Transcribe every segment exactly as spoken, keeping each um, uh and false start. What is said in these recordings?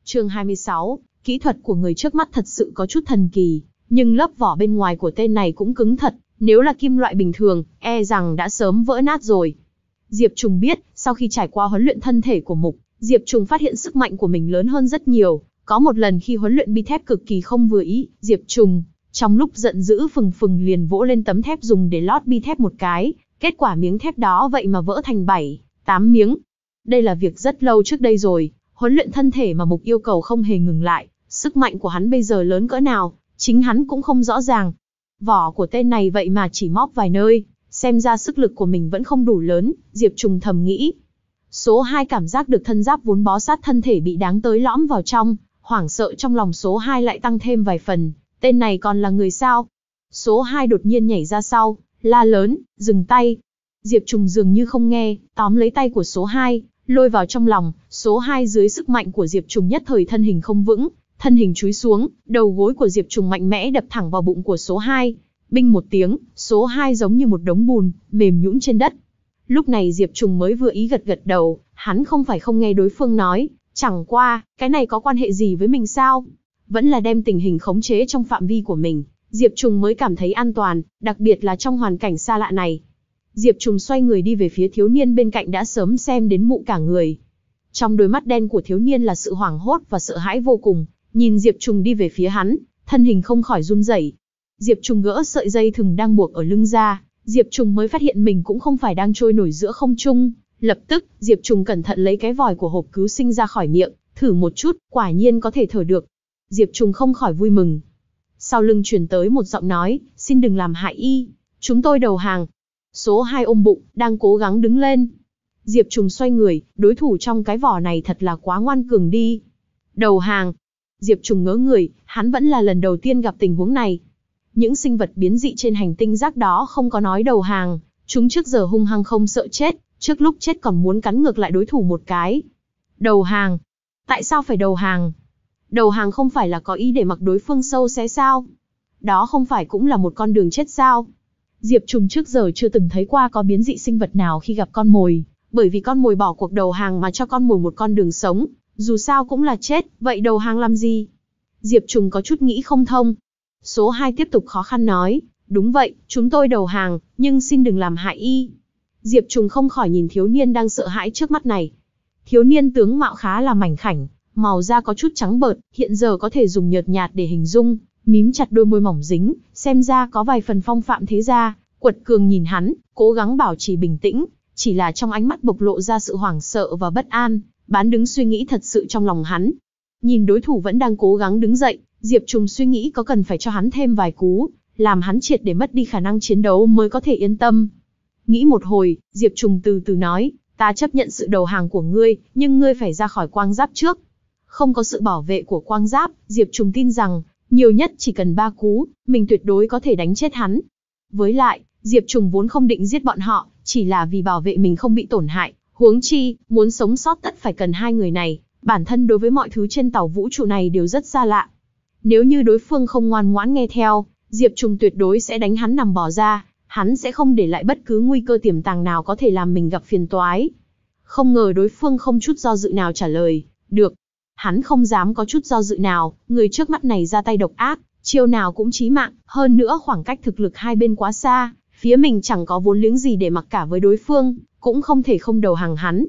Chương hai mươi sáu, kỹ thuật của người trước mắt thật sự có chút thần kỳ, nhưng lớp vỏ bên ngoài của tên này cũng cứng thật, nếu là kim loại bình thường, e rằng đã sớm vỡ nát rồi. Diệp Trùng biết, sau khi trải qua huấn luyện thân thể của Mục, Diệp Trùng phát hiện sức mạnh của mình lớn hơn rất nhiều. Có một lần khi huấn luyện bi thép cực kỳ không vừa ý, Diệp Trùng, trong lúc giận dữ phừng phừng liền vỗ lên tấm thép dùng để lót bi thép một cái, kết quả miếng thép đó vậy mà vỡ thành bảy, tám miếng. Đây là việc rất lâu trước đây rồi, huấn luyện thân thể mà Mục yêu cầu không hề ngừng lại, sức mạnh của hắn bây giờ lớn cỡ nào, chính hắn cũng không rõ ràng. Vỏ của tên này vậy mà chỉ móp vài nơi, xem ra sức lực của mình vẫn không đủ lớn, Diệp Trùng thầm nghĩ. Số hai cảm giác được thân giáp vốn bó sát thân thể bị đáng tới lõm vào trong, hoảng sợ trong lòng số hai lại tăng thêm vài phần, tên này còn là người sao? Số hai đột nhiên nhảy ra sau, la lớn, dừng tay. Diệp Trùng dường như không nghe, tóm lấy tay của số hai, lôi vào trong lòng, số hai dưới sức mạnh của Diệp Trùng nhất thời thân hình không vững, thân hình chúi xuống, đầu gối của Diệp Trùng mạnh mẽ đập thẳng vào bụng của số hai. Binh một tiếng, số hai giống như một đống bùn, mềm nhũn trên đất. Lúc này Diệp Trùng mới vừa ý gật gật đầu, hắn không phải không nghe đối phương nói, chẳng qua, cái này có quan hệ gì với mình sao? Vẫn là đem tình hình khống chế trong phạm vi của mình, Diệp Trùng mới cảm thấy an toàn, đặc biệt là trong hoàn cảnh xa lạ này. Diệp Trùng xoay người đi về phía thiếu niên bên cạnh đã sớm xem đến mụ cả người. Trong đôi mắt đen của thiếu niên là sự hoảng hốt và sợ hãi vô cùng, nhìn Diệp Trùng đi về phía hắn, thân hình không khỏi run rẩy. Diệp Trùng gỡ sợi dây thừng đang buộc ở lưng ra, Diệp Trùng mới phát hiện mình cũng không phải đang trôi nổi giữa không trung. Lập tức, Diệp Trùng cẩn thận lấy cái vòi của hộp cứu sinh ra khỏi miệng, thử một chút, quả nhiên có thể thở được. Diệp Trùng không khỏi vui mừng. Sau lưng truyền tới một giọng nói, xin đừng làm hại y, chúng tôi đầu hàng. Số hai ôm bụng, đang cố gắng đứng lên. Diệp Trùng xoay người, đối thủ trong cái vỏ này thật là quá ngoan cường đi. Đầu hàng. Diệp Trùng ngớ người, hắn vẫn là lần đầu tiên gặp tình huống này. Những sinh vật biến dị trên hành tinh rác đó không có nói đầu hàng, chúng trước giờ hung hăng không sợ chết, trước lúc chết còn muốn cắn ngược lại đối thủ một cái. Đầu hàng? Tại sao phải đầu hàng? Đầu hàng không phải là có ý để mặc đối phương sâu xé sao? Đó không phải cũng là một con đường chết sao? Diệp Trùng trước giờ chưa từng thấy qua có biến dị sinh vật nào khi gặp con mồi, bởi vì con mồi bỏ cuộc đầu hàng mà cho con mồi một con đường sống, dù sao cũng là chết, vậy đầu hàng làm gì? Diệp Trùng có chút nghĩ không thông. Số hai tiếp tục khó khăn nói, đúng vậy, chúng tôi đầu hàng, nhưng xin đừng làm hại y. Diệp Trùng không khỏi nhìn thiếu niên đang sợ hãi trước mắt này. Thiếu niên tướng mạo khá là mảnh khảnh, màu da có chút trắng bợt, hiện giờ có thể dùng nhợt nhạt để hình dung, mím chặt đôi môi mỏng dính, xem ra có vài phần phong phạm thế gia. Quật Cường nhìn hắn, cố gắng bảo trì bình tĩnh, chỉ là trong ánh mắt bộc lộ ra sự hoảng sợ và bất an, bán đứng suy nghĩ thật sự trong lòng hắn. Nhìn đối thủ vẫn đang cố gắng đứng dậy, Diệp Trùng suy nghĩ có cần phải cho hắn thêm vài cú, làm hắn triệt để mất đi khả năng chiến đấu mới có thể yên tâm. Nghĩ một hồi, Diệp Trùng từ từ nói, ta chấp nhận sự đầu hàng của ngươi, nhưng ngươi phải ra khỏi quang giáp trước. Không có sự bảo vệ của quang giáp, Diệp Trùng tin rằng, nhiều nhất chỉ cần ba cú, mình tuyệt đối có thể đánh chết hắn. Với lại, Diệp Trùng vốn không định giết bọn họ, chỉ là vì bảo vệ mình không bị tổn hại, huống chi, muốn sống sót tất phải cần hai người này, bản thân đối với mọi thứ trên tàu vũ trụ này đều rất xa lạ. Nếu như đối phương không ngoan ngoãn nghe theo, Diệp Trùng tuyệt đối sẽ đánh hắn nằm bò ra, hắn sẽ không để lại bất cứ nguy cơ tiềm tàng nào có thể làm mình gặp phiền toái. Không ngờ đối phương không chút do dự nào trả lời, được. Hắn không dám có chút do dự nào, người trước mắt này ra tay độc ác, chiêu nào cũng chí mạng, hơn nữa khoảng cách thực lực hai bên quá xa, phía mình chẳng có vốn liếng gì để mặc cả với đối phương, cũng không thể không đầu hàng hắn.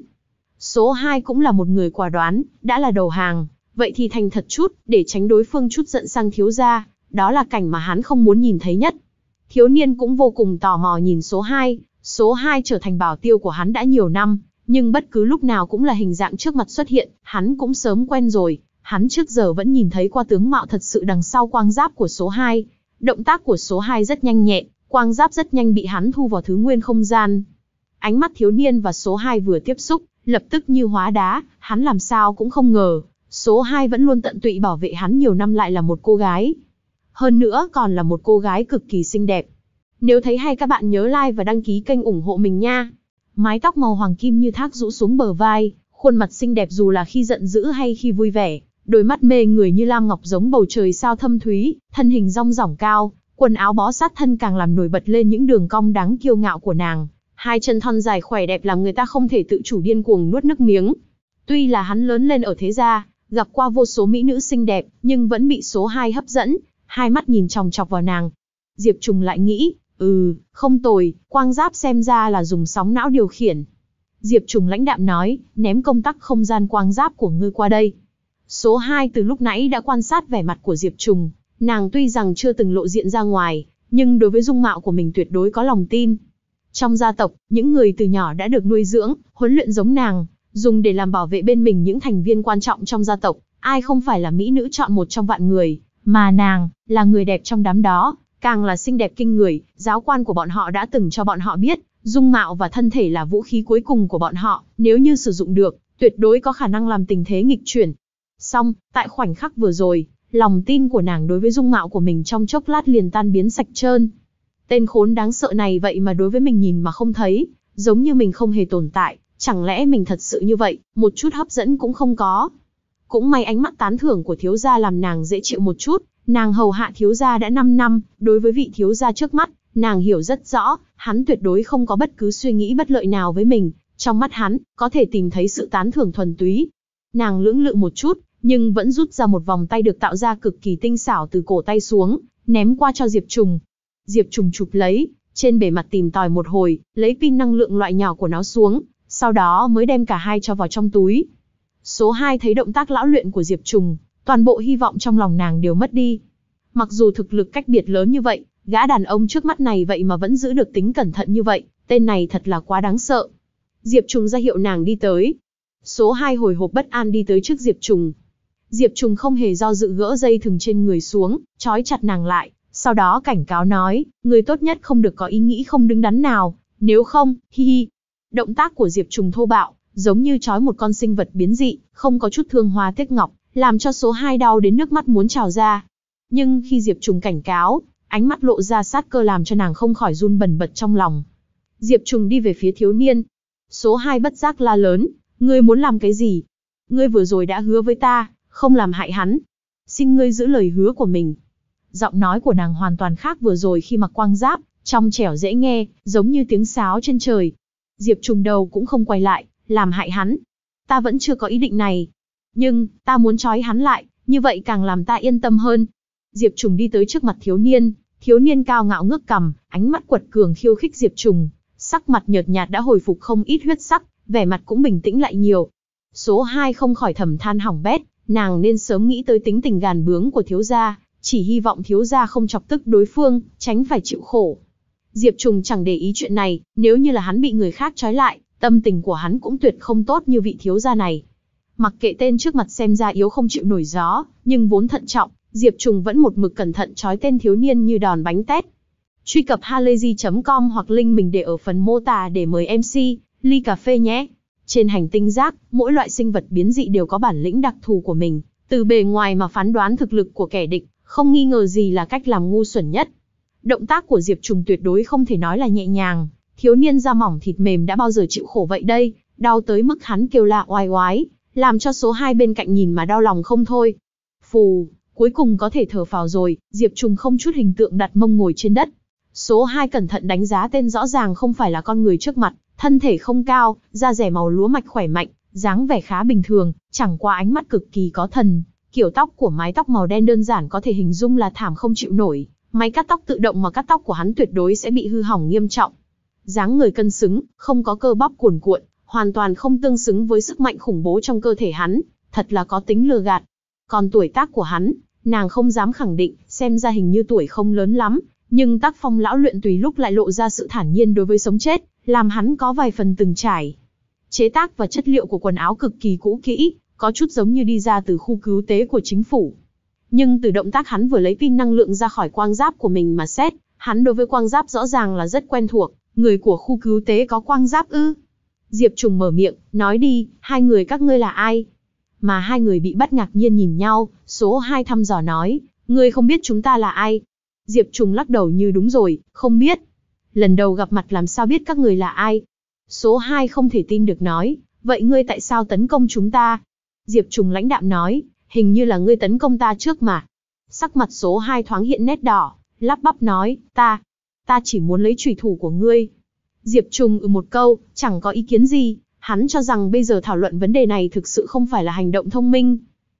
Số hai cũng là một người quả đoán, đã là đầu hàng, vậy thì thành thật chút, để tránh đối phương chút giận sang thiếu gia, đó là cảnh mà hắn không muốn nhìn thấy nhất. Thiếu niên cũng vô cùng tò mò nhìn số hai, số hai trở thành bảo tiêu của hắn đã nhiều năm, nhưng bất cứ lúc nào cũng là hình dạng trước mặt xuất hiện, hắn cũng sớm quen rồi, hắn trước giờ vẫn nhìn thấy qua tướng mạo thật sự đằng sau quang giáp của số hai. Động tác của số hai rất nhanh nhẹn, quang giáp rất nhanh bị hắn thu vào thứ nguyên không gian. Ánh mắt thiếu niên và số hai vừa tiếp xúc, lập tức như hóa đá, hắn làm sao cũng không ngờ, số hai vẫn luôn tận tụy bảo vệ hắn nhiều năm lại là một cô gái. Hơn nữa còn là một cô gái cực kỳ xinh đẹp. Nếu thấy hay các bạn nhớ like và đăng ký kênh ủng hộ mình nha. Mái tóc màu hoàng kim như thác rũ xuống bờ vai, khuôn mặt xinh đẹp dù là khi giận dữ hay khi vui vẻ, đôi mắt mê người như lam ngọc giống bầu trời sao thâm thúy, thân hình rong rỏng cao, quần áo bó sát thân càng làm nổi bật lên những đường cong đáng kiêu ngạo của nàng. Hai chân thon dài khỏe đẹp làm người ta không thể tự chủ điên cuồng nuốt nước miếng. Tuy là hắn lớn lên ở thế gia, Gặp qua vô số mỹ nữ xinh đẹp, nhưng vẫn bị số hai hấp dẫn, hai mắt nhìn chòng chọc vào nàng. Diệp Trùng lại nghĩ, ừ, không tồi, quang giáp xem ra là dùng sóng não điều khiển. Diệp Trùng lãnh đạm nói, ném công tắc không gian quang giáp của ngươi qua đây. Số hai từ lúc nãy đã quan sát vẻ mặt của Diệp Trùng, nàng tuy rằng chưa từng lộ diện ra ngoài, nhưng đối với dung mạo của mình tuyệt đối có lòng tin. Trong gia tộc, những người từ nhỏ đã được nuôi dưỡng, huấn luyện giống nàng, dùng để làm bảo vệ bên mình những thành viên quan trọng trong gia tộc, ai không phải là mỹ nữ chọn một trong vạn người, mà nàng, là người đẹp trong đám đó, càng là xinh đẹp kinh người, giáo quan của bọn họ đã từng cho bọn họ biết, dung mạo và thân thể là vũ khí cuối cùng của bọn họ, nếu như sử dụng được, tuyệt đối có khả năng làm tình thế nghịch chuyển. Song, tại khoảnh khắc vừa rồi, lòng tin của nàng đối với dung mạo của mình trong chốc lát liền tan biến sạch trơn. Tên khốn đáng sợ này vậy mà đối với mình nhìn mà không thấy, giống như mình không hề tồn tại, chẳng lẽ mình thật sự như vậy, một chút hấp dẫn cũng không có. Cũng may ánh mắt tán thưởng của thiếu gia làm nàng dễ chịu một chút, nàng hầu hạ thiếu gia đã năm năm, đối với vị thiếu gia trước mắt, nàng hiểu rất rõ, hắn tuyệt đối không có bất cứ suy nghĩ bất lợi nào với mình, trong mắt hắn, có thể tìm thấy sự tán thưởng thuần túy. Nàng lưỡng lự một chút, nhưng vẫn rút ra một vòng tay được tạo ra cực kỳ tinh xảo từ cổ tay xuống, ném qua cho Diệp Trùng. Diệp Trùng chụp lấy, trên bề mặt tìm tòi một hồi, lấy pin năng lượng loại nhỏ của nó xuống, sau đó mới đem cả hai cho vào trong túi. Số hai thấy động tác lão luyện của Diệp Trùng, toàn bộ hy vọng trong lòng nàng đều mất đi. Mặc dù thực lực cách biệt lớn như vậy, gã đàn ông trước mắt này vậy mà vẫn giữ được tính cẩn thận như vậy, tên này thật là quá đáng sợ. Diệp Trùng ra hiệu nàng đi tới. Số hai hồi hộp bất an đi tới trước Diệp Trùng. Diệp Trùng không hề do dự gỡ dây thừng trên người xuống, trói chặt nàng lại, sau đó cảnh cáo nói, người tốt nhất không được có ý nghĩ không đứng đắn nào, nếu không, hi hi. Động tác của Diệp Trùng thô bạo, giống như trói một con sinh vật biến dị, không có chút thương hoa tiếc ngọc, làm cho số hai đau đến nước mắt muốn trào ra. Nhưng khi Diệp Trùng cảnh cáo, ánh mắt lộ ra sát cơ làm cho nàng không khỏi run bần bật trong lòng. Diệp Trùng đi về phía thiếu niên. Số hai bất giác la lớn, ngươi muốn làm cái gì? Ngươi vừa rồi đã hứa với ta, không làm hại hắn. Xin ngươi giữ lời hứa của mình. Giọng nói của nàng hoàn toàn khác vừa rồi khi mặc quang giáp, trong trẻo dễ nghe, giống như tiếng sáo trên trời. Diệp Trùng đầu cũng không quay lại, làm hại hắn. Ta vẫn chưa có ý định này. Nhưng, ta muốn trói hắn lại, như vậy càng làm ta yên tâm hơn. Diệp Trùng đi tới trước mặt thiếu niên, thiếu niên cao ngạo ngước cằm, ánh mắt quật cường khiêu khích Diệp Trùng, sắc mặt nhợt nhạt đã hồi phục không ít huyết sắc, vẻ mặt cũng bình tĩnh lại nhiều. Số hai không khỏi thầm than hỏng bét, nàng nên sớm nghĩ tới tính tình gàn bướng của thiếu gia, chỉ hy vọng thiếu gia không chọc tức đối phương, tránh phải chịu khổ. Diệp Trùng chẳng để ý chuyện này, nếu như là hắn bị người khác trói lại, tâm tình của hắn cũng tuyệt không tốt như vị thiếu gia này. Mặc kệ tên trước mặt xem ra yếu không chịu nổi gió, nhưng vốn thận trọng, Diệp Trùng vẫn một mực cẩn thận trói tên thiếu niên như đòn bánh tét. Truy cập halayzi chấm com hoặc link mình để ở phần mô tả để mời em xê, ly cà phê nhé. Trên hành tinh rác, mỗi loại sinh vật biến dị đều có bản lĩnh đặc thù của mình, từ bề ngoài mà phán đoán thực lực của kẻ địch, không nghi ngờ gì là cách làm ngu xuẩn nhất. Động tác của Diệp Trùng tuyệt đối không thể nói là nhẹ nhàng, thiếu niên da mỏng thịt mềm đã bao giờ chịu khổ vậy đây, đau tới mức hắn kêu la oai oái, làm cho số hai bên cạnh nhìn mà đau lòng không thôi. Phù, cuối cùng có thể thở phào rồi, Diệp Trùng không chút hình tượng đặt mông ngồi trên đất. Số hai cẩn thận đánh giá tên rõ ràng không phải là con người trước mặt, thân thể không cao, da rẻ màu lúa mạch khỏe mạnh, dáng vẻ khá bình thường, chẳng qua ánh mắt cực kỳ có thần. Kiểu tóc của mái tóc màu đen đơn giản có thể hình dung là thảm không chịu nổi, máy cắt tóc tự động mà cắt tóc của hắn tuyệt đối sẽ bị hư hỏng nghiêm trọng. Dáng người cân xứng, không có cơ bắp cuồn cuộn, hoàn toàn không tương xứng với sức mạnh khủng bố trong cơ thể hắn, thật là có tính lừa gạt. Còn tuổi tác của hắn, nàng không dám khẳng định, xem ra hình như tuổi không lớn lắm, nhưng tác phong lão luyện tùy lúc lại lộ ra sự thản nhiên đối với sống chết, làm hắn có vài phần từng trải. Chế tác và chất liệu của quần áo cực kỳ cũ kỹ, có chút giống như đi ra từ khu cứu tế của chính phủ. Nhưng từ động tác hắn vừa lấy pin năng lượng ra khỏi quang giáp của mình mà xét, hắn đối với quang giáp rõ ràng là rất quen thuộc, người của khu cứu tế có quang giáp ư? Diệp Trùng mở miệng, nói đi, hai người các ngươi là ai? Mà hai người bị bắt ngạc nhiên nhìn nhau, số hai thăm dò nói, ngươi không biết chúng ta là ai? Diệp Trùng lắc đầu như đúng rồi, không biết. Lần đầu gặp mặt làm sao biết các người là ai? Số hai không thể tin được nói, vậy ngươi tại sao tấn công chúng ta? Diệp Trùng lãnh đạm nói, hình như là ngươi tấn công ta trước mà. Sắc mặt số hai thoáng hiện nét đỏ, lắp bắp nói, ta, ta chỉ muốn lấy chủy thủ của ngươi. Diệp Trùng ừ một câu, chẳng có ý kiến gì, hắn cho rằng bây giờ thảo luận vấn đề này thực sự không phải là hành động thông minh.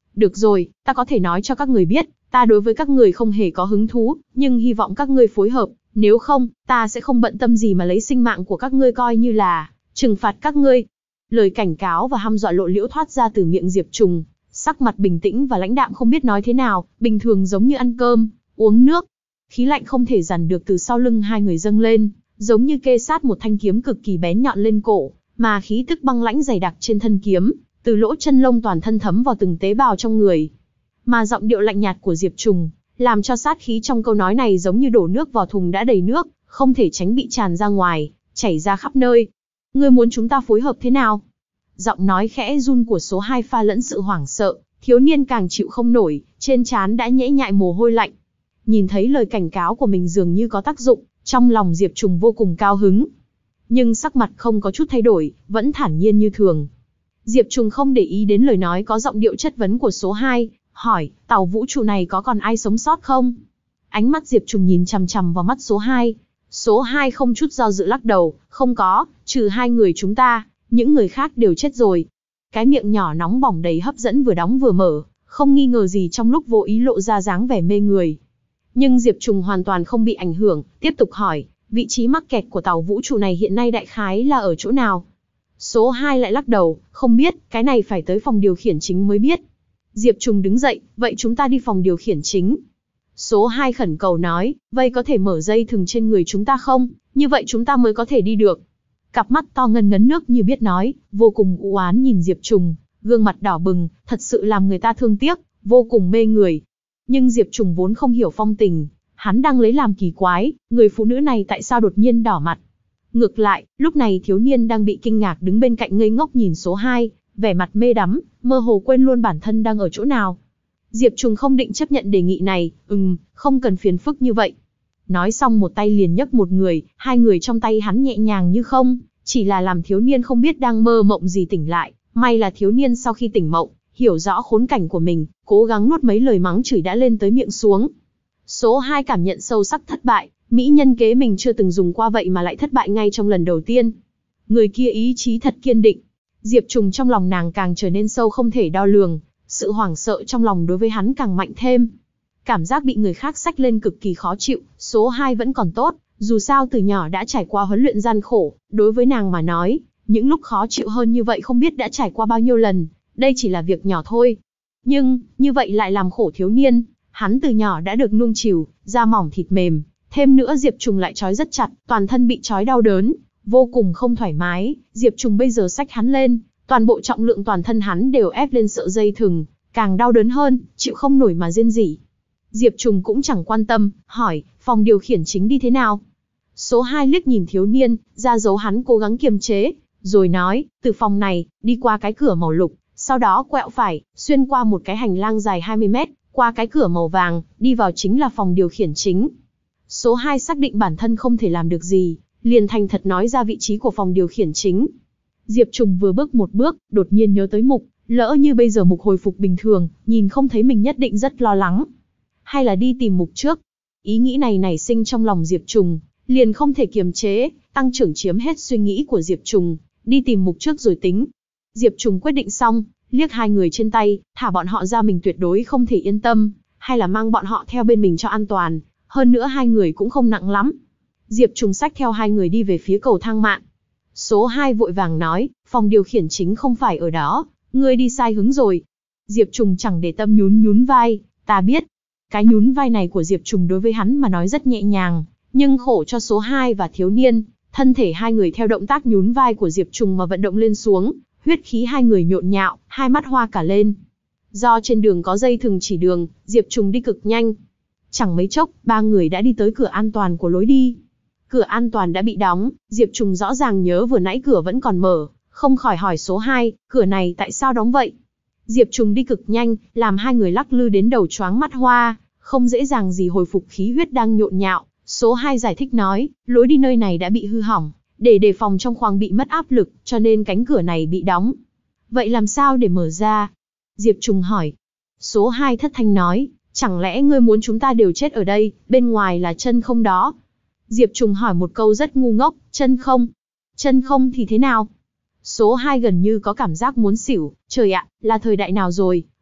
Được rồi, ta có thể nói cho các người biết, ta đối với các người không hề có hứng thú, nhưng hy vọng các ngươi phối hợp, nếu không, ta sẽ không bận tâm gì mà lấy sinh mạng của các ngươi coi như là trừng phạt các ngươi. Lời cảnh cáo và hăm dọa lộ liễu thoát ra từ miệng Diệp Trùng, sắc mặt bình tĩnh và lãnh đạm không biết nói thế nào, bình thường giống như ăn cơm, uống nước. Khí lạnh không thể dằn được từ sau lưng hai người dâng lên, giống như kê sát một thanh kiếm cực kỳ bén nhọn lên cổ, mà khí tức băng lãnh dày đặc trên thân kiếm, từ lỗ chân lông toàn thân thấm vào từng tế bào trong người. Mà giọng điệu lạnh nhạt của Diệp Trùng, làm cho sát khí trong câu nói này giống như đổ nước vào thùng đã đầy nước, không thể tránh bị tràn ra ngoài, chảy ra khắp nơi. Ngươi muốn chúng ta phối hợp thế nào? Giọng nói khẽ run của số hai pha lẫn sự hoảng sợ, thiếu niên càng chịu không nổi, trên trán đã nhễ nhại mồ hôi lạnh. Nhìn thấy lời cảnh cáo của mình dường như có tác dụng, trong lòng Diệp Trùng vô cùng cao hứng. Nhưng sắc mặt không có chút thay đổi, vẫn thản nhiên như thường. Diệp Trùng không để ý đến lời nói có giọng điệu chất vấn của số hai, hỏi, tàu vũ trụ này có còn ai sống sót không? Ánh mắt Diệp Trùng nhìn chằm chằm vào mắt số hai. Số hai không chút do dự lắc đầu, không có, trừ hai người chúng ta, những người khác đều chết rồi. Cái miệng nhỏ nóng bỏng đầy hấp dẫn vừa đóng vừa mở, không nghi ngờ gì trong lúc vô ý lộ ra dáng vẻ mê người. Nhưng Diệp Trùng hoàn toàn không bị ảnh hưởng, tiếp tục hỏi, vị trí mắc kẹt của tàu vũ trụ này hiện nay đại khái là ở chỗ nào? Số hai lại lắc đầu, không biết, cái này phải tới phòng điều khiển chính mới biết. Diệp Trùng đứng dậy, vậy chúng ta đi phòng điều khiển chính. Số hai khẩn cầu nói, vậy có thể mở dây thừng trên người chúng ta không? Như vậy chúng ta mới có thể đi được. Cặp mắt to ngần ngấn nước như biết nói, vô cùng u oán nhìn Diệp Trùng, gương mặt đỏ bừng, thật sự làm người ta thương tiếc, vô cùng mê người. Nhưng Diệp Trùng vốn không hiểu phong tình, hắn đang lấy làm kỳ quái, người phụ nữ này tại sao đột nhiên đỏ mặt. Ngược lại, lúc này thiếu niên đang bị kinh ngạc đứng bên cạnh ngây ngốc nhìn số hai, vẻ mặt mê đắm, mơ hồ quên luôn bản thân đang ở chỗ nào. Diệp Trùng không định chấp nhận đề nghị này, ừm, không cần phiền phức như vậy. Nói xong một tay liền nhấc một người, hai người trong tay hắn nhẹ nhàng như không, chỉ là làm thiếu niên không biết đang mơ mộng gì tỉnh lại. May là thiếu niên sau khi tỉnh mộng, hiểu rõ khốn cảnh của mình, cố gắng nuốt mấy lời mắng chửi đã lên tới miệng xuống. Số hai cảm nhận sâu sắc thất bại, mỹ nhân kế mình chưa từng dùng qua vậy mà lại thất bại ngay trong lần đầu tiên. Người kia ý chí thật kiên định. Diệp Trùng trong lòng nàng càng trở nên sâu không thể đo lường, sự hoảng sợ trong lòng đối với hắn càng mạnh thêm. Cảm giác bị người khác xách lên cực kỳ khó chịu, số hai vẫn còn tốt, dù sao từ nhỏ đã trải qua huấn luyện gian khổ, đối với nàng mà nói, những lúc khó chịu hơn như vậy không biết đã trải qua bao nhiêu lần, đây chỉ là việc nhỏ thôi. Nhưng, như vậy lại làm khổ thiếu niên, hắn từ nhỏ đã được nuông chiều, da mỏng thịt mềm, thêm nữa Diệp Trùng lại trói rất chặt, toàn thân bị trói đau đớn, vô cùng không thoải mái, Diệp Trùng bây giờ xách hắn lên, toàn bộ trọng lượng toàn thân hắn đều ép lên sợi dây thừng, càng đau đớn hơn, chịu không nổi mà rên rỉ. Diệp Trùng cũng chẳng quan tâm, hỏi, phòng điều khiển chính đi thế nào? Số hai liếc nhìn thiếu niên, ra dấu hắn cố gắng kiềm chế, rồi nói, từ phòng này, đi qua cái cửa màu lục, sau đó quẹo phải, xuyên qua một cái hành lang dài hai mươi mét, qua cái cửa màu vàng, đi vào chính là phòng điều khiển chính. Số hai xác định bản thân không thể làm được gì, liền thành thật nói ra vị trí của phòng điều khiển chính. Diệp Trùng vừa bước một bước, đột nhiên nhớ tới Mục, lỡ như bây giờ Mục hồi phục bình thường, nhìn không thấy mình nhất định rất lo lắng. Hay là đi tìm Mục trước? Ý nghĩ này nảy sinh trong lòng Diệp Trùng, liền không thể kiềm chế, tăng trưởng chiếm hết suy nghĩ của Diệp Trùng, đi tìm Mục trước rồi tính. Diệp Trùng quyết định xong, liếc hai người trên tay, thả bọn họ ra mình tuyệt đối không thể yên tâm, hay là mang bọn họ theo bên mình cho an toàn, hơn nữa hai người cũng không nặng lắm. Diệp Trùng xách theo hai người đi về phía cầu thang mạn. Số hai vội vàng nói, phòng điều khiển chính không phải ở đó, ngươi đi sai hướng rồi. Diệp Trùng chẳng để tâm nhún nhún vai, ta biết. Cái nhún vai này của Diệp Trùng đối với hắn mà nói rất nhẹ nhàng, nhưng khổ cho số hai và thiếu niên, thân thể hai người theo động tác nhún vai của Diệp Trùng mà vận động lên xuống, huyết khí hai người nhộn nhạo, hai mắt hoa cả lên. Do trên đường có dây thừng chỉ đường, Diệp Trùng đi cực nhanh. Chẳng mấy chốc, ba người đã đi tới cửa an toàn của lối đi. Cửa an toàn đã bị đóng, Diệp Trùng rõ ràng nhớ vừa nãy cửa vẫn còn mở, không khỏi hỏi số hai, cửa này tại sao đóng vậy? Diệp Trùng đi cực nhanh, làm hai người lắc lư đến đầu choáng mắt hoa, không dễ dàng gì hồi phục khí huyết đang nhộn nhạo. Số hai giải thích nói, lối đi nơi này đã bị hư hỏng, để đề phòng trong khoang bị mất áp lực, cho nên cánh cửa này bị đóng. Vậy làm sao để mở ra? Diệp Trùng hỏi. Số hai thất thanh nói, chẳng lẽ ngươi muốn chúng ta đều chết ở đây, bên ngoài là chân không đó? Diệp Trùng hỏi một câu rất ngu ngốc, chân không? Chân không thì thế nào? Số hai gần như có cảm giác muốn xỉu, trời ạ, là thời đại nào rồi,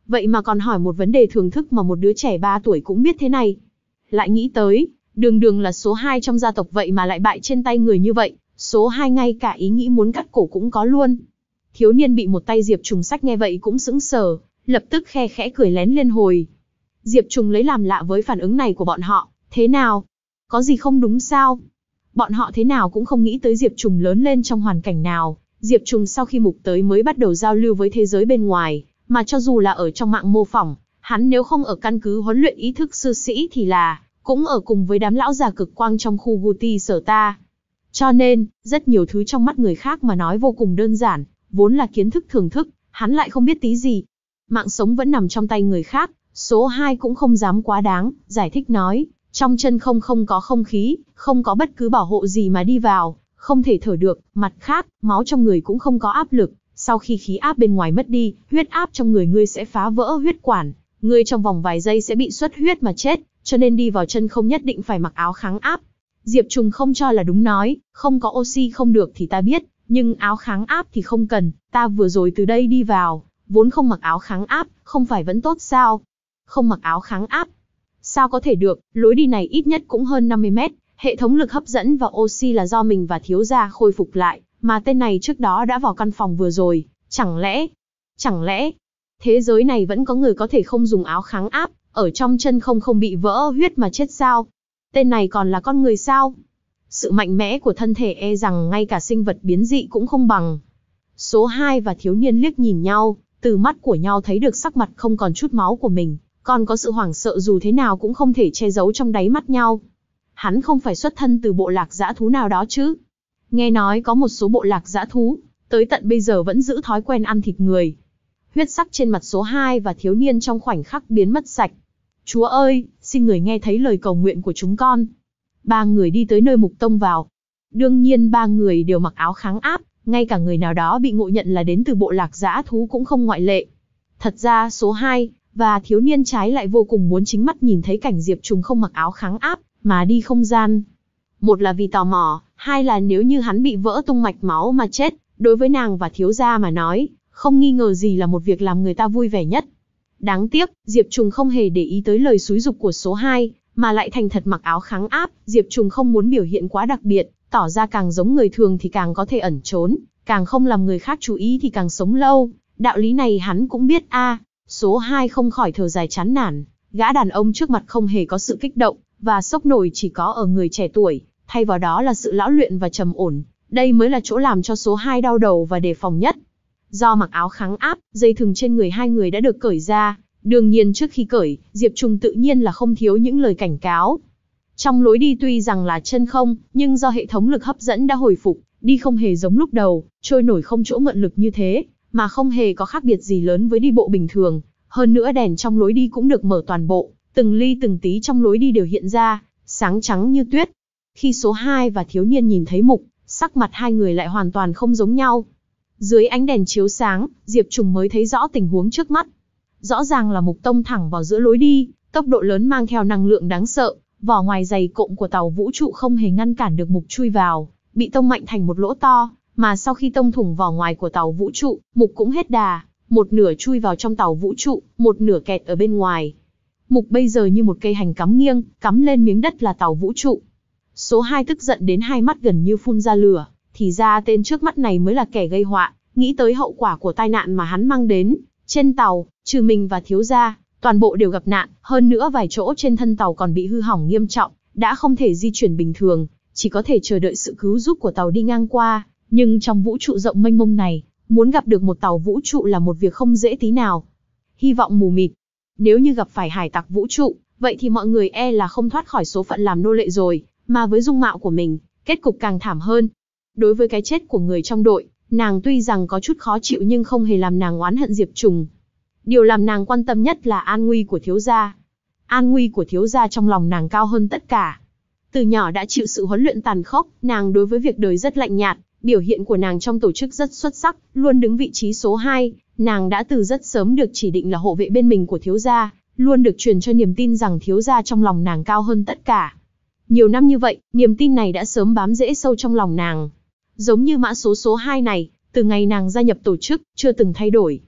Vậy mà còn hỏi một vấn đề thường thức mà một đứa trẻ ba tuổi cũng biết thế này. Lại nghĩ tới, đường đường là số hai trong gia tộc vậy mà lại bại trên tay người như vậy, số hai ngay cả ý nghĩ muốn cắt cổ cũng có luôn. Thiếu niên bị một tay Diệp Trùng xách nghe vậy cũng sững sờ, lập tức khe khẽ cười lén liên hồi. Diệp Trùng lấy làm lạ với phản ứng này của bọn họ, thế nào? Có gì không đúng sao? Bọn họ thế nào cũng không nghĩ tới Diệp Trùng lớn lên trong hoàn cảnh nào. Diệp Trùng sau khi mục tới mới bắt đầu giao lưu với thế giới bên ngoài, mà cho dù là ở trong mạng mô phỏng, hắn nếu không ở căn cứ huấn luyện ý thức sư sĩ thì là, cũng ở cùng với đám lão già cực quang trong khu Guti sở ta. Cho nên, rất nhiều thứ trong mắt người khác mà nói vô cùng đơn giản, vốn là kiến thức thưởng thức, hắn lại không biết tí gì. Mạng sống vẫn nằm trong tay người khác, số hai cũng không dám quá đáng, giải thích nói, trong chân không không có không khí, không có bất cứ bảo hộ gì mà đi vào, không thể thở được, mặt khác, máu trong người cũng không có áp lực, sau khi khí áp bên ngoài mất đi, huyết áp trong người ngươi sẽ phá vỡ huyết quản, ngươi trong vòng vài giây sẽ bị xuất huyết mà chết, cho nên đi vào chân không nhất định phải mặc áo kháng áp. Diệp Trùng không cho là đúng nói, không có oxy không được thì ta biết, nhưng áo kháng áp thì không cần, ta vừa rồi từ đây đi vào, vốn không mặc áo kháng áp, không phải vẫn tốt sao? Không mặc áo kháng áp? Sao có thể được, lối đi này ít nhất cũng hơn năm mươi mét, hệ thống lực hấp dẫn và oxy là do mình và thiếu gia khôi phục lại, mà tên này trước đó đã vào căn phòng vừa rồi, chẳng lẽ, chẳng lẽ, thế giới này vẫn có người có thể không dùng áo kháng áp, ở trong chân không không bị vỡ huyết mà chết sao? Tên này còn là con người sao? Sự mạnh mẽ của thân thể e rằng ngay cả sinh vật biến dị cũng không bằng. Số hai và thiếu niên liếc nhìn nhau, từ mắt của nhau thấy được sắc mặt không còn chút máu của mình, còn có sự hoảng sợ dù thế nào cũng không thể che giấu trong đáy mắt nhau. Hắn không phải xuất thân từ bộ lạc dã thú nào đó chứ? Nghe nói có một số bộ lạc dã thú, tới tận bây giờ vẫn giữ thói quen ăn thịt người. Huyết sắc trên mặt số hai và thiếu niên trong khoảnh khắc biến mất sạch. Chúa ơi, xin người nghe thấy lời cầu nguyện của chúng con. Ba người đi tới nơi Mục Tông vào. Đương nhiên ba người đều mặc áo kháng áp, ngay cả người nào đó bị ngộ nhận là đến từ bộ lạc dã thú cũng không ngoại lệ. Thật ra số hai và thiếu niên trái lại vô cùng muốn chính mắt nhìn thấy cảnh Diệp Trùng không mặc áo kháng áp, mà đi không gian. Một là vì tò mò, hai là nếu như hắn bị vỡ tung mạch máu mà chết, đối với nàng và thiếu gia mà nói, không nghi ngờ gì là một việc làm người ta vui vẻ nhất. Đáng tiếc, Diệp Trùng không hề để ý tới lời xúi giục của số hai, mà lại thành thật mặc áo kháng áp. Diệp Trùng không muốn biểu hiện quá đặc biệt, tỏ ra càng giống người thường thì càng có thể ẩn trốn, càng không làm người khác chú ý thì càng sống lâu. Đạo lý này hắn cũng biết a. À. Số hai không khỏi thở dài chán nản, gã đàn ông trước mặt không hề có sự kích động, và sốc nổi chỉ có ở người trẻ tuổi, thay vào đó là sự lão luyện và trầm ổn. Đây mới là chỗ làm cho số hai đau đầu và đề phòng nhất. Do mặc áo kháng áp, dây thừng trên người hai người đã được cởi ra. Đương nhiên trước khi cởi, Diệp Trùng tự nhiên là không thiếu những lời cảnh cáo. Trong lối đi tuy rằng là chân không, nhưng do hệ thống lực hấp dẫn đã hồi phục, đi không hề giống lúc đầu, trôi nổi không chỗ mượn lực như thế, mà không hề có khác biệt gì lớn với đi bộ bình thường. Hơn nữa đèn trong lối đi cũng được mở toàn bộ, từng ly từng tí trong lối đi đều hiện ra, sáng trắng như tuyết. Khi số hai và thiếu niên nhìn thấy Mục, sắc mặt hai người lại hoàn toàn không giống nhau. Dưới ánh đèn chiếu sáng, Diệp Trùng mới thấy rõ tình huống trước mắt. Rõ ràng là Mục tông thẳng vào giữa lối đi, tốc độ lớn mang theo năng lượng đáng sợ, vỏ ngoài dày cộm của tàu vũ trụ không hề ngăn cản được Mục chui vào, bị tông mạnh thành một lỗ to, mà sau khi tông thủng vỏ ngoài của tàu vũ trụ, Mục cũng hết đà, một nửa chui vào trong tàu vũ trụ, một nửa kẹt ở bên ngoài. Mục bây giờ như một cây hành cắm nghiêng, cắm lên miếng đất là tàu vũ trụ. Số hai tức giận đến hai mắt gần như phun ra lửa, thì ra tên trước mắt này mới là kẻ gây họa, nghĩ tới hậu quả của tai nạn mà hắn mang đến. Trên tàu, trừ mình và thiếu gia, toàn bộ đều gặp nạn, hơn nữa vài chỗ trên thân tàu còn bị hư hỏng nghiêm trọng, đã không thể di chuyển bình thường, chỉ có thể chờ đợi sự cứu giúp của tàu đi ngang qua. Nhưng trong vũ trụ rộng mênh mông này, muốn gặp được một tàu vũ trụ là một việc không dễ tí nào. Hy vọng mù mịt. Nếu như gặp phải hải tặc vũ trụ, vậy thì mọi người e là không thoát khỏi số phận làm nô lệ rồi, mà với dung mạo của mình, kết cục càng thảm hơn. Đối với cái chết của người trong đội, nàng tuy rằng có chút khó chịu nhưng không hề làm nàng oán hận Diệp Trùng. Điều làm nàng quan tâm nhất là an nguy của thiếu gia. An nguy của thiếu gia trong lòng nàng cao hơn tất cả. Từ nhỏ đã chịu sự huấn luyện tàn khốc, nàng đối với việc đời rất lạnh nhạt, biểu hiện của nàng trong tổ chức rất xuất sắc, luôn đứng vị trí số hai, nàng đã từ rất sớm được chỉ định là hộ vệ bên mình của thiếu gia, luôn được truyền cho niềm tin rằng thiếu gia trong lòng nàng cao hơn tất cả. Nhiều năm như vậy, niềm tin này đã sớm bám rễ sâu trong lòng nàng. Giống như mã số số hai này, từ ngày nàng gia nhập tổ chức, chưa từng thay đổi.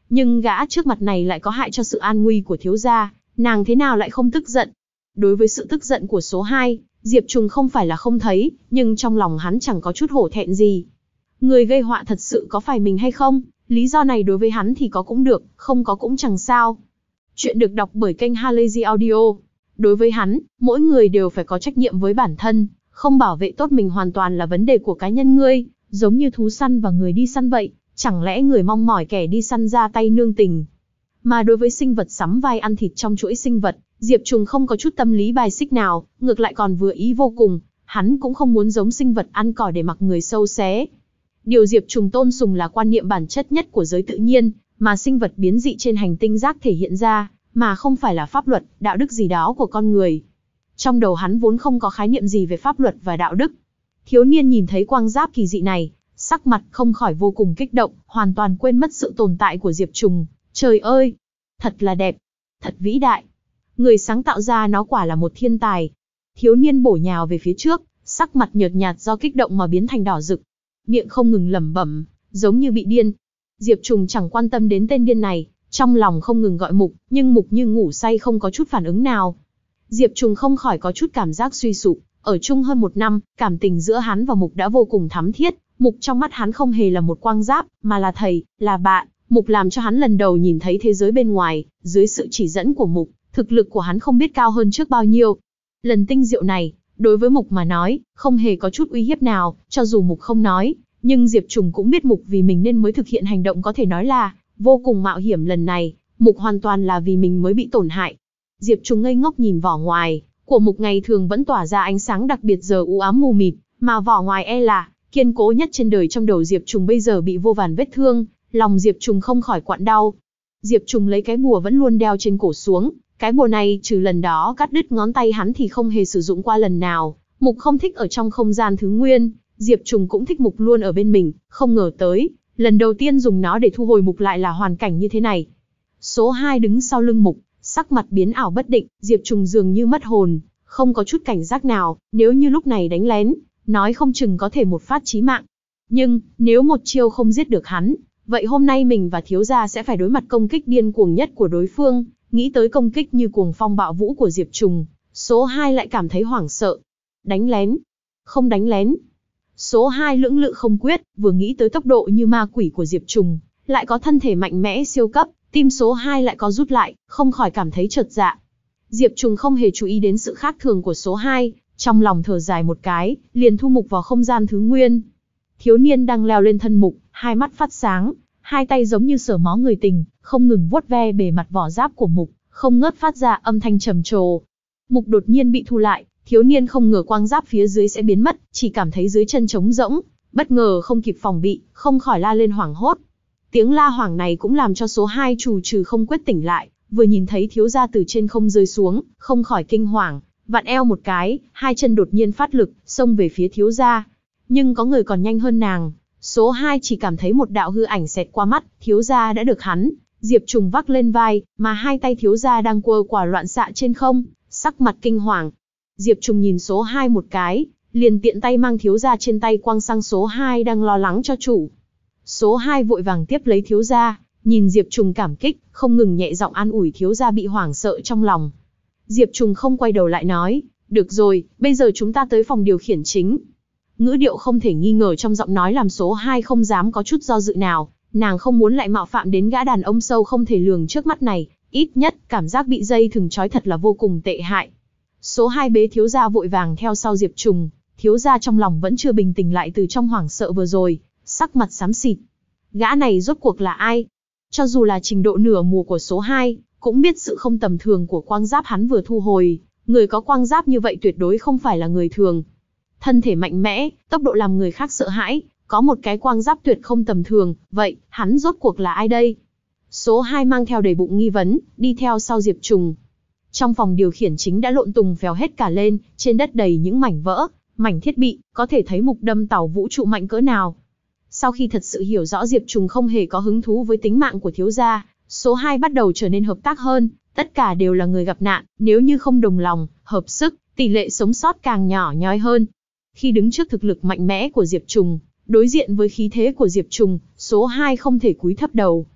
Nhưng gã trước mặt này lại có hại cho sự an nguy của thiếu gia, nàng thế nào lại không tức giận? Đối với sự tức giận của số hai, Diệp Trùng không phải là không thấy, nhưng trong lòng hắn chẳng có chút hổ thẹn gì. Người gây họa thật sự có phải mình hay không? Lý do này đối với hắn thì có cũng được, không có cũng chẳng sao. Chuyện được đọc bởi kênh Halazy Audio. Đối với hắn, mỗi người đều phải có trách nhiệm với bản thân, không bảo vệ tốt mình hoàn toàn là vấn đề của cá nhân ngươi, giống như thú săn và người đi săn vậy, chẳng lẽ người mong mỏi kẻ đi săn ra tay nương tình. Mà đối với sinh vật sắm vai ăn thịt trong chuỗi sinh vật, Diệp Trùng không có chút tâm lý bài xích nào, ngược lại còn vừa ý vô cùng, hắn cũng không muốn giống sinh vật ăn cỏ để mặc người sâu xé. Điều Diệp Trùng tôn sùng là quan niệm bản chất nhất của giới tự nhiên, mà sinh vật biến dị trên hành tinh rác thể hiện ra, mà không phải là pháp luật, đạo đức gì đó của con người. Trong đầu hắn vốn không có khái niệm gì về pháp luật và đạo đức. Thiếu niên nhìn thấy quang giáp kỳ dị này, sắc mặt không khỏi vô cùng kích động, hoàn toàn quên mất sự tồn tại của Diệp Trùng. Trời ơi! Thật là đẹp! Thật vĩ đại! Người sáng tạo ra nó quả là một thiên tài. Thiếu niên bổ nhào về phía trước, sắc mặt nhợt nhạt do kích động mà biến thành đỏ rực. Miệng không ngừng lẩm bẩm, giống như bị điên. Diệp Trùng chẳng quan tâm đến tên điên này, trong lòng không ngừng gọi Mục, nhưng Mục như ngủ say không có chút phản ứng nào. Diệp Trùng không khỏi có chút cảm giác suy sụp, ở chung hơn một năm, cảm tình giữa hắn và Mục đã vô cùng thắm thiết. Mục trong mắt hắn không hề là một quang giáp, mà là thầy, là bạn. Mục làm cho hắn lần đầu nhìn thấy thế giới bên ngoài, dưới sự chỉ dẫn của Mục, thực lực của hắn không biết cao hơn trước bao nhiêu. Lần tinh diệu này, đối với Mục mà nói, không hề có chút uy hiếp nào, cho dù Mục không nói, nhưng Diệp Trùng cũng biết Mục vì mình nên mới thực hiện hành động có thể nói là vô cùng mạo hiểm lần này, Mục hoàn toàn là vì mình mới bị tổn hại. Diệp Trùng ngây ngốc nhìn vỏ ngoài của Mục ngày thường vẫn tỏa ra ánh sáng đặc biệt giờ u ám mù mịt, mà vỏ ngoài e là kiên cố nhất trên đời. Trong đầu Diệp Trùng bây giờ bị vô vàn vết thương, lòng Diệp Trùng không khỏi quặn đau. Diệp Trùng lấy cái bùa vẫn luôn đeo trên cổ xuống, cái bùa này trừ lần đó cắt đứt ngón tay hắn thì không hề sử dụng qua lần nào. Mục không thích ở trong không gian thứ nguyên, Diệp Trùng cũng thích Mục luôn ở bên mình, không ngờ tới, lần đầu tiên dùng nó để thu hồi Mục lại là hoàn cảnh như thế này. Số hai đứng sau lưng Mục, sắc mặt biến ảo bất định, Diệp Trùng dường như mất hồn, không có chút cảnh giác nào, nếu như lúc này đánh lén, nói không chừng có thể một phát chí mạng. Nhưng, nếu một chiêu không giết được hắn, vậy hôm nay mình và thiếu gia sẽ phải đối mặt công kích điên cuồng nhất của đối phương. Nghĩ tới công kích như cuồng phong bạo vũ của Diệp Trùng, số hai lại cảm thấy hoảng sợ. Đánh lén? Không đánh lén. Số hai lưỡng lự không quyết, vừa nghĩ tới tốc độ như ma quỷ của Diệp Trùng, lại có thân thể mạnh mẽ siêu cấp, tim số hai lại có rút lại, không khỏi cảm thấy chột dạ. Diệp Trùng không hề chú ý đến sự khác thường của số hai, trong lòng thở dài một cái, liền thu Mục vào không gian thứ nguyên. Thiếu niên đang leo lên thân Mục, hai mắt phát sáng, hai tay giống như sờ mó người tình, không ngừng vuốt ve bề mặt vỏ giáp của Mục, không ngớt phát ra âm thanh trầm trồ. Mục đột nhiên bị thu lại, thiếu niên không ngờ quang giáp phía dưới sẽ biến mất, chỉ cảm thấy dưới chân trống rỗng, bất ngờ không kịp phòng bị, không khỏi la lên hoảng hốt. Tiếng la hoảng này cũng làm cho số hai trù trừ không quyết tỉnh lại, vừa nhìn thấy thiếu gia từ trên không rơi xuống, không khỏi kinh hoàng, vặn eo một cái, hai chân đột nhiên phát lực, xông về phía thiếu gia. Nhưng có người còn nhanh hơn nàng, số hai chỉ cảm thấy một đạo hư ảnh xẹt qua mắt, thiếu gia đã được hắn, Diệp Trùng vác lên vai, mà hai tay thiếu gia đang quơ quà loạn xạ trên không, sắc mặt kinh hoàng. Diệp Trùng nhìn số hai một cái, liền tiện tay mang thiếu gia trên tay quăng sang số hai đang lo lắng cho chủ. Số hai vội vàng tiếp lấy thiếu gia, nhìn Diệp Trùng cảm kích, không ngừng nhẹ giọng an ủi thiếu gia bị hoảng sợ trong lòng. Diệp Trùng không quay đầu lại nói, được rồi, bây giờ chúng ta tới phòng điều khiển chính. Ngữ điệu không thể nghi ngờ trong giọng nói làm số hai không dám có chút do dự nào, nàng không muốn lại mạo phạm đến gã đàn ông sâu không thể lường trước mắt này, ít nhất cảm giác bị dây thừng trói thật là vô cùng tệ hại. Số hai bế thiếu gia vội vàng theo sau Diệp Trùng, thiếu gia trong lòng vẫn chưa bình tĩnh lại từ trong hoảng sợ vừa rồi, sắc mặt xám xịt. Gã này rốt cuộc là ai? Cho dù là trình độ nửa mùa của số hai, cũng biết sự không tầm thường của quang giáp hắn vừa thu hồi, người có quang giáp như vậy tuyệt đối không phải là người thường. Thân thể mạnh mẽ, tốc độ làm người khác sợ hãi, có một cái quang giáp tuyệt không tầm thường, vậy, hắn rốt cuộc là ai đây? Số hai mang theo đầy bụng nghi vấn, đi theo sau Diệp Trùng. Trong phòng điều khiển chính đã lộn tùng phèo hết cả lên, trên đất đầy những mảnh vỡ, mảnh thiết bị, có thể thấy Mục đâm tàu vũ trụ mạnh cỡ nào. Sau khi thật sự hiểu rõ Diệp Trùng không hề có hứng thú với tính mạng của thiếu gia, số hai bắt đầu trở nên hợp tác hơn, tất cả đều là người gặp nạn, nếu như không đồng lòng, hợp sức, tỷ lệ sống sót càng nhỏ nhoi hơn. Khi đứng trước thực lực mạnh mẽ của Diệp Trùng, đối diện với khí thế của Diệp Trùng, số hai không thể cúi thấp đầu.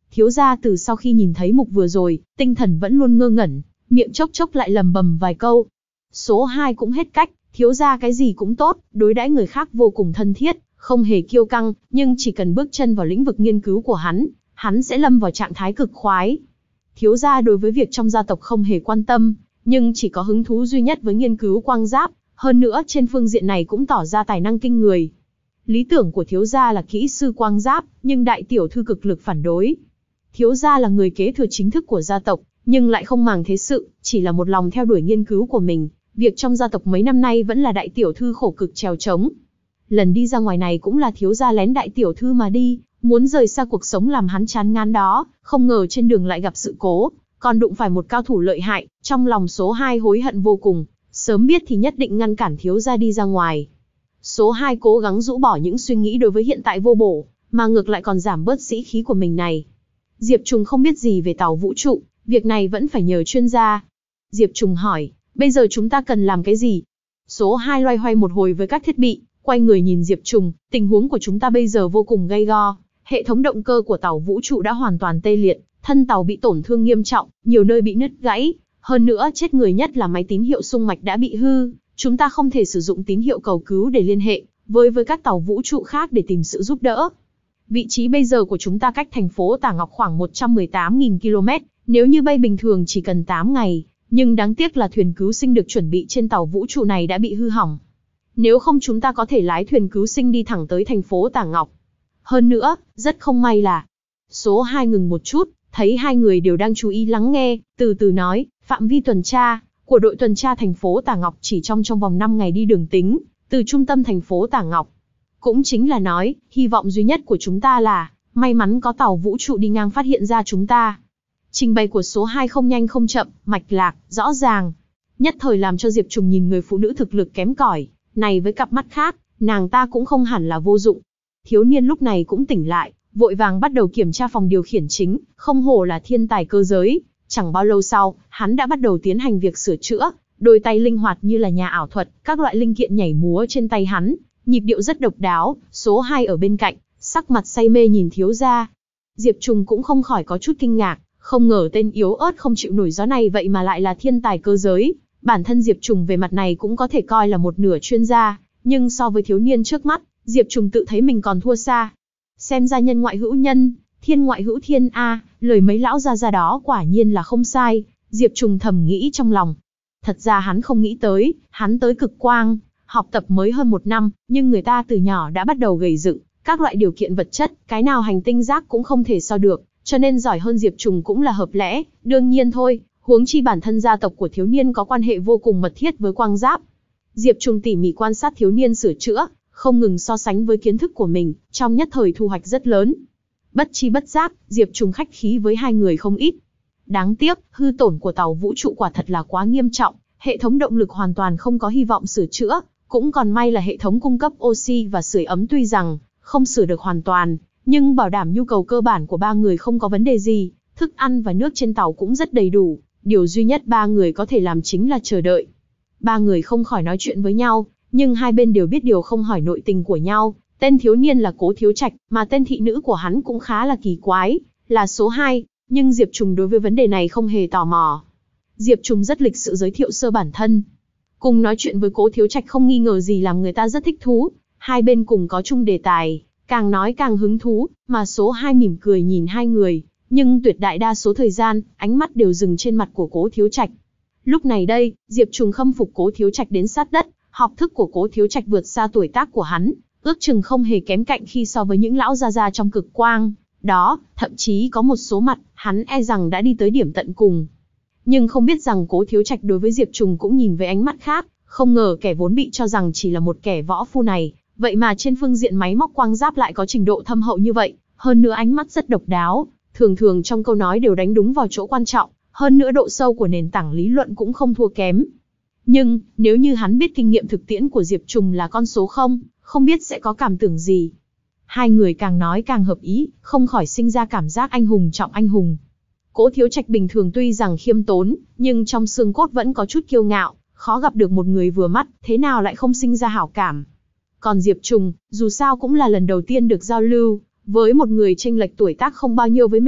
Thiếu gia từ sau khi nhìn thấy mục vừa rồi, tinh thần vẫn luôn ngơ ngẩn, miệng chốc chốc lại lầm bầm vài câu. Số hai cũng hết cách, thiếu gia cái gì cũng tốt, đối đãi người khác vô cùng thân thiết, không hề kiêu căng, nhưng chỉ cần bước chân vào lĩnh vực nghiên cứu của hắn, hắn sẽ lâm vào trạng thái cực khoái. Thiếu gia đối với việc trong gia tộc không hề quan tâm, nhưng chỉ có hứng thú duy nhất với nghiên cứu quang giáp, hơn nữa trên phương diện này cũng tỏ ra tài năng kinh người. Lý tưởng của thiếu gia là kỹ sư quang giáp, nhưng đại tiểu thư cực lực phản đối. Thiếu gia là người kế thừa chính thức của gia tộc, nhưng lại không màng thế sự, chỉ là một lòng theo đuổi nghiên cứu của mình. Việc trong gia tộc mấy năm nay vẫn là đại tiểu thư khổ cực trèo trống. Lần đi ra ngoài này cũng là thiếu gia lén đại tiểu thư mà đi, muốn rời xa cuộc sống làm hắn chán ngán đó, không ngờ trên đường lại gặp sự cố, còn đụng phải một cao thủ lợi hại, trong lòng số hai hối hận vô cùng, sớm biết thì nhất định ngăn cản thiếu gia đi ra ngoài. Số hai cố gắng rũ bỏ những suy nghĩ đối với hiện tại vô bổ, mà ngược lại còn giảm bớt sĩ khí của mình này. Diệp Trùng không biết gì về tàu vũ trụ, việc này vẫn phải nhờ chuyên gia. Diệp Trùng hỏi, bây giờ chúng ta cần làm cái gì? Số hai loay hoay một hồi với các thiết bị, quay người nhìn Diệp Trùng, tình huống của chúng ta bây giờ vô cùng gay go. Hệ thống động cơ của tàu vũ trụ đã hoàn toàn tê liệt, thân tàu bị tổn thương nghiêm trọng, nhiều nơi bị nứt gãy. Hơn nữa chết người nhất là máy tín hiệu xung mạch đã bị hư. Chúng ta không thể sử dụng tín hiệu cầu cứu để liên hệ với với các tàu vũ trụ khác để tìm sự giúp đỡ. Vị trí bây giờ của chúng ta cách thành phố Tả Ngọc khoảng một trăm mười tám nghìn ki lô mét, nếu như bay bình thường chỉ cần tám ngày, nhưng đáng tiếc là thuyền cứu sinh được chuẩn bị trên tàu vũ trụ này đã bị hư hỏng. Nếu không chúng ta có thể lái thuyền cứu sinh đi thẳng tới thành phố Tả Ngọc. Hơn nữa, rất không may là... Số hai ngừng một chút, thấy hai người đều đang chú ý lắng nghe, từ từ nói, phạm vi tuần tra của đội tuần tra thành phố Tả Ngọc chỉ trong trong vòng năm ngày đi đường tính, từ trung tâm thành phố Tả Ngọc. Cũng chính là nói, hy vọng duy nhất của chúng ta là, may mắn có tàu vũ trụ đi ngang phát hiện ra chúng ta. Trình bày của số hai không nhanh không chậm, mạch lạc, rõ ràng. Nhất thời làm cho Diệp Trùng nhìn người phụ nữ thực lực kém cỏi này với cặp mắt khác, nàng ta cũng không hẳn là vô dụng. Thiếu niên lúc này cũng tỉnh lại, vội vàng bắt đầu kiểm tra phòng điều khiển chính, không hổ là thiên tài cơ giới. Chẳng bao lâu sau, hắn đã bắt đầu tiến hành việc sửa chữa, đôi tay linh hoạt như là nhà ảo thuật, các loại linh kiện nhảy múa trên tay hắn, nhịp điệu rất độc đáo. Số hai ở bên cạnh, sắc mặt say mê nhìn thiếu gia. Diệp Trùng cũng không khỏi có chút kinh ngạc, không ngờ tên yếu ớt không chịu nổi gió này vậy mà lại là thiên tài cơ giới. Bản thân Diệp Trùng về mặt này cũng có thể coi là một nửa chuyên gia, nhưng so với thiếu niên trước mắt, Diệp Trùng tự thấy mình còn thua xa. Xem ra nhân ngoại hữu nhân, thiên ngoại hữu thiên a, lời mấy lão gia gia đó quả nhiên là không sai, Diệp Trùng thầm nghĩ trong lòng. Thật ra hắn không nghĩ tới, hắn tới Cực Quang, học tập mới hơn một năm, nhưng người ta từ nhỏ đã bắt đầu gầy dựng, các loại điều kiện vật chất, cái nào hành tinh giác cũng không thể so được, cho nên giỏi hơn Diệp Trùng cũng là hợp lẽ, đương nhiên thôi, huống chi bản thân gia tộc của thiếu niên có quan hệ vô cùng mật thiết với quang giáp. Diệp Trùng tỉ mỉ quan sát thiếu niên sửa chữa, không ngừng so sánh với kiến thức của mình, trong nhất thời thu hoạch rất lớn. Bất chi bất giác, Diệp Trùng khách khí với hai người không ít. Đáng tiếc, hư tổn của tàu vũ trụ quả thật là quá nghiêm trọng, hệ thống động lực hoàn toàn không có hy vọng sửa chữa, cũng còn may là hệ thống cung cấp oxy và sưởi ấm tuy rằng không sửa được hoàn toàn, nhưng bảo đảm nhu cầu cơ bản của ba người không có vấn đề gì, thức ăn và nước trên tàu cũng rất đầy đủ, điều duy nhất ba người có thể làm chính là chờ đợi. Ba người không khỏi nói chuyện với nhau, nhưng hai bên đều biết điều không hỏi nội tình của nhau. Tên thiếu niên là Cố Thiếu Trạch, mà tên thị nữ của hắn cũng khá là kỳ quái, là số hai, nhưng Diệp Trùng đối với vấn đề này không hề tò mò. Diệp Trùng rất lịch sự giới thiệu sơ bản thân. Cùng nói chuyện với Cố Thiếu Trạch không nghi ngờ gì làm người ta rất thích thú, hai bên cùng có chung đề tài, càng nói càng hứng thú, mà số hai mỉm cười nhìn hai người, nhưng tuyệt đại đa số thời gian, ánh mắt đều dừng trên mặt của Cố Thiếu Trạch. Lúc này đây, Diệp Trùng khâm phục Cố Thiếu Trạch đến sát đất, học thức của Cố Thiếu Trạch vượt xa tuổi tác của hắn, ước chừng không hề kém cạnh khi so với những lão gia gia trong Cực Quang. Đó, thậm chí có một số mặt, hắn e rằng đã đi tới điểm tận cùng. Nhưng không biết rằng Cố Thiếu Trạch đối với Diệp Trùng cũng nhìn với ánh mắt khác, không ngờ kẻ vốn bị cho rằng chỉ là một kẻ võ phu này, vậy mà trên phương diện máy móc quang giáp lại có trình độ thâm hậu như vậy, hơn nữa ánh mắt rất độc đáo, thường thường trong câu nói đều đánh đúng vào chỗ quan trọng, hơn nữa độ sâu của nền tảng lý luận cũng không thua kém. Nhưng, nếu như hắn biết kinh nghiệm thực tiễn của Diệp Trùng là con số không, không biết sẽ có cảm tưởng gì. Hai người càng nói càng hợp ý, không khỏi sinh ra cảm giác anh hùng trọng anh hùng. Cố Thiếu Trạch bình thường tuy rằng khiêm tốn, nhưng trong xương cốt vẫn có chút kiêu ngạo, khó gặp được một người vừa mắt, thế nào lại không sinh ra hảo cảm. Còn Diệp Trùng, dù sao cũng là lần đầu tiên được giao lưu với một người chênh lệch tuổi tác không bao nhiêu với mình,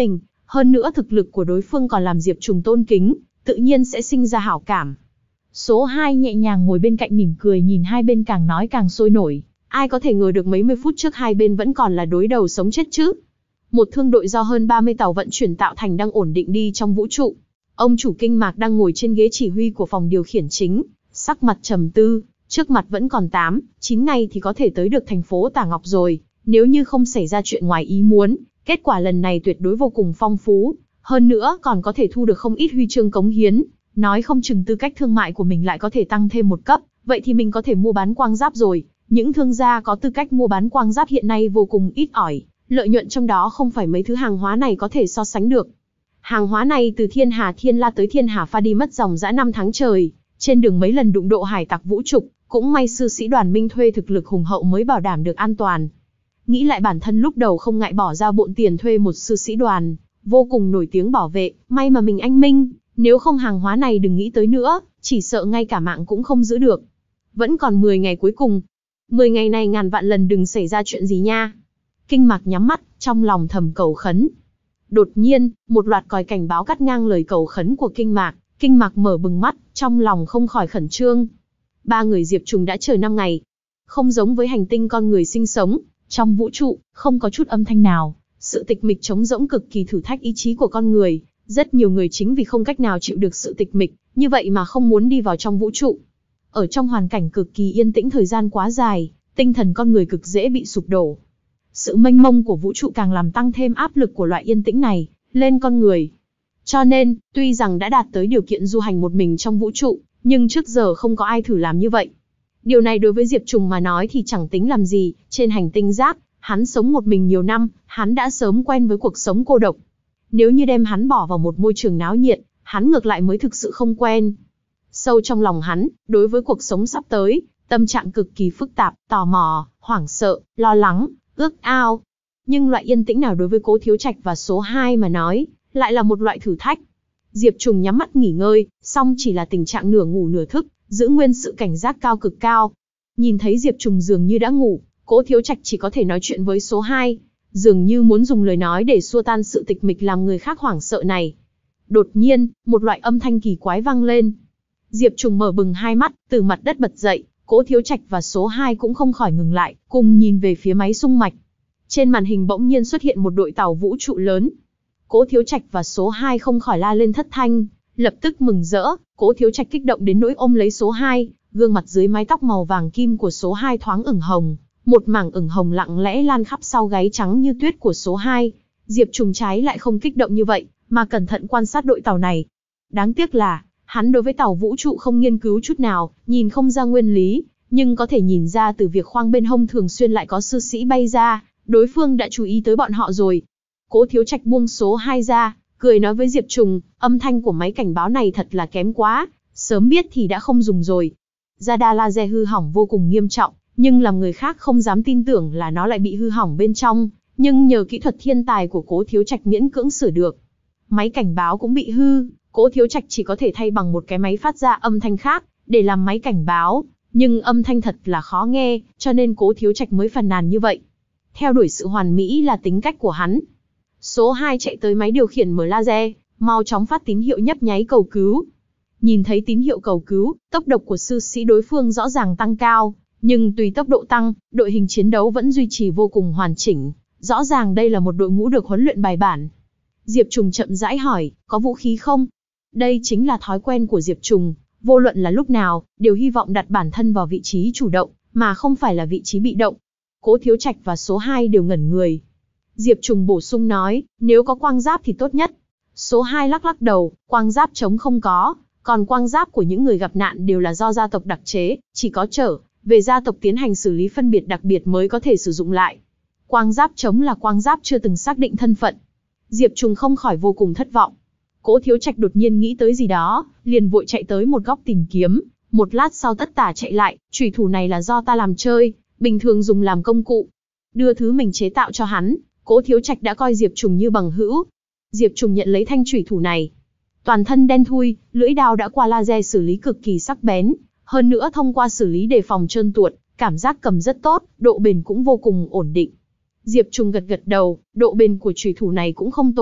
Hơn nữa thực lực của đối phương còn làm Diệp Trùng tôn kính, tự nhiên sẽ sinh ra hảo cảm. Số hai nhẹ nhàng ngồi bên cạnh mỉm cười nhìn hai bên càng nói càng sôi nổi. Ai có thể ngờ được mấy mươi phút trước hai bên vẫn còn là đối đầu sống chết chứ. Một thương đội do hơn ba mươi tàu vận chuyển tạo thành đang ổn định đi trong vũ trụ. Ông chủ Kinh Mạc đang ngồi trên ghế chỉ huy của phòng điều khiển chính, sắc mặt trầm tư, trước mặt vẫn còn tám, chín ngày thì có thể tới được thành phố Tả Ngọc rồi. Nếu như không xảy ra chuyện ngoài ý muốn, kết quả lần này tuyệt đối vô cùng phong phú. Hơn nữa còn có thể thu được không ít huy chương cống hiến. Nói không chừng tư cách thương mại của mình lại có thể tăng thêm một cấp, vậy thì mình có thể mua bán quang giáp rồi. Những thương gia có tư cách mua bán quang giáp hiện nay vô cùng ít ỏi, lợi nhuận trong đó không phải mấy thứ hàng hóa này có thể so sánh được. Hàng hóa này từ Thiên Hà Thiên La tới Thiên Hà Pha đi mất dòng dã năm tháng trời, trên đường mấy lần đụng độ hải tặc vũ trục, cũng may sư sĩ đoàn Minh thuê thực lực hùng hậu mới bảo đảm được an toàn. Nghĩ lại bản thân lúc đầu không ngại bỏ ra bộn tiền thuê một sư sĩ đoàn, vô cùng nổi tiếng bảo vệ, may mà mình anh Minh, nếu không hàng hóa này đừng nghĩ tới nữa, chỉ sợ ngay cả mạng cũng không giữ được. Vẫn còn mười ngày cuối cùng. mười ngày này ngàn vạn lần đừng xảy ra chuyện gì nha. Kinh Mạc nhắm mắt, trong lòng thầm cầu khấn. Đột nhiên, một loạt còi cảnh báo cắt ngang lời cầu khấn của Kinh Mạc. Kinh Mạc mở bừng mắt, trong lòng không khỏi khẩn trương. Ba người Diệp Trùng đã chờ năm ngày. Không giống với hành tinh con người sinh sống, trong vũ trụ, không có chút âm thanh nào. Sự tịch mịch trống rỗng cực kỳ thử thách ý chí của con người. Rất nhiều người chính vì không cách nào chịu được sự tịch mịch, như vậy mà không muốn đi vào trong vũ trụ. Ở trong hoàn cảnh cực kỳ yên tĩnh thời gian quá dài, tinh thần con người cực dễ bị sụp đổ. Sự mênh mông của vũ trụ càng làm tăng thêm áp lực của loại yên tĩnh này lên con người. Cho nên, tuy rằng đã đạt tới điều kiện du hành một mình trong vũ trụ, nhưng trước giờ không có ai thử làm như vậy. Điều này đối với Diệp Trùng mà nói thì chẳng tính làm gì, trên hành tinh rác, hắn sống một mình nhiều năm, hắn đã sớm quen với cuộc sống cô độc. Nếu như đem hắn bỏ vào một môi trường náo nhiệt, hắn ngược lại mới thực sự không quen. Sâu trong lòng hắn, đối với cuộc sống sắp tới, tâm trạng cực kỳ phức tạp, tò mò, hoảng sợ, lo lắng, ước ao. Nhưng loại yên tĩnh nào đối với Cố Thiếu Trạch và số hai mà nói, lại là một loại thử thách. Diệp Trùng nhắm mắt nghỉ ngơi, song chỉ là tình trạng nửa ngủ nửa thức, giữ nguyên sự cảnh giác cao cực cao. Nhìn thấy Diệp Trùng dường như đã ngủ, Cố Thiếu Trạch chỉ có thể nói chuyện với số hai, dường như muốn dùng lời nói để xua tan sự tịch mịch làm người khác hoảng sợ này. Đột nhiên, một loại âm thanh kỳ quái vang lên. Diệp Trùng mở bừng hai mắt, từ mặt đất bật dậy, Cố Thiếu Trạch và số hai cũng không khỏi ngừng lại, cùng nhìn về phía máy xung mạch. Trên màn hình bỗng nhiên xuất hiện một đội tàu vũ trụ lớn. Cố Thiếu Trạch và số hai không khỏi la lên thất thanh, lập tức mừng rỡ. Cố Thiếu Trạch kích động đến nỗi ôm lấy số hai, gương mặt dưới mái tóc màu vàng kim của số hai thoáng ửng hồng, một mảng ửng hồng lặng lẽ lan khắp sau gáy trắng như tuyết của số hai. Diệp Trùng trái lại không kích động như vậy, mà cẩn thận quan sát đội tàu này. Đáng tiếc là, hắn đối với tàu vũ trụ không nghiên cứu chút nào, nhìn không ra nguyên lý, nhưng có thể nhìn ra từ việc khoang bên hông thường xuyên lại có sư sĩ bay ra, đối phương đã chú ý tới bọn họ rồi. Cố Thiếu Trạch buông số hai ra, cười nói với Diệp Trùng, âm thanh của máy cảnh báo này thật là kém quá, sớm biết thì đã không dùng rồi. Radar laser hư hỏng vô cùng nghiêm trọng, nhưng làm người khác không dám tin tưởng là nó lại bị hư hỏng bên trong, nhưng nhờ kỹ thuật thiên tài của Cố Thiếu Trạch miễn cưỡng sửa được. Máy cảnh báo cũng bị hư, Cố Thiếu Trạch chỉ có thể thay bằng một cái máy phát ra âm thanh khác, để làm máy cảnh báo, nhưng âm thanh thật là khó nghe, cho nên Cố Thiếu Trạch mới phàn nàn như vậy. Theo đuổi sự hoàn mỹ là tính cách của hắn. Số hai chạy tới máy điều khiển mở laser, mau chóng phát tín hiệu nhấp nháy cầu cứu. Nhìn thấy tín hiệu cầu cứu, tốc độ của sư sĩ đối phương rõ ràng tăng cao, nhưng tùy tốc độ tăng, đội hình chiến đấu vẫn duy trì vô cùng hoàn chỉnh. Rõ ràng đây là một đội ngũ được huấn luyện bài bản. Diệp Trùng chậm rãi hỏi, có vũ khí không? Đây chính là thói quen của Diệp Trùng, vô luận là lúc nào, đều hy vọng đặt bản thân vào vị trí chủ động, mà không phải là vị trí bị động. Cố Thiếu Trạch và số hai đều ngẩn người. Diệp Trùng bổ sung nói, nếu có quang giáp thì tốt nhất. Số hai lắc lắc đầu, quang giáp chống không có, còn quang giáp của những người gặp nạn đều là do gia tộc đặc chế, chỉ có trở về gia tộc tiến hành xử lý phân biệt đặc biệt mới có thể sử dụng lại. Quang giáp chống là quang giáp chưa từng xác định thân phận. Diệp Trùng không khỏi vô cùng thất vọng. Cố Thiếu Trạch đột nhiên nghĩ tới gì đó, liền vội chạy tới một góc tìm kiếm, một lát sau tất tả chạy lại, chủy thủ này là do ta làm chơi, bình thường dùng làm công cụ. Đưa thứ mình chế tạo cho hắn, Cố Thiếu Trạch đã coi Diệp Trùng như bằng hữu. Diệp Trùng nhận lấy thanh chủy thủ này. Toàn thân đen thui, lưỡi dao đã qua laser xử lý cực kỳ sắc bén, hơn nữa thông qua xử lý đề phòng trơn tuột, cảm giác cầm rất tốt, độ bền cũng vô cùng ổn định. Diệp Trùng gật gật đầu, độ bền của chủy thủ này cũng không tồi,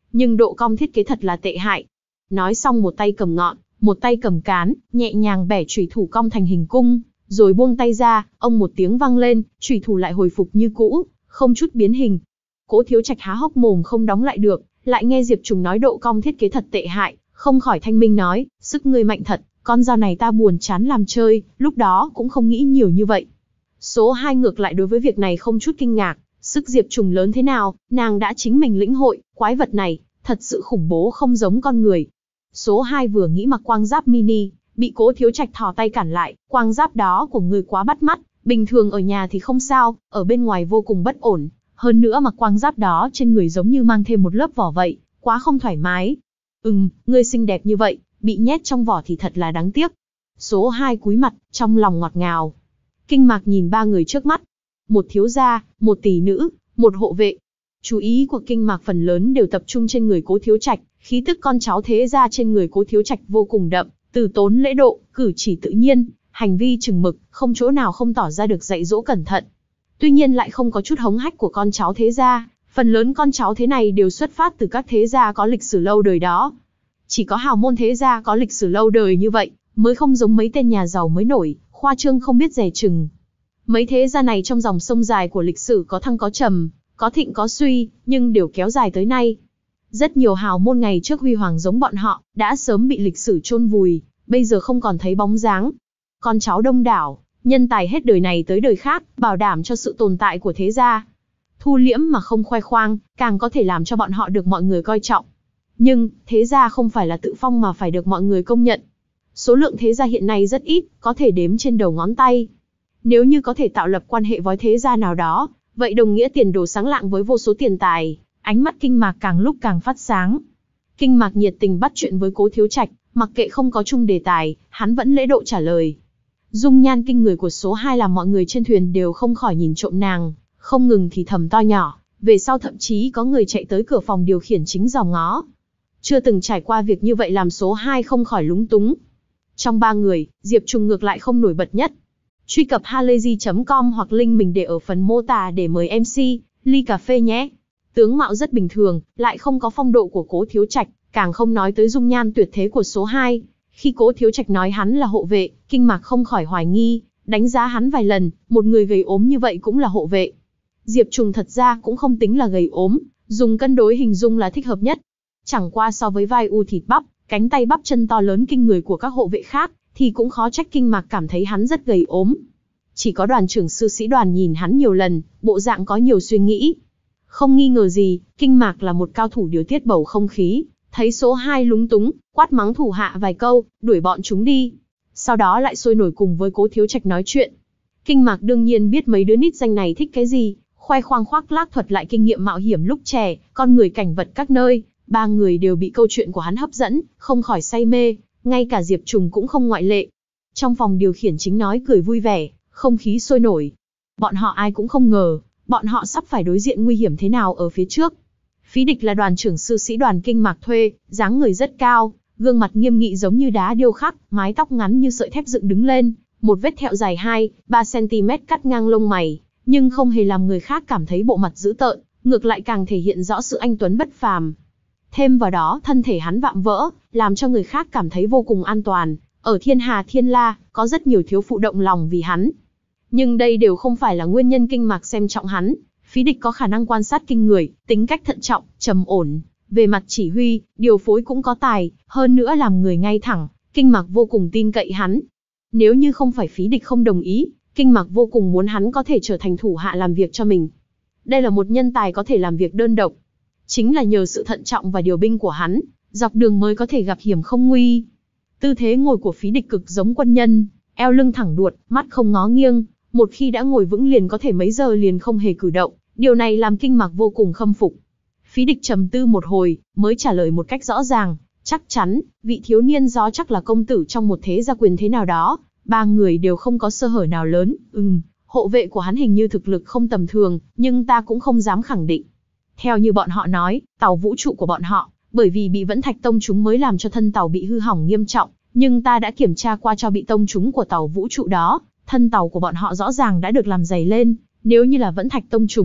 nhưng độ cong thiết kế thật là tệ hại. Nói xong một tay cầm ngọn, một tay cầm cán, nhẹ nhàng bẻ chủy thủ cong thành hình cung, rồi buông tay ra, ông một tiếng vang lên, chủy thủ lại hồi phục như cũ, không chút biến hình. Cố Thiếu Trạch há hốc mồm không đóng lại được, lại nghe Diệp Trùng nói độ cong thiết kế thật tệ hại, không khỏi thanh minh nói, sức ngươi mạnh thật, con dao này ta buồn chán làm chơi, lúc đó cũng không nghĩ nhiều như vậy. Số hai ngược lại đối với việc này không chút kinh ngạc, sức Diệp Trùng lớn thế nào, nàng đã chính mình lĩnh hội, quái vật này, thật sự khủng bố không giống con người. Số hai vừa nghĩ mặc quang giáp mini, bị Cố Thiếu Trạch thò tay cản lại, quang giáp đó của ngươi quá bắt mắt, bình thường ở nhà thì không sao, ở bên ngoài vô cùng bất ổn, hơn nữa mặc quang giáp đó trên người giống như mang thêm một lớp vỏ vậy, quá không thoải mái. Ừm, ngươi xinh đẹp như vậy, bị nhét trong vỏ thì thật là đáng tiếc. Số hai cúi mặt, trong lòng ngọt ngào. Kinh Mạc nhìn ba người trước mắt. Một thiếu gia, một tỷ nữ, một hộ vệ. Chú ý của Kinh Mạc phần lớn đều tập trung trên người Cố Thiếu Trạch, khí tức con cháu thế gia trên người Cố Thiếu Trạch vô cùng đậm, từ tốn lễ độ, cử chỉ tự nhiên, hành vi chừng mực, không chỗ nào không tỏ ra được dạy dỗ cẩn thận. Tuy nhiên lại không có chút hống hách của con cháu thế gia, phần lớn con cháu thế này đều xuất phát từ các thế gia có lịch sử lâu đời đó. Chỉ có hào môn thế gia có lịch sử lâu đời như vậy, mới không giống mấy tên nhà giàu mới nổi, khoa trương không biết dè chừng. Mấy thế gia này trong dòng sông dài của lịch sử có thăng có trầm, có thịnh có suy, nhưng đều kéo dài tới nay. Rất nhiều hào môn ngày trước huy hoàng giống bọn họ, đã sớm bị lịch sử chôn vùi, bây giờ không còn thấy bóng dáng. Con cháu đông đảo, nhân tài hết đời này tới đời khác, bảo đảm cho sự tồn tại của thế gia. Thu liễm mà không khoe khoang, càng có thể làm cho bọn họ được mọi người coi trọng. Nhưng, thế gia không phải là tự phong mà phải được mọi người công nhận. Số lượng thế gia hiện nay rất ít, có thể đếm trên đầu ngón tay. Nếu như có thể tạo lập quan hệ với thế gia nào đó, vậy đồng nghĩa tiền đồ sáng lạng với vô số tiền tài. Ánh mắt Kinh Mạc càng lúc càng phát sáng. Kinh Mạc nhiệt tình bắt chuyện với Cố Thiếu Trạch, mặc kệ không có chung đề tài, hắn vẫn lễ độ trả lời. Dung nhan kinh người của số hai làm mọi người trên thuyền đều không khỏi nhìn trộm nàng, không ngừng thì thầm to nhỏ, về sau thậm chí có người chạy tới cửa phòng điều khiển chính dòm ngó. Chưa từng trải qua việc như vậy làm số hai không khỏi lúng túng. Trong ba người, Diệp Trùng ngược lại không nổi bật nhất. Truy cập halayzi chấm com hoặc link mình để ở phần mô tả để mời em xê, ly cà phê nhé. Tướng mạo rất bình thường, lại không có phong độ của Cố Thiếu Trạch, càng không nói tới dung nhan tuyệt thế của số hai. Khi Cố Thiếu Trạch nói hắn là hộ vệ, Kinh Mạc không khỏi hoài nghi, đánh giá hắn vài lần, một người gầy ốm như vậy cũng là hộ vệ. Diệp Trùng thật ra cũng không tính là gầy ốm, dùng cân đối hình dung là thích hợp nhất. Chẳng qua so với vai u thịt bắp, cánh tay bắp chân to lớn kinh người của các hộ vệ khác, thì cũng khó trách Kinh Mạc cảm thấy hắn rất gầy ốm. Chỉ có đoàn trưởng sư sĩ đoàn nhìn hắn nhiều lần, bộ dạng có nhiều suy nghĩ. Không nghi ngờ gì, Kinh Mạc là một cao thủ điều tiết bầu không khí, thấy số hai lúng túng, quát mắng thủ hạ vài câu, đuổi bọn chúng đi. Sau đó lại sôi nổi cùng với Cố Thiếu Trạch nói chuyện. Kinh Mạc đương nhiên biết mấy đứa nít danh này thích cái gì, khoe khoang khoác lác thuật lại kinh nghiệm mạo hiểm lúc trẻ, con người cảnh vật các nơi, ba người đều bị câu chuyện của hắn hấp dẫn, không khỏi say mê, ngay cả Diệp Trùng cũng không ngoại lệ. Trong phòng điều khiển chính nói cười vui vẻ, không khí sôi nổi. Bọn họ ai cũng không ngờ, bọn họ sắp phải đối diện nguy hiểm thế nào ở phía trước. Phí Địch là đoàn trưởng sư sĩ đoàn Kinh Mạc thuê, dáng người rất cao, gương mặt nghiêm nghị giống như đá điêu khắc, mái tóc ngắn như sợi thép dựng đứng lên, một vết thẹo dài hai, ba xăng-ti-mét cắt ngang lông mày, nhưng không hề làm người khác cảm thấy bộ mặt dữ tợn, ngược lại càng thể hiện rõ sự anh tuấn bất phàm. Thêm vào đó, thân thể hắn vạm vỡ, làm cho người khác cảm thấy vô cùng an toàn. Ở Thiên Hà Thiên La, có rất nhiều thiếu phụ động lòng vì hắn. Nhưng đây đều không phải là nguyên nhân Kinh Mạc xem trọng hắn. Phí Địch có khả năng quan sát kinh người, tính cách thận trọng, trầm ổn. Về mặt chỉ huy, điều phối cũng có tài, hơn nữa làm người ngay thẳng, Kinh Mạc vô cùng tin cậy hắn. Nếu như không phải Phí Địch không đồng ý, Kinh Mạc vô cùng muốn hắn có thể trở thành thủ hạ làm việc cho mình. Đây là một nhân tài có thể làm việc đơn độc. Chính là nhờ sự thận trọng và điều binh của hắn, dọc đường mới có thể gặp hiểm không nguy. Tư thế ngồi của Phí Địch cực giống quân nhân, eo lưng thẳng đuột, mắt không ngó nghiêng, một khi đã ngồi vững liền có thể mấy giờ liền không hề cử động, điều này làm Kinh Mạc vô cùng khâm phục. Phí Địch trầm tư một hồi, mới trả lời một cách rõ ràng, chắc chắn, vị thiếu niên đó chắc là công tử trong một thế gia quyền thế nào đó, ba người đều không có sơ hở nào lớn, ừm, hộ vệ của hắn hình như thực lực không tầm thường, nhưng ta cũng không dám khẳng định. Theo như bọn họ nói, tàu vũ trụ của bọn họ, bởi vì bị Vẫn Thạch tông trúng mới làm cho thân tàu bị hư hỏng nghiêm trọng, nhưng ta đã kiểm tra qua cho bị tông trúng của tàu vũ trụ đó, thân tàu của bọn họ rõ ràng đã được làm dày lên, nếu như là Vẫn Thạch tông trúng,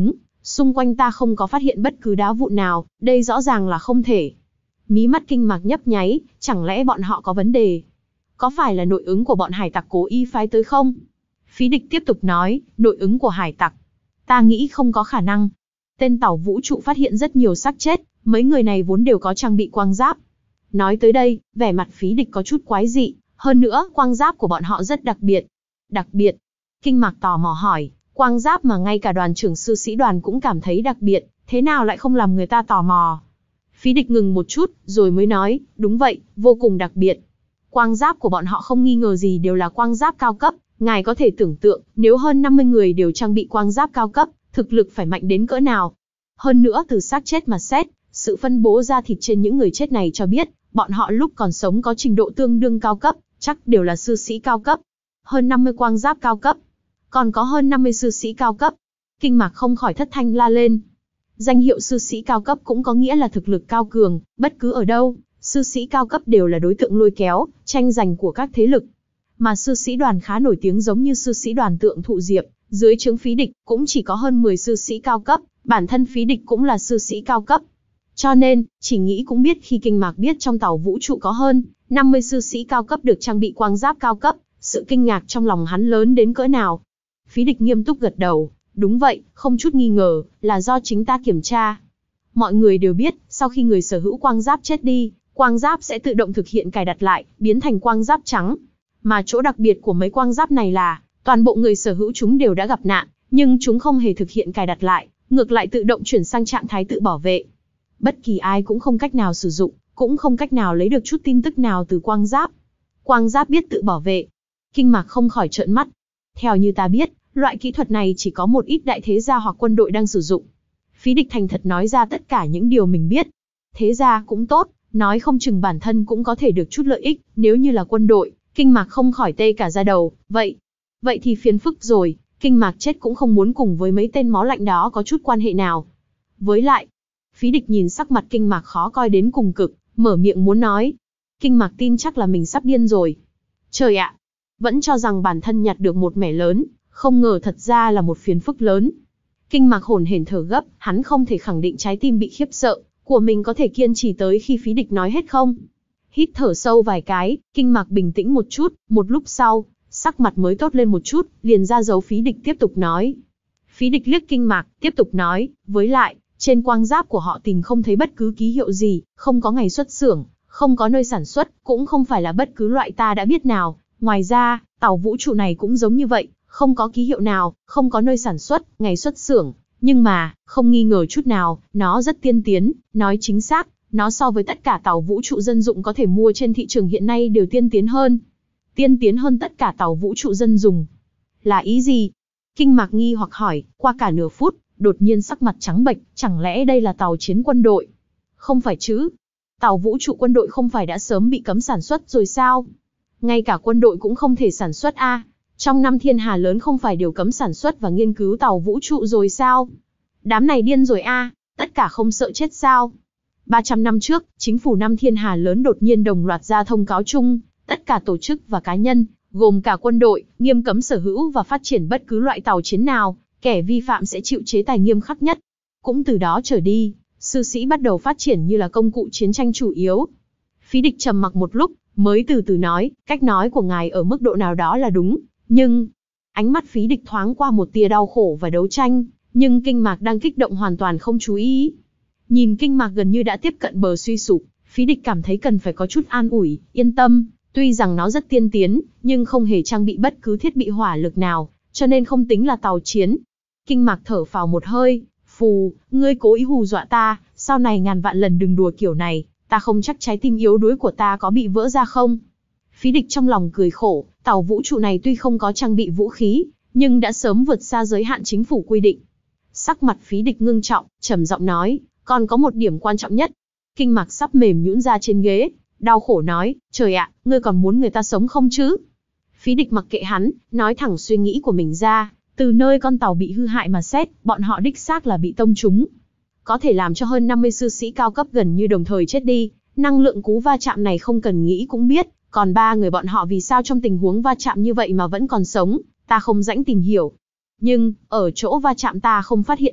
Xung quanh ta không có phát hiện bất cứ đá vụn nào, đây rõ ràng là không thể. Mí mắt Kinh Mạc nhấp nháy, chẳng lẽ bọn họ có vấn đề? Có phải là nội ứng của bọn hải tặc cố ý phái tới không? Phí Địch tiếp tục nói, nội ứng của hải tặc. Ta nghĩ không có khả năng. Tên tàu vũ trụ phát hiện rất nhiều xác chết, mấy người này vốn đều có trang bị quang giáp. Nói tới đây, vẻ mặt Phí Địch có chút quái dị, hơn nữa, quang giáp của bọn họ rất đặc biệt. Đặc biệt? Kinh Mạc tò mò hỏi, quang giáp mà ngay cả đoàn trưởng sư sĩ đoàn cũng cảm thấy đặc biệt, thế nào lại không làm người ta tò mò? Phí Địch ngừng một chút, rồi mới nói, đúng vậy, vô cùng đặc biệt. Quang giáp của bọn họ không nghi ngờ gì đều là quang giáp cao cấp, ngài có thể tưởng tượng, nếu hơn năm mươi người đều trang bị quang giáp cao cấp, thực lực phải mạnh đến cỡ nào. Hơn nữa từ xác chết mà xét, sự phân bố da thịt trên những người chết này cho biết, bọn họ lúc còn sống có trình độ tương đương cao cấp, chắc đều là sư sĩ cao cấp. Hơn năm mươi quang giáp cao cấp, còn có hơn năm mươi sư sĩ cao cấp. Kinh Mạc không khỏi thất thanh la lên. Danh hiệu sư sĩ cao cấp cũng có nghĩa là thực lực cao cường, bất cứ ở đâu, sư sĩ cao cấp đều là đối tượng lôi kéo, tranh giành của các thế lực. Mà sư sĩ đoàn khá nổi tiếng giống như sư sĩ đoàn Tượng Thụ Diệp, dưới trướng Phí Địch cũng chỉ có hơn mười sư sĩ cao cấp, bản thân Phí Địch cũng là sư sĩ cao cấp. Cho nên, chỉ nghĩ cũng biết khi Kinh Mạc biết trong tàu vũ trụ có hơn năm mươi sư sĩ cao cấp được trang bị quang giáp cao cấp, sự kinh ngạc trong lòng hắn lớn đến cỡ nào. Phí Địch nghiêm túc gật đầu, đúng vậy, không chút nghi ngờ, là do chính ta kiểm tra. Mọi người đều biết, sau khi người sở hữu quang giáp chết đi, quang giáp sẽ tự động thực hiện cài đặt lại, biến thành quang giáp trắng. Mà chỗ đặc biệt của mấy quang giáp này là, toàn bộ người sở hữu chúng đều đã gặp nạn, nhưng chúng không hề thực hiện cài đặt lại, ngược lại tự động chuyển sang trạng thái tự bảo vệ. Bất kỳ ai cũng không cách nào sử dụng, cũng không cách nào lấy được chút tin tức nào từ quang giáp. Quang giáp biết tự bảo vệ. Kinh Mạc không khỏi trợn mắt. Theo như ta biết, loại kỹ thuật này chỉ có một ít đại thế gia hoặc quân đội đang sử dụng. Phí Địch thành thật nói ra tất cả những điều mình biết. Thế gia cũng tốt, nói không chừng bản thân cũng có thể được chút lợi ích, nếu như là quân đội. Kinh Mạc không khỏi tê cả da đầu, vậy, vậy thì phiền phức rồi, Kinh Mạc chết cũng không muốn cùng với mấy tên máu lạnh đó có chút quan hệ nào. Với lại, Phí Địch nhìn sắc mặt Kinh Mạc khó coi đến cùng cực, mở miệng muốn nói. Kinh Mạc tin chắc là mình sắp điên rồi. Trời ạ, vẫn cho rằng bản thân nhặt được một mẻ lớn, không ngờ thật ra là một phiền phức lớn. Kinh Mạc hổn hển thở gấp, hắn không thể khẳng định trái tim bị khiếp sợ của mình có thể kiên trì tới khi Phí Địch nói hết không. Hít thở sâu vài cái, Kinh Mạc bình tĩnh một chút, một lúc sau, sắc mặt mới tốt lên một chút, liền ra dấu Phí Địch tiếp tục nói. Phí Địch liếc Kinh Mạc, tiếp tục nói, với lại, trên quang giáp của họ tìm không thấy bất cứ ký hiệu gì, không có ngày xuất xưởng, không có nơi sản xuất, cũng không phải là bất cứ loại ta đã biết nào. Ngoài ra, tàu vũ trụ này cũng giống như vậy, không có ký hiệu nào, không có nơi sản xuất, ngày xuất xưởng. Nhưng mà, không nghi ngờ chút nào, nó rất tiên tiến, nói chính xác, nó so với tất cả tàu vũ trụ dân dụng có thể mua trên thị trường hiện nay đều tiên tiến hơn. Tiên tiến hơn tất cả tàu vũ trụ dân dùng. Là ý gì? Kinh Mạc nghi hoặc hỏi, qua cả nửa phút, đột nhiên sắc mặt trắng bệch, chẳng lẽ đây là tàu chiến quân đội? Không phải chứ? Tàu vũ trụ quân đội không phải đã sớm bị cấm sản xuất rồi sao? Ngay cả quân đội cũng không thể sản xuất a. Trong năm thiên hà lớn không phải đều cấm sản xuất và nghiên cứu tàu vũ trụ rồi sao? Đám này điên rồi a, tất cả không sợ chết sao? ba trăm năm trước, chính phủ năm thiên hà lớn đột nhiên đồng loạt ra thông cáo chung, tất cả tổ chức và cá nhân, gồm cả quân đội, nghiêm cấm sở hữu và phát triển bất cứ loại tàu chiến nào, kẻ vi phạm sẽ chịu chế tài nghiêm khắc nhất. Cũng từ đó trở đi, sư sĩ bắt đầu phát triển như là công cụ chiến tranh chủ yếu. Phí Địch trầm mặc một lúc, mới từ từ nói, cách nói của ngài ở mức độ nào đó là đúng, nhưng... Ánh mắt Phí Địch thoáng qua một tia đau khổ và đấu tranh, nhưng Kinh Mạc đang kích động hoàn toàn không chú ý. Nhìn Kinh Mạc gần như đã tiếp cận bờ suy sụp, Phí Địch cảm thấy cần phải có chút an ủi, yên tâm, tuy rằng nó rất tiên tiến, nhưng không hề trang bị bất cứ thiết bị hỏa lực nào, cho nên không tính là tàu chiến. Kinh Mạc thở phào một hơi, phù, ngươi cố ý hù dọa ta, sau này ngàn vạn lần đừng đùa kiểu này, ta không chắc trái tim yếu đuối của ta có bị vỡ ra không. Phí Địch trong lòng cười khổ, tàu vũ trụ này tuy không có trang bị vũ khí, nhưng đã sớm vượt xa giới hạn chính phủ quy định. Sắc mặt Phí Địch ngưng trọng, trầm giọng nói, còn có một điểm quan trọng nhất. Kinh Mạc sắp mềm nhũn ra trên ghế, đau khổ nói, trời ạ, ngươi còn muốn người ta sống không chứ? Phí Địch mặc kệ hắn, nói thẳng suy nghĩ của mình ra, từ nơi con tàu bị hư hại mà xét, bọn họ đích xác là bị tông trúng. Có thể làm cho hơn năm mươi sư sĩ cao cấp gần như đồng thời chết đi, năng lượng cú va chạm này không cần nghĩ cũng biết, còn ba người bọn họ vì sao trong tình huống va chạm như vậy mà vẫn còn sống, ta không rãnh tìm hiểu. Nhưng, ở chỗ va chạm ta không phát hiện được,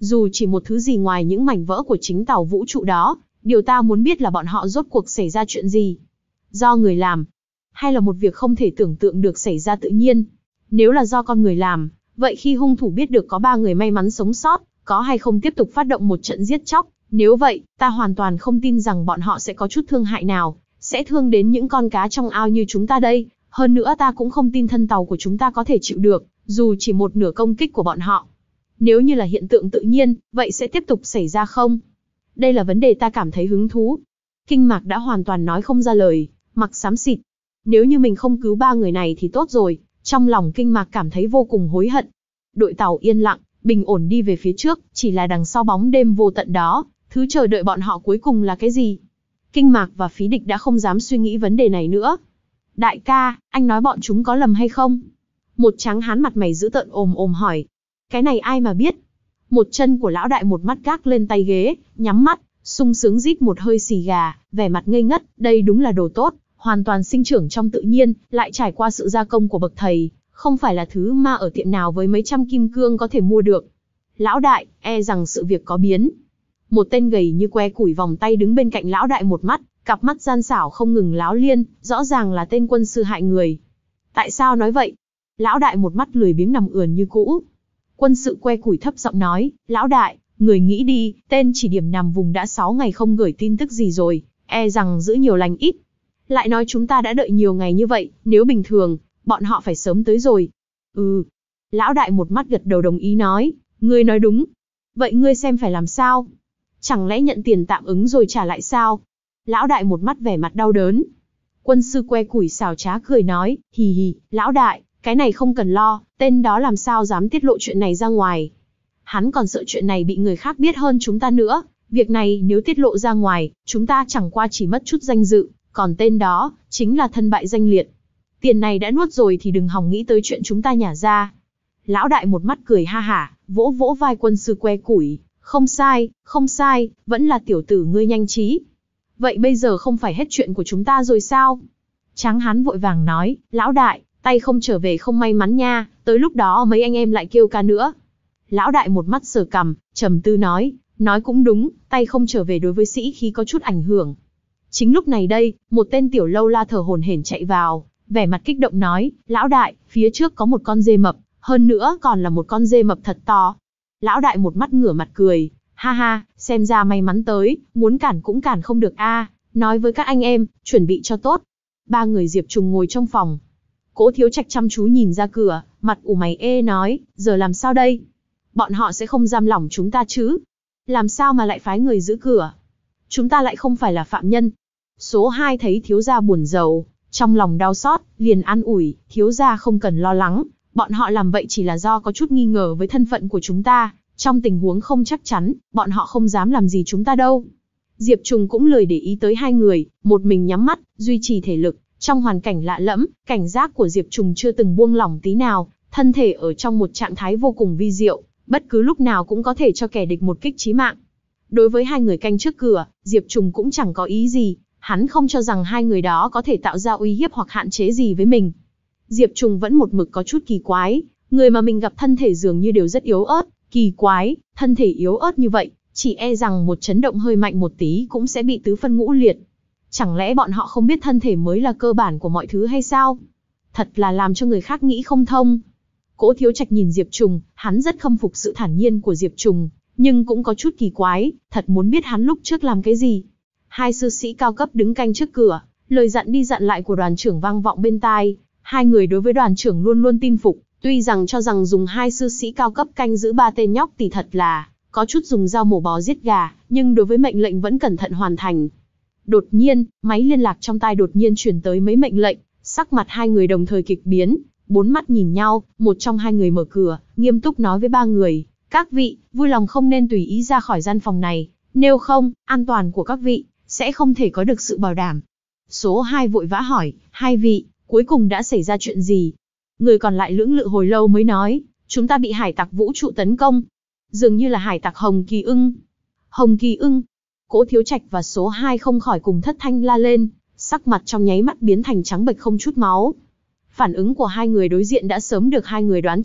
Dù chỉ một thứ gì ngoài những mảnh vỡ của chính tàu vũ trụ đó, điều ta muốn biết là bọn họ rốt cuộc xảy ra chuyện gì. Do người làm, hay là một việc không thể tưởng tượng được xảy ra tự nhiên. Nếu là do con người làm, vậy khi hung thủ biết được có ba người may mắn sống sót, có hay không tiếp tục phát động một trận giết chóc? Nếu vậy, ta hoàn toàn không tin rằng bọn họ sẽ có chút thương hại nào, sẽ thương đến những con cá trong ao như chúng ta đây. Hơn nữa ta cũng không tin thân tàu của chúng ta có thể chịu được, dù chỉ một nửa công kích của bọn họ. Nếu như là hiện tượng tự nhiên, vậy sẽ tiếp tục xảy ra không? Đây là vấn đề ta cảm thấy hứng thú. Kinh Mạc đã hoàn toàn nói không ra lời, mặt xám xịt. Nếu như mình không cứu ba người này thì tốt rồi, trong lòng Kinh Mạc cảm thấy vô cùng hối hận. Đội tàu yên lặng, bình ổn đi về phía trước, chỉ là đằng sau bóng đêm vô tận đó, thứ chờ đợi bọn họ cuối cùng là cái gì? Kinh Mạc và Phí Địch đã không dám suy nghĩ vấn đề này nữa. Đại ca, anh nói bọn chúng có lầm hay không? Một tráng hán mặt mày dữ tợn ồm ồm hỏi. Cái này ai mà biết? Một chân của lão đại một mắt gác lên tay ghế, nhắm mắt, sung sướng rít một hơi xì gà, vẻ mặt ngây ngất. Đây đúng là đồ tốt, hoàn toàn sinh trưởng trong tự nhiên, lại trải qua sự gia công của bậc thầy, không phải là thứ mà ở tiệm nào với mấy trăm kim cương có thể mua được. Lão đại, e rằng sự việc có biến. Một tên gầy như que củi vòng tay đứng bên cạnh lão đại một mắt, cặp mắt gian xảo không ngừng láo liên, rõ ràng là tên quân sư hại người. Tại sao nói vậy? Lão đại một mắt lười biếng nằm ườn như cũ. Quân sự que củi thấp giọng nói, lão đại, người nghĩ đi, tên chỉ điểm nằm vùng đã sáu ngày không gửi tin tức gì rồi, e rằng giữ nhiều lành ít. Lại nói chúng ta đã đợi nhiều ngày như vậy, nếu bình thường, bọn họ phải sớm tới rồi. Ừ. Lão đại một mắt gật đầu đồng ý nói, ngươi nói đúng. Vậy ngươi xem phải làm sao? Chẳng lẽ nhận tiền tạm ứng rồi trả lại sao? Lão đại một mắt vẻ mặt đau đớn. Quân sư que củi xào trá cười nói, hì hì, lão đại, cái này không cần lo, tên đó làm sao dám tiết lộ chuyện này ra ngoài. Hắn còn sợ chuyện này bị người khác biết hơn chúng ta nữa, việc này nếu tiết lộ ra ngoài, chúng ta chẳng qua chỉ mất chút danh dự, còn tên đó, chính là thân bại danh liệt. Tiền này đã nuốt rồi thì đừng hòng nghĩ tới chuyện chúng ta nhả ra. Lão đại một mắt cười ha hả, vỗ vỗ vai quân sư que củi, không sai, không sai, vẫn là tiểu tử ngươi nhanh trí. Vậy bây giờ không phải hết chuyện của chúng ta rồi sao? Tráng hán vội vàng nói, lão đại, tay không trở về không may mắn nha, tới lúc đó mấy anh em lại kêu ca nữa. Lão đại một mắt sờ cằm, trầm tư nói, nói cũng đúng, tay không trở về đối với sĩ khí có chút ảnh hưởng. Chính lúc này đây, một tên tiểu lâu la thở hổn hển chạy vào, vẻ mặt kích động nói, lão đại, phía trước có một con dê mập, hơn nữa còn là một con dê mập thật to. Lão đại một mắt ngửa mặt cười, ha ha, xem ra may mắn tới, muốn cản cũng cản không được a. Nói với các anh em, chuẩn bị cho tốt. Ba người Diệp Trùng ngồi trong phòng. Cố Thiếu Trạch chăm chú nhìn ra cửa, mặt ủ mày ê nói, giờ làm sao đây? Bọn họ sẽ không giam lỏng chúng ta chứ? Làm sao mà lại phái người giữ cửa? Chúng ta lại không phải là phạm nhân. Số hai thấy thiếu gia buồn rầu, trong lòng đau xót, liền an ủi, thiếu gia không cần lo lắng, bọn họ làm vậy chỉ là do có chút nghi ngờ với thân phận của chúng ta, trong tình huống không chắc chắn, bọn họ không dám làm gì chúng ta đâu. Diệp Trùng cũng lười để ý tới hai người, một mình nhắm mắt, duy trì thể lực, trong hoàn cảnh lạ lẫm, cảnh giác của Diệp Trùng chưa từng buông lỏng tí nào, thân thể ở trong một trạng thái vô cùng vi diệu, bất cứ lúc nào cũng có thể cho kẻ địch một kích chí mạng. Đối với hai người canh trước cửa, Diệp Trùng cũng chẳng có ý gì, hắn không cho rằng hai người đó có thể tạo ra uy hiếp hoặc hạn chế gì với mình. Diệp Trùng vẫn một mực có chút kỳ quái, người mà mình gặp thân thể dường như đều rất yếu ớt, kỳ quái, thân thể yếu ớt như vậy, chỉ e rằng một chấn động hơi mạnh một tí cũng sẽ bị tứ phân ngũ liệt. Chẳng lẽ bọn họ không biết thân thể mới là cơ bản của mọi thứ hay sao? Thật là làm cho người khác nghĩ không thông. Cố Thiếu Trạch nhìn Diệp Trùng, hắn rất khâm phục sự thản nhiên của Diệp Trùng, nhưng cũng có chút kỳ quái, thật muốn biết hắn lúc trước làm cái gì. Hai sư sĩ cao cấp đứng canh trước cửa, lời dặn đi dặn lại của đoàn trưởng vang vọng bên tai. Hai người đối với đoàn trưởng luôn luôn tin phục, tuy rằng cho rằng dùng hai sư sĩ cao cấp canh giữ ba tên nhóc thì thật là có chút dùng dao mổ bò giết gà, nhưng đối với mệnh lệnh vẫn cẩn thận hoàn thành. Đột nhiên, máy liên lạc trong tai đột nhiên truyền tới mấy mệnh lệnh, sắc mặt hai người đồng thời kịch biến, bốn mắt nhìn nhau, một trong hai người mở cửa, nghiêm túc nói với ba người, các vị, vui lòng không nên tùy ý ra khỏi gian phòng này, nếu không, an toàn của các vị sẽ không thể có được sự bảo đảm. Số hai vội vã hỏi, hai vị, cuối cùng đã xảy ra chuyện gì? Người còn lại lưỡng lự hồi lâu mới nói, chúng ta bị hải tặc vũ trụ tấn công. Dường như là hải tặc Hồng Kỳ Ưng. Hồng Kỳ Ưng. Cố Thiếu Trạch và số hai không khỏi cùng thất thanh la lên, sắc mặt trong nháy mắt biến thành trắng bệch không chút máu. Phản ứng của hai người đối diện đã sớm được hai người đoán trước,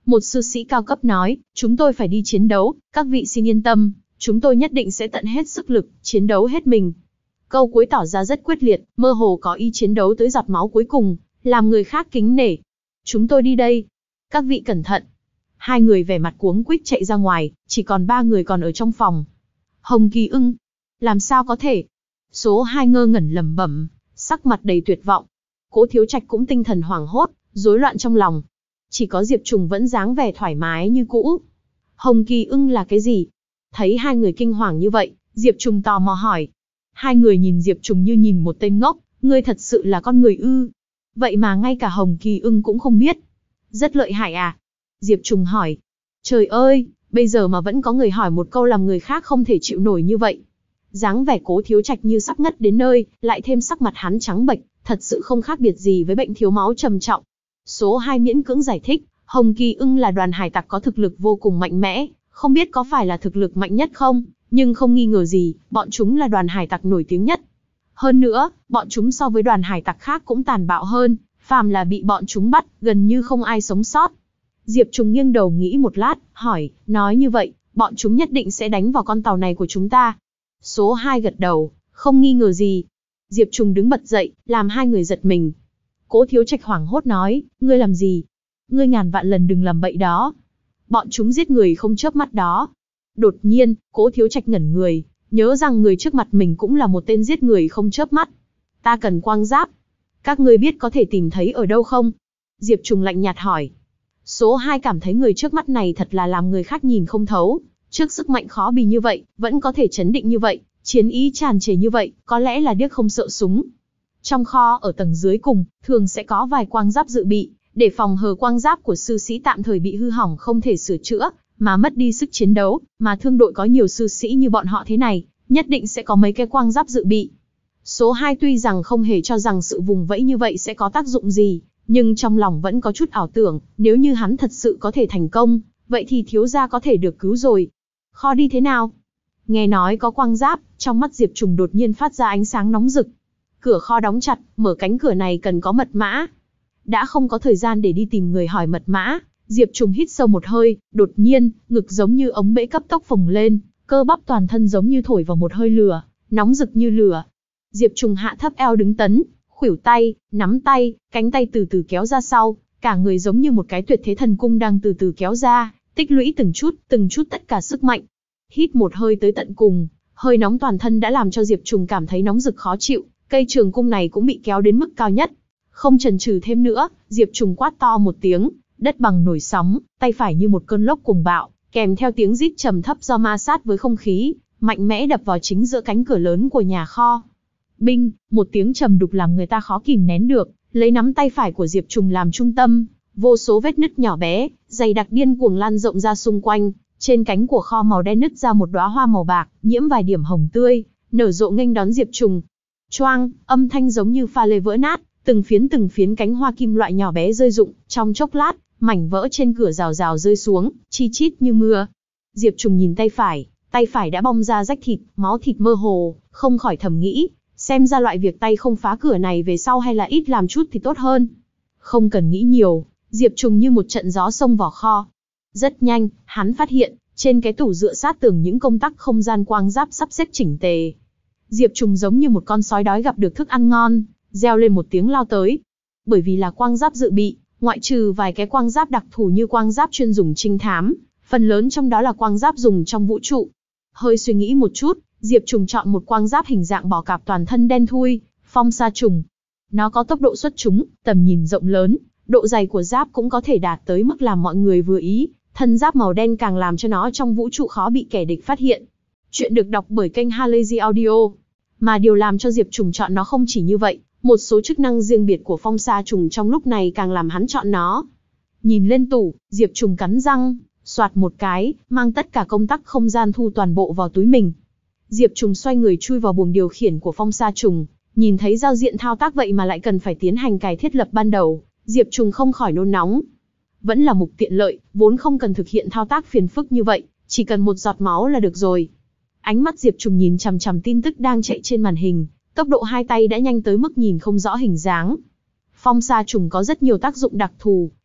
Một sư sĩ cao cấp nói, chúng tôi phải đi chiến đấu, các vị xin yên tâm, chúng tôi nhất định sẽ tận hết sức lực, chiến đấu hết mình. Câu cuối tỏ ra rất quyết liệt, mơ hồ có ý chiến đấu tới giọt máu cuối cùng, làm người khác kính nể. Chúng tôi đi đây. Các vị cẩn thận. Hai người vẻ mặt cuống quýt chạy ra ngoài, chỉ còn ba người còn ở trong phòng. Hồng Kỳ Ưng. Làm sao có thể? Số hai ngơ ngẩn lẩm bẩm, sắc mặt đầy tuyệt vọng. Cố Thiếu Trạch cũng tinh thần hoảng hốt, rối loạn trong lòng. Chỉ có Diệp Trùng vẫn dáng vẻ thoải mái như cũ. Hồng Kỳ Ưng là cái gì? Thấy hai người kinh hoàng như vậy, Diệp Trùng tò mò hỏi. Hai người nhìn Diệp Trùng như nhìn một tên ngốc, ngươi thật sự là con người ư? Vậy mà ngay cả Hồng Kỳ Ưng cũng không biết. Rất lợi hại à? Diệp Trùng hỏi. Trời ơi, bây giờ mà vẫn có người hỏi một câu làm người khác không thể chịu nổi như vậy. Dáng vẻ Cố Thiếu Trạch như sắp ngất đến nơi, lại thêm sắc mặt hắn trắng bệch, thật sự không khác biệt gì với bệnh thiếu máu trầm trọng. Số hai miễn cưỡng giải thích, Hồng Kỳ Ưng là đoàn hải tặc có thực lực vô cùng mạnh mẽ, không biết có phải là thực lực mạnh nhất không, nhưng không nghi ngờ gì, bọn chúng là đoàn hải tặc nổi tiếng nhất. Hơn nữa, bọn chúng so với đoàn hải tặc khác cũng tàn bạo hơn, phàm là bị bọn chúng bắt, gần như không ai sống sót. Diệp Trùng nghiêng đầu nghĩ một lát, hỏi, nói như vậy, bọn chúng nhất định sẽ đánh vào con tàu này của chúng ta. Số hai gật đầu, không nghi ngờ gì. Diệp Trùng đứng bật dậy, làm hai người giật mình. Cố Thiếu Trạch hoảng hốt nói, ngươi làm gì? Ngươi ngàn vạn lần đừng làm bậy đó. Bọn chúng giết người không chớp mắt đó. Đột nhiên, Cố Thiếu Trạch ngẩn người, nhớ rằng người trước mặt mình cũng là một tên giết người không chớp mắt. Ta cần quang giáp. Các ngươi biết có thể tìm thấy ở đâu không? Diệp Trùng lạnh nhạt hỏi. Số hai cảm thấy người trước mắt này thật là làm người khác nhìn không thấu. Trước sức mạnh khó bì như vậy, vẫn có thể chấn định như vậy, chiến ý tràn trề như vậy, có lẽ là điếc không sợ súng. Trong kho ở tầng dưới cùng, thường sẽ có vài quang giáp dự bị, để phòng hờ quang giáp của sư sĩ tạm thời bị hư hỏng không thể sửa chữa, mà mất đi sức chiến đấu, mà thương đội có nhiều sư sĩ như bọn họ thế này, nhất định sẽ có mấy cái quang giáp dự bị. Số hai tuy rằng không hề cho rằng sự vùng vẫy như vậy sẽ có tác dụng gì, nhưng trong lòng vẫn có chút ảo tưởng, nếu như hắn thật sự có thể thành công, vậy thì thiếu gia có thể được cứu rồi. Kho đi thế nào? Nghe nói có quang giáp, trong mắt Diệp Trùng đột nhiên phát ra ánh sáng nóng rực. Cửa kho đóng chặt, mở cánh cửa này cần có mật mã. Đã không có thời gian để đi tìm người hỏi mật mã, Diệp Trùng hít sâu một hơi, đột nhiên, ngực giống như ống bể cấp tốc phồng lên, cơ bắp toàn thân giống như thổi vào một hơi lửa, nóng rực như lửa. Diệp Trùng hạ thấp eo đứng tấn, khuỷu tay, nắm tay, cánh tay từ từ kéo ra sau, cả người giống như một cái tuyệt thế thần cung đang từ từ kéo ra, tích lũy từng chút, từng chút tất cả sức mạnh. Hít một hơi tới tận cùng, hơi nóng toàn thân đã làm cho Diệp Trùng cảm thấy nóng rực khó chịu, cây trường cung này cũng bị kéo đến mức cao nhất. Không chần chừ thêm nữa, Diệp Trùng quát to một tiếng, đất bằng nổi sóng, tay phải như một cơn lốc cuồng bạo, kèm theo tiếng rít trầm thấp do ma sát với không khí, mạnh mẽ đập vào chính giữa cánh cửa lớn của nhà kho. Binh, một tiếng trầm đục làm người ta khó kìm nén được, lấy nắm tay phải của Diệp Trùng làm trung tâm, vô số vết nứt nhỏ bé, dày đặc điên cuồng lan rộng ra xung quanh, trên cánh của kho màu đen nứt ra một đóa hoa màu bạc, nhiễm vài điểm hồng tươi, nở rộ nghênh đón Diệp Trùng. Choang, âm thanh giống như pha lê vỡ nát, từng phiến từng phiến cánh hoa kim loại nhỏ bé rơi rụng, trong chốc lát, mảnh vỡ trên cửa rào rào rơi xuống, chi chít như mưa. Diệp Trùng nhìn tay phải, tay phải đã bong ra rách thịt, máu thịt mơ hồ, không khỏi thầm nghĩ, xem ra loại việc tay không phá cửa này về sau hay là ít làm chút thì tốt hơn. Không cần nghĩ nhiều, Diệp Trùng như một trận gió xông vào kho. Rất nhanh, hắn phát hiện, trên cái tủ dựa sát tường những công tắc không gian quang giáp sắp xếp chỉnh tề. Diệp Trùng giống như một con sói đói gặp được thức ăn ngon, reo lên một tiếng lao tới. Bởi vì là quang giáp dự bị, ngoại trừ vài cái quang giáp đặc thù như quang giáp chuyên dùng trinh thám, phần lớn trong đó là quang giáp dùng trong vũ trụ. Hơi suy nghĩ một chút, Diệp Trùng chọn một quang giáp hình dạng bò cạp toàn thân đen thui, phong sa trùng. Nó có tốc độ xuất chúng, tầm nhìn rộng lớn, độ dày của giáp cũng có thể đạt tới mức làm mọi người vừa ý, thân giáp màu đen càng làm cho nó trong vũ trụ khó bị kẻ địch phát hiện. Chuyện được đọc bởi kênh Halazy Audio. Mà điều làm cho Diệp Trùng chọn nó không chỉ như vậy, một số chức năng riêng biệt của phong sa trùng trong lúc này càng làm hắn chọn nó. Nhìn lên tủ, Diệp Trùng cắn răng, soạt một cái, mang tất cả công tắc không gian thu toàn bộ vào túi mình. Diệp Trùng xoay người chui vào buồng điều khiển của phong sa trùng, nhìn thấy giao diện thao tác vậy mà lại cần phải tiến hành cài thiết lập ban đầu, Diệp Trùng không khỏi nôn nóng. Vẫn là mục tiện lợi, vốn không cần thực hiện thao tác phiền phức như vậy, chỉ cần một giọt máu là được rồi. Ánh mắt Diệp Trùng nhìn chằm chằm tin tức đang chạy trên màn hình, tốc độ hai tay đã nhanh tới mức nhìn không rõ hình dáng. Phong sa trùng có rất nhiều tác dụng đặc thù,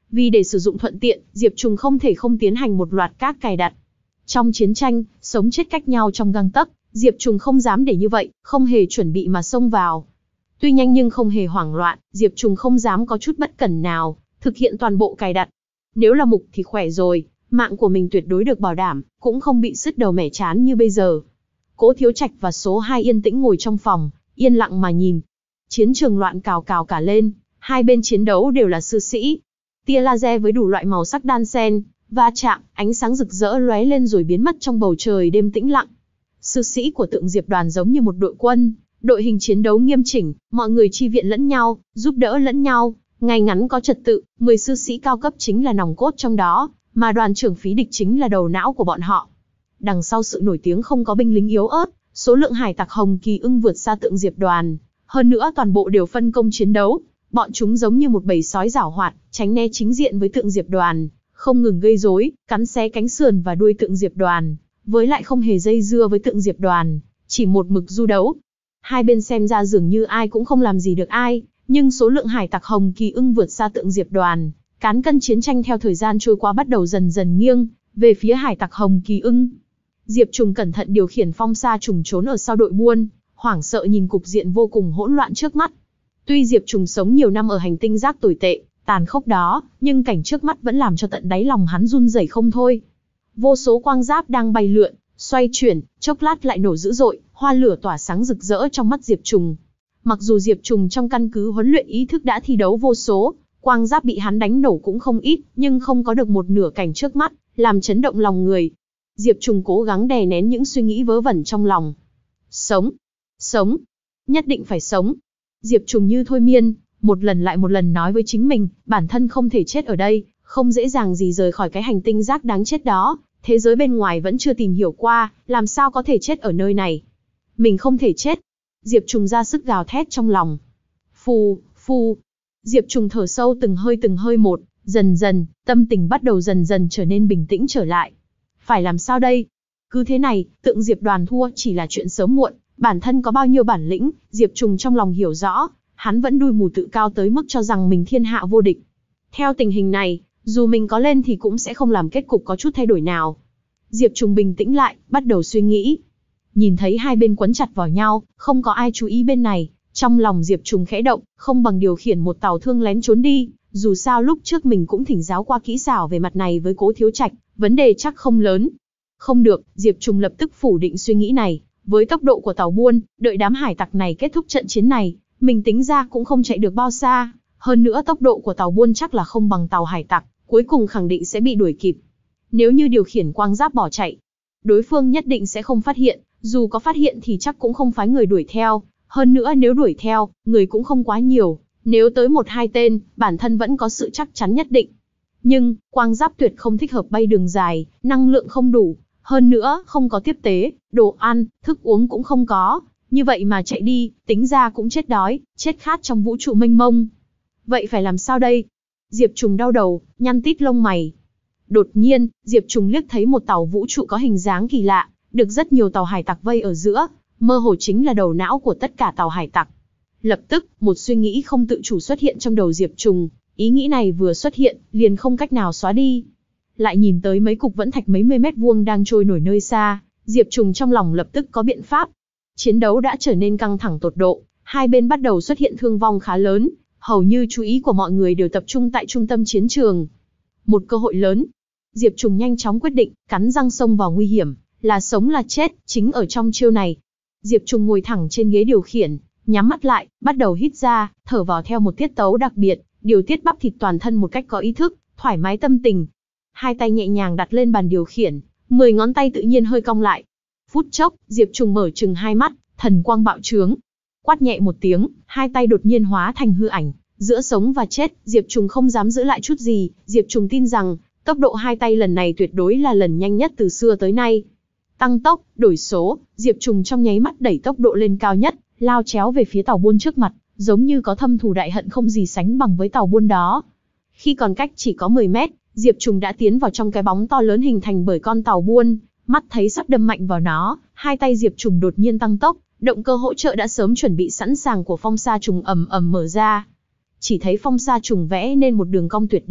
Vì để sử dụng thuận tiện, Diệp Trùng không thể không tiến hành một loạt các cài đặt. Trong chiến tranh, sống chết cách nhau trong gang tấc, Diệp Trùng không dám để như vậy, không hề chuẩn bị mà xông vào. Tuy nhanh nhưng không hề hoảng loạn, Diệp Trùng không dám có chút bất cẩn nào, thực hiện toàn bộ cài đặt. Nếu là Mục thì khỏe rồi, mạng của mình tuyệt đối được bảo đảm, cũng không bị sứt đầu mẻ trán như bây giờ. Cố Thiếu Trạch và số hai yên tĩnh ngồi trong phòng, yên lặng mà nhìn. Chiến trường loạn cào cào cả lên, hai bên chiến đấu đều là sư sĩ. Tia laser với đủ loại màu sắc đan xen, va chạm, ánh sáng rực rỡ lóe lên rồi biến mất trong bầu trời đêm tĩnh lặng. Sư sĩ của Tượng Diệp đoàn giống như một đội quân, đội hình chiến đấu nghiêm chỉnh, mọi người chi viện lẫn nhau, giúp đỡ lẫn nhau, ngay ngắn có trật tự, mười sư sĩ cao cấp chính là nòng cốt trong đó, mà đoàn trưởng Phí Địch chính là đầu não của bọn họ. Đằng sau sự nổi tiếng không có binh lính yếu ớt, số lượng hải tặc Hồng Kỳ Ưng vượt xa Tượng Diệp đoàn, hơn nữa toàn bộ đều phân công chiến đấu, bọn chúng giống như một bầy sói giảo hoạt, tránh né chính diện với Tượng Diệp đoàn, không ngừng gây rối, cắn xé cánh sườn và đuôi Tượng Diệp đoàn, với lại không hề dây dưa với Tượng Diệp đoàn, chỉ một mực du đấu. Hai bên xem ra dường như ai cũng không làm gì được ai, nhưng số lượng hải tặc Hồng Kỳ Ưng vượt xa Tượng Diệp đoàn, cán cân chiến tranh theo thời gian trôi qua bắt đầu dần dần nghiêng về phía hải tặc Hồng Kỳ Ưng. Diệp Trùng cẩn thận điều khiển phong sa trùng trốn ở sau đội buôn, hoảng sợ nhìn cục diện vô cùng hỗn loạn trước mắt. Tuy Diệp Trùng sống nhiều năm ở hành tinh rác tồi tệ, tàn khốc đó, nhưng cảnh trước mắt vẫn làm cho tận đáy lòng hắn run rẩy không thôi. Vô số quang giáp đang bay lượn, xoay chuyển, chốc lát lại nổ dữ dội, hoa lửa tỏa sáng rực rỡ trong mắt Diệp Trùng. Mặc dù Diệp Trùng trong căn cứ huấn luyện ý thức đã thi đấu vô số, quang giáp bị hắn đánh nổ cũng không ít, nhưng không có được một nửa cảnh trước mắt, làm chấn động lòng người. Diệp Trùng cố gắng đè nén những suy nghĩ vớ vẩn trong lòng. Sống, sống, nhất định phải sống. Diệp Trùng như thôi miên, một lần lại một lần nói với chính mình, bản thân không thể chết ở đây, không dễ dàng gì rời khỏi cái hành tinh rác đáng chết đó, thế giới bên ngoài vẫn chưa tìm hiểu qua, làm sao có thể chết ở nơi này. Mình không thể chết. Diệp Trùng ra sức gào thét trong lòng. Phù, phù. Diệp Trùng thở sâu từng hơi từng hơi một, dần dần, tâm tình bắt đầu dần dần trở nên bình tĩnh trở lại. Phải làm sao đây? Cứ thế này, Tượng Diệp đoàn thua chỉ là chuyện sớm muộn, bản thân có bao nhiêu bản lĩnh, Diệp Trùng trong lòng hiểu rõ, hắn vẫn đuôi mù tự cao tới mức cho rằng mình thiên hạ vô địch. Theo tình hình này, dù mình có lên thì cũng sẽ không làm kết cục có chút thay đổi nào. Diệp Trùng bình tĩnh lại, bắt đầu suy nghĩ. Nhìn thấy hai bên quấn chặt vào nhau, không có ai chú ý bên này, trong lòng Diệp Trùng khẽ động, không bằng điều khiển một tàu thương lén trốn đi, dù sao lúc trước mình cũng thỉnh giáo qua kỹ xảo về mặt này với Cố Thiếu Trạch, vấn đề chắc không lớn. Không được, Diệp Trùng lập tức phủ định suy nghĩ này, với tốc độ của tàu buôn, đợi đám hải tặc này kết thúc trận chiến này, mình tính ra cũng không chạy được bao xa, hơn nữa tốc độ của tàu buôn chắc là không bằng tàu hải tặc, cuối cùng khẳng định sẽ bị đuổi kịp. Nếu như điều khiển quang giáp bỏ chạy, đối phương nhất định sẽ không phát hiện, dù có phát hiện thì chắc cũng không phái người đuổi theo, hơn nữa nếu đuổi theo, người cũng không quá nhiều, nếu tới một hai tên, bản thân vẫn có sự chắc chắn nhất định. Nhưng, quang giáp tuyệt không thích hợp bay đường dài, năng lượng không đủ, hơn nữa, không có tiếp tế, đồ ăn, thức uống cũng không có, như vậy mà chạy đi, tính ra cũng chết đói, chết khát trong vũ trụ mênh mông. Vậy phải làm sao đây? Diệp Trùng đau đầu, nhăn tít lông mày. Đột nhiên, Diệp Trùng liếc thấy một tàu vũ trụ có hình dáng kỳ lạ, được rất nhiều tàu hải tặc vây ở giữa, mơ hồ chính là đầu não của tất cả tàu hải tặc. Lập tức, một suy nghĩ không tự chủ xuất hiện trong đầu Diệp Trùng, ý nghĩ này vừa xuất hiện, liền không cách nào xóa đi. Lại nhìn tới mấy cục vẫn thạch mấy mươi mét vuông đang trôi nổi nơi xa, Diệp Trùng trong lòng lập tức có biện pháp. Chiến đấu đã trở nên căng thẳng tột độ, hai bên bắt đầu xuất hiện thương vong khá lớn, hầu như chú ý của mọi người đều tập trung tại trung tâm chiến trường. Một cơ hội lớn. Diệp Trùng nhanh chóng quyết định, cắn răng xông vào nguy hiểm, là sống là chết, chính ở trong chiêu này. Diệp Trùng ngồi thẳng trên ghế điều khiển, nhắm mắt lại, bắt đầu hít ra, thở vào theo một tiết tấu đặc biệt, điều tiết bắp thịt toàn thân một cách có ý thức, thoải mái tâm tình. Hai tay nhẹ nhàng đặt lên bàn điều khiển, mười ngón tay tự nhiên hơi cong lại. Phút chốc, Diệp Trùng mở trừng hai mắt, thần quang bạo trướng. Quát nhẹ một tiếng, hai tay đột nhiên hóa thành hư ảnh, giữa sống và chết, Diệp Trùng không dám giữ lại chút gì, Diệp Trùng tin rằng, tốc độ hai tay lần này tuyệt đối là lần nhanh nhất từ xưa tới nay. Tăng tốc, đổi số, Diệp Trùng trong nháy mắt đẩy tốc độ lên cao nhất, lao chéo về phía tàu buôn trước mặt, giống như có thâm thù đại hận không gì sánh bằng với tàu buôn đó. Khi còn cách chỉ có mười mét, Diệp Trùng đã tiến vào trong cái bóng to lớn hình thành bởi con tàu buôn, mắt thấy sắp đâm mạnh vào nó, hai tay Diệp Trùng đột nhiên tăng tốc, động cơ hỗ trợ đã sớm chuẩn bị sẵn sàng của phong sa trùng ầm ầm mở ra. Chỉ thấy phong sa trùng vẽ nên một đường cong tuyệt đẹp,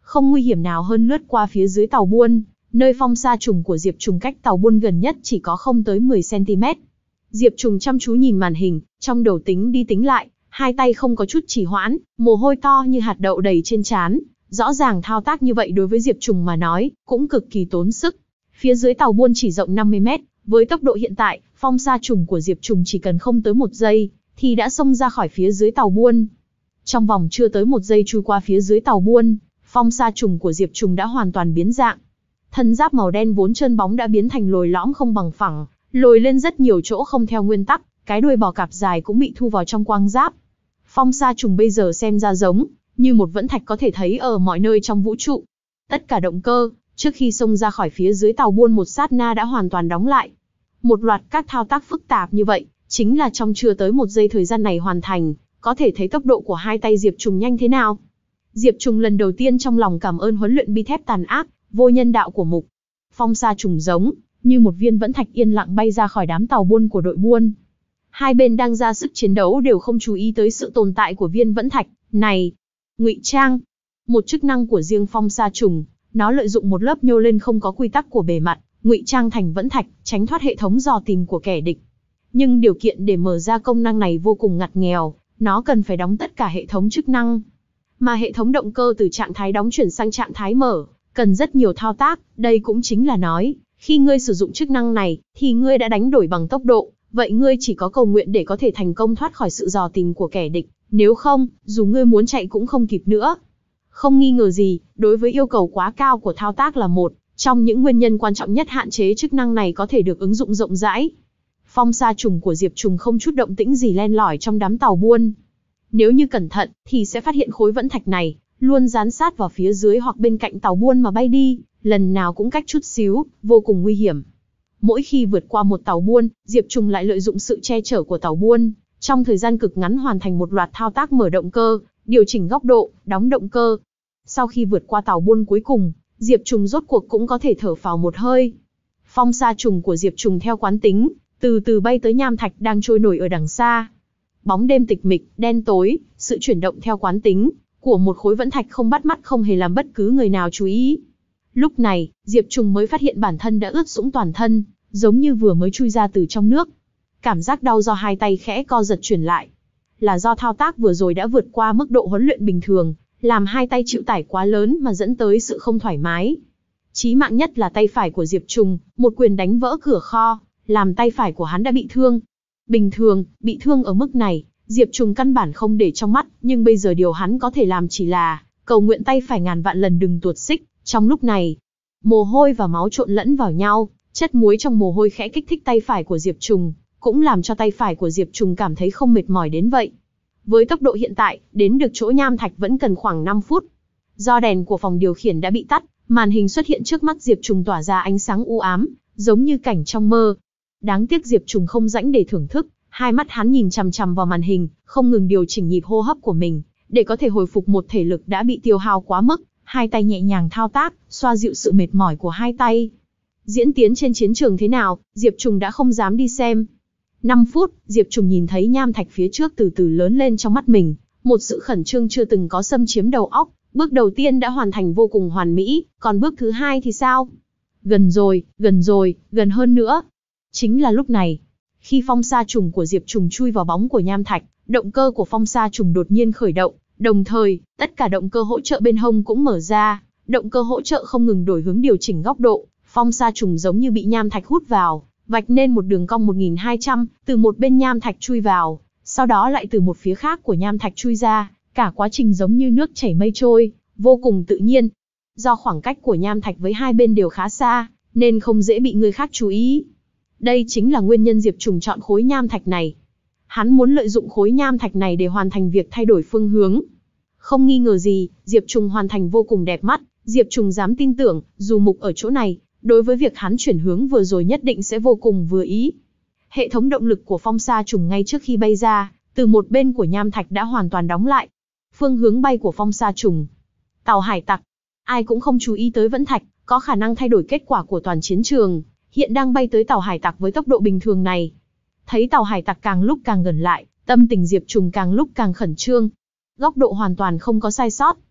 không nguy hiểm nào hơn lướt qua phía dưới tàu buôn, nơi phong sa trùng của Diệp Trùng cách tàu buôn gần nhất chỉ có không tới mười xăng ti mét. Diệp Trùng chăm chú nhìn màn hình, trong đầu tính đi tính lại, hai tay không có chút trì hoãn, mồ hôi to như hạt đậu đầy trên trán. Rõ ràng thao tác như vậy đối với Diệp Trùng mà nói, cũng cực kỳ tốn sức. Phía dưới tàu buôn chỉ rộng năm mươi mét, với tốc độ hiện tại, phong sa trùng của Diệp Trùng chỉ cần không tới một giây, thì đã xông ra khỏi phía dưới tàu buôn. Trong vòng chưa tới một giây trôi qua phía dưới tàu buôn, phong sa trùng của Diệp Trùng đã hoàn toàn biến dạng. Thân giáp màu đen vốn trơn bóng đã biến thành lồi lõm không bằng phẳng, lồi lên rất nhiều chỗ không theo nguyên tắc, cái đuôi bò cạp dài cũng bị thu vào trong quang giáp. Phong sa trùng bây giờ xem ra giống như một vẫn thạch có thể thấy ở mọi nơi trong vũ trụ. Tất cả động cơ, trước khi xông ra khỏi phía dưới tàu buôn một sát na đã hoàn toàn đóng lại. Một loạt các thao tác phức tạp như vậy, chính là trong chưa tới một giây thời gian này hoàn thành, có thể thấy tốc độ của hai tay Diệp Trùng nhanh thế nào. Diệp Trùng lần đầu tiên trong lòng cảm ơn huấn luyện bi thép tàn ác, vô nhân đạo của Mục. Phong sa trùng giống như một viên vẫn thạch yên lặng bay ra khỏi đám tàu buôn của đội buôn. Hai bên đang ra sức chiến đấu đều không chú ý tới sự tồn tại của viên vẫn thạch này. Ngụy trang, một chức năng của riêng phong sa trùng, nó lợi dụng một lớp nhô lên không có quy tắc của bề mặt, ngụy trang thành vẫn thạch, tránh thoát hệ thống dò tìm của kẻ địch. Nhưng điều kiện để mở ra công năng này vô cùng ngặt nghèo, nó cần phải đóng tất cả hệ thống chức năng. Mà hệ thống động cơ từ trạng thái đóng chuyển sang trạng thái mở, cần rất nhiều thao tác, đây cũng chính là nói, khi ngươi sử dụng chức năng này, thì ngươi đã đánh đổi bằng tốc độ, vậy ngươi chỉ có cầu nguyện để có thể thành công thoát khỏi sự dò tìm của kẻ địch, nếu không, dù ngươi muốn chạy cũng không kịp nữa. Không nghi ngờ gì, đối với yêu cầu quá cao của thao tác là một trong những nguyên nhân quan trọng nhất hạn chế chức năng này có thể được ứng dụng rộng rãi. Phong sa trùng của Diệp Trùng không chút động tĩnh gì len lỏi trong đám tàu buôn. Nếu như cẩn thận, thì sẽ phát hiện khối vẫn thạch này luôn dán sát vào phía dưới hoặc bên cạnh tàu buôn mà bay đi, lần nào cũng cách chút xíu, vô cùng nguy hiểm. Mỗi khi vượt qua một tàu buôn, Diệp Trùng lại lợi dụng sự che chở của tàu buôn, trong thời gian cực ngắn hoàn thành một loạt thao tác mở động cơ, điều chỉnh góc độ, đóng động cơ. Sau khi vượt qua tàu buôn cuối cùng, Diệp Trùng rốt cuộc cũng có thể thở phào một hơi. Phong sa trùng của Diệp Trùng theo quán tính, từ từ bay tới nham thạch đang trôi nổi ở đằng xa. Bóng đêm tịch mịch, đen tối, sự chuyển động theo quán tính của một khối vẫn thạch không bắt mắt không hề làm bất cứ người nào chú ý. Lúc này, Diệp Trùng mới phát hiện bản thân đã ướt sũng toàn thân, giống như vừa mới chui ra từ trong nước. Cảm giác đau do hai tay khẽ co giật chuyển lại. Là do thao tác vừa rồi đã vượt qua mức độ huấn luyện bình thường, làm hai tay chịu tải quá lớn mà dẫn tới sự không thoải mái. Chí mạng nhất là tay phải của Diệp Trùng, một quyền đánh vỡ cửa kho, làm tay phải của hắn đã bị thương. Bình thường, bị thương ở mức này, Diệp Trùng căn bản không để trong mắt, nhưng bây giờ điều hắn có thể làm chỉ là cầu nguyện tay phải ngàn vạn lần đừng tuột xích. Trong lúc này, mồ hôi và máu trộn lẫn vào nhau, chất muối trong mồ hôi khẽ kích thích tay phải của Diệp Trùng, cũng làm cho tay phải của Diệp Trùng cảm thấy không mệt mỏi đến vậy. Với tốc độ hiện tại, đến được chỗ nham thạch vẫn cần khoảng năm phút. Do đèn của phòng điều khiển đã bị tắt, màn hình xuất hiện trước mắt Diệp Trùng tỏa ra ánh sáng u ám, giống như cảnh trong mơ. Đáng tiếc Diệp Trùng không rãnh để thưởng thức, hai mắt hắn nhìn chằm chằm vào màn hình, không ngừng điều chỉnh nhịp hô hấp của mình, để có thể hồi phục một thể lực đã bị tiêu hao quá mức. Hai tay nhẹ nhàng thao tác, xoa dịu sự mệt mỏi của hai tay. Diễn tiến trên chiến trường thế nào, Diệp Trùng đã không dám đi xem. năm phút, Diệp Trùng nhìn thấy nham thạch phía trước từ từ lớn lên trong mắt mình, một sự khẩn trương chưa từng có xâm chiếm đầu óc. Bước đầu tiên đã hoàn thành vô cùng hoàn mỹ, còn bước thứ hai thì sao? Gần rồi, gần rồi, gần hơn nữa. Chính là lúc này, khi phong sa trùng của Diệp Trùng chui vào bóng của nham thạch, động cơ của phong sa trùng đột nhiên khởi động. Đồng thời, tất cả động cơ hỗ trợ bên hông cũng mở ra, động cơ hỗ trợ không ngừng đổi hướng điều chỉnh góc độ, phong sa trùng giống như bị nham thạch hút vào, vạch nên một đường cong một nghìn hai trăm, từ một bên nham thạch chui vào, sau đó lại từ một phía khác của nham thạch chui ra, cả quá trình giống như nước chảy mây trôi, vô cùng tự nhiên. Do khoảng cách của nham thạch với hai bên đều khá xa, nên không dễ bị người khác chú ý. Đây chính là nguyên nhân Diệp Trùng chọn khối nham thạch này. Hắn muốn lợi dụng khối nham thạch này để hoàn thành việc thay đổi phương hướng. Không nghi ngờ gì, Diệp Trùng hoàn thành vô cùng đẹp mắt, Diệp Trùng dám tin tưởng, dù Mục ở chỗ này, đối với việc hắn chuyển hướng vừa rồi nhất định sẽ vô cùng vừa ý. Hệ thống động lực của phong sa trùng ngay trước khi bay ra, từ một bên của nham thạch đã hoàn toàn đóng lại. Phương hướng bay của phong sa trùng. Tàu hải tặc. Ai cũng không chú ý tới vẫn thạch, có khả năng thay đổi kết quả của toàn chiến trường, hiện đang bay tới tàu hải tặc với tốc độ bình thường này. Thấy tàu hải tặc càng lúc càng gần lại, tâm tình Diệp Trùng càng lúc càng khẩn trương. Góc độ hoàn toàn không có sai sót.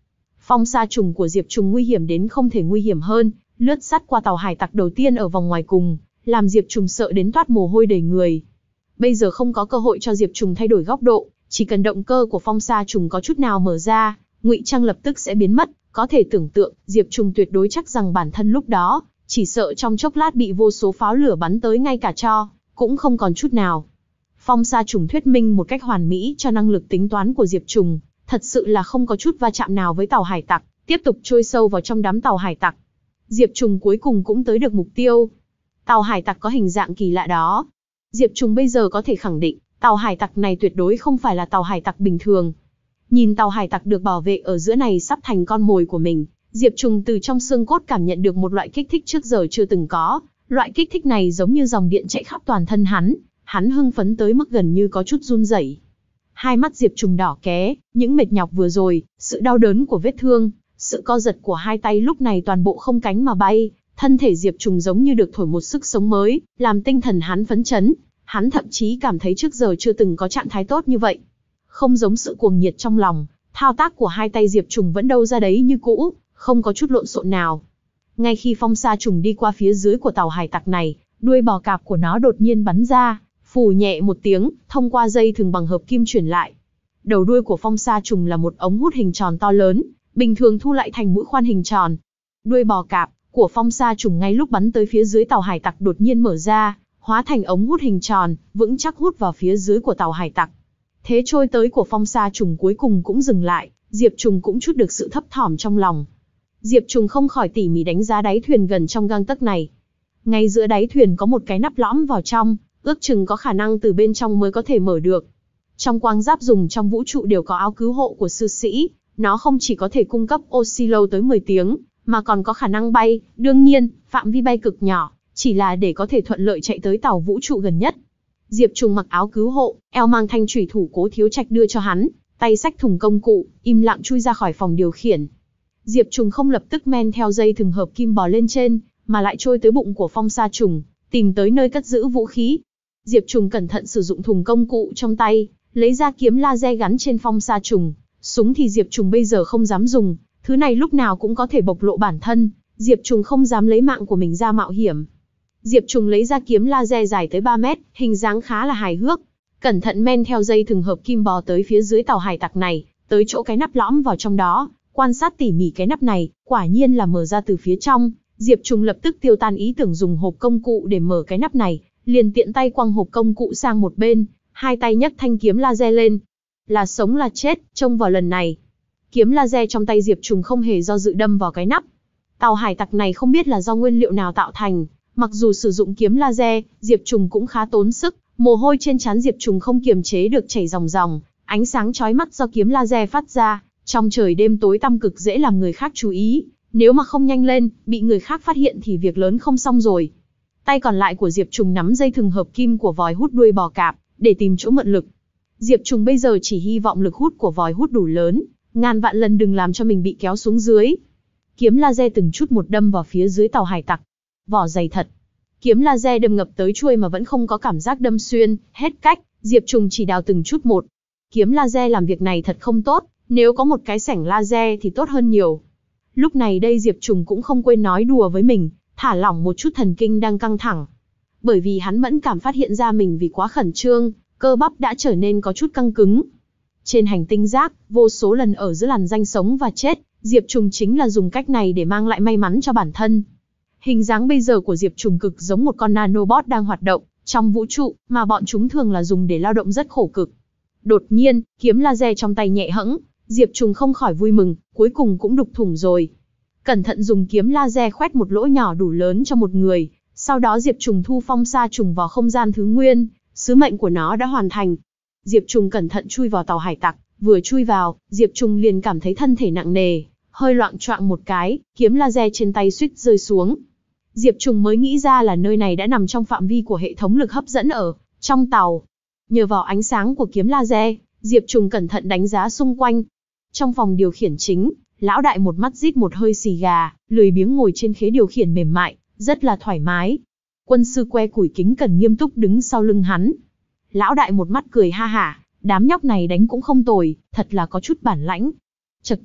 Phong sa trùng của Diệp Trùng nguy hiểm đến không thể nguy hiểm hơn, lướt sắt qua tàu hải tặc đầu tiên ở vòng ngoài cùng, làm Diệp Trùng sợ đến toát mồ hôi đầy người. Bây giờ không có cơ hội cho Diệp Trùng thay đổi góc độ, chỉ cần động cơ của phong sa trùng có chút nào mở ra, ngụy trang lập tức sẽ biến mất. Có thể tưởng tượng, Diệp Trùng tuyệt đối chắc rằng bản thân lúc đó, chỉ sợ trong chốc lát bị vô số pháo lửa bắn tới ngay cả tro, cũng không còn chút nào. Phong sa trùng thuyết minh một cách hoàn mỹ cho năng lực tính toán của Diệp Trùng, thật sự là không có chút va chạm nào với tàu hải tặc, tiếp tục trôi sâu vào trong đám tàu hải tặc. Diệp Trùng cuối cùng cũng tới được mục tiêu. Tàu hải tặc có hình dạng kỳ lạ đó. Diệp Trùng bây giờ có thể khẳng định, tàu hải tặc này tuyệt đối không phải là tàu hải tặc bình thường. Nhìn tàu hải tặc được bảo vệ ở giữa này sắp thành con mồi của mình, Diệp Trùng từ trong xương cốt cảm nhận được một loại kích thích trước giờ chưa từng có. Loại kích thích này giống như dòng điện chạy khắp toàn thân hắn, hắn hưng phấn tới mức gần như có chút run rẩy. Hai mắt Diệp Trùng đỏ ké, những mệt nhọc vừa rồi, sự đau đớn của vết thương, sự co giật của hai tay lúc này toàn bộ không cánh mà bay, thân thể Diệp Trùng giống như được thổi một sức sống mới, làm tinh thần hắn phấn chấn, hắn thậm chí cảm thấy trước giờ chưa từng có trạng thái tốt như vậy. Không giống sự cuồng nhiệt trong lòng, thao tác của hai tay Diệp Trùng vẫn đâu ra đấy như cũ, không có chút lộn xộn nào. Ngay khi phong sa trùng đi qua phía dưới của tàu hải tặc này, đuôi bò cạp của nó đột nhiên bắn ra, phù nhẹ một tiếng, thông qua dây thừng bằng hợp kim chuyển lại. Đầu đuôi của phong sa trùng là một ống hút hình tròn to lớn, bình thường thu lại thành mũi khoan hình tròn. Đuôi bò cạp của phong sa trùng ngay lúc bắn tới phía dưới tàu hải tặc đột nhiên mở ra, hóa thành ống hút hình tròn, vững chắc hút vào phía dưới của tàu hải tặc. Thế trôi tới của phong sa trùng cuối cùng cũng dừng lại, Diệp Trùng cũng chút được sự thấp thỏm trong lòng. Diệp Trùng không khỏi tỉ mỉ đánh giá đáy thuyền gần trong gang tấc này. Ngay giữa đáy thuyền có một cái nắp lõm vào trong, ước chừng có khả năng từ bên trong mới có thể mở được. Trong quang giáp dùng trong vũ trụ đều có áo cứu hộ của sư sĩ, nó không chỉ có thể cung cấp oxy lâu tới mười tiếng, mà còn có khả năng bay, đương nhiên, phạm vi bay cực nhỏ, chỉ là để có thể thuận lợi chạy tới tàu vũ trụ gần nhất. Diệp Trùng mặc áo cứu hộ, eo mang thanh chủy thủ Cố Thiếu Trạch đưa cho hắn, tay xách thùng công cụ, im lặng chui ra khỏi phòng điều khiển. Diệp Trùng không lập tức men theo dây thừng hợp kim bò lên trên, mà lại trôi tới bụng của phong sa trùng, tìm tới nơi cất giữ vũ khí. Diệp Trùng cẩn thận sử dụng thùng công cụ trong tay, lấy ra kiếm laser gắn trên phong sa trùng. Súng thì Diệp Trùng bây giờ không dám dùng, thứ này lúc nào cũng có thể bộc lộ bản thân, Diệp Trùng không dám lấy mạng của mình ra mạo hiểm. Diệp Trùng lấy ra kiếm laser dài tới ba mét, hình dáng khá là hài hước. Cẩn thận men theo dây thừng hợp kim bò tới phía dưới tàu hải tặc này, tới chỗ cái nắp lõm vào trong đó, quan sát tỉ mỉ cái nắp này, quả nhiên là mở ra từ phía trong. Diệp Trùng lập tức tiêu tan ý tưởng dùng hộp công cụ để mở cái nắp này, liền tiện tay quăng hộp công cụ sang một bên, hai tay nhấc thanh kiếm laser lên. Là sống là chết, trông vào lần này. Kiếm laser trong tay Diệp Trùng không hề do dự đâm vào cái nắp. Tàu hải tặc này không biết là do nguyên liệu nào tạo thành, mặc dù sử dụng kiếm laser, Diệp Trùng cũng khá tốn sức, mồ hôi trên trán Diệp Trùng không kiềm chế được chảy ròng ròng, ánh sáng chói mắt do kiếm laser phát ra, trong trời đêm tối tăm cực dễ làm người khác chú ý, nếu mà không nhanh lên, bị người khác phát hiện thì việc lớn không xong rồi. Tay còn lại của Diệp Trùng nắm dây thừng hợp kim của vòi hút đuôi bò cạp, để tìm chỗ mượn lực. Diệp Trùng bây giờ chỉ hy vọng lực hút của vòi hút đủ lớn, ngàn vạn lần đừng làm cho mình bị kéo xuống dưới. Kiếm laser từng chút một đâm vào phía dưới tàu hải tặc. Vỏ dày thật. Kiếm laser đâm ngập tới chuôi mà vẫn không có cảm giác đâm xuyên, hết cách, Diệp Trùng chỉ đào từng chút một. Kiếm laser làm việc này thật không tốt, nếu có một cái sảnh laser thì tốt hơn nhiều. Lúc này đây Diệp Trùng cũng không quên nói đùa với mình, thả lỏng một chút thần kinh đang căng thẳng. Bởi vì hắn mẫn cảm phát hiện ra mình vì quá khẩn trương, cơ bắp đã trở nên có chút căng cứng. Trên hành tinh rác, vô số lần ở giữa làn ranh sống và chết, Diệp Trùng chính là dùng cách này để mang lại may mắn cho bản thân. Hình dáng bây giờ của Diệp Trùng cực giống một con nanobot đang hoạt động trong vũ trụ, mà bọn chúng thường là dùng để lao động rất khổ cực. Đột nhiên, kiếm laser trong tay nhẹ hẫng, Diệp Trùng không khỏi vui mừng, cuối cùng cũng đục thủng rồi. Cẩn thận dùng kiếm laser khoét một lỗ nhỏ đủ lớn cho một người, sau đó Diệp Trùng thu phong sa trùng vào không gian thứ nguyên, sứ mệnh của nó đã hoàn thành. Diệp Trùng cẩn thận chui vào tàu hải tặc, vừa chui vào, Diệp Trùng liền cảm thấy thân thể nặng nề, hơi loạng choạng một cái, kiếm laser trên tay suýt rơi xuống. Diệp Trùng mới nghĩ ra là nơi này đã nằm trong phạm vi của hệ thống lực hấp dẫn ở trong tàu. Nhờ vào ánh sáng của kiếm laser, Diệp Trùng cẩn thận đánh giá xung quanh. Trong phòng điều khiển chính, lão đại một mắt rít một hơi xì gà, lười biếng ngồi trên khế điều khiển mềm mại, rất là thoải mái. Quân sư que củi kính cẩn nghiêm túc đứng sau lưng hắn. Lão đại một mắt cười ha hả, đám nhóc này đánh cũng không tồi, thật là có chút bản lãnh. Chậc chậc,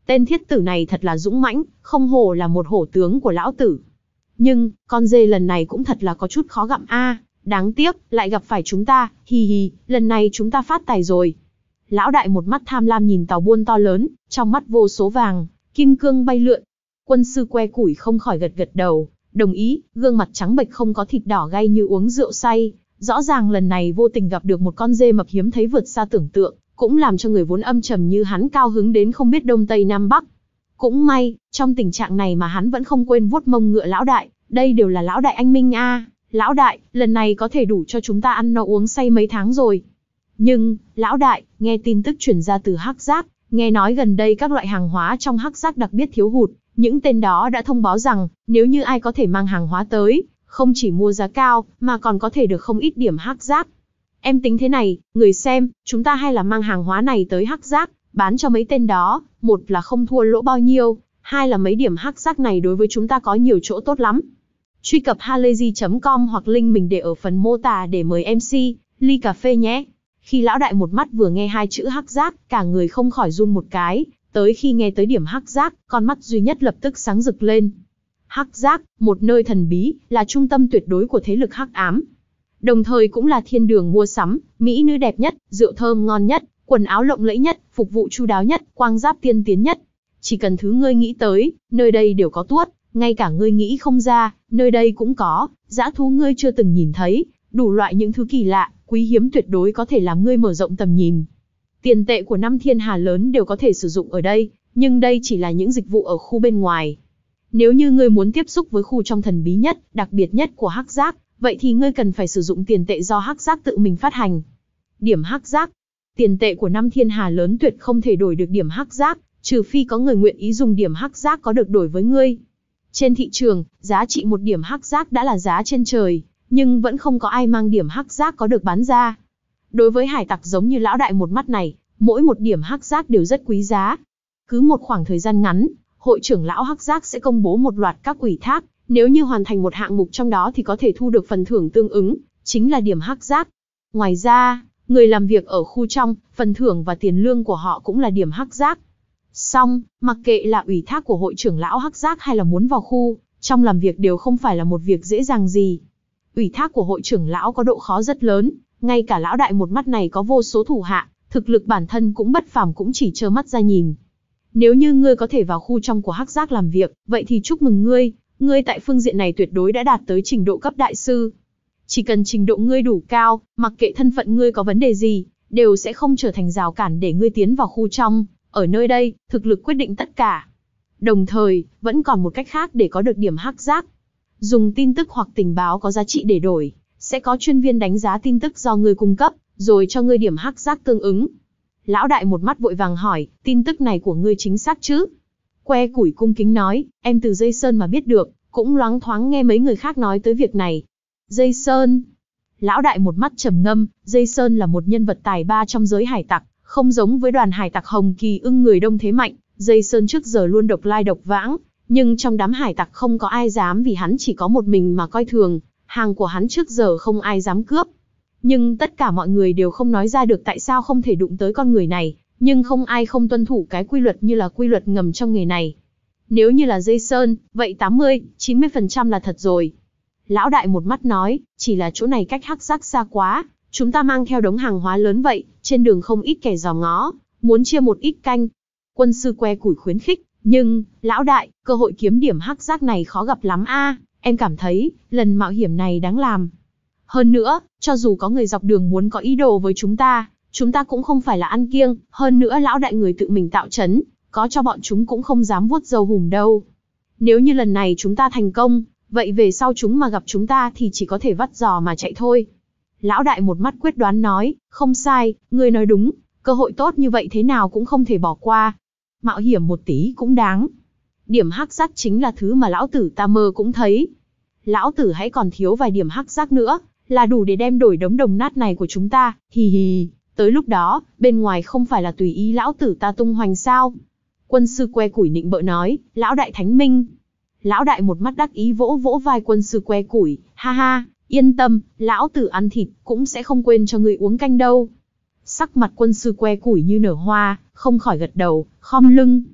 Tên thiết tử này thật là dũng mãnh, không hổ là một hổ tướng của lão tử. Nhưng, con dê lần này cũng thật là có chút khó gặm a, đáng tiếc, lại gặp phải chúng ta, hi hi, lần này chúng ta phát tài rồi. Lão đại một mắt tham lam nhìn tàu buôn to lớn, trong mắt vô số vàng, kim cương bay lượn. Quân sư que củi không khỏi gật gật đầu, đồng ý, gương mặt trắng bệch không có thịt đỏ gay như uống rượu say. Rõ ràng lần này vô tình gặp được một con dê mập hiếm thấy vượt xa tưởng tượng, cũng làm cho người vốn âm trầm như hắn cao hứng đến không biết đông tây nam bắc. Cũng may, trong tình trạng này mà hắn vẫn không quên vuốt mông ngựa lão đại, đây đều là lão đại anh minh a, lão đại, lần này có thể đủ cho chúng ta ăn no uống say mấy tháng rồi. Nhưng, lão đại, nghe tin tức truyền ra từ Hắc Giác, nghe nói gần đây các loại hàng hóa trong Hắc Giác đặc biệt thiếu hụt, những tên đó đã thông báo rằng, nếu như ai có thể mang hàng hóa tới, không chỉ mua giá cao, mà còn có thể được không ít điểm Hắc Giác. Em tính thế này, người xem, chúng ta hay là mang hàng hóa này tới Hắc Giác, bán cho mấy tên đó, một là không thua lỗ bao nhiêu, hai là mấy điểm Hắc Giác này đối với chúng ta có nhiều chỗ tốt lắm. Truy cập halayzi chấm com hoặc link mình để ở phần mô tả để mời em xê, ly cà phê nhé. Khi lão đại một mắt vừa nghe hai chữ Hắc Giác, cả người không khỏi run một cái, tới khi nghe tới điểm Hắc Giác, con mắt duy nhất lập tức sáng rực lên. Hắc Giác, một nơi thần bí, là trung tâm tuyệt đối của thế lực hắc ám. Đồng thời cũng là thiên đường mua sắm, mỹ nữ đẹp nhất, rượu thơm ngon nhất, quần áo lộng lẫy nhất, phục vụ chu đáo nhất, quang giáp tiên tiến nhất. Chỉ cần thứ ngươi nghĩ tới, nơi đây đều có tuốt, ngay cả ngươi nghĩ không ra, nơi đây cũng có, dã thú ngươi chưa từng nhìn thấy, đủ loại những thứ kỳ lạ, quý hiếm tuyệt đối có thể làm ngươi mở rộng tầm nhìn. Tiền tệ của năm thiên hà lớn đều có thể sử dụng ở đây, nhưng đây chỉ là những dịch vụ ở khu bên ngoài. Nếu như ngươi muốn tiếp xúc với khu trong thần bí nhất, đặc biệt nhất của Hắc Giác, vậy thì ngươi cần phải sử dụng tiền tệ do Hắc Giác tự mình phát hành. Điểm Hắc Giác. Tiền tệ của năm thiên hà lớn tuyệt không thể đổi được điểm Hắc Giác, trừ phi có người nguyện ý dùng điểm Hắc Giác có được đổi với ngươi. Trên thị trường, giá trị một điểm Hắc Giác đã là giá trên trời, nhưng vẫn không có ai mang điểm Hắc Giác có được bán ra. Đối với hải tặc giống như lão đại một mắt này, mỗi một điểm Hắc Giác đều rất quý giá. Cứ một khoảng thời gian ngắn, hội trưởng lão Hắc Giác sẽ công bố một loạt các ủy thác, nếu như hoàn thành một hạng mục trong đó thì có thể thu được phần thưởng tương ứng, chính là điểm Hắc Giác. Ngoài ra, người làm việc ở khu trong, phần thưởng và tiền lương của họ cũng là điểm Hắc Giác. Song, mặc kệ là ủy thác của hội trưởng lão Hắc Giác hay là muốn vào khu trong làm việc đều không phải là một việc dễ dàng gì. Ủy thác của hội trưởng lão có độ khó rất lớn, ngay cả lão đại một mắt này có vô số thủ hạ, thực lực bản thân cũng bất phàm cũng chỉ trơ mắt ra nhìn. Nếu như ngươi có thể vào khu trong của Hắc Giác làm việc, vậy thì chúc mừng ngươi, ngươi tại phương diện này tuyệt đối đã đạt tới trình độ cấp đại sư. Chỉ cần trình độ ngươi đủ cao, mặc kệ thân phận ngươi có vấn đề gì, đều sẽ không trở thành rào cản để ngươi tiến vào khu trong. Ở nơi đây, thực lực quyết định tất cả. Đồng thời, vẫn còn một cách khác để có được điểm Hắc Giác. Dùng tin tức hoặc tình báo có giá trị để đổi, sẽ có chuyên viên đánh giá tin tức do ngươi cung cấp, rồi cho ngươi điểm Hắc Giác tương ứng. Lão đại một mắt vội vàng hỏi, tin tức này của ngươi chính xác chứ? Que củi cung kính nói, em từ Dây Sơn mà biết được, cũng loáng thoáng nghe mấy người khác nói tới việc này. Dây Sơn. Lão đại một mắt trầm ngâm, Dây Sơn là một nhân vật tài ba trong giới hải tặc, không giống với đoàn hải tặc Hồng Kỳ ưng người đông thế mạnh, Dây Sơn trước giờ luôn độc lai độc vãng, nhưng trong đám hải tặc không có ai dám vì hắn chỉ có một mình mà coi thường, hàng của hắn trước giờ không ai dám cướp. Nhưng tất cả mọi người đều không nói ra được tại sao không thể đụng tới con người này, nhưng không ai không tuân thủ cái quy luật như là quy luật ngầm trong nghề này. Nếu như là Dây Sơn, vậy tám mươi, chín mươi phần trăm là thật rồi. Lão đại một mắt nói, chỉ là chỗ này cách Hắc Giác xa quá, chúng ta mang theo đống hàng hóa lớn vậy, trên đường không ít kẻ dòm ngó, muốn chia một ít canh. Quân sư que củi khuyến khích, nhưng, lão đại, cơ hội kiếm điểm Hắc Giác này khó gặp lắm a, em cảm thấy, lần mạo hiểm này đáng làm. Hơn nữa, cho dù có người dọc đường muốn có ý đồ với chúng ta, chúng ta cũng không phải là ăn kiêng, hơn nữa lão đại người tự mình tạo trấn, có cho bọn chúng cũng không dám vuốt râu hùm đâu. Nếu như lần này chúng ta thành công, vậy về sau chúng mà gặp chúng ta thì chỉ có thể vắt giò mà chạy thôi. Lão đại một mắt quyết đoán nói, không sai, ngươi nói đúng, cơ hội tốt như vậy thế nào cũng không thể bỏ qua. Mạo hiểm một tí cũng đáng. Điểm Hắc Giác chính là thứ mà lão tử ta mơ cũng thấy. Lão tử hãy còn thiếu vài điểm Hắc Giác nữa, là đủ để đem đổi đống đồng nát này của chúng ta, hì hì, tới lúc đó, bên ngoài không phải là tùy ý lão tử ta tung hoành sao. Quân sư que củi nịnh bợ nói, lão đại thánh minh. Lão đại một mắt đắc ý vỗ vỗ vai quân sư que củi, ha ha, yên tâm, lão tử ăn thịt, cũng sẽ không quên cho người uống canh đâu. Sắc mặt quân sư que củi như nở hoa, không khỏi gật đầu, khom lưng.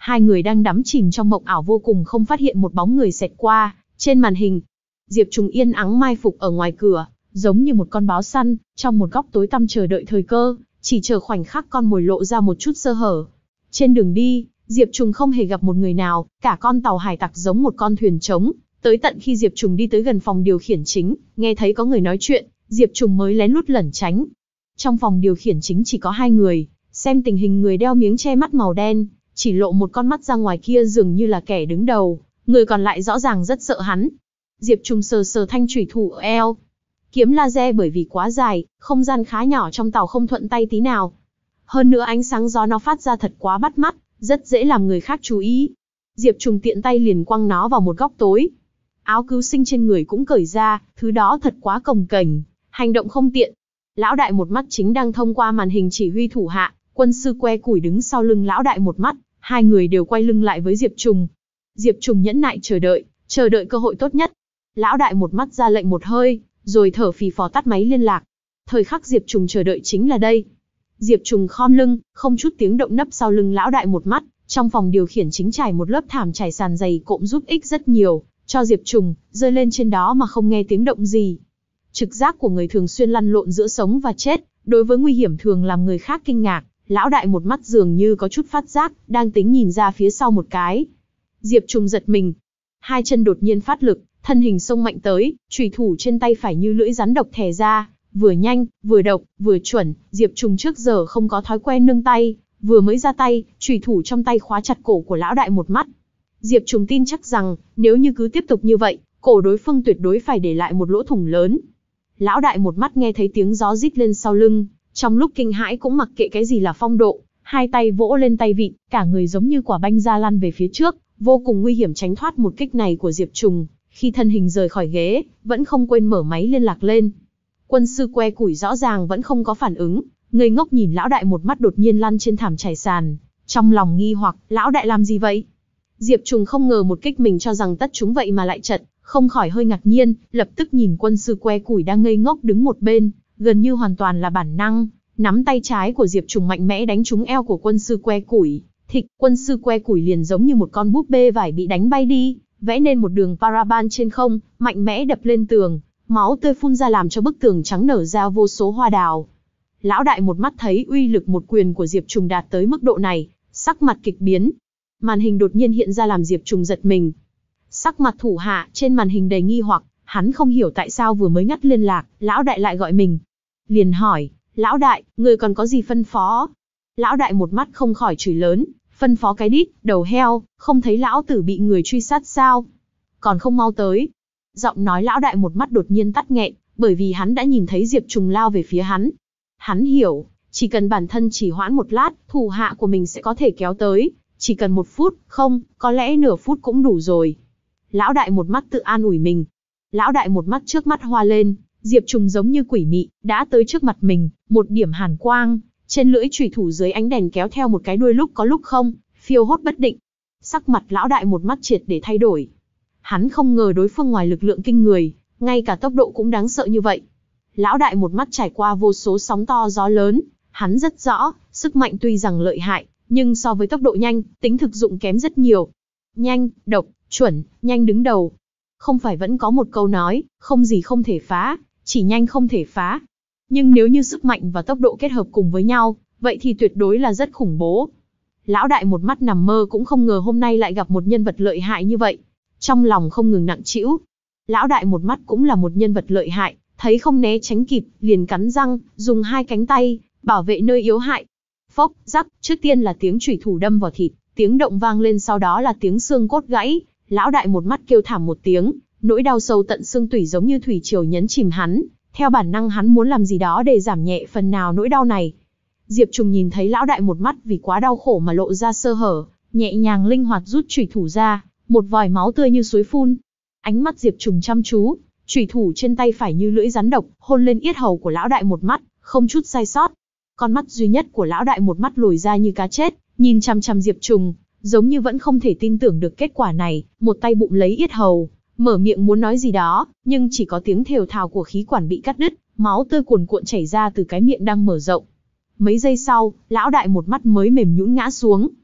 Hai người đang đắm chìm trong mộng ảo vô cùng không phát hiện một bóng người xẹt qua trên màn hình. Diệp Trùng yên ắng mai phục ở ngoài cửa, giống như một con báo săn, trong một góc tối tăm chờ đợi thời cơ, chỉ chờ khoảnh khắc con mồi lộ ra một chút sơ hở. Trên đường đi, Diệp Trùng không hề gặp một người nào, cả con tàu hải tặc giống một con thuyền trống, tới tận khi Diệp Trùng đi tới gần phòng điều khiển chính, nghe thấy có người nói chuyện, Diệp Trùng mới lén lút lẩn tránh. Trong phòng điều khiển chính chỉ có hai người, xem tình hình người đeo miếng che mắt màu đen, chỉ lộ một con mắt ra ngoài kia dường như là kẻ đứng đầu, người còn lại rõ ràng rất sợ hắn. Diệp Trùng sờ sờ thanh chủy thủ ở eo. Kiếm laser bởi vì quá dài, không gian khá nhỏ trong tàu không thuận tay tí nào. Hơn nữa ánh sáng gió nó phát ra thật quá bắt mắt, rất dễ làm người khác chú ý. Diệp Trùng tiện tay liền quăng nó vào một góc tối. Áo cứu sinh trên người cũng cởi ra, thứ đó thật quá cồng kềnh, hành động không tiện. Lão đại một mắt chính đang thông qua màn hình chỉ huy thủ hạ, quân sư que củi đứng sau lưng lão đại một mắt, hai người đều quay lưng lại với Diệp Trùng. Diệp Trùng nhẫn nại chờ đợi, chờ đợi cơ hội tốt nhất. Lão đại một mắt ra lệnh một hơi, rồi thở phì phò tắt máy liên lạc. Thời khắc Diệp Trùng chờ đợi chính là đây. Diệp Trùng khom lưng, không chút tiếng động nấp sau lưng lão đại một mắt, trong phòng điều khiển chính trải một lớp thảm trải sàn dày cộm giúp ích rất nhiều, cho Diệp Trùng, rơi lên trên đó mà không nghe tiếng động gì. Trực giác của người thường xuyên lăn lộn giữa sống và chết, đối với nguy hiểm thường làm người khác kinh ngạc, lão đại một mắt dường như có chút phát giác, đang tính nhìn ra phía sau một cái. Diệp Trùng giật mình, hai chân đột nhiên phát lực, thân hình xông mạnh tới, chùy thủ trên tay phải như lưỡi rắn độc thè ra, vừa nhanh, vừa độc, vừa chuẩn. Diệp Trùng trước giờ không có thói quen nâng tay, vừa mới ra tay, chùy thủ trong tay khóa chặt cổ của lão đại một mắt. Diệp Trùng tin chắc rằng, nếu như cứ tiếp tục như vậy, cổ đối phương tuyệt đối phải để lại một lỗ thủng lớn. Lão đại một mắt nghe thấy tiếng gió rít lên sau lưng, trong lúc kinh hãi cũng mặc kệ cái gì là phong độ, hai tay vỗ lên tay vịn, cả người giống như quả banh ra lăn về phía trước, vô cùng nguy hiểm tránh thoát một kích này của Diệp Trùng. Khi thân hình rời khỏi ghế, vẫn không quên mở máy liên lạc lên. Quân sư que củi rõ ràng vẫn không có phản ứng, ngây ngốc nhìn lão đại một mắt đột nhiên lăn trên thảm trải sàn, trong lòng nghi hoặc, lão đại làm gì vậy? Diệp Trùng không ngờ một kích mình cho rằng tất chúng vậy mà lại chật, không khỏi hơi ngạc nhiên, lập tức nhìn quân sư que củi đang ngây ngốc đứng một bên, gần như hoàn toàn là bản năng, nắm tay trái của Diệp Trùng mạnh mẽ đánh trúng eo của quân sư que củi. Thịch, quân sư que củi liền giống như một con búp bê vải bị đánh bay đi, vẽ nên một đường paraban trên không, mạnh mẽ đập lên tường, máu tươi phun ra làm cho bức tường trắng nở ra vô số hoa đào. Lão đại một mắt thấy uy lực một quyền của Diệp Trùng đạt tới mức độ này, sắc mặt kịch biến. Màn hình đột nhiên hiện ra làm Diệp Trùng giật mình. Sắc mặt thủ hạ trên màn hình đầy nghi hoặc, hắn không hiểu tại sao vừa mới ngắt liên lạc, lão đại lại gọi mình. Liền hỏi, lão đại, người còn có gì phân phó? Lão đại một mắt không khỏi chửi lớn, phân phó cái đít, đầu heo, không thấy lão tử bị người truy sát sao? Còn không mau tới. Giọng nói lão đại một mắt đột nhiên tắt nghẹn, bởi vì hắn đã nhìn thấy Diệp Trùng lao về phía hắn. Hắn hiểu, chỉ cần bản thân chỉ hoãn một lát, thủ hạ của mình sẽ có thể kéo tới, chỉ cần một phút, không, có lẽ nửa phút cũng đủ rồi. Lão đại một mắt tự an ủi mình. Lão đại một mắt trước mắt hoa lên, Diệp Trùng giống như quỷ mị, đã tới trước mặt mình, một điểm hàn quang, trên lưỡi chùy thủ dưới ánh đèn kéo theo một cái đuôi lúc có lúc không, phiêu hốt bất định. Sắc mặt lão đại một mắt triệt để thay đổi. Hắn không ngờ đối phương ngoài lực lượng kinh người, ngay cả tốc độ cũng đáng sợ như vậy. Lão đại một mắt trải qua vô số sóng to gió lớn, hắn rất rõ, sức mạnh tuy rằng lợi hại, nhưng so với tốc độ nhanh, tính thực dụng kém rất nhiều. Nhanh, độc, chuẩn, nhanh đứng đầu. Không phải vẫn có một câu nói, không gì không thể phá, chỉ nhanh không thể phá. Nhưng nếu như sức mạnh và tốc độ kết hợp cùng với nhau, vậy thì tuyệt đối là rất khủng bố. Lão đại một mắt nằm mơ cũng không ngờ hôm nay lại gặp một nhân vật lợi hại như vậy. Trong lòng không ngừng nặng trĩu. Lão đại một mắt cũng là một nhân vật lợi hại, thấy không né tránh kịp, liền cắn răng, dùng hai cánh tay, bảo vệ nơi yếu hại. Phốc, rắc, trước tiên là tiếng chủy thủ đâm vào thịt, tiếng động vang lên sau đó là tiếng xương cốt gãy. Lão đại một mắt kêu thảm một tiếng, nỗi đau sâu tận xương tủy giống như thủy triều nhấn chìm hắn. Theo bản năng hắn muốn làm gì đó để giảm nhẹ phần nào nỗi đau này. Diệp Trùng nhìn thấy lão đại một mắt vì quá đau khổ mà lộ ra sơ hở, nhẹ nhàng linh hoạt rút chủy thủ ra, một vòi máu tươi như suối phun. Ánh mắt Diệp Trùng chăm chú, chủy thủ trên tay phải như lưỡi rắn độc, hôn lên yết hầu của lão đại một mắt, không chút sai sót. Con mắt duy nhất của lão đại một mắt lồi ra như cá chết, nhìn chằm chằm Diệp Trùng, giống như vẫn không thể tin tưởng được kết quả này, một tay bụng lấy yết hầu, mở miệng muốn nói gì đó, nhưng chỉ có tiếng thều thào của khí quản bị cắt đứt, máu tươi cuồn cuộn chảy ra từ cái miệng đang mở rộng. Mấy giây sau, lão đại một mắt mới mềm nhũn ngã xuống.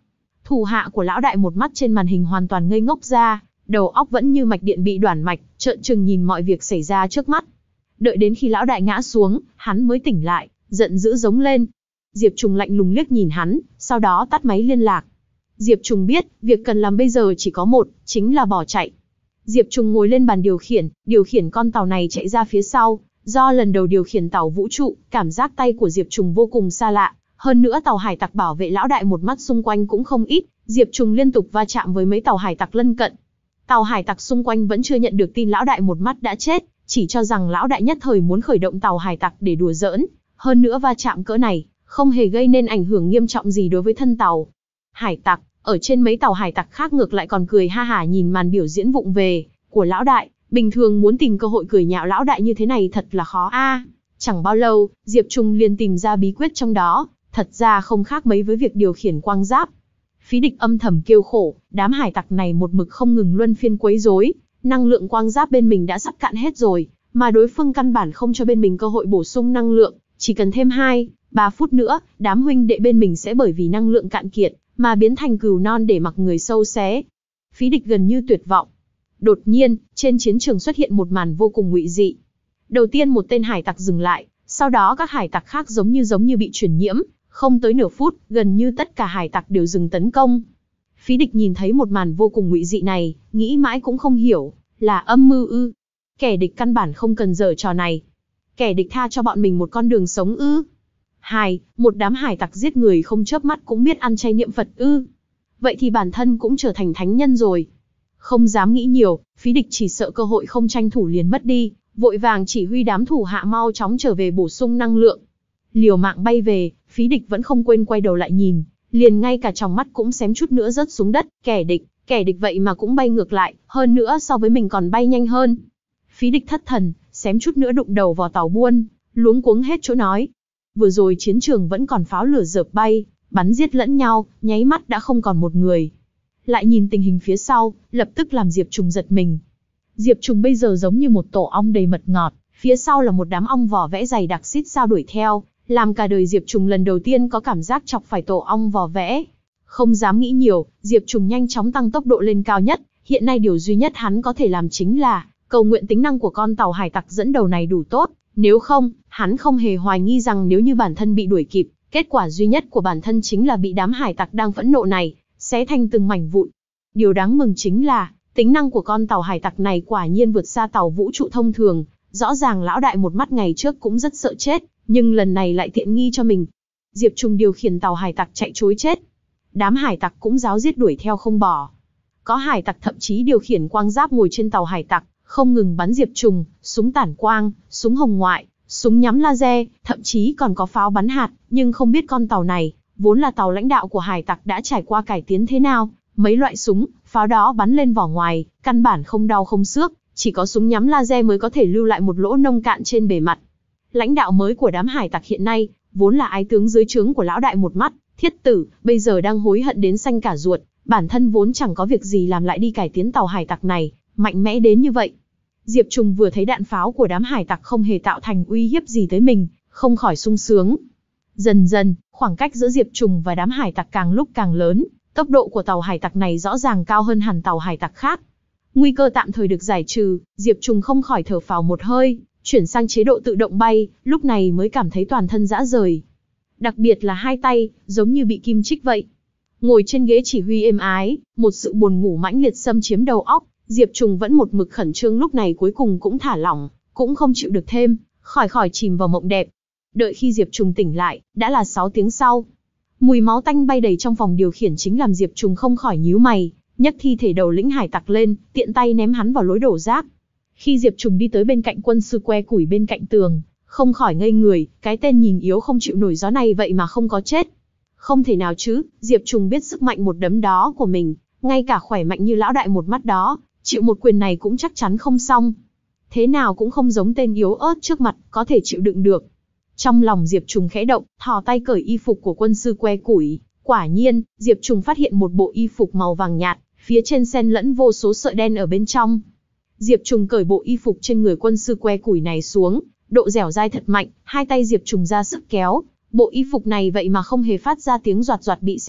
Thủ hạ của lão đại một mắt trên màn hình hoàn toàn ngây ngốc ra, đầu óc vẫn như mạch điện bị đoản mạch, trợn trừng nhìn mọi việc xảy ra trước mắt. Đợi đến khi lão đại ngã xuống, hắn mới tỉnh lại, giận dữ giống lên. Diệp Trùng lạnh lùng liếc nhìn hắn, sau đó tắt máy liên lạc. Diệp Trùng biết, việc cần làm bây giờ chỉ có một, chính là bỏ chạy. Diệp Trùng ngồi lên bàn điều khiển, điều khiển con tàu này chạy ra phía sau. Do lần đầu điều khiển tàu vũ trụ, cảm giác tay của Diệp Trùng vô cùng xa lạ. Hơn nữa tàu hải tặc bảo vệ lão đại một mắt xung quanh cũng không ít, Diệp Trùng liên tục va chạm với mấy tàu hải tặc lân cận. Tàu hải tặc xung quanh vẫn chưa nhận được tin lão đại một mắt đã chết, chỉ cho rằng lão đại nhất thời muốn khởi động tàu hải tặc để đùa giỡn. Hơn nữa va chạm cỡ này, không hề gây nên ảnh hưởng nghiêm trọng gì đối với thân tàu. Hải tặc, ở trên mấy tàu hải tặc khác ngược lại còn cười ha hả nhìn màn biểu diễn vụng về của lão đại. Bình thường muốn tìm cơ hội cười nhạo lão đại như thế này thật là khó a. À. Chẳng bao lâu, Diệp Trùng liền tìm ra bí quyết trong đó, thật ra không khác mấy với việc điều khiển quang giáp. Phí Địch âm thầm kêu khổ, đám hải tặc này một mực không ngừng luân phiên quấy rối, năng lượng quang giáp bên mình đã sắp cạn hết rồi, mà đối phương căn bản không cho bên mình cơ hội bổ sung năng lượng, chỉ cần thêm hai, ba phút nữa, đám huynh đệ bên mình sẽ bởi vì năng lượng cạn kiệt mà biến thành cừu non để mặc người sâu xé. Phí Địch gần như tuyệt vọng. Đột nhiên, trên chiến trường xuất hiện một màn vô cùng ngụy dị. Đầu tiên một tên hải tặc dừng lại, sau đó các hải tặc khác giống như giống như bị truyền nhiễm, không tới nửa phút, gần như tất cả hải tặc đều dừng tấn công. Phí Địch nhìn thấy một màn vô cùng ngụy dị này, nghĩ mãi cũng không hiểu, là âm mưu ư? Kẻ địch căn bản không cần giở trò này. Kẻ địch tha cho bọn mình một con đường sống ư? Hai, một đám hải tặc giết người không chớp mắt cũng biết ăn chay niệm Phật ư? Vậy thì bản thân cũng trở thành thánh nhân rồi. Không dám nghĩ nhiều, Phí Địch chỉ sợ cơ hội không tranh thủ liền mất đi, vội vàng chỉ huy đám thủ hạ mau chóng trở về bổ sung năng lượng. Liều mạng bay về, Phí Địch vẫn không quên quay đầu lại nhìn, liền ngay cả tròng mắt cũng xém chút nữa rớt xuống đất. Kẻ địch, kẻ địch vậy mà cũng bay ngược lại, hơn nữa so với mình còn bay nhanh hơn. Phí Địch thất thần, xém chút nữa đụng đầu vào tàu buôn, luống cuống hết chỗ nói. Vừa rồi chiến trường vẫn còn pháo lửa dợp bay, bắn giết lẫn nhau, nháy mắt đã không còn một người. Lại nhìn tình hình phía sau, lập tức làm Diệp Trùng giật mình. Diệp Trùng bây giờ giống như một tổ ong đầy mật ngọt, phía sau là một đám ong vỏ vẽ dày đặc xít sao đuổi theo, làm cả đời Diệp Trùng lần đầu tiên có cảm giác chọc phải tổ ong vỏ vẽ. Không dám nghĩ nhiều, Diệp Trùng nhanh chóng tăng tốc độ lên cao nhất, hiện nay điều duy nhất hắn có thể làm chính là cầu nguyện tính năng của con tàu hải tặc dẫn đầu này đủ tốt, nếu không, hắn không hề hoài nghi rằng nếu như bản thân bị đuổi kịp, kết quả duy nhất của bản thân chính là bị đám hải tặc đang phẫn nộ này xé thành từng mảnh vụn. Điều đáng mừng chính là, tính năng của con tàu hải tặc này quả nhiên vượt xa tàu vũ trụ thông thường, rõ ràng lão đại một mắt ngày trước cũng rất sợ chết, nhưng lần này lại tiện nghi cho mình. Diệp Trùng điều khiển tàu hải tặc chạy trối chết. Đám hải tặc cũng ráo riết đuổi theo không bỏ. Có hải tặc thậm chí điều khiển quang giáp ngồi trên tàu hải tặc, không ngừng bắn Diệp Trùng, súng tản quang, súng hồng ngoại, súng nhắm laser, thậm chí còn có pháo bắn hạt, nhưng không biết con tàu này, vốn là tàu lãnh đạo của hải tặc đã trải qua cải tiến thế nào, mấy loại súng, pháo đó bắn lên vỏ ngoài, căn bản không đau không xước, chỉ có súng nhắm laser mới có thể lưu lại một lỗ nông cạn trên bề mặt. Lãnh đạo mới của đám hải tặc hiện nay, vốn là ái tướng dưới trướng của lão đại một mắt, Thiết Tử, bây giờ đang hối hận đến xanh cả ruột, bản thân vốn chẳng có việc gì làm lại đi cải tiến tàu hải tặc này, mạnh mẽ đến như vậy. Diệp Trùng vừa thấy đạn pháo của đám hải tặc không hề tạo thành uy hiếp gì tới mình, không khỏi sung sướng. Dần dần, khoảng cách giữa Diệp Trùng và đám hải tặc càng lúc càng lớn, tốc độ của tàu hải tặc này rõ ràng cao hơn hẳn tàu hải tặc khác. Nguy cơ tạm thời được giải trừ, Diệp Trùng không khỏi thở phào một hơi, chuyển sang chế độ tự động bay, lúc này mới cảm thấy toàn thân rã rời. Đặc biệt là hai tay, giống như bị kim chích vậy. Ngồi trên ghế chỉ huy êm ái, một sự buồn ngủ mãnh liệt xâm chiếm đầu óc, Diệp Trùng vẫn một mực khẩn trương lúc này cuối cùng cũng thả lỏng, cũng không chịu được thêm, khỏi khỏi chìm vào mộng đẹp. Đợi khi Diệp Trùng tỉnh lại, đã là sáu tiếng sau. Mùi máu tanh bay đầy trong phòng điều khiển chính làm Diệp Trùng không khỏi nhíu mày, nhấc thi thể đầu lĩnh hải tặc lên, tiện tay ném hắn vào lối đổ rác. Khi Diệp Trùng đi tới bên cạnh quân sư que củi bên cạnh tường, không khỏi ngây người, cái tên nhìn yếu không chịu nổi gió này vậy mà không có chết. Không thể nào chứ, Diệp Trùng biết sức mạnh một đấm đó của mình, ngay cả khỏe mạnh như lão đại một mắt đó, chịu một quyền này cũng chắc chắn không xong. Thế nào cũng không giống tên yếu ớt trước mặt, có thể chịu đựng được. Trong lòng Diệp Trùng khẽ động, thò tay cởi y phục của quân sư que củi. Quả nhiên, Diệp Trùng phát hiện một bộ y phục màu vàng nhạt, phía trên xen lẫn vô số sợi đen ở bên trong. Diệp Trùng cởi bộ y phục trên người quân sư que củi này xuống, độ dẻo dai thật mạnh, hai tay Diệp Trùng ra sức kéo, bộ y phục này vậy mà không hề phát ra tiếng doạt doạt bị xé rách,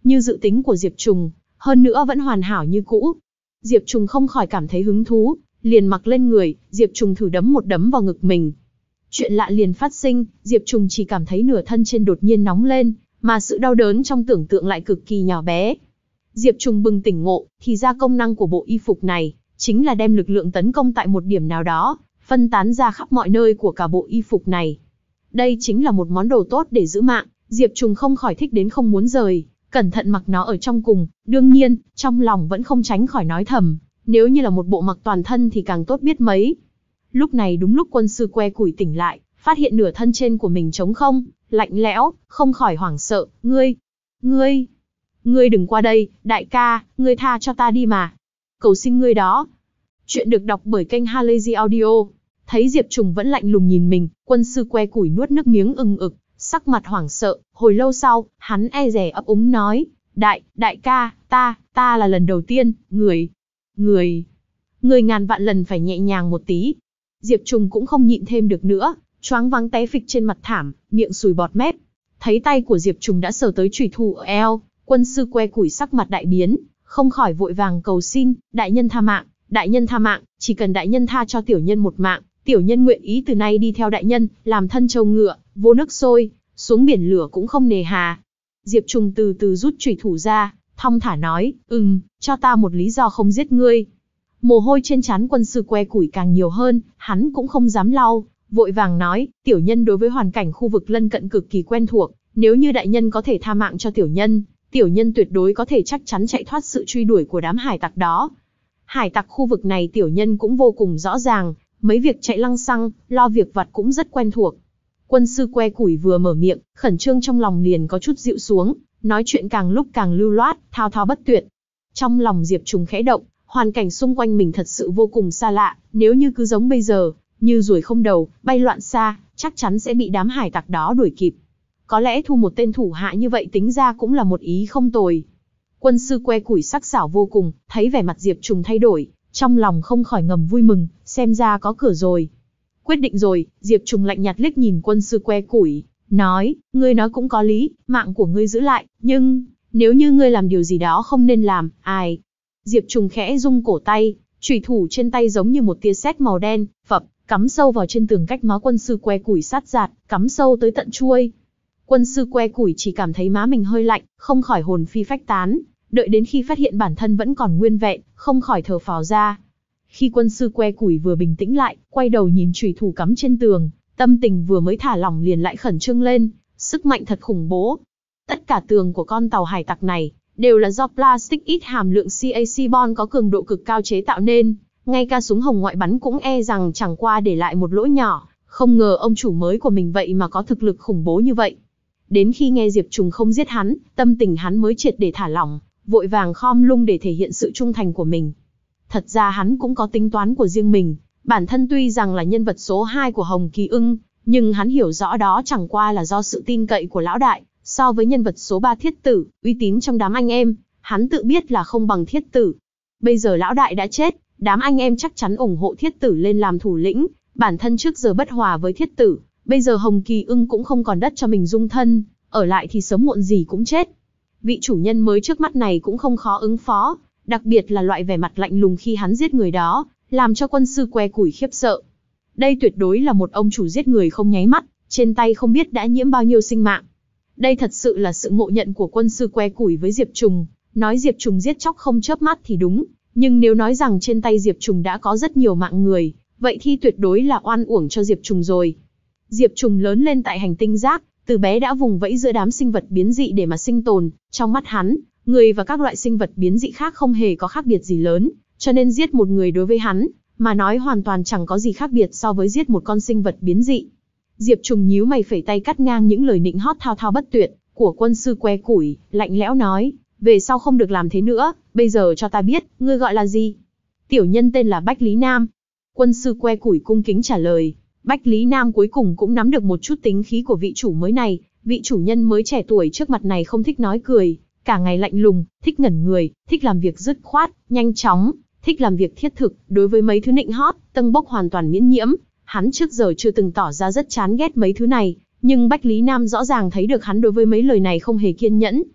như dự tính của Diệp Trùng, hơn nữa vẫn hoàn hảo như cũ. Diệp Trùng không khỏi cảm thấy hứng thú, liền mặc lên người, Diệp Trùng thử đấm một đấm vào ngực mình. Chuyện lạ liền phát sinh, Diệp Trùng chỉ cảm thấy nửa thân trên đột nhiên nóng lên, mà sự đau đớn trong tưởng tượng lại cực kỳ nhỏ bé. Diệp Trùng bừng tỉnh ngộ, thì ra công năng của bộ y phục này chính là đem lực lượng tấn công tại một điểm nào đó, phân tán ra khắp mọi nơi của cả bộ y phục này. Đây chính là một món đồ tốt để giữ mạng, Diệp Trùng không khỏi thích đến không muốn rời, cẩn thận mặc nó ở trong cùng, đương nhiên, trong lòng vẫn không tránh khỏi nói thầm, nếu như là một bộ mặc toàn thân thì càng tốt biết mấy. Lúc này đúng lúc quân sư que củi tỉnh lại, phát hiện nửa thân trên của mình trống không, lạnh lẽo, không khỏi hoảng sợ, ngươi, ngươi, ngươi đừng qua đây, đại ca, ngươi tha cho ta đi mà. Cầu xin ngươi đó. Chuyện được đọc bởi kênh Halazy Audio. Thấy Diệp Trùng vẫn lạnh lùng nhìn mình, quân sư que củi nuốt nước miếng ừng ực, sắc mặt hoảng sợ, hồi lâu sau, hắn e dè ấp úng nói, đại, đại ca, ta, ta là lần đầu tiên, người, người, người ngàn vạn lần phải nhẹ nhàng một tí. Diệp Trùng cũng không nhịn thêm được nữa, choáng váng té phịch trên mặt thảm, miệng sùi bọt mép. Thấy tay của Diệp Trùng đã sờ tới chùy thủ ở eo, quân sư que củi sắc mặt đại biến, không khỏi vội vàng cầu xin, đại nhân tha mạng, đại nhân tha mạng, chỉ cần đại nhân tha cho tiểu nhân một mạng, tiểu nhân nguyện ý từ nay đi theo đại nhân, làm thân trâu ngựa, vô nước sôi, xuống biển lửa cũng không nề hà. Diệp Trùng từ từ rút chùy thủ ra, thong thả nói, ừm, cho ta một lý do không giết ngươi. Mồ hôi trên trán quân sư que củi càng nhiều hơn, hắn cũng không dám lau, vội vàng nói, tiểu nhân đối với hoàn cảnh khu vực lân cận cực kỳ quen thuộc, nếu như đại nhân có thể tha mạng cho tiểu nhân, tiểu nhân tuyệt đối có thể chắc chắn chạy thoát sự truy đuổi của đám hải tặc đó. Hải tặc khu vực này tiểu nhân cũng vô cùng rõ ràng, mấy việc chạy lăng xăng, lo việc vặt cũng rất quen thuộc. Quân sư que củi vừa mở miệng, khẩn trương trong lòng liền có chút dịu xuống, nói chuyện càng lúc càng lưu loát, thao thao bất tuyệt. Trong lòng Diệp Trùng khẽ động, hoàn cảnh xung quanh mình thật sự vô cùng xa lạ, nếu như cứ giống bây giờ, như ruồi không đầu, bay loạn xa, chắc chắn sẽ bị đám hải tặc đó đuổi kịp. Có lẽ thu một tên thủ hạ như vậy tính ra cũng là một ý không tồi. Quân sư que củi sắc sảo vô cùng, thấy vẻ mặt Diệp Trùng thay đổi, trong lòng không khỏi ngầm vui mừng, xem ra có cửa rồi. Quyết định rồi, Diệp Trùng lạnh nhạt liếc nhìn quân sư que củi, nói, ngươi nói cũng có lý, mạng của ngươi giữ lại, nhưng, nếu như ngươi làm điều gì đó không nên làm, ai? Diệp Trùng khẽ rung cổ tay, chùy thủ trên tay giống như một tia sét màu đen, phập, cắm sâu vào trên tường cách má quân sư que củi sát giạt, cắm sâu tới tận chuôi. Quân sư que củi chỉ cảm thấy má mình hơi lạnh, không khỏi hồn phi phách tán, đợi đến khi phát hiện bản thân vẫn còn nguyên vẹn, không khỏi thở phào ra. Khi quân sư que củi vừa bình tĩnh lại, quay đầu nhìn chùy thủ cắm trên tường, tâm tình vừa mới thả lỏng liền lại khẩn trương lên, sức mạnh thật khủng bố. Tất cả tường của con tàu hải tặc này đều là do plastic ít hàm lượng xê a xê bond có cường độ cực cao chế tạo nên, ngay cả súng hồng ngoại bắn cũng e rằng chẳng qua để lại một lỗ nhỏ, không ngờ ông chủ mới của mình vậy mà có thực lực khủng bố như vậy. Đến khi nghe Diệp Trùng không giết hắn, tâm tình hắn mới triệt để thả lỏng, vội vàng khom lưng để thể hiện sự trung thành của mình. Thật ra hắn cũng có tính toán của riêng mình, bản thân tuy rằng là nhân vật số hai của Hồng Kỳ Ưng, nhưng hắn hiểu rõ đó chẳng qua là do sự tin cậy của lão đại, so với nhân vật số ba Thiết Tử, uy tín trong đám anh em, hắn tự biết là không bằng Thiết Tử. Bây giờ lão đại đã chết, đám anh em chắc chắn ủng hộ Thiết Tử lên làm thủ lĩnh, bản thân trước giờ bất hòa với Thiết Tử, bây giờ Hồng Kỳ Ưng cũng không còn đất cho mình dung thân, ở lại thì sớm muộn gì cũng chết. Vị chủ nhân mới trước mắt này cũng không khó ứng phó, đặc biệt là loại vẻ mặt lạnh lùng khi hắn giết người đó, làm cho quân sư que củi khiếp sợ. Đây tuyệt đối là một ông chủ giết người không nháy mắt, trên tay không biết đã nhiễm bao nhiêu sinh mạng. Đây thật sự là sự ngộ nhận của quân sư que củi với Diệp Trùng, nói Diệp Trùng giết chóc không chớp mắt thì đúng, nhưng nếu nói rằng trên tay Diệp Trùng đã có rất nhiều mạng người, vậy thì tuyệt đối là oan uổng cho Diệp Trùng rồi. Diệp Trùng lớn lên tại hành tinh rác, từ bé đã vùng vẫy giữa đám sinh vật biến dị để mà sinh tồn, trong mắt hắn, người và các loại sinh vật biến dị khác không hề có khác biệt gì lớn, cho nên giết một người đối với hắn, mà nói hoàn toàn chẳng có gì khác biệt so với giết một con sinh vật biến dị. Diệp Trùng nhíu mày phẩy tay cắt ngang những lời nịnh hót thao thao bất tuyệt của quân sư que củi, lạnh lẽo nói, về sau không được làm thế nữa, bây giờ cho ta biết, ngươi gọi là gì? Tiểu nhân tên là Bách Lý Nam. Quân sư que củi cung kính trả lời. Bách Lý Nam cuối cùng cũng nắm được một chút tính khí của vị chủ mới này, vị chủ nhân mới trẻ tuổi trước mặt này không thích nói cười, cả ngày lạnh lùng, thích ngẩn người, thích làm việc dứt khoát, nhanh chóng, thích làm việc thiết thực, đối với mấy thứ nịnh hót, tâng bốc hoàn toàn miễn nhiễm. Hắn trước giờ chưa từng tỏ ra rất chán ghét mấy thứ này, nhưng Bách Lý Nam rõ ràng thấy được hắn đối với mấy lời này không hề kiên nhẫn.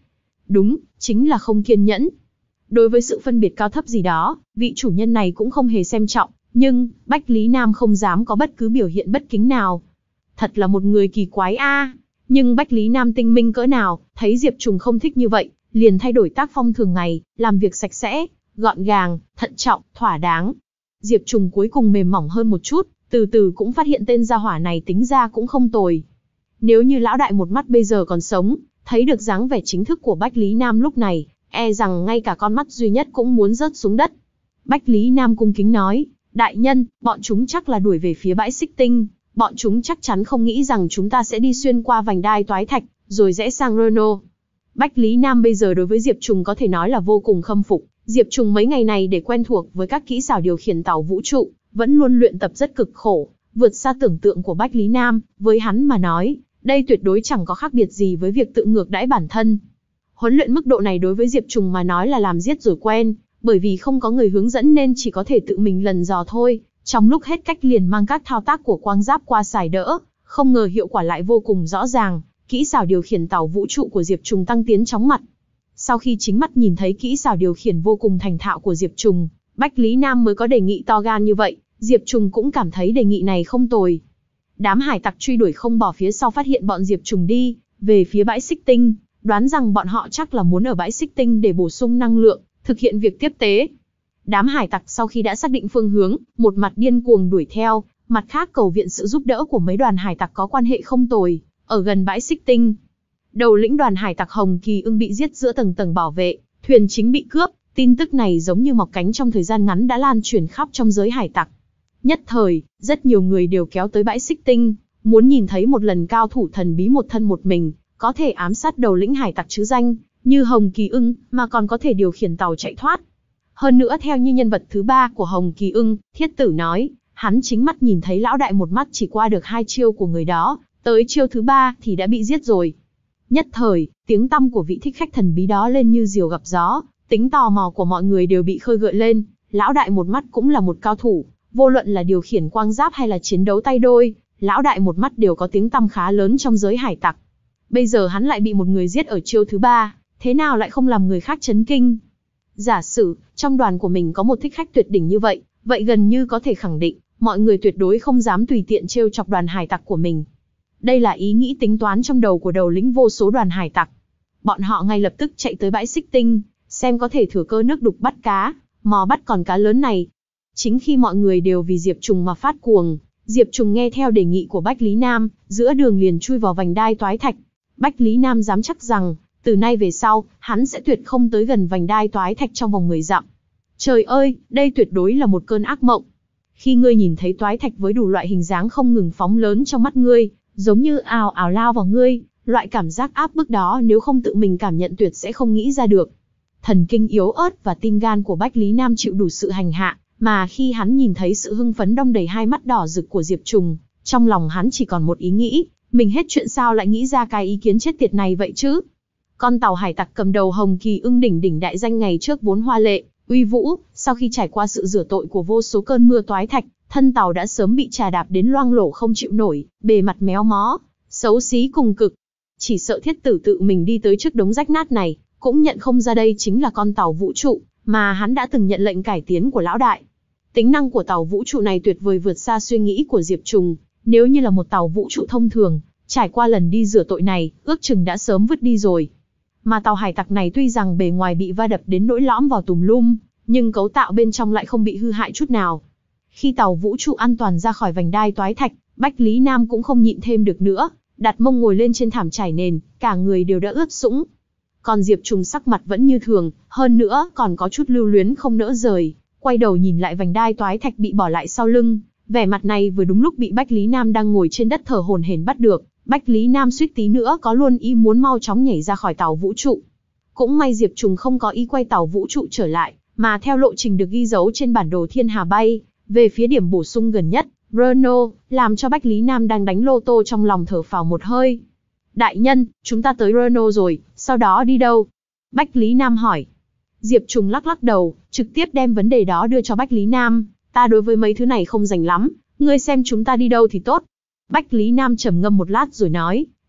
Đúng, chính là không kiên nhẫn. Đối với sự phân biệt cao thấp gì đó, vị chủ nhân này cũng không hề xem trọng, nhưng Bách Lý Nam không dám có bất cứ biểu hiện bất kính nào. Thật là một người kỳ quái a. Nhưng Bách Lý Nam tinh minh cỡ nào, thấy Diệp Trùng không thích như vậy, liền thay đổi tác phong thường ngày, làm việc sạch sẽ, gọn gàng, thận trọng, thỏa đáng. Diệp Trùng cuối cùng mềm mỏng hơn một chút, từ từ cũng phát hiện tên gia hỏa này tính ra cũng không tồi. Nếu như lão đại một mắt bây giờ còn sống, thấy được dáng vẻ chính thức của Bách Lý Nam lúc này, e rằng ngay cả con mắt duy nhất cũng muốn rớt xuống đất. Bách Lý Nam cung kính nói, đại nhân, bọn chúng chắc là đuổi về phía bãi xích tinh, bọn chúng chắc chắn không nghĩ rằng chúng ta sẽ đi xuyên qua vành đai toái thạch, rồi rẽ sang Renault. Bách Lý Nam bây giờ đối với Diệp Trùng có thể nói là vô cùng khâm phục. Diệp Trùng mấy ngày này để quen thuộc với các kỹ xảo điều khiển tàu vũ trụ, vẫn luôn luyện tập rất cực khổ, vượt xa tưởng tượng của Bách Lý Nam. Với hắn mà nói, đây tuyệt đối chẳng có khác biệt gì với việc tự ngược đãi bản thân. Huấn luyện mức độ này đối với Diệp Trùng mà nói là làm giết rồi quen, bởi vì không có người hướng dẫn nên chỉ có thể tự mình lần dò thôi. Trong lúc hết cách liền mang các thao tác của quang giáp qua xài đỡ, không ngờ hiệu quả lại vô cùng rõ ràng, kỹ xảo điều khiển tàu vũ trụ của Diệp Trùng tăng tiến chóng mặt. Sau khi chính mắt nhìn thấy kỹ xảo điều khiển vô cùng thành thạo của Diệp Trùng, Bách Lý Nam mới có đề nghị to gan như vậy, Diệp Trùng cũng cảm thấy đề nghị này không tồi. Đám hải tặc truy đuổi không bỏ phía sau phát hiện bọn Diệp Trùng đi về phía bãi xích tinh, đoán rằng bọn họ chắc là muốn ở bãi xích tinh để bổ sung năng lượng, thực hiện việc tiếp tế. Đám hải tặc sau khi đã xác định phương hướng, một mặt điên cuồng đuổi theo, mặt khác cầu viện sự giúp đỡ của mấy đoàn hải tặc có quan hệ không tồi, ở gần bãi xích tinh. Đầu lĩnh đoàn hải tặc Hồng Kỳ Ưng bị giết giữa tầng tầng bảo vệ, thuyền chính bị cướp, tin tức này giống như mọc cánh trong thời gian ngắn đã lan truyền khắp trong giới hải tặc. Nhất thời, rất nhiều người đều kéo tới bãi xích tinh, muốn nhìn thấy một lần cao thủ thần bí một thân một mình, có thể ám sát đầu lĩnh hải tặc chứ danh, như Hồng Kỳ Ưng, mà còn có thể điều khiển tàu chạy thoát. Hơn nữa theo như nhân vật thứ ba của Hồng Kỳ Ưng, Thiết Tử nói, hắn chính mắt nhìn thấy lão đại một mắt chỉ qua được hai chiêu của người đó, tới chiêu thứ ba thì đã bị giết rồi. Nhất thời, tiếng tăm của vị thích khách thần bí đó lên như diều gặp gió, tính tò mò của mọi người đều bị khơi gợi lên, lão đại một mắt cũng là một cao thủ, vô luận là điều khiển quang giáp hay là chiến đấu tay đôi, lão đại một mắt đều có tiếng tăm khá lớn trong giới hải tặc. Bây giờ hắn lại bị một người giết ở chiêu thứ ba, thế nào lại không làm người khác chấn kinh? Giả sử, trong đoàn của mình có một thích khách tuyệt đỉnh như vậy, vậy gần như có thể khẳng định, mọi người tuyệt đối không dám tùy tiện trêu chọc đoàn hải tặc của mình. Đây là ý nghĩ tính toán trong đầu của đầu lĩnh vô số đoàn hải tặc. Bọn họ ngay lập tức chạy tới bãi xích tinh, xem có thể thừa cơ nước đục bắt cá, mò bắt con cá lớn này. Chính khi mọi người đều vì Diệp Trùng mà phát cuồng, Diệp Trùng nghe theo đề nghị của Bách Lý Nam, giữa đường liền chui vào vành đai toái thạch. Bách Lý Nam dám chắc rằng, từ nay về sau, hắn sẽ tuyệt không tới gần vành đai toái thạch trong vòng mười dặm. Trời ơi, đây tuyệt đối là một cơn ác mộng. Khi ngươi nhìn thấy toái thạch với đủ loại hình dáng không ngừng phóng lớn trong mắt ngươi, giống như ào ào lao vào ngươi, loại cảm giác áp bức đó nếu không tự mình cảm nhận tuyệt sẽ không nghĩ ra được. Thần kinh yếu ớt và tim gan của Bách Lý Nam chịu đủ sự hành hạ, mà khi hắn nhìn thấy sự hưng phấn đong đầy hai mắt đỏ rực của Diệp Trùng, trong lòng hắn chỉ còn một ý nghĩ, mình hết chuyện sao lại nghĩ ra cái ý kiến chết tiệt này vậy chứ? Con tàu hải tặc cầm đầu Hồng Kỳ Ưng đỉnh đỉnh đại danh ngày trước vốn hoa lệ, uy vũ, sau khi trải qua sự rửa tội của vô số cơn mưa toái thạch, thân tàu đã sớm bị trà đạp đến loang lổ không chịu nổi, bề mặt méo mó, xấu xí cùng cực. Chỉ sợ Thiết Tử tự mình đi tới trước đống rách nát này, cũng nhận không ra đây chính là con tàu vũ trụ mà hắn đã từng nhận lệnh cải tiến của lão đại. Tính năng của tàu vũ trụ này tuyệt vời vượt xa suy nghĩ của Diệp Trùng, nếu như là một tàu vũ trụ thông thường, trải qua lần đi rửa tội này, ước chừng đã sớm vứt đi rồi. Mà tàu hải tặc này tuy rằng bề ngoài bị va đập đến nỗi lõm vào tùm lum, nhưng cấu tạo bên trong lại không bị hư hại chút nào. Khi tàu vũ trụ an toàn ra khỏi vành đai toái thạch, Bách Lý Nam cũng không nhịn thêm được nữa, đặt mông ngồi lên trên thảm trải nền, cả người đều đã ướt sũng. Còn Diệp Trùng sắc mặt vẫn như thường, hơn nữa còn có chút lưu luyến không nỡ rời, quay đầu nhìn lại vành đai toái thạch bị bỏ lại sau lưng, vẻ mặt này vừa đúng lúc bị Bách Lý Nam đang ngồi trên đất thở hổn hển bắt được. Bách Lý Nam suýt tí nữa có luôn ý muốn mau chóng nhảy ra khỏi tàu vũ trụ. Cũng may Diệp Trùng không có ý quay tàu vũ trụ trở lại, mà theo lộ trình được ghi dấu trên bản đồ thiên hà bay, về phía điểm bổ sung gần nhất, Renault, làm cho Bách Lý Nam đang đánh lô tô trong lòng thở phào một hơi. Đại nhân, chúng ta tới Renault rồi, sau đó đi đâu? Bách Lý Nam hỏi. Diệp Trùng lắc lắc đầu, trực tiếp đem vấn đề đó đưa cho Bách Lý Nam. Ta đối với mấy thứ này không rành lắm, ngươi xem chúng ta đi đâu thì tốt. Bách Lý Nam trầm ngâm một lát rồi nói,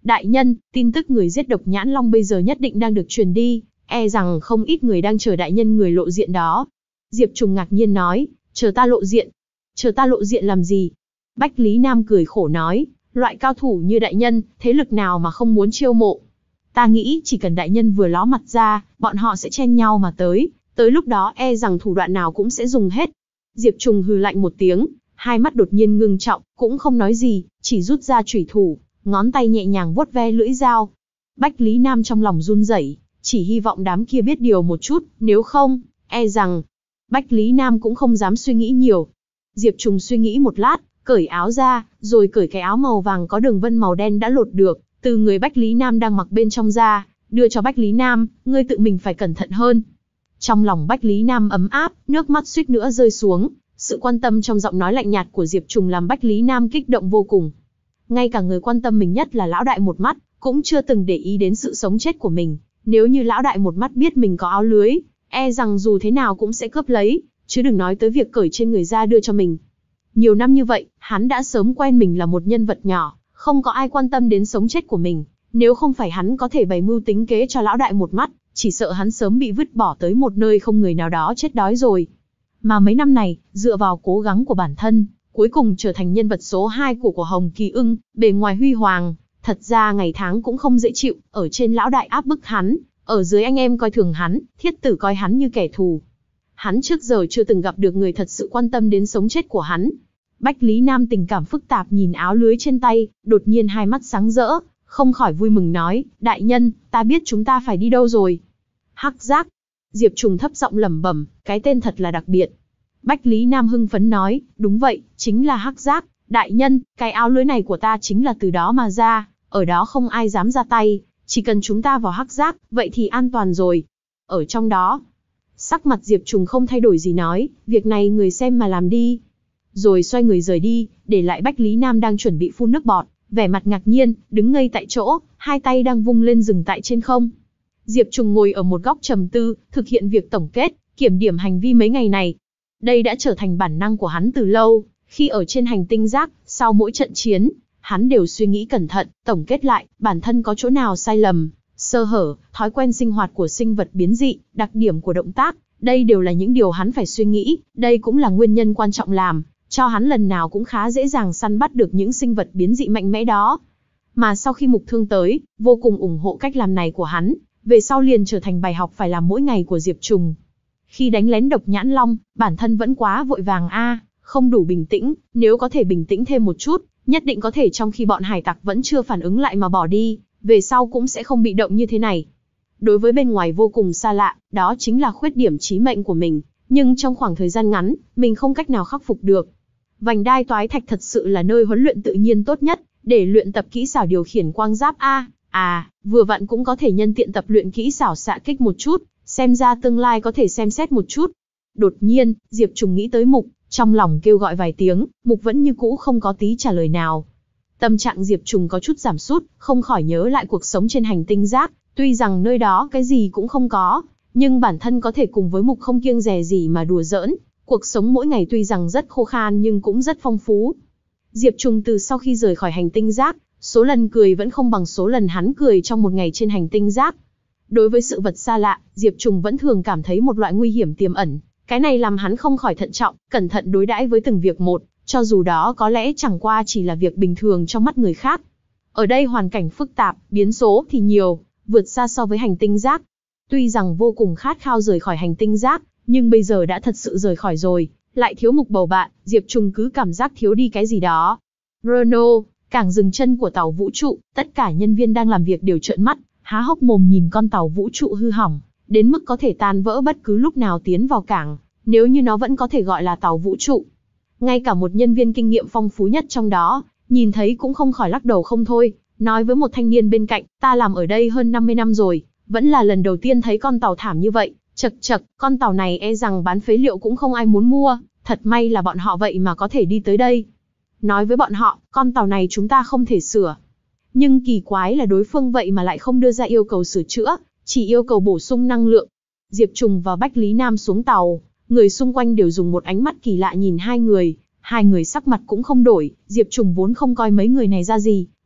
đại nhân, tin tức người giết độc nhãn long bây giờ nhất định đang được truyền đi, e rằng không ít người đang chờ đại nhân người lộ diện đó. Diệp Trùng ngạc nhiên nói, chờ ta lộ diện? Chờ ta lộ diện làm gì? Bách Lý Nam cười khổ nói, loại cao thủ như đại nhân, thế lực nào mà không muốn chiêu mộ? Ta nghĩ chỉ cần đại nhân vừa ló mặt ra, bọn họ sẽ chen nhau mà tới, tới lúc đó e rằng thủ đoạn nào cũng sẽ dùng hết. Diệp Trùng hừ lạnh một tiếng, hai mắt đột nhiên ngưng trọng, cũng không nói gì, chỉ rút ra chủy thủ, ngón tay nhẹ nhàng vuốt ve lưỡi dao. Bách Lý Nam trong lòng run rẩy, chỉ hy vọng đám kia biết điều một chút, nếu không, e rằng... Bách Lý Nam cũng không dám suy nghĩ nhiều. Diệp Trùng suy nghĩ một lát, cởi áo ra, rồi cởi cái áo màu vàng có đường vân màu đen đã lột được, từ người Bách Lý Nam đang mặc bên trong ra, đưa cho Bách Lý Nam, ngươi tự mình phải cẩn thận hơn. Trong lòng Bách Lý Nam ấm áp, nước mắt suýt nữa rơi xuống, sự quan tâm trong giọng nói lạnh nhạt của Diệp Trùng làm Bách Lý Nam kích động vô cùng. Ngay cả người quan tâm mình nhất là lão đại một mắt, cũng chưa từng để ý đến sự sống chết của mình, nếu như lão đại một mắt biết mình có áo lưới, e rằng dù thế nào cũng sẽ cướp lấy, chứ đừng nói tới việc cởi trên người ra đưa cho mình. Nhiều năm như vậy, hắn đã sớm quen mình là một nhân vật nhỏ, không có ai quan tâm đến sống chết của mình, nếu không phải hắn có thể bày mưu tính kế cho lão đại một mắt, chỉ sợ hắn sớm bị vứt bỏ tới một nơi không người nào đó chết đói rồi. Mà mấy năm này, dựa vào cố gắng của bản thân, cuối cùng trở thành nhân vật số hai của của Hồng Kỳ Ưng, bề ngoài huy hoàng, thật ra ngày tháng cũng không dễ chịu, ở trên lão đại áp bức hắn, ở dưới anh em coi thường hắn, thiết tử coi hắn như kẻ thù. Hắn trước giờ chưa từng gặp được người thật sự quan tâm đến sống chết của hắn. Bách Lý Nam tình cảm phức tạp nhìn áo lưới trên tay, đột nhiên hai mắt sáng rỡ, không khỏi vui mừng nói, đại nhân, ta biết chúng ta phải đi đâu rồi. Hắc Giác. Diệp Trùng thấp giọng lẩm bẩm, cái tên thật là đặc biệt. Bách Lý Nam hưng phấn nói, đúng vậy, chính là Hắc Giác, đại nhân, cái áo lưới này của ta chính là từ đó mà ra, ở đó không ai dám ra tay, chỉ cần chúng ta vào Hắc Giác, vậy thì an toàn rồi. Ở trong đó, sắc mặt Diệp Trùng không thay đổi gì nói, việc này người xem mà làm đi. Rồi xoay người rời đi, để lại Bách Lý Nam đang chuẩn bị phun nước bọt, vẻ mặt ngạc nhiên, đứng ngây tại chỗ, hai tay đang vung lên dừng tại trên không. Diệp Trùng ngồi ở một góc trầm tư, thực hiện việc tổng kết, kiểm điểm hành vi mấy ngày này. Đây đã trở thành bản năng của hắn từ lâu, khi ở trên hành tinh Giác, sau mỗi trận chiến, hắn đều suy nghĩ cẩn thận, tổng kết lại, bản thân có chỗ nào sai lầm, sơ hở, thói quen sinh hoạt của sinh vật biến dị, đặc điểm của động tác, đây đều là những điều hắn phải suy nghĩ, đây cũng là nguyên nhân quan trọng làm cho hắn lần nào cũng khá dễ dàng săn bắt được những sinh vật biến dị mạnh mẽ đó. Mà sau khi Mục Thương tới, vô cùng ủng hộ cách làm này của hắn, về sau liền trở thành bài học phải làm mỗi ngày của Diệp Trùng. Khi đánh lén độc nhãn long, bản thân vẫn quá vội vàng a, không đủ bình tĩnh, nếu có thể bình tĩnh thêm một chút, nhất định có thể trong khi bọn hải tặc vẫn chưa phản ứng lại mà bỏ đi, về sau cũng sẽ không bị động như thế này. Đối với bên ngoài vô cùng xa lạ, đó chính là khuyết điểm chí mệnh của mình, nhưng trong khoảng thời gian ngắn, mình không cách nào khắc phục được. Vành đai toái thạch thật sự là nơi huấn luyện tự nhiên tốt nhất, để luyện tập kỹ xảo điều khiển quang giáp a. À, vừa vặn cũng có thể nhân tiện tập luyện kỹ xảo xạ kích một chút, xem ra tương lai có thể xem xét một chút. Đột nhiên, Diệp Trùng nghĩ tới Mục, trong lòng kêu gọi vài tiếng, Mục vẫn như cũ không có tí trả lời nào. Tâm trạng Diệp Trùng có chút giảm sút, không khỏi nhớ lại cuộc sống trên hành tinh Giác, tuy rằng nơi đó cái gì cũng không có, nhưng bản thân có thể cùng với Mục không kiêng dè gì mà đùa giỡn, cuộc sống mỗi ngày tuy rằng rất khô khan nhưng cũng rất phong phú. Diệp Trùng từ sau khi rời khỏi hành tinh Giác, số lần cười vẫn không bằng số lần hắn cười trong một ngày trên hành tinh Giác. Đối với sự vật xa lạ, Diệp Trùng vẫn thường cảm thấy một loại nguy hiểm tiềm ẩn, cái này làm hắn không khỏi thận trọng, cẩn thận đối đãi với từng việc một, cho dù đó có lẽ chẳng qua chỉ là việc bình thường trong mắt người khác. Ở đây hoàn cảnh phức tạp, biến số thì nhiều, vượt xa so với hành tinh Giác. Tuy rằng vô cùng khát khao rời khỏi hành tinh Giác, nhưng bây giờ đã thật sự rời khỏi rồi, lại thiếu Mục bầu bạn, Diệp Trùng cứ cảm giác thiếu đi cái gì đó. Renault, cảng dừng chân của tàu vũ trụ, tất cả nhân viên đang làm việc đều trợn mắt, há hốc mồm nhìn con tàu vũ trụ hư hỏng, đến mức có thể tan vỡ bất cứ lúc nào tiến vào cảng, nếu như nó vẫn có thể gọi là tàu vũ trụ. Ngay cả một nhân viên kinh nghiệm phong phú nhất trong đó, nhìn thấy cũng không khỏi lắc đầu không thôi, nói với một thanh niên bên cạnh, ta làm ở đây hơn năm mươi năm rồi, vẫn là lần đầu tiên thấy con tàu thảm như vậy, chật chật, con tàu này e rằng bán phế liệu cũng không ai muốn mua, thật may là bọn họ vậy mà có thể đi tới đây. Nói với bọn họ, con tàu này chúng ta không thể sửa. Nhưng kỳ quái là đối phương vậy mà lại không đưa ra yêu cầu sửa chữa, chỉ yêu cầu bổ sung năng lượng. Diệp Trùng và Bách Lý Nam xuống tàu, người xung quanh đều dùng một ánh mắt kỳ lạ nhìn hai người, hai người sắc mặt cũng không đổi, Diệp Trùng vốn không coi mấy người này ra gì,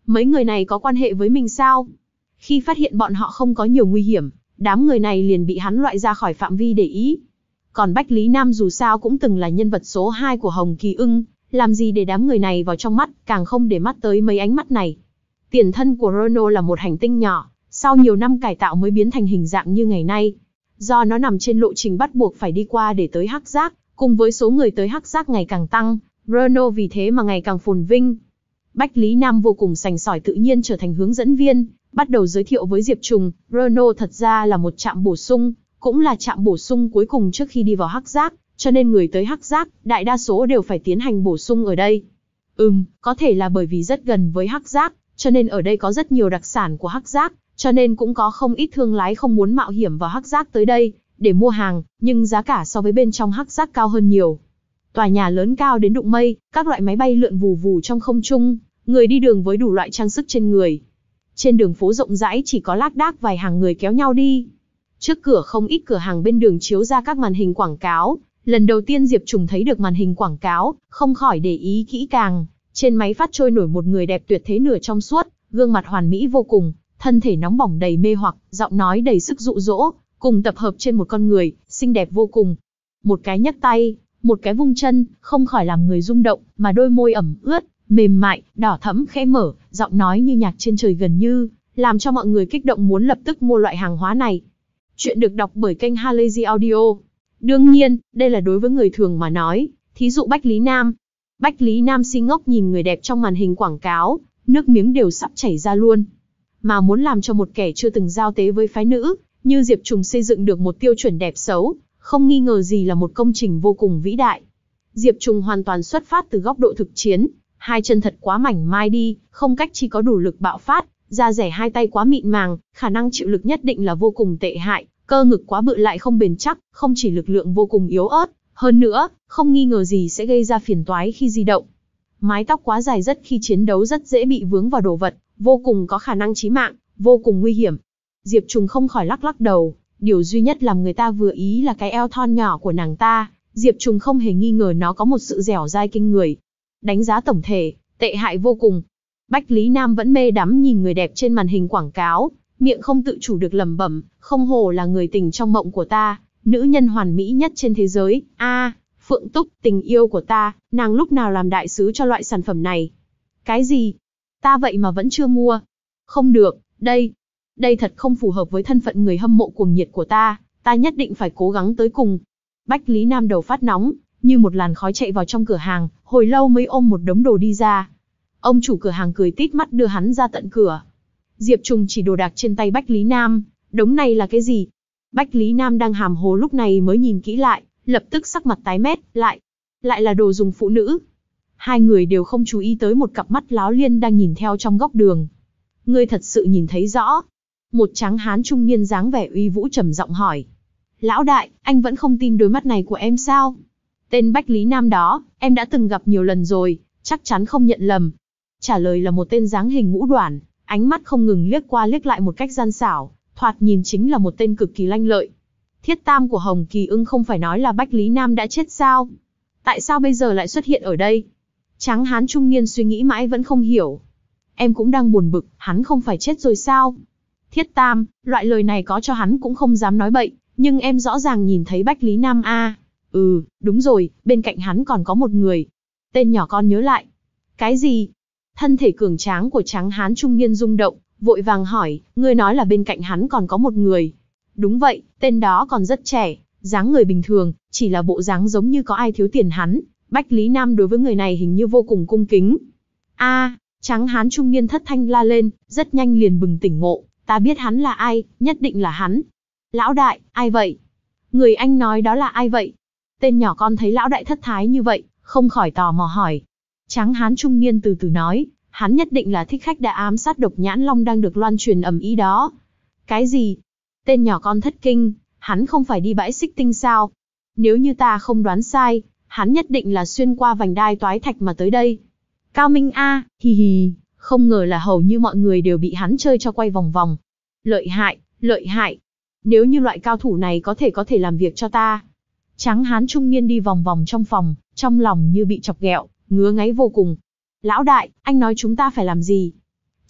Mấy người này có quan hệ với mình sao? Khi phát hiện bọn họ không có nhiều nguy hiểm, đám người này liền bị hắn loại ra khỏi phạm vi để ý. Còn Bách Lý Nam dù sao cũng từng là nhân vật số hai của Hồng Kỳ Ưng, làm gì để đám người này vào trong mắt, càng không để mắt tới mấy ánh mắt này. Tiền thân của Rono là một hành tinh nhỏ, sau nhiều năm cải tạo mới biến thành hình dạng như ngày nay. Do nó nằm trên lộ trình bắt buộc phải đi qua để tới Hắc Giác, cùng với số người tới Hắc Giác ngày càng tăng, Rono vì thế mà ngày càng phồn vinh. Bách Lý Nam vô cùng sành sỏi tự nhiên trở thành hướng dẫn viên, bắt đầu giới thiệu với Diệp Trùng, Rono thật ra là một trạm bổ sung, cũng là trạm bổ sung cuối cùng trước khi đi vào Hắc Giác, cho nên người tới Hắc Giác, đại đa số đều phải tiến hành bổ sung ở đây. Ừm, có thể là bởi vì rất gần với Hắc Giác, cho nên ở đây có rất nhiều đặc sản của Hắc Giác, cho nên cũng có không ít thương lái không muốn mạo hiểm vào Hắc Giác tới đây để mua hàng, nhưng giá cả so với bên trong Hắc Giác cao hơn nhiều. Tòa nhà lớn cao đến đụng mây, các loại máy bay lượn vù vù trong không trung, người đi đường với đủ loại trang sức trên người. Trên đường phố rộng rãi chỉ có lác đác vài hàng người kéo nhau đi. Trước cửa không ít cửa hàng bên đường chiếu ra các màn hình quảng cáo. Lần đầu tiên Diệp Trùng thấy được màn hình quảng cáo, không khỏi để ý kỹ càng. Trên máy phát trôi nổi một người đẹp tuyệt thế nửa trong suốt, gương mặt hoàn mỹ vô cùng, thân thể nóng bỏng đầy mê hoặc, giọng nói đầy sức dụ dỗ, cùng tập hợp trên một con người, xinh đẹp vô cùng. Một cái nhấc tay, một cái vung chân, không khỏi làm người rung động, mà đôi môi ẩm ướt, mềm mại, đỏ thẫm khẽ mở, giọng nói như nhạc trên trời gần như, làm cho mọi người kích động muốn lập tức mua loại hàng hóa này. Chuyện được đọc bởi kênh Halazy Audio. Đương nhiên, đây là đối với người thường mà nói, thí dụ Bách Lý Nam. Bách Lý Nam si ngốc nhìn người đẹp trong màn hình quảng cáo, nước miếng đều sắp chảy ra luôn. Mà muốn làm cho một kẻ chưa từng giao tế với phái nữ, như Diệp Trùng xây dựng được một tiêu chuẩn đẹp xấu, không nghi ngờ gì là một công trình vô cùng vĩ đại. Diệp Trùng hoàn toàn xuất phát từ góc độ thực chiến, hai chân thật quá mảnh mai đi, không cách chỉ có đủ lực bạo phát, da rẻ hai tay quá mịn màng, khả năng chịu lực nhất định là vô cùng tệ hại, cơ ngực quá bự lại không bền chắc, không chỉ lực lượng vô cùng yếu ớt, hơn nữa, không nghi ngờ gì sẽ gây ra phiền toái khi di động. Mái tóc quá dài rất khi chiến đấu rất dễ bị vướng vào đồ vật, vô cùng có khả năng chí mạng, vô cùng nguy hiểm. Diệp Trùng không khỏi lắc lắc đầu, điều duy nhất làm người ta vừa ý là cái eo thon nhỏ của nàng ta, Diệp Trùng không hề nghi ngờ nó có một sự dẻo dai kinh người. Đánh giá tổng thể, tệ hại vô cùng. Bách Lý Nam vẫn mê đắm nhìn người đẹp trên màn hình quảng cáo, miệng không tự chủ được lẩm bẩm, không hổ là người tình trong mộng của ta, nữ nhân hoàn mỹ nhất trên thế giới, a, à, Phượng Túc, tình yêu của ta, nàng lúc nào làm đại sứ cho loại sản phẩm này? Cái gì? Ta vậy mà vẫn chưa mua. Không được, đây, đây thật không phù hợp với thân phận người hâm mộ cuồng nhiệt của ta, ta nhất định phải cố gắng tới cùng. Bách Lý Nam đầu phát nóng, như một làn khói chạy vào trong cửa hàng, hồi lâu mới ôm một đống đồ đi ra. Ông chủ cửa hàng cười tít mắt đưa hắn ra tận cửa. Diệp Trùng chỉ đồ đạc trên tay Bách Lý Nam, đống này là cái gì? Bách Lý Nam đang hàm hồ lúc này mới nhìn kỹ lại, lập tức sắc mặt tái mét, lại, lại là đồ dùng phụ nữ. Hai người đều không chú ý tới một cặp mắt láo liên đang nhìn theo trong góc đường. Ngươi thật sự nhìn thấy rõ? Một tráng hán trung niên dáng vẻ uy vũ trầm giọng hỏi. Lão đại, anh vẫn không tin đôi mắt này của em sao? Tên Bách Lý Nam đó, em đã từng gặp nhiều lần rồi, chắc chắn không nhận lầm. Trả lời là một tên dáng hình ngũ đoản, ánh mắt không ngừng liếc qua liếc lại một cách gian xảo, thoạt nhìn chính là một tên cực kỳ lanh lợi. Thiết tam của Hồng Kỳ Ưng không phải nói là Bách Lý Nam đã chết sao? Tại sao bây giờ lại xuất hiện ở đây? Tráng hán trung niên suy nghĩ mãi vẫn không hiểu. Em cũng đang buồn bực, hắn không phải chết rồi sao? Thiết tam, loại lời này có cho hắn cũng không dám nói bậy, nhưng em rõ ràng nhìn thấy Bách Lý Nam a. À. Ừ, đúng rồi, bên cạnh hắn còn có một người. Tên nhỏ con nhớ lại. Cái gì? Thân thể cường tráng của tráng hán trung niên rung động, vội vàng hỏi, ngươi nói là bên cạnh hắn còn có một người. Đúng vậy, tên đó còn rất trẻ, dáng người bình thường, chỉ là bộ dáng giống như có ai thiếu tiền hắn. Bách Lý Nam đối với người này hình như vô cùng cung kính. A, à, tráng hán trung niên thất thanh la lên, rất nhanh liền bừng tỉnh ngộ, ta biết hắn là ai, nhất định là hắn. Lão đại, ai vậy? Người anh nói đó là ai vậy? Tên nhỏ con thấy lão đại thất thái như vậy, không khỏi tò mò hỏi. Tráng hán trung niên từ từ nói, hắn nhất định là thích khách đã ám sát Độc Nhãn Long đang được loan truyền ầm ĩ đó. Cái gì? Tên nhỏ con thất kinh, hắn không phải đi bãi xích tinh sao? Nếu như ta không đoán sai, hắn nhất định là xuyên qua vành đai toái thạch mà tới đây. Cao Minh a, hì hì, không ngờ là hầu như mọi người đều bị hắn chơi cho quay vòng vòng. Lợi hại, lợi hại. Nếu như loại cao thủ này có thể có thể làm việc cho ta. Tráng hán trung niên đi vòng vòng trong phòng, trong lòng như bị chọc ghẹo, ngứa ngáy vô cùng. Lão đại, anh nói chúng ta phải làm gì?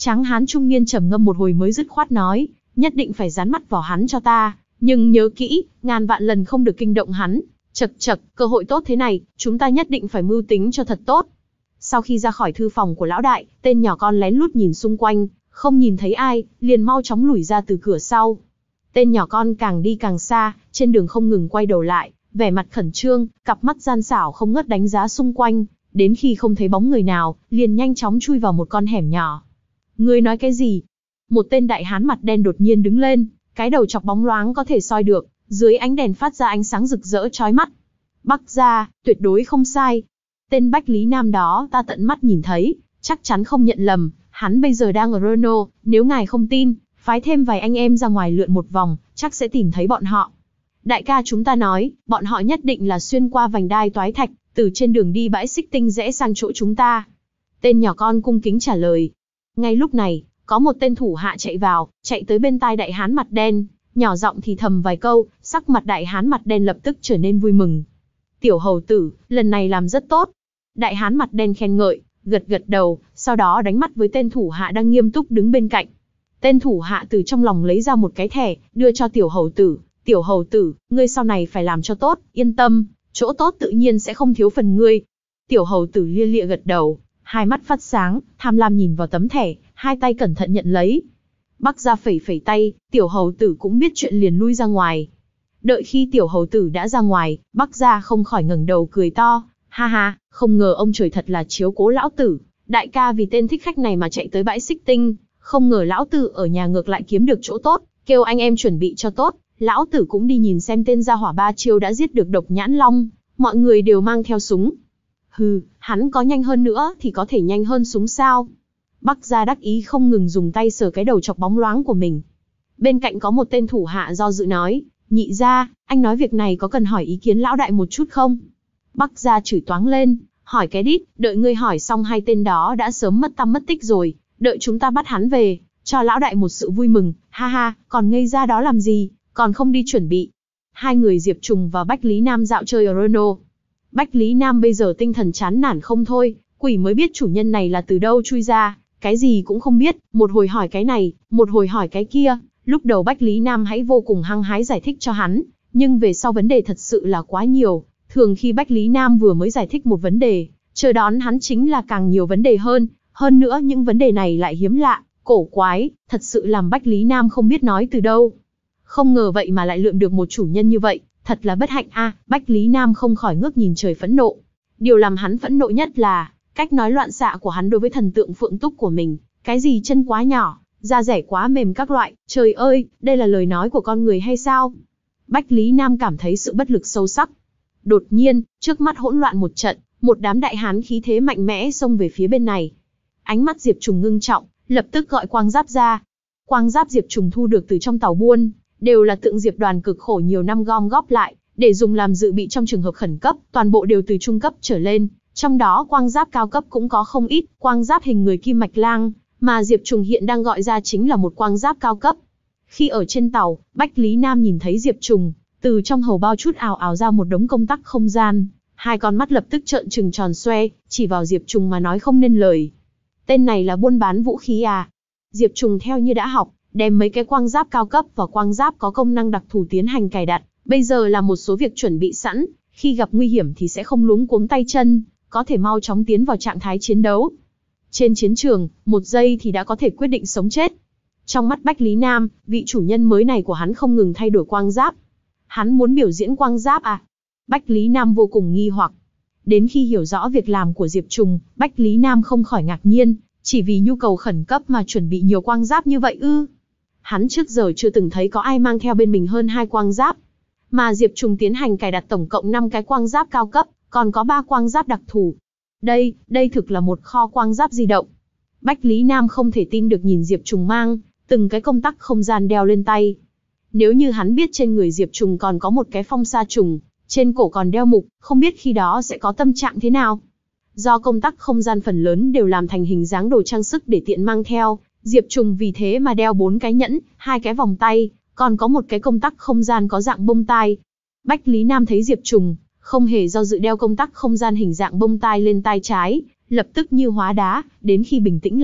Tráng hán trung niên trầm ngâm một hồi mới dứt khoát nói, nhất định phải dán mắt vào hắn cho ta, nhưng nhớ kỹ, ngàn vạn lần không được kinh động hắn. Chậc chậc, cơ hội tốt thế này, chúng ta nhất định phải mưu tính cho thật tốt. Sau khi ra khỏi thư phòng của lão đại, tên nhỏ con lén lút nhìn xung quanh, không nhìn thấy ai, liền mau chóng lủi ra từ cửa sau. Tên nhỏ con càng đi càng xa, trên đường không ngừng quay đầu lại, vẻ mặt khẩn trương, cặp mắt gian xảo không ngớt đánh giá xung quanh, đến khi không thấy bóng người nào, liền nhanh chóng chui vào một con hẻm nhỏ. Ngươi nói cái gì? Một tên đại hán mặt đen đột nhiên đứng lên, cái đầu chọc bóng loáng có thể soi được, dưới ánh đèn phát ra ánh sáng rực rỡ chói mắt. Bắc gia, tuyệt đối không sai. Tên Bách Lý Nam đó ta tận mắt nhìn thấy, chắc chắn không nhận lầm, hắn bây giờ đang ở Reno, nếu ngài không tin, phái thêm vài anh em ra ngoài lượn một vòng, chắc sẽ tìm thấy bọn họ. Đại ca chúng ta nói, bọn họ nhất định là xuyên qua vành đai toái thạch, từ trên đường đi bãi xích tinh rẽ sang chỗ chúng ta. Tên nhỏ con cung kính trả lời. Ngay lúc này, có một tên thủ hạ chạy vào, chạy tới bên tai đại hán mặt đen, nhỏ giọng thì thầm vài câu, sắc mặt đại hán mặt đen lập tức trở nên vui mừng. Tiểu hầu tử, lần này làm rất tốt. Đại hán mặt đen khen ngợi, gật gật đầu, sau đó đánh mắt với tên thủ hạ đang nghiêm túc đứng bên cạnh. Tên thủ hạ từ trong lòng lấy ra một cái thẻ, đưa cho tiểu hầu tử. Tiểu hầu tử, ngươi sau này phải làm cho tốt, yên tâm, chỗ tốt tự nhiên sẽ không thiếu phần ngươi. Tiểu hầu tử lia lịa gật đầu, hai mắt phát sáng, tham lam nhìn vào tấm thẻ, hai tay cẩn thận nhận lấy. Bắc gia phẩy phẩy tay, tiểu hầu tử cũng biết chuyện liền lui ra ngoài. Đợi khi tiểu hầu tử đã ra ngoài, Bắc gia không khỏi ngẩng đầu cười to, ha ha, không ngờ ông trời thật là chiếu cố lão tử, đại ca vì tên thích khách này mà chạy tới bãi xích tinh, không ngờ lão tử ở nhà ngược lại kiếm được chỗ tốt, kêu anh em chuẩn bị cho tốt, lão tử cũng đi nhìn xem tên gia hỏa ba chiêu đã giết được Độc Nhãn Long, mọi người đều mang theo súng. Hừ, hắn có nhanh hơn nữa thì có thể nhanh hơn súng sao? Bắc gia đắc ý không ngừng dùng tay sờ cái đầu chọc bóng loáng của mình. Bên cạnh có một tên thủ hạ do dự nói, nhị gia, anh nói việc này có cần hỏi ý kiến lão đại một chút không? Bắc gia chửi toáng lên, hỏi cái đít, đợi ngươi hỏi xong hai tên đó đã sớm mất tăm mất tích rồi, đợi chúng ta bắt hắn về, cho lão đại một sự vui mừng, ha ha, còn ngây ra đó làm gì, còn không đi chuẩn bị. Hai người Diệp Trùng và Bách Lý Nam dạo chơi ở Reno. Bách Lý Nam bây giờ tinh thần chán nản không thôi, quỷ mới biết chủ nhân này là từ đâu chui ra, cái gì cũng không biết, một hồi hỏi cái này, một hồi hỏi cái kia. Lúc đầu Bách Lý Nam hãy vô cùng hăng hái giải thích cho hắn, nhưng về sau vấn đề thật sự là quá nhiều. Thường khi Bách Lý Nam vừa mới giải thích một vấn đề, chờ đón hắn chính là càng nhiều vấn đề hơn, hơn nữa những vấn đề này lại hiếm lạ, cổ quái, thật sự làm Bách Lý Nam không biết nói từ đâu. Không ngờ vậy mà lại lượm được một chủ nhân như vậy, thật là bất hạnh a. À, Bách Lý Nam không khỏi ngước nhìn trời phẫn nộ. Điều làm hắn phẫn nộ nhất là cách nói loạn xạ của hắn đối với thần tượng Phượng Túc của mình, cái gì chân quá nhỏ, da rẻ quá mềm các loại, trời ơi, đây là lời nói của con người hay sao? Bách Lý Nam cảm thấy sự bất lực sâu sắc. Đột nhiên, trước mắt hỗn loạn một trận, một đám đại hán khí thế mạnh mẽ xông về phía bên này. Ánh mắt Diệp Trùng ngưng trọng, lập tức gọi quang giáp ra. Quang giáp Diệp Trùng thu được từ trong tàu buôn, đều là tượng Diệp đoàn cực khổ nhiều năm gom góp lại, để dùng làm dự bị trong trường hợp khẩn cấp, toàn bộ đều từ trung cấp trở lên, trong đó quang giáp cao cấp cũng có không ít, quang giáp hình người kim mạch lang, mà Diệp Trùng hiện đang gọi ra chính là một quang giáp cao cấp. Khi ở trên tàu, Bách Lý Nam nhìn thấy Diệp Trùng, từ trong hầu bao chút ào ào ra một đống công tắc không gian, hai con mắt lập tức trợn trừng tròn xoe, chỉ vào Diệp Trùng mà nói không nên lời. Tên này là buôn bán vũ khí à? Diệp Trùng theo như đã học, đem mấy cái quang giáp cao cấp và quang giáp có công năng đặc thù tiến hành cài đặt, bây giờ là một số việc chuẩn bị sẵn, khi gặp nguy hiểm thì sẽ không luống cuống tay chân, có thể mau chóng tiến vào trạng thái chiến đấu. Trên chiến trường, một giây thì đã có thể quyết định sống chết. Trong mắt Bách Lý Nam, vị chủ nhân mới này của hắn không ngừng thay đổi quang giáp. Hắn muốn biểu diễn quang giáp à? Bách Lý Nam vô cùng nghi hoặc. Đến khi hiểu rõ việc làm của Diệp Trùng, Bách Lý Nam không khỏi ngạc nhiên, chỉ vì nhu cầu khẩn cấp mà chuẩn bị nhiều quang giáp như vậy ư? Hắn trước giờ chưa từng thấy có ai mang theo bên mình hơn hai quang giáp. Mà Diệp Trùng tiến hành cài đặt tổng cộng năm cái quang giáp cao cấp, còn có ba quang giáp đặc thù. Đây, đây thực là một kho quang giáp di động. Bách Lý Nam không thể tin được nhìn Diệp Trùng mang từng cái công tắc không gian đeo lên tay. Nếu như hắn biết trên người Diệp Trùng còn có một cái phong sa trùng, trên cổ còn đeo mục, không biết khi đó sẽ có tâm trạng thế nào. Do công tắc không gian phần lớn đều làm thành hình dáng đồ trang sức để tiện mang theo, Diệp Trùng vì thế mà đeo bốn cái nhẫn, hai cái vòng tay, còn có một cái công tắc không gian có dạng bông tai. Bách Lý Nam thấy Diệp Trùng không hề do dự đeo công tắc không gian hình dạng bông tai lên tai trái, lập tức như hóa đá, đến khi bình tĩnh lại,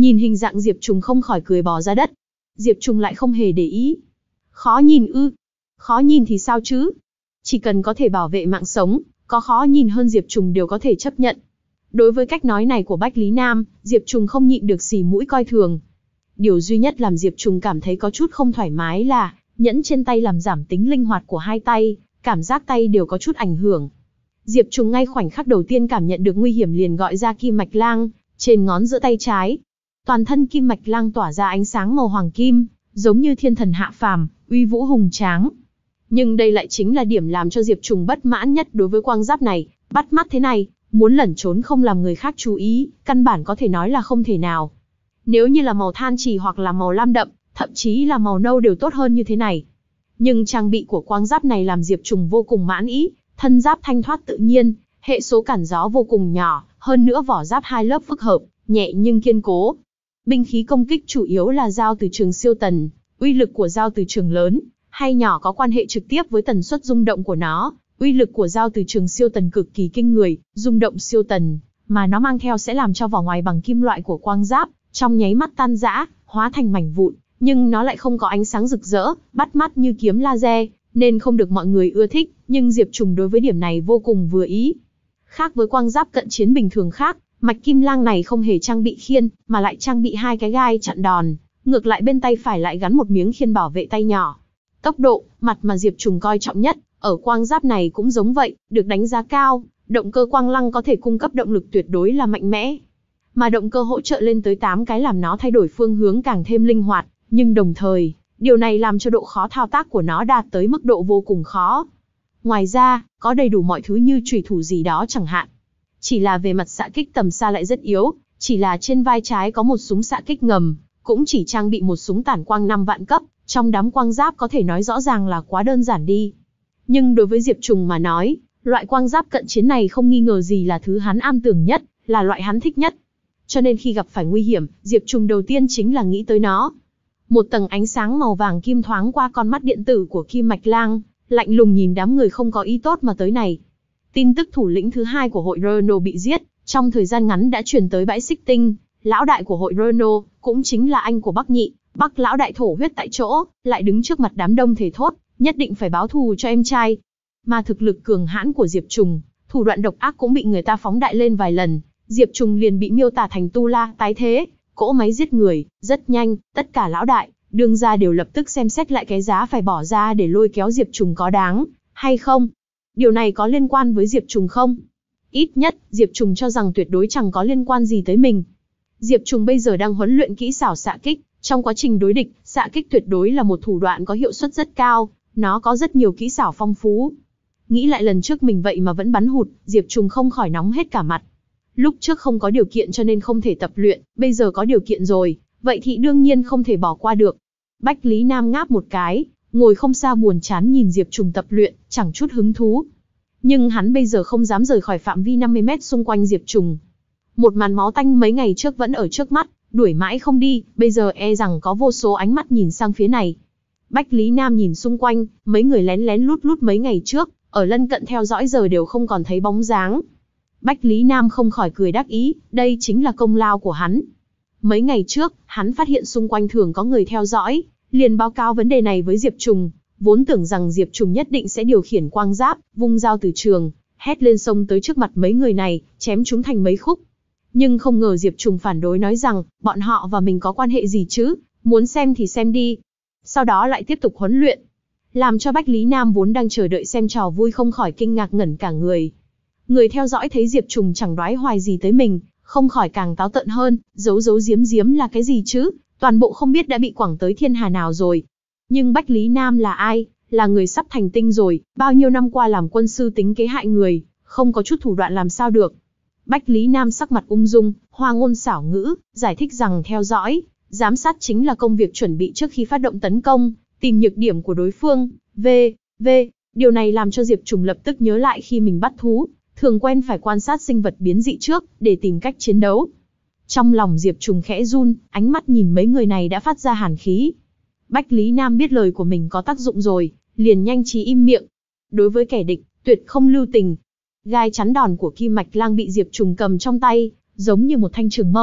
Nhìn hình dạng Diệp Trùng không khỏi cười bò ra đất. Diệp Trùng lại không hề để ý. Khó nhìn ư? Khó nhìn thì sao chứ? Chỉ cần có thể bảo vệ mạng sống, có khó nhìn hơn Diệp Trùng đều có thể chấp nhận. Đối với cách nói này của Bách Lý Nam, Diệp Trùng không nhịn được xì mũi coi thường. Điều duy nhất làm Diệp Trùng cảm thấy có chút không thoải mái là, nhẫn trên tay làm giảm tính linh hoạt của hai tay, cảm giác tay đều có chút ảnh hưởng. Diệp Trùng ngay khoảnh khắc đầu tiên cảm nhận được nguy hiểm liền gọi ra kim mạch lang, trên ngón giữa tay trái. Toàn thân kim mạch lang tỏa ra ánh sáng màu hoàng kim, giống như thiên thần hạ phàm, uy vũ hùng tráng. Nhưng đây lại chính là điểm làm cho Diệp Trùng bất mãn nhất đối với quang giáp này, bắt mắt thế này, muốn lẩn trốn không làm người khác chú ý, căn bản có thể nói là không thể nào. Nếu như là màu than trì hoặc là màu lam đậm, thậm chí là màu nâu đều tốt hơn như thế này. Nhưng trang bị của quang giáp này làm Diệp Trùng vô cùng mãn ý, thân giáp thanh thoát tự nhiên, hệ số cản gió vô cùng nhỏ, hơn nữa vỏ giáp hai lớp phức hợp, nhẹ nhưng kiên cố. Binh khí công kích chủ yếu là dao từ trường siêu tần, uy lực của dao từ trường lớn hay nhỏ có quan hệ trực tiếp với tần suất rung động của nó. Uy lực của dao từ trường siêu tần cực kỳ kinh người, rung động siêu tần mà nó mang theo sẽ làm cho vỏ ngoài bằng kim loại của quang giáp trong nháy mắt tan rã, hóa thành mảnh vụn, nhưng nó lại không có ánh sáng rực rỡ, bắt mắt như kiếm laser, nên không được mọi người ưa thích, nhưng Diệp Trùng đối với điểm này vô cùng vừa ý. Khác với quang giáp cận chiến bình thường khác, mạch kim lang này không hề trang bị khiên, mà lại trang bị hai cái gai chặn đòn, ngược lại bên tay phải lại gắn một miếng khiên bảo vệ tay nhỏ. Tốc độ, mặt mà Diệp Trùng coi trọng nhất, ở quang giáp này cũng giống vậy, được đánh giá cao, động cơ quang lăng có thể cung cấp động lực tuyệt đối là mạnh mẽ. Mà động cơ hỗ trợ lên tới tám cái làm nó thay đổi phương hướng càng thêm linh hoạt, nhưng đồng thời, điều này làm cho độ khó thao tác của nó đạt tới mức độ vô cùng khó. Ngoài ra, có đầy đủ mọi thứ như chùy thủ gì đó chẳng hạn. Chỉ là về mặt xạ kích tầm xa lại rất yếu, chỉ là trên vai trái có một súng xạ kích ngầm, cũng chỉ trang bị một súng tản quang năm vạn cấp, trong đám quang giáp có thể nói rõ ràng là quá đơn giản đi. Nhưng đối với Diệp Trùng mà nói, loại quang giáp cận chiến này không nghi ngờ gì là thứ hắn am tưởng nhất, là loại hắn thích nhất. Cho nên khi gặp phải nguy hiểm, Diệp Trùng đầu tiên chính là nghĩ tới nó. Một tầng ánh sáng màu vàng kim thoáng qua con mắt điện tử của kim mạch lang, lạnh lùng nhìn đám người không có ý tốt mà tới này. Tin tức thủ lĩnh thứ hai của hội Renault bị giết, trong thời gian ngắn đã truyền tới bãi xích tinh. Lão đại của hội Renault, cũng chính là anh của Bắc Nhị, Bắc lão đại thổ huyết tại chỗ, lại đứng trước mặt đám đông thề thốt, nhất định phải báo thù cho em trai. Mà thực lực cường hãn của Diệp Trùng, thủ đoạn độc ác cũng bị người ta phóng đại lên vài lần, Diệp Trùng liền bị miêu tả thành tu la tái thế, cỗ máy giết người, rất nhanh, tất cả lão đại, đương gia đều lập tức xem xét lại cái giá phải bỏ ra để lôi kéo Diệp Trùng có đáng hay không. Điều này có liên quan với Diệp Trùng không? Ít nhất, Diệp Trùng cho rằng tuyệt đối chẳng có liên quan gì tới mình. Diệp Trùng bây giờ đang huấn luyện kỹ xảo xạ kích, trong quá trình đối địch, xạ kích tuyệt đối là một thủ đoạn có hiệu suất rất cao, nó có rất nhiều kỹ xảo phong phú. Nghĩ lại lần trước mình vậy mà vẫn bắn hụt, Diệp Trùng không khỏi nóng hết cả mặt. Lúc trước không có điều kiện cho nên không thể tập luyện, bây giờ có điều kiện rồi, vậy thì đương nhiên không thể bỏ qua được. Bách Lý Nam ngáp một cái, ngồi không xa buồn chán nhìn Diệp Trùng tập luyện, chẳng chút hứng thú. Nhưng hắn bây giờ không dám rời khỏi phạm vi năm mươi mét xung quanh Diệp Trùng. Một màn máu tanh mấy ngày trước vẫn ở trước mắt, đuổi mãi không đi, bây giờ e rằng có vô số ánh mắt nhìn sang phía này. Bách Lý Nam nhìn xung quanh, mấy người lén lén lút lút mấy ngày trước, ở lân cận theo dõi giờ đều không còn thấy bóng dáng. Bách Lý Nam không khỏi cười đắc ý, đây chính là công lao của hắn. Mấy ngày trước, hắn phát hiện xung quanh thường có người theo dõi, liền báo cáo vấn đề này với Diệp Trùng, vốn tưởng rằng Diệp Trùng nhất định sẽ điều khiển quang giáp, vung dao từ trường, hét lên xông tới trước mặt mấy người này, chém chúng thành mấy khúc. Nhưng không ngờ Diệp Trùng phản đối nói rằng, bọn họ và mình có quan hệ gì chứ, muốn xem thì xem đi. Sau đó lại tiếp tục huấn luyện. Làm cho Bách Lý Nam vốn đang chờ đợi xem trò vui không khỏi kinh ngạc ngẩn cả người. Người theo dõi thấy Diệp Trùng chẳng đoái hoài gì tới mình, không khỏi càng táo tợn hơn, giấu giấu giếm giếm là cái gì chứ, toàn bộ không biết đã bị quẳng tới thiên hà nào rồi. Nhưng Bách Lý Nam là ai, là người sắp thành tinh rồi, bao nhiêu năm qua làm quân sư tính kế hại người, không có chút thủ đoạn làm sao được. Bách Lý Nam sắc mặt ung dung, hoa ngôn xảo ngữ, giải thích rằng theo dõi, giám sát chính là công việc chuẩn bị trước khi phát động tấn công, tìm nhược điểm của đối phương, v, v. Điều này làm cho Diệp Trùng lập tức nhớ lại khi mình bắt thú, thường quen phải quan sát sinh vật biến dị trước, để tìm cách chiến đấu. Trong lòng Diệp Trùng khẽ run, ánh mắt nhìn mấy người này đã phát ra hàn khí. Bách Lý Nam biết lời của mình có tác dụng rồi, liền nhanh trí im miệng. Đối với kẻ địch, tuyệt không lưu tình. Gai chắn đòn của Kim Mạch Lang bị Diệp Trùng cầm trong tay, giống như một thanh trường mâu,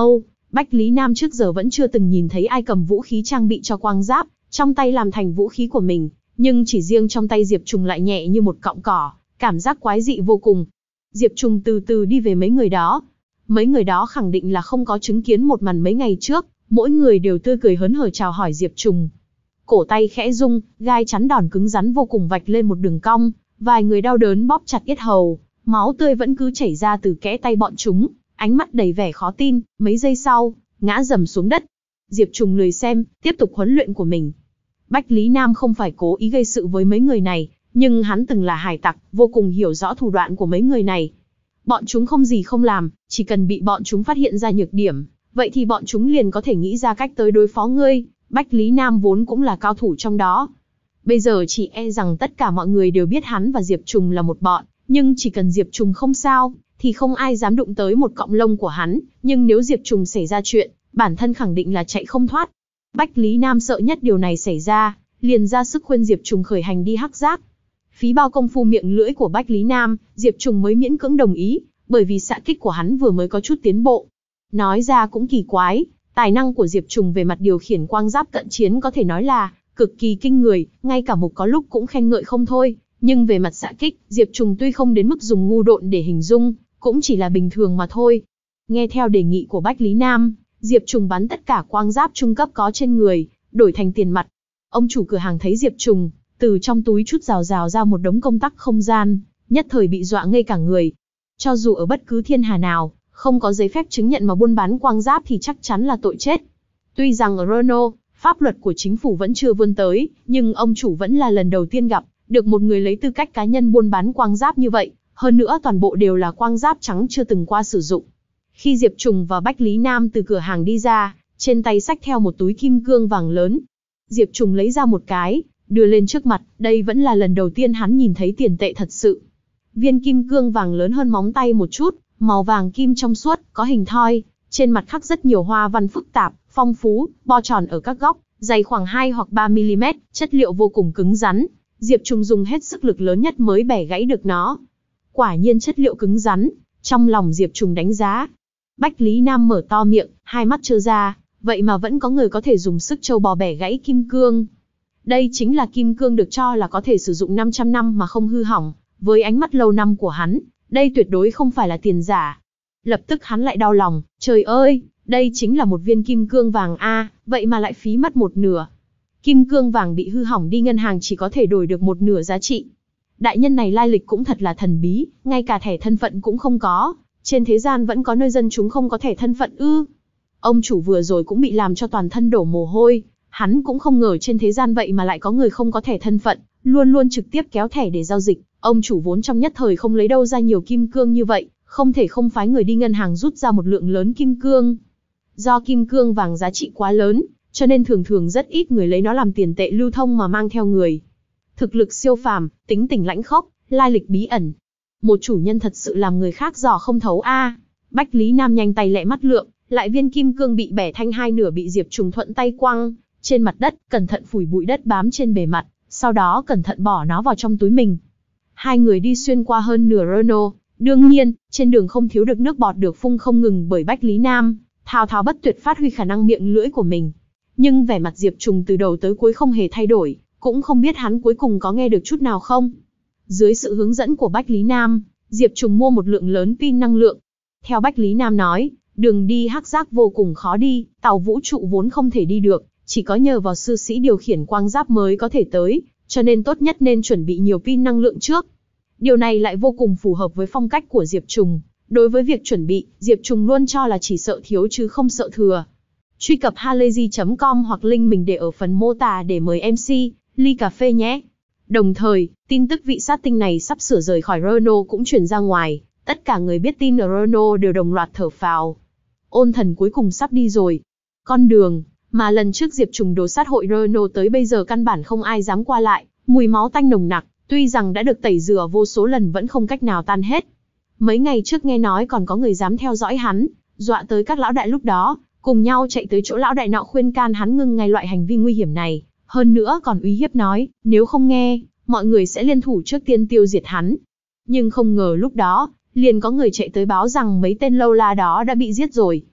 Bách Lý Nam trước giờ vẫn chưa từng nhìn thấy ai cầm vũ khí trang bị cho quang giáp, trong tay làm thành vũ khí của mình, nhưng chỉ riêng trong tay Diệp Trùng lại nhẹ như một cọng cỏ, cảm giác quái dị vô cùng. Diệp Trùng từ từ đi về mấy người đó. Mấy người đó khẳng định là không có chứng kiến một màn mấy ngày trước, mỗi người đều tươi cười hớn hở chào hỏi Diệp Trùng. Cổ tay khẽ rung, gai chắn đòn cứng rắn vô cùng vạch lên một đường cong, vài người đau đớn bóp chặt yết hầu, máu tươi vẫn cứ chảy ra từ kẽ tay bọn chúng, ánh mắt đầy vẻ khó tin, mấy giây sau, ngã rầm xuống đất. Diệp Trùng lười xem, tiếp tục huấn luyện của mình. Bách Lý Nam không phải cố ý gây sự với mấy người này, nhưng hắn từng là hải tặc, vô cùng hiểu rõ thủ đoạn của mấy người này. Bọn chúng không gì không làm, chỉ cần bị bọn chúng phát hiện ra nhược điểm, vậy thì bọn chúng liền có thể nghĩ ra cách tới đối phó ngươi. Bách Lý Nam vốn cũng là cao thủ trong đó. Bây giờ chỉ e rằng tất cả mọi người đều biết hắn và Diệp Trùng là một bọn, nhưng chỉ cần Diệp Trùng không sao, thì không ai dám đụng tới một cọng lông của hắn, nhưng nếu Diệp Trùng xảy ra chuyện, bản thân khẳng định là chạy không thoát. Bách Lý Nam sợ nhất điều này xảy ra, liền ra sức khuyên Diệp Trùng khởi hành đi hắc giác. Phí bao công phu miệng lưỡi của Bách Lý Nam, Diệp Trùng mới miễn cưỡng đồng ý, bởi vì xạ kích của hắn vừa mới có chút tiến bộ. Nói ra cũng kỳ quái, tài năng của Diệp Trùng về mặt điều khiển quang giáp cận chiến có thể nói là cực kỳ kinh người, ngay cả Mục có lúc cũng khen ngợi không thôi, nhưng về mặt xạ kích, Diệp Trùng tuy không đến mức dùng ngu độn để hình dung, cũng chỉ là bình thường mà thôi. Nghe theo đề nghị của Bách Lý Nam, Diệp Trùng bắn tất cả quang giáp trung cấp có trên người, đổi thành tiền mặt. Ông chủ cửa hàng thấy Diệp Trùng, từ trong túi chút rào rào ra một đống công tắc không gian, nhất thời bị dọa ngây cả người. Cho dù ở bất cứ thiên hà nào, không có giấy phép chứng nhận mà buôn bán quang giáp thì chắc chắn là tội chết. Tuy rằng ở Reno, pháp luật của chính phủ vẫn chưa vươn tới, nhưng ông chủ vẫn là lần đầu tiên gặp được một người lấy tư cách cá nhân buôn bán quang giáp như vậy, hơn nữa toàn bộ đều là quang giáp trắng chưa từng qua sử dụng. Khi Diệp Trùng và Bách Lý Nam từ cửa hàng đi ra, trên tay xách theo một túi kim cương vàng lớn. Diệp Trùng lấy ra một cái, đưa lên trước mặt, đây vẫn là lần đầu tiên hắn nhìn thấy tiền tệ thật sự. Viên kim cương vàng lớn hơn móng tay một chút, màu vàng kim trong suốt, có hình thoi, trên mặt khắc rất nhiều hoa văn phức tạp, phong phú, bo tròn ở các góc, dày khoảng hai hoặc ba mi li mét, chất liệu vô cùng cứng rắn. Diệp Trùng dùng hết sức lực lớn nhất mới bẻ gãy được nó. Quả nhiên chất liệu cứng rắn, trong lòng Diệp Trùng đánh giá. Bách Lý Nam mở to miệng, hai mắt trơ ra, vậy mà vẫn có người có thể dùng sức trâu bò bẻ gãy kim cương. Đây chính là kim cương được cho là có thể sử dụng năm trăm năm mà không hư hỏng, với ánh mắt lâu năm của hắn, đây tuyệt đối không phải là tiền giả. Lập tức hắn lại đau lòng, trời ơi, đây chính là một viên kim cương vàng a, vậy mà lại phí mất một nửa. Kim cương vàng bị hư hỏng đi ngân hàng chỉ có thể đổi được một nửa giá trị. Đại nhân này lai lịch cũng thật là thần bí, ngay cả thẻ thân phận cũng không có. Trên thế gian vẫn có nơi dân chúng không có thẻ thân phận ư? Ông chủ vừa rồi cũng bị làm cho toàn thân đổ mồ hôi, hắn cũng không ngờ trên thế gian vậy mà lại có người không có thẻ thân phận, luôn luôn trực tiếp kéo thẻ để giao dịch. Ông chủ vốn trong nhất thời không lấy đâu ra nhiều kim cương như vậy, không thể không phái người đi ngân hàng rút ra một lượng lớn kim cương. Do kim cương vàng giá trị quá lớn, cho nên thường thường rất ít người lấy nó làm tiền tệ lưu thông mà mang theo người. Thực lực siêu phàm, tính tình lãnh khốc, lai lịch bí ẩn. Một chủ nhân thật sự làm người khác dò không thấu a. Bách Lý Nam nhanh tay lẹ mắt lượm, lại viên kim cương bị bẻ thành hai nửa bị Diệp Trùng thuận tay quăng trên mặt đất, cẩn thận phủi bụi đất bám trên bề mặt, sau đó cẩn thận bỏ nó vào trong túi mình. Hai người đi xuyên qua hơn nửa Reno, đương nhiên, trên đường không thiếu được nước bọt được phun không ngừng bởi Bách Lý Nam, thao thao bất tuyệt phát huy khả năng miệng lưỡi của mình. Nhưng vẻ mặt Diệp Trùng từ đầu tới cuối không hề thay đổi, cũng không biết hắn cuối cùng có nghe được chút nào không. Dưới sự hướng dẫn của Bách Lý Nam, Diệp Trùng mua một lượng lớn pin năng lượng. Theo Bách Lý Nam nói, đường đi hắc giác vô cùng khó đi, tàu vũ trụ vốn không thể đi được, chỉ có nhờ vào sư sĩ điều khiển quang giáp mới có thể tới, cho nên tốt nhất nên chuẩn bị nhiều pin năng lượng trước. Điều này lại vô cùng phù hợp với phong cách của Diệp Trùng. Đối với việc chuẩn bị, Diệp Trùng luôn cho là chỉ sợ thiếu chứ không sợ thừa. Truy cập halayzi chấm com hoặc link mình để ở phần mô tả để mời em xê, ly cà phê nhé. Đồng thời, tin tức vị sát tinh này sắp sửa rời khỏi Reno cũng truyền ra ngoài. Tất cả người biết tin ở Reno đều đồng loạt thở phào. Ôn Thần cuối cùng sắp đi rồi. Con đường mà lần trước Diệp Trùng đồ sát hội Reno tới bây giờ căn bản không ai dám qua lại, mùi máu tanh nồng nặc, tuy rằng đã được tẩy rửa vô số lần vẫn không cách nào tan hết. Mấy ngày trước nghe nói còn có người dám theo dõi hắn, dọa tới các lão đại lúc đó, cùng nhau chạy tới chỗ lão đại nọ khuyên can hắn ngưng ngay loại hành vi nguy hiểm này, hơn nữa còn uy hiếp nói, nếu không nghe, mọi người sẽ liên thủ trước tiên tiêu diệt hắn. Nhưng không ngờ lúc đó, liền có người chạy tới báo rằng mấy tên lâu la đó đã bị giết rồi.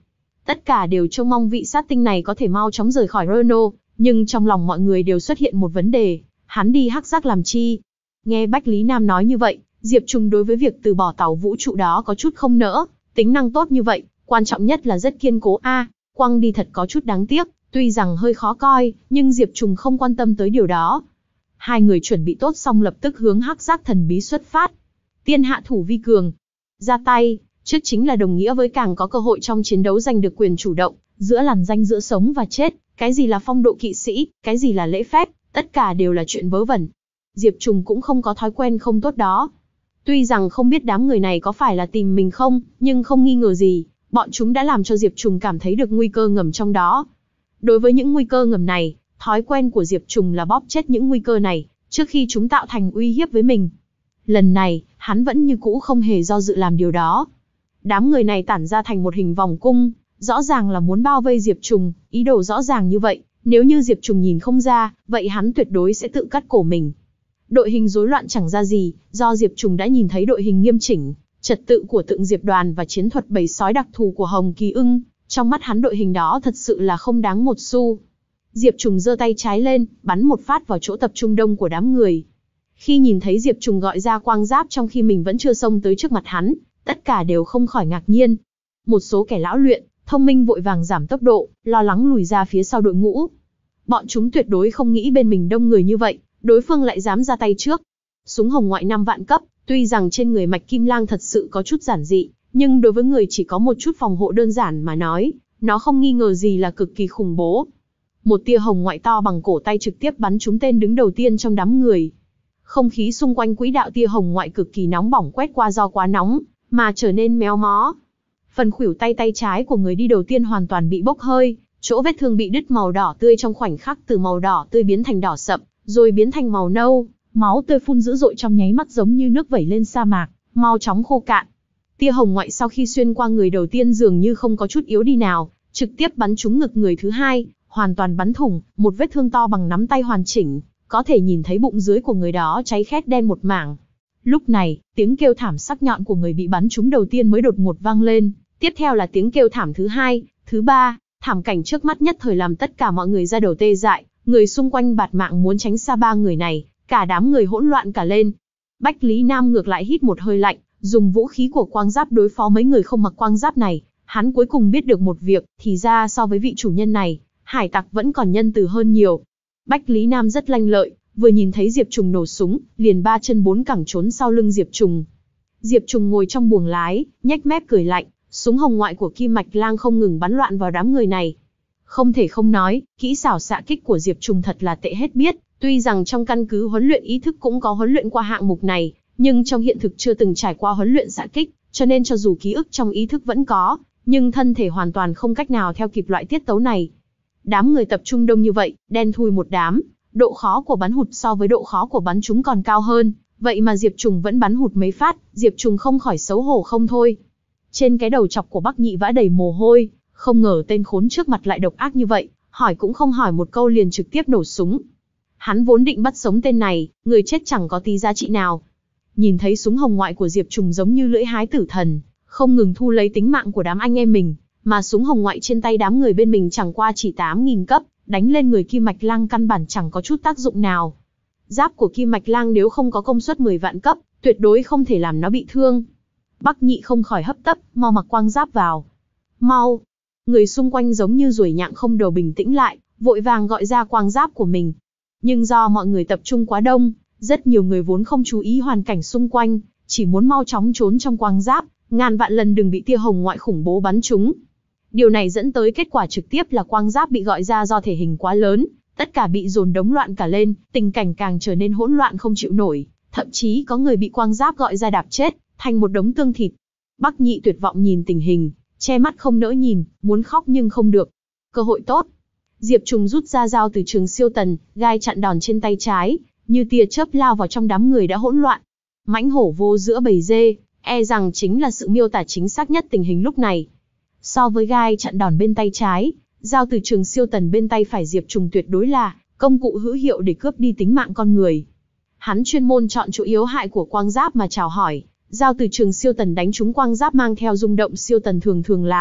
Tất cả đều trông mong vị sát tinh này có thể mau chóng rời khỏi Reno, nhưng trong lòng mọi người đều xuất hiện một vấn đề, hắn đi hắc giác làm chi? Nghe Bách Lý Nam nói như vậy, Diệp Trùng đối với việc từ bỏ tàu vũ trụ đó có chút không nỡ, tính năng tốt như vậy, quan trọng nhất là rất kiên cố a, à, quăng đi thật có chút đáng tiếc, tuy rằng hơi khó coi, nhưng Diệp Trùng không quan tâm tới điều đó. Hai người chuẩn bị tốt xong lập tức hướng hắc giác thần bí xuất phát. Tiên hạ thủ vi cường, ra tay, trước chính là đồng nghĩa với càng có cơ hội trong chiến đấu giành được quyền chủ động, giữa làn ranh giữa sống và chết, cái gì là phong độ kỵ sĩ, cái gì là lễ phép, tất cả đều là chuyện vớ vẩn. Diệp Trùng cũng không có thói quen không tốt đó. Tuy rằng không biết đám người này có phải là tìm mình không, nhưng không nghi ngờ gì, bọn chúng đã làm cho Diệp Trùng cảm thấy được nguy cơ ngầm trong đó. Đối với những nguy cơ ngầm này, thói quen của Diệp Trùng là bóp chết những nguy cơ này, trước khi chúng tạo thành uy hiếp với mình. Lần này, hắn vẫn như cũ không hề do dự làm điều đó. Đám người này tản ra thành một hình vòng cung, rõ ràng là muốn bao vây Diệp Trùng, ý đồ rõ ràng như vậy, nếu như Diệp Trùng nhìn không ra, vậy hắn tuyệt đối sẽ tự cắt cổ mình. Đội hình rối loạn chẳng ra gì, do Diệp Trùng đã nhìn thấy đội hình nghiêm chỉnh, trật tự của tượng Diệp Đoàn và chiến thuật bầy sói đặc thù của Hồng Kỳ Ưng, trong mắt hắn đội hình đó thật sự là không đáng một xu. Diệp Trùng giơ tay trái lên, bắn một phát vào chỗ tập trung đông của đám người. Khi nhìn thấy Diệp Trùng gọi ra quang giáp trong khi mình vẫn chưa xông tới trước mặt hắn, tất cả đều không khỏi ngạc nhiên. Một số kẻ lão luyện, thông minh vội vàng giảm tốc độ, lo lắng lùi ra phía sau đội ngũ. Bọn chúng tuyệt đối không nghĩ bên mình đông người như vậy, đối phương lại dám ra tay trước. Súng hồng ngoại năm vạn cấp, tuy rằng trên người Mạch Kim Lang thật sự có chút giản dị, nhưng đối với người chỉ có một chút phòng hộ đơn giản mà nói, nó không nghi ngờ gì là cực kỳ khủng bố. Một tia hồng ngoại to bằng cổ tay trực tiếp bắn trúng tên đứng đầu tiên trong đám người. Không khí xung quanh quỹ đạo tia hồng ngoại cực kỳ nóng bỏng quét qua do quá nóng, mà trở nên méo mó. Phần khuỷu tay tay trái của người đi đầu tiên hoàn toàn bị bốc hơi, chỗ vết thương bị đứt màu đỏ tươi trong khoảnh khắc từ màu đỏ tươi biến thành đỏ sậm, rồi biến thành màu nâu, máu tươi phun dữ dội trong nháy mắt giống như nước vẩy lên sa mạc, mau chóng khô cạn. Tia hồng ngoại sau khi xuyên qua người đầu tiên dường như không có chút yếu đi nào, trực tiếp bắn trúng ngực người thứ hai, hoàn toàn bắn thủng, một vết thương to bằng nắm tay hoàn chỉnh, có thể nhìn thấy bụng dưới của người đó cháy khét đen một mảng. Lúc này, tiếng kêu thảm sắc nhọn của người bị bắn trúng đầu tiên mới đột ngột vang lên, tiếp theo là tiếng kêu thảm thứ hai, thứ ba, thảm cảnh trước mắt nhất thời làm tất cả mọi người ra đầu tê dại, người xung quanh bạt mạng muốn tránh xa ba người này, cả đám người hỗn loạn cả lên. Bách Lý Nam ngược lại hít một hơi lạnh, dùng vũ khí của quang giáp đối phó mấy người không mặc quang giáp này, hắn cuối cùng biết được một việc, thì ra so với vị chủ nhân này, hải tặc vẫn còn nhân từ hơn nhiều. Bách Lý Nam rất lanh lợi, vừa nhìn thấy Diệp Trùng nổ súng, liền ba chân bốn cẳng trốn sau lưng Diệp Trùng. Diệp Trùng ngồi trong buồng lái, nhếch mép cười lạnh, súng hồng ngoại của Kim Mạch Lang không ngừng bắn loạn vào đám người này. Không thể không nói, kỹ xảo xạ kích của Diệp Trùng thật là tệ hết biết, tuy rằng trong căn cứ huấn luyện ý thức cũng có huấn luyện qua hạng mục này, nhưng trong hiện thực chưa từng trải qua huấn luyện xạ kích, cho nên cho dù ký ức trong ý thức vẫn có, nhưng thân thể hoàn toàn không cách nào theo kịp loại tiết tấu này. Đám người tập trung đông như vậy, đen thui một đám, độ khó của bắn hụt so với độ khó của bắn chúng còn cao hơn, vậy mà Diệp Trùng vẫn bắn hụt mấy phát, Diệp Trùng không khỏi xấu hổ không thôi. Trên cái đầu chọc của Bắc Nhị vã đầy mồ hôi, không ngờ tên khốn trước mặt lại độc ác như vậy, hỏi cũng không hỏi một câu liền trực tiếp nổ súng. Hắn vốn định bắt sống tên này, người chết chẳng có tí giá trị nào. Nhìn thấy súng hồng ngoại của Diệp Trùng giống như lưỡi hái tử thần, không ngừng thu lấy tính mạng của đám anh em mình, mà súng hồng ngoại trên tay đám người bên mình chẳng qua chỉ tám nghìn cấp, đánh lên người Kim Mạch Lang căn bản chẳng có chút tác dụng nào. Giáp của Kim Mạch Lang nếu không có công suất mười vạn cấp, tuyệt đối không thể làm nó bị thương. Bắc Nhị không khỏi hấp tấp, mau mặc quang giáp vào. Mau! Người xung quanh giống như ruồi nhặng không đầu bình tĩnh lại, vội vàng gọi ra quang giáp của mình. Nhưng do mọi người tập trung quá đông, rất nhiều người vốn không chú ý hoàn cảnh xung quanh, chỉ muốn mau chóng trốn trong quang giáp, ngàn vạn lần đừng bị tia hồng ngoại khủng bố bắn trúng. Điều này dẫn tới kết quả trực tiếp là quang giáp bị gọi ra do thể hình quá lớn, tất cả bị dồn đống loạn cả lên, tình cảnh càng trở nên hỗn loạn không chịu nổi, thậm chí có người bị quang giáp gọi ra đạp chết, thành một đống tương thịt. Bắc Nhị tuyệt vọng nhìn tình hình, che mắt không nỡ nhìn, muốn khóc nhưng không được. Cơ hội tốt. Diệp Trùng rút ra dao từ trường siêu tần, gai chặn đòn trên tay trái, như tia chớp lao vào trong đám người đã hỗn loạn. Mãnh hổ vô giữa bầy dê, e rằng chính là sự miêu tả chính xác nhất tình hình lúc này. So với gai chặn đòn bên tay trái, dao từ trường siêu tần bên tay phải Diệp Trùng tuyệt đối là công cụ hữu hiệu để cướp đi tính mạng con người. Hắn chuyên môn chọn chỗ yếu hại của quang giáp mà chào hỏi, dao từ trường siêu tần đánh trúng quang giáp mang theo rung động siêu tần thường thường làm,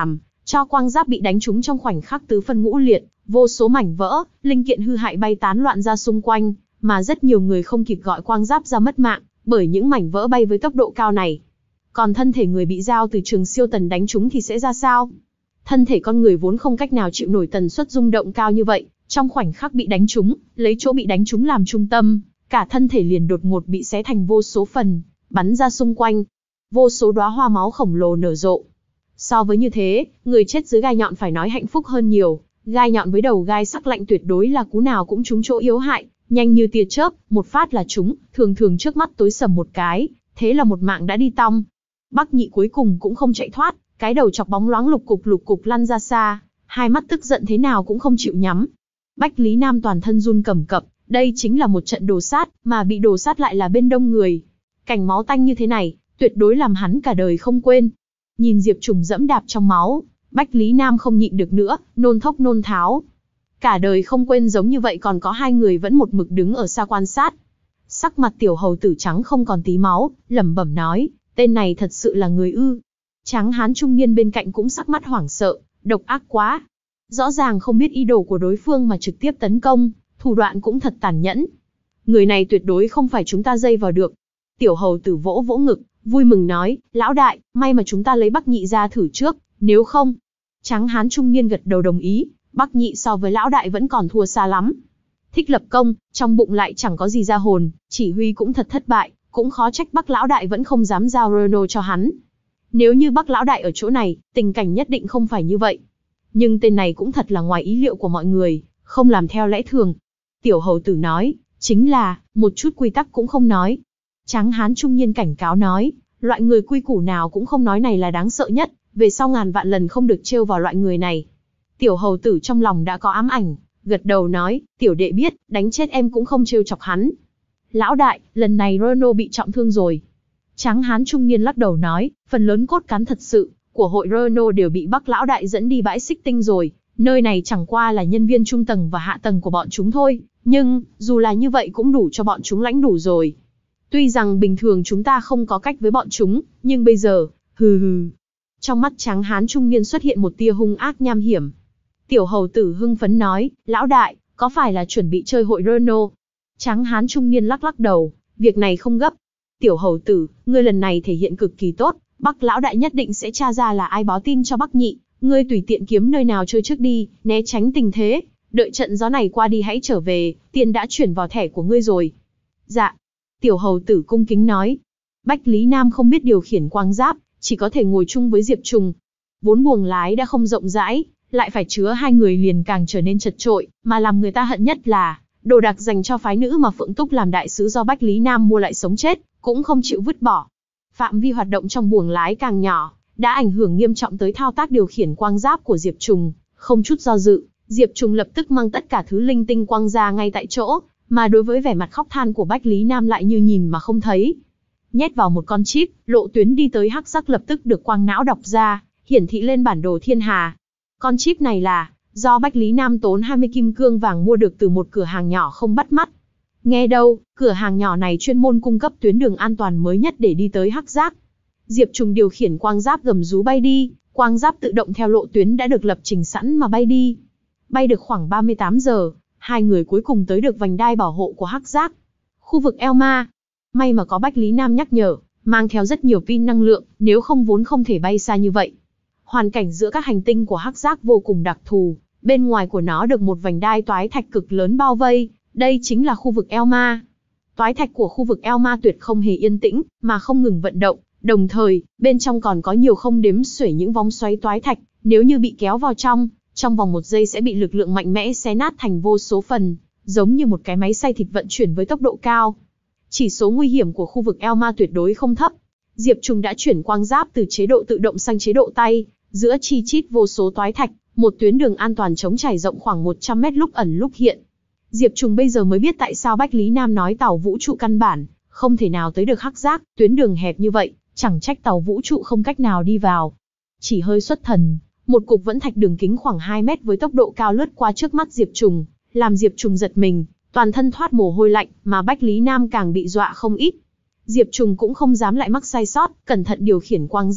Cho quang giáp bị đánh trúng trong khoảnh khắc tứ phân ngũ liệt, vô số mảnh vỡ, linh kiện hư hại bay tán loạn ra xung quanh, mà rất nhiều người không kịp gọi quang giáp ra mất mạng, bởi những mảnh vỡ bay với tốc độ cao này. Còn thân thể người bị dao từ trường siêu tần đánh trúng thì sẽ ra sao? Thân thể con người vốn không cách nào chịu nổi tần suất rung động cao như vậy, trong khoảnh khắc bị đánh trúng, lấy chỗ bị đánh trúng làm trung tâm, cả thân thể liền đột ngột bị xé thành vô số phần, bắn ra xung quanh. Vô số đóa hoa máu khổng lồ nở rộ. So với như thế, người chết dưới gai nhọn phải nói hạnh phúc hơn nhiều, gai nhọn với đầu gai sắc lạnh tuyệt đối là cú nào cũng trúng chỗ yếu hại, nhanh như tia chớp, một phát là trúng, thường thường trước mắt tối sầm một cái, thế là một mạng đã đi tong. Bắc Nhị cuối cùng cũng không chạy thoát, cái đầu chọc bóng loáng lục cục lục cục lăn ra xa, hai mắt tức giận thế nào cũng không chịu nhắm. Bách Lý Nam toàn thân run cầm cập, đây chính là một trận đồ sát, mà bị đồ sát lại là bên đông người. Cảnh máu tanh như thế này, tuyệt đối làm hắn cả đời không quên. Nhìn Diệp Trùng dẫm đạp trong máu, Bách Lý Nam không nhịn được nữa, nôn thốc nôn tháo. Cả đời không quên giống như vậy còn có hai người vẫn một mực đứng ở xa quan sát. Sắc mặt tiểu hầu tử trắng không còn tí máu, lẩm bẩm nói, tên này thật sự là người ư. Tráng hán trung niên bên cạnh cũng sắc mắt hoảng sợ, độc ác quá. Rõ ràng không biết ý đồ của đối phương mà trực tiếp tấn công, thủ đoạn cũng thật tàn nhẫn. Người này tuyệt đối không phải chúng ta dây vào được. Tiểu hầu tử vỗ vỗ ngực, vui mừng nói, lão đại, may mà chúng ta lấy Bắc Nhị ra thử trước, nếu không. Tráng hán trung niên gật đầu đồng ý, Bắc Nhị so với lão đại vẫn còn thua xa lắm. Thích lập công, trong bụng lại chẳng có gì ra hồn, chỉ huy cũng thật thất bại, cũng khó trách Bắc lão đại vẫn không dám giao Renault cho hắn. Nếu như Bắc lão đại ở chỗ này, tình cảnh nhất định không phải như vậy. Nhưng tên này cũng thật là ngoài ý liệu của mọi người, không làm theo lẽ thường. Tiểu hầu tử nói, chính là, một chút quy tắc cũng không nói. Tráng hán trung niên cảnh cáo nói, loại người quy củ nào cũng không nói này là đáng sợ nhất, về sau ngàn vạn lần không được trêu vào loại người này. Tiểu hầu tử trong lòng đã có ám ảnh, gật đầu nói, tiểu đệ biết, đánh chết em cũng không trêu chọc hắn. Lão đại, lần này Renault bị trọng thương rồi. Tráng hán trung niên lắc đầu nói, phần lớn cốt cán thật sự của hội Renault đều bị Bắc lão đại dẫn đi bãi xích tinh rồi, nơi này chẳng qua là nhân viên trung tầng và hạ tầng của bọn chúng thôi, nhưng, dù là như vậy cũng đủ cho bọn chúng lãnh đủ rồi. Tuy rằng bình thường chúng ta không có cách với bọn chúng, nhưng bây giờ, hừ hừ. Trong mắt tráng hán trung niên xuất hiện một tia hung ác nham hiểm. Tiểu hầu tử hưng phấn nói, lão đại, có phải là chuẩn bị chơi hội Renault? Tráng hán trung niên lắc lắc đầu, việc này không gấp. Tiểu hầu tử, ngươi lần này thể hiện cực kỳ tốt, Bắc lão đại nhất định sẽ tra ra là ai báo tin cho Bắc Nhị, ngươi tùy tiện kiếm nơi nào chơi trước đi, né tránh tình thế, đợi trận gió này qua đi hãy trở về, tiền đã chuyển vào thẻ của ngươi rồi. Dạ. Tiểu hầu tử cung kính nói. Bách Lý Nam không biết điều khiển quang giáp, chỉ có thể ngồi chung với Diệp Trùng. Vốn buồng lái đã không rộng rãi, lại phải chứa hai người liền càng trở nên chật chội, mà làm người ta hận nhất là, đồ đạc dành cho phái nữ mà Phượng Túc làm đại sứ do Bách Lý Nam mua lại sống chết, cũng không chịu vứt bỏ. Phạm vi hoạt động trong buồng lái càng nhỏ, đã ảnh hưởng nghiêm trọng tới thao tác điều khiển quang giáp của Diệp Trùng, không chút do dự, Diệp Trùng lập tức mang tất cả thứ linh tinh quang ra ngay tại chỗ, mà đối với vẻ mặt khóc than của Bách Lý Nam lại như nhìn mà không thấy. Nhét vào một con chip, lộ tuyến đi tới hắc sắc lập tức được quang não đọc ra, hiển thị lên bản đồ thiên hà. Con chip này là do Bách Lý Nam tốn hai mươi kim cương vàng mua được từ một cửa hàng nhỏ không bắt mắt. Nghe đâu, cửa hàng nhỏ này chuyên môn cung cấp tuyến đường an toàn mới nhất để đi tới hắc giác. Diệp Trùng điều khiển quang giáp gầm rú bay đi, quang giáp tự động theo lộ tuyến đã được lập trình sẵn mà bay đi. Bay được khoảng ba mươi tám giờ, hai người cuối cùng tới được vành đai bảo hộ của hắc giác. Khu vực Elma. May mà có Bách Lý Nam nhắc nhở, mang theo rất nhiều pin năng lượng, nếu không vốn không thể bay xa như vậy. Hoàn cảnh giữa các hành tinh của hắc giác vô cùng đặc thù, bên ngoài của nó được một vành đai toái thạch cực lớn bao vây, đây chính là khu vực Elma. Toái thạch của khu vực Elma tuyệt không hề yên tĩnh, mà không ngừng vận động, đồng thời, bên trong còn có nhiều không đếm xuể những vòng xoáy toái thạch, nếu như bị kéo vào trong, trong vòng một giây sẽ bị lực lượng mạnh mẽ xé nát thành vô số phần, giống như một cái máy xay thịt vận chuyển với tốc độ cao. Chỉ số nguy hiểm của khu vực Elma tuyệt đối không thấp. Diệp Trùng đã chuyển quang giáp từ chế độ tự động sang chế độ tay, giữa chi chít vô số toái thạch, một tuyến đường an toàn chống trải rộng khoảng một trăm mét lúc ẩn lúc hiện. Diệp Trùng bây giờ mới biết tại sao Bách Lý Nam nói tàu vũ trụ căn bản không thể nào tới được hắc giác, tuyến đường hẹp như vậy, chẳng trách tàu vũ trụ không cách nào đi vào. Chỉ hơi xuất thần, một cục vẫn thạch đường kính khoảng hai mét với tốc độ cao lướt qua trước mắt Diệp Trùng, làm Diệp Trùng giật mình, toàn thân thoát mồ hôi lạnh, mà Bách Lý Nam càng bị dọa không ít. Diệp Trùng cũng không dám lại mắc sai sót, cẩn thận điều khiển quang giáp,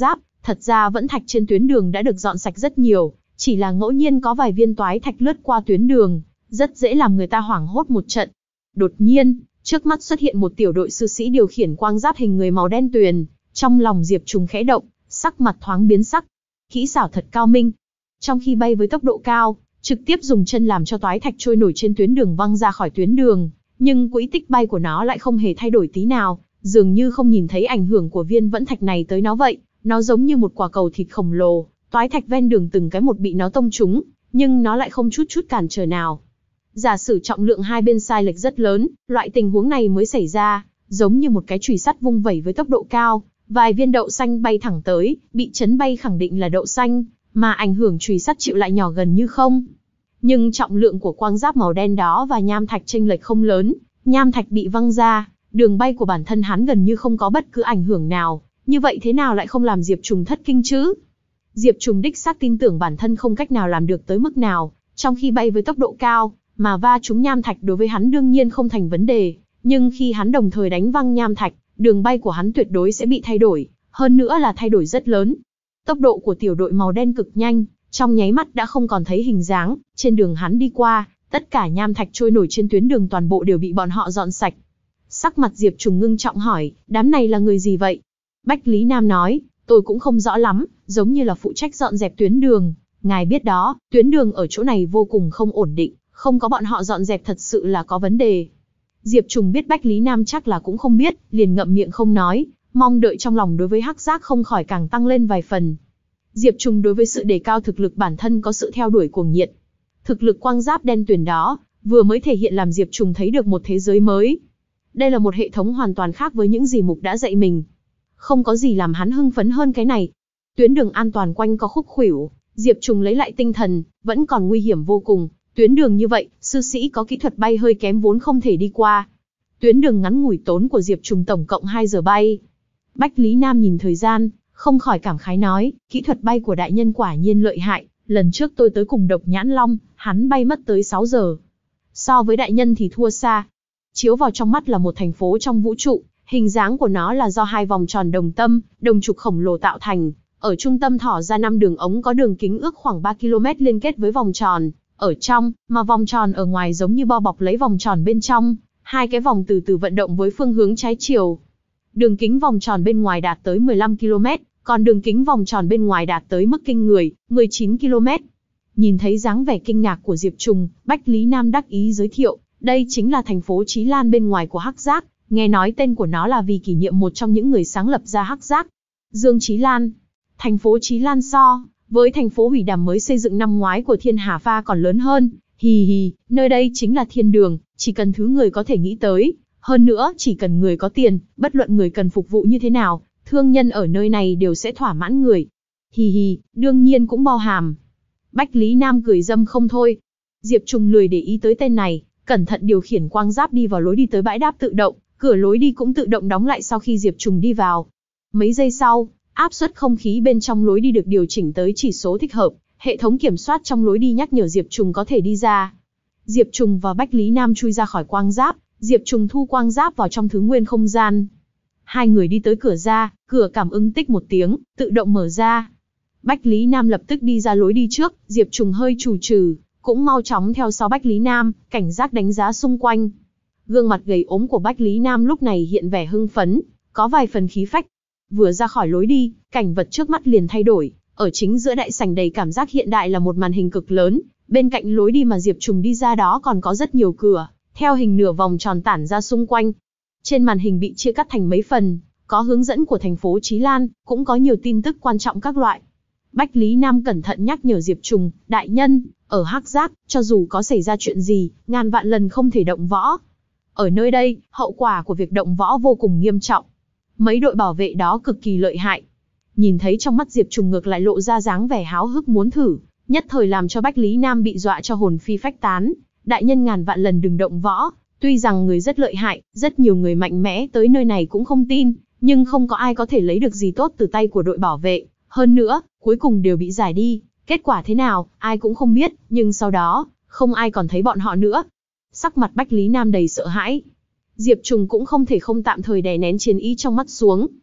Thật ra vẫn thạch trên tuyến đường đã được dọn sạch rất nhiều, chỉ là ngẫu nhiên có vài viên toái thạch lướt qua tuyến đường, rất dễ làm người ta hoảng hốt một trận. Đột nhiên, trước mắt xuất hiện một tiểu đội sư sĩ điều khiển quang giáp hình người màu đen tuyền, trong lòng Diệp Trùng khẽ động, sắc mặt thoáng biến sắc. Kỹ xảo thật cao minh. Trong khi bay với tốc độ cao, trực tiếp dùng chân làm cho toái thạch trôi nổi trên tuyến đường văng ra khỏi tuyến đường, nhưng quỹ tích bay của nó lại không hề thay đổi tí nào, dường như không nhìn thấy ảnh hưởng của viên vẫn thạch này tới nó vậy. Nó giống như một quả cầu thịt khổng lồ, toái thạch ven đường từng cái một bị nó tông trúng, nhưng nó lại không chút chút cản trở nào. Giả sử trọng lượng hai bên sai lệch rất lớn, loại tình huống này mới xảy ra, giống như một cái chùy sắt vung vẩy với tốc độ cao, vài viên đậu xanh bay thẳng tới, bị chấn bay khẳng định là đậu xanh, mà ảnh hưởng chùy sắt chịu lại nhỏ gần như không. Nhưng trọng lượng của quang giáp màu đen đó và nham thạch chênh lệch không lớn, nham thạch bị văng ra, đường bay của bản thân hắn gần như không có bất cứ ảnh hưởng nào, như vậy thế nào lại không làm Diệp Trùng thất kinh chứ? Diệp Trùng đích xác tin tưởng bản thân không cách nào làm được tới mức nào, trong khi bay với tốc độ cao, mà va trúng nham thạch đối với hắn đương nhiên không thành vấn đề, nhưng khi hắn đồng thời đánh văng nham thạch, đường bay của hắn tuyệt đối sẽ bị thay đổi, hơn nữa là thay đổi rất lớn. Tốc độ của tiểu đội màu đen cực nhanh, trong nháy mắt đã không còn thấy hình dáng, trên đường hắn đi qua, tất cả nham thạch trôi nổi trên tuyến đường toàn bộ đều bị bọn họ dọn sạch. Sắc mặt Diệp Trùng ngưng trọng hỏi, đám này là người gì vậy? Bách Lý Nam nói, tôi cũng không rõ lắm, giống như là phụ trách dọn dẹp tuyến đường. Ngài biết đó, tuyến đường ở chỗ này vô cùng không ổn định, không có bọn họ dọn dẹp thật sự là có vấn đề. Diệp Trùng biết Bách Lý Nam chắc là cũng không biết, liền ngậm miệng không nói, mong đợi trong lòng đối với Hắc Giác không khỏi càng tăng lên vài phần. Diệp Trùng đối với sự đề cao thực lực bản thân có sự theo đuổi cuồng nhiệt. Thực lực quang giáp đen tuyền đó, vừa mới thể hiện làm Diệp Trùng thấy được một thế giới mới. Đây là một hệ thống hoàn toàn khác với những gì Mục đã dạy mình. Không có gì làm hắn hưng phấn hơn cái này. Tuyến đường an toàn quanh có khúc khuỷu, Diệp Trùng lấy lại tinh thần, vẫn còn nguy hiểm vô cùng. Tuyến đường như vậy, sư sĩ có kỹ thuật bay hơi kém vốn không thể đi qua. Tuyến đường ngắn ngủi tốn của Diệp Trùng tổng cộng hai giờ bay. Bách Lý Nam nhìn thời gian, không khỏi cảm khái nói, kỹ thuật bay của đại nhân quả nhiên lợi hại, lần trước tôi tới cùng Độc Nhãn Long, hắn bay mất tới sáu giờ. So với đại nhân thì thua xa. Chiếu vào trong mắt là một thành phố trong vũ trụ, hình dáng của nó là do hai vòng tròn đồng tâm, đồng trục khổng lồ tạo thành, ở trung tâm thỏ ra năm đường ống có đường kính ước khoảng ba ki lô mét liên kết với vòng tròn, ở trong, mà vòng tròn ở ngoài giống như bao bọc lấy vòng tròn bên trong, hai cái vòng từ từ vận động với phương hướng trái chiều. Đường kính vòng tròn bên ngoài đạt tới mười lăm ki lô mét, còn đường kính vòng tròn bên ngoài đạt tới mức kinh người, mười chín ki lô mét. Nhìn thấy dáng vẻ kinh ngạc của Diệp Trùng, Bách Lý Nam đắc ý giới thiệu, đây chính là thành phố Chí Lan bên ngoài của Hắc Giác, nghe nói tên của nó là vì kỷ niệm một trong những người sáng lập ra Hắc Giác, Dương Chí Lan. Thành phố Chí Lan so với thành phố Hủy Đàm mới xây dựng năm ngoái của Thiên Hà Pha còn lớn hơn, hì hì, nơi đây chính là thiên đường, chỉ cần thứ người có thể nghĩ tới, hơn nữa chỉ cần người có tiền, bất luận người cần phục vụ như thế nào, thương nhân ở nơi này đều sẽ thỏa mãn người. Hì hì, đương nhiên cũng bao hàm. Bách Lý Nam cười dâm không thôi. Diệp Trùng lười để ý tới tên này, cẩn thận điều khiển quang giáp đi vào lối đi tới bãi đáp tự động, cửa lối đi cũng tự động đóng lại sau khi Diệp Trùng đi vào. Mấy giây sau, áp suất không khí bên trong lối đi được điều chỉnh tới chỉ số thích hợp, hệ thống kiểm soát trong lối đi nhắc nhở Diệp Trùng có thể đi ra. Diệp Trùng và Bách Lý Nam chui ra khỏi quang giáp, Diệp Trùng thu quang giáp vào trong thứ nguyên không gian. Hai người đi tới cửa ra, cửa cảm ứng tích một tiếng, tự động mở ra. Bách Lý Nam lập tức đi ra lối đi trước, Diệp Trùng hơi chù trừ, cũng mau chóng theo sau Bách Lý Nam, cảnh giác đánh giá xung quanh. Gương mặt gầy ốm của Bách Lý Nam lúc này hiện vẻ hưng phấn, có vài phần khí phách. Vừa ra khỏi lối đi, cảnh vật trước mắt liền thay đổi, ở chính giữa đại sảnh đầy cảm giác hiện đại là một màn hình cực lớn, bên cạnh lối đi mà Diệp Trùng đi ra đó còn có rất nhiều cửa, theo hình nửa vòng tròn tản ra xung quanh. Trên màn hình bị chia cắt thành mấy phần, có hướng dẫn của thành phố Chí Lan, cũng có nhiều tin tức quan trọng các loại. Bách Lý Nam cẩn thận nhắc nhở Diệp Trùng, đại nhân, ở Hắc Giác, cho dù có xảy ra chuyện gì, ngàn vạn lần không thể động võ. Ở nơi đây, hậu quả của việc động võ vô cùng nghiêm trọng. Mấy đội bảo vệ đó cực kỳ lợi hại. Nhìn thấy trong mắt Diệp Trùng ngược lại lộ ra dáng vẻ háo hức muốn thử, nhất thời làm cho Bách Lý Nam bị dọa cho hồn phi phách tán. Đại nhân ngàn vạn lần đừng động võ, tuy rằng người rất lợi hại, rất nhiều người mạnh mẽ tới nơi này cũng không tin, nhưng không có ai có thể lấy được gì tốt từ tay của đội bảo vệ. Hơn nữa, cuối cùng đều bị giải đi, kết quả thế nào, ai cũng không biết, nhưng sau đó, không ai còn thấy bọn họ nữa. Sắc mặt Bách Lý Nam đầy sợ hãi. Diệp Trùng cũng không thể không tạm thời đè nén chiến ý trong mắt xuống.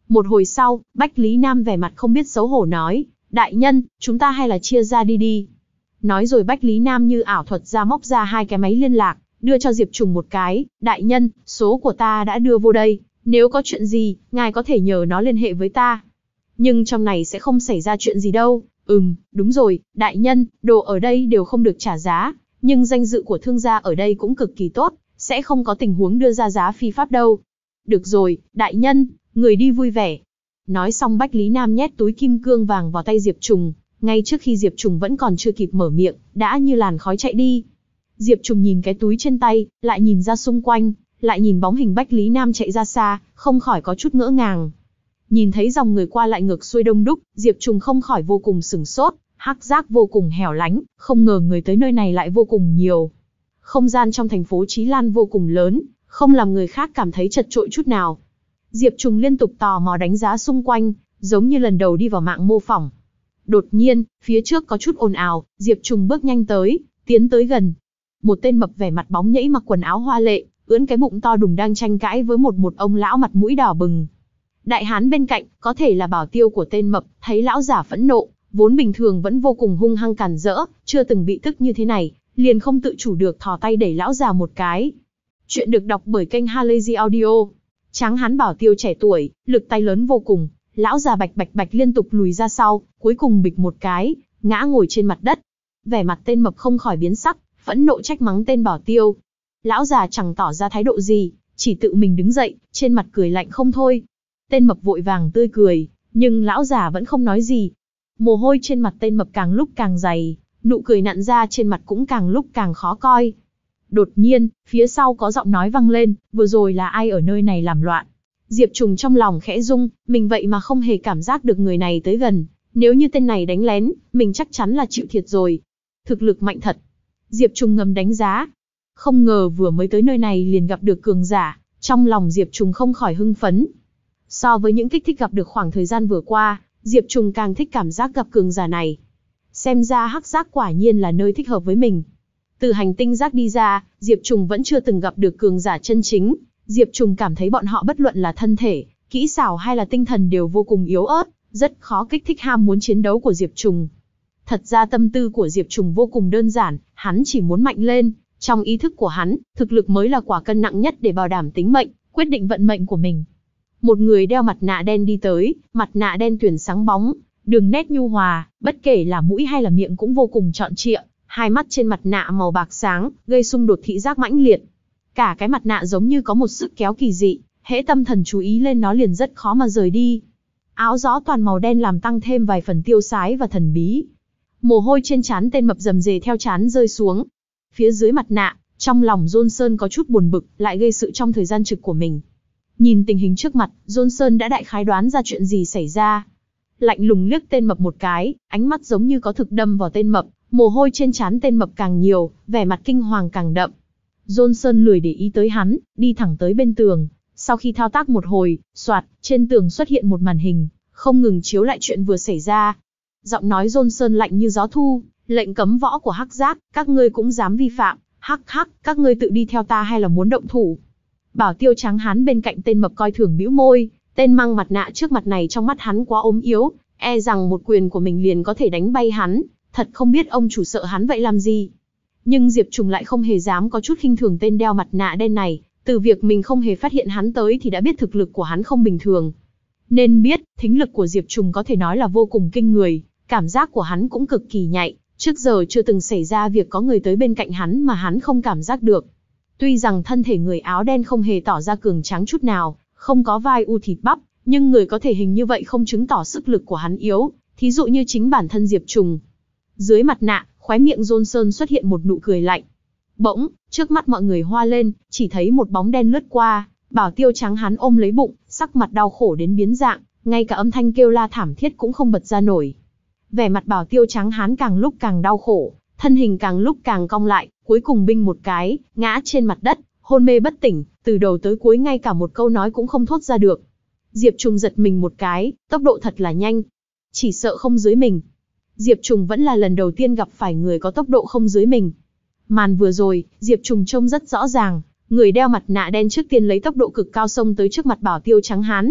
Một hồi sau, Bách Lý Nam vẻ mặt không biết xấu hổ nói, đại nhân, chúng ta hay là chia ra đi đi. Nói rồi Bách Lý Nam như ảo thuật ra móc ra hai cái máy liên lạc, đưa cho Diệp Trùng một cái, đại nhân, số của ta đã đưa vô đây, nếu có chuyện gì, ngài có thể nhờ nó liên hệ với ta. Nhưng trong này sẽ không xảy ra chuyện gì đâu. Ừm, đúng rồi, đại nhân, đồ ở đây đều không được trả giá, nhưng danh dự của thương gia ở đây cũng cực kỳ tốt, sẽ không có tình huống đưa ra giá phi pháp đâu. Được rồi, đại nhân, người đi vui vẻ. Nói xong Bách Lý Nam nhét túi kim cương vàng vào tay Diệp Trùng, ngay trước khi Diệp Trùng vẫn còn chưa kịp mở miệng, đã như làn khói chạy đi. Diệp Trùng nhìn cái túi trên tay, lại nhìn ra xung quanh, lại nhìn bóng hình Bách Lý Nam chạy ra xa, không khỏi có chút ngỡ ngàng. Nhìn thấy dòng người qua lại ngược xuôi đông đúc, Diệp Trùng không khỏi vô cùng sửng sốt, hắc giác vô cùng hẻo lánh, không ngờ người tới nơi này lại vô cùng nhiều. Không gian trong thành phố Chí Lan vô cùng lớn, không làm người khác cảm thấy chật chội chút nào. Diệp Trùng liên tục tò mò đánh giá xung quanh, giống như lần đầu đi vào mạng mô phỏng. Đột nhiên, phía trước có chút ồn ào, Diệp Trùng bước nhanh tới, tiến tới gần. Một tên mập vẻ mặt bóng nhẫy mặc quần áo hoa lệ, ưỡn cái bụng to đùng đang tranh cãi với một một ông lão mặt mũi đỏ bừng. Đại hán bên cạnh, có thể là bảo tiêu của tên mập, thấy lão giả phẫn nộ, vốn bình thường vẫn vô cùng hung hăng càn rỡ, chưa từng bị tức như thế này, liền không tự chủ được thò tay đẩy lão già một cái. Chuyện được đọc bởi kênh Halazy Audio. Tráng hán bảo tiêu trẻ tuổi, lực tay lớn vô cùng, lão già bạch bạch bạch liên tục lùi ra sau, cuối cùng bịch một cái, ngã ngồi trên mặt đất. Vẻ mặt tên mập không khỏi biến sắc, phẫn nộ trách mắng tên bảo tiêu. Lão già chẳng tỏ ra thái độ gì, chỉ tự mình đứng dậy, trên mặt cười lạnh không thôi. Tên mập vội vàng tươi cười, nhưng lão già vẫn không nói gì. Mồ hôi trên mặt tên mập càng lúc càng dày, nụ cười nặn ra trên mặt cũng càng lúc càng khó coi. Đột nhiên, phía sau có giọng nói vang lên, vừa rồi là ai ở nơi này làm loạn. Diệp Trùng trong lòng khẽ rung, mình vậy mà không hề cảm giác được người này tới gần. Nếu như tên này đánh lén, mình chắc chắn là chịu thiệt rồi. Thực lực mạnh thật. Diệp Trùng ngầm đánh giá. Không ngờ vừa mới tới nơi này liền gặp được cường giả, trong lòng Diệp Trùng không khỏi hưng phấn. So với những kích thích gặp được khoảng thời gian vừa qua, Diệp Trùng càng thích cảm giác gặp cường giả này. Xem ra hắc giác quả nhiên là nơi thích hợp với mình. Từ hành tinh giác đi ra, Diệp Trùng vẫn chưa từng gặp được cường giả chân chính. Diệp Trùng cảm thấy bọn họ bất luận là thân thể, kỹ xảo hay là tinh thần đều vô cùng yếu ớt, rất khó kích thích ham muốn chiến đấu của Diệp Trùng. Thật ra tâm tư của Diệp Trùng vô cùng đơn giản, hắn chỉ muốn mạnh lên. Trong ý thức của hắn, thực lực mới là quả cân nặng nhất để bảo đảm tính mệnh, quyết định vận mệnh của mình. Một người đeo mặt nạ đen đi tới, mặt nạ đen tuyển sáng bóng, đường nét nhu hòa, bất kể là mũi hay là miệng cũng vô cùng trọn trịa, hai mắt trên mặt nạ màu bạc sáng, gây xung đột thị giác mãnh liệt. Cả cái mặt nạ giống như có một sức kéo kỳ dị, hễ tâm thần chú ý lên nó liền rất khó mà rời đi. Áo gió toàn màu đen làm tăng thêm vài phần tiêu sái và thần bí. Mồ hôi trên trán tên mập rầm rề theo trán rơi xuống. Phía dưới mặt nạ, trong lòng Johnson có chút buồn bực, lại gây sự trong thời gian trực của mình. Nhìn tình hình trước mặt, Johnson đã đại khái đoán ra chuyện gì xảy ra. Lạnh lùng liếc tên mập một cái, ánh mắt giống như có thực đâm vào tên mập, mồ hôi trên trán tên mập càng nhiều, vẻ mặt kinh hoàng càng đậm. Johnson lười để ý tới hắn, đi thẳng tới bên tường. Sau khi thao tác một hồi, soạt, trên tường xuất hiện một màn hình, không ngừng chiếu lại chuyện vừa xảy ra. Giọng nói Johnson lạnh như gió thu, lệnh cấm võ của hắc giác, các ngươi cũng dám vi phạm, hắc hắc, các ngươi tự đi theo ta hay là muốn động thủ. Bảo tiêu trắng hán bên cạnh tên mập coi thường bĩu môi, tên mang mặt nạ trước mặt này trong mắt hắn quá ốm yếu, e rằng một quyền của mình liền có thể đánh bay hắn, thật không biết ông chủ sợ hắn vậy làm gì. Nhưng Diệp Trùng lại không hề dám có chút khinh thường tên đeo mặt nạ đen này, từ việc mình không hề phát hiện hắn tới thì đã biết thực lực của hắn không bình thường. Nên biết, thính lực của Diệp Trùng có thể nói là vô cùng kinh người, cảm giác của hắn cũng cực kỳ nhạy, trước giờ chưa từng xảy ra việc có người tới bên cạnh hắn mà hắn không cảm giác được. Tuy rằng thân thể người áo đen không hề tỏ ra cường tráng chút nào, không có vai u thịt bắp, nhưng người có thể hình như vậy không chứng tỏ sức lực của hắn yếu, thí dụ như chính bản thân Diệp Trùng. Dưới mặt nạ, khóe miệng Johnson xuất hiện một nụ cười lạnh. Bỗng, trước mắt mọi người hoa lên, chỉ thấy một bóng đen lướt qua, bảo tiêu trắng hắn ôm lấy bụng, sắc mặt đau khổ đến biến dạng, ngay cả âm thanh kêu la thảm thiết cũng không bật ra nổi. Vẻ mặt bảo tiêu trắng hắn càng lúc càng đau khổ, thân hình càng lúc càng cong lại, cuối cùng binh một cái, ngã trên mặt đất, hôn mê bất tỉnh, từ đầu tới cuối ngay cả một câu nói cũng không thốt ra được. Diệp Trùng giật mình một cái, tốc độ thật là nhanh. Chỉ sợ không dưới mình. Diệp Trùng vẫn là lần đầu tiên gặp phải người có tốc độ không dưới mình. Màn vừa rồi, Diệp Trùng trông rất rõ ràng, người đeo mặt nạ đen trước tiên lấy tốc độ cực cao xông tới trước mặt bảo tiêu trắng hán,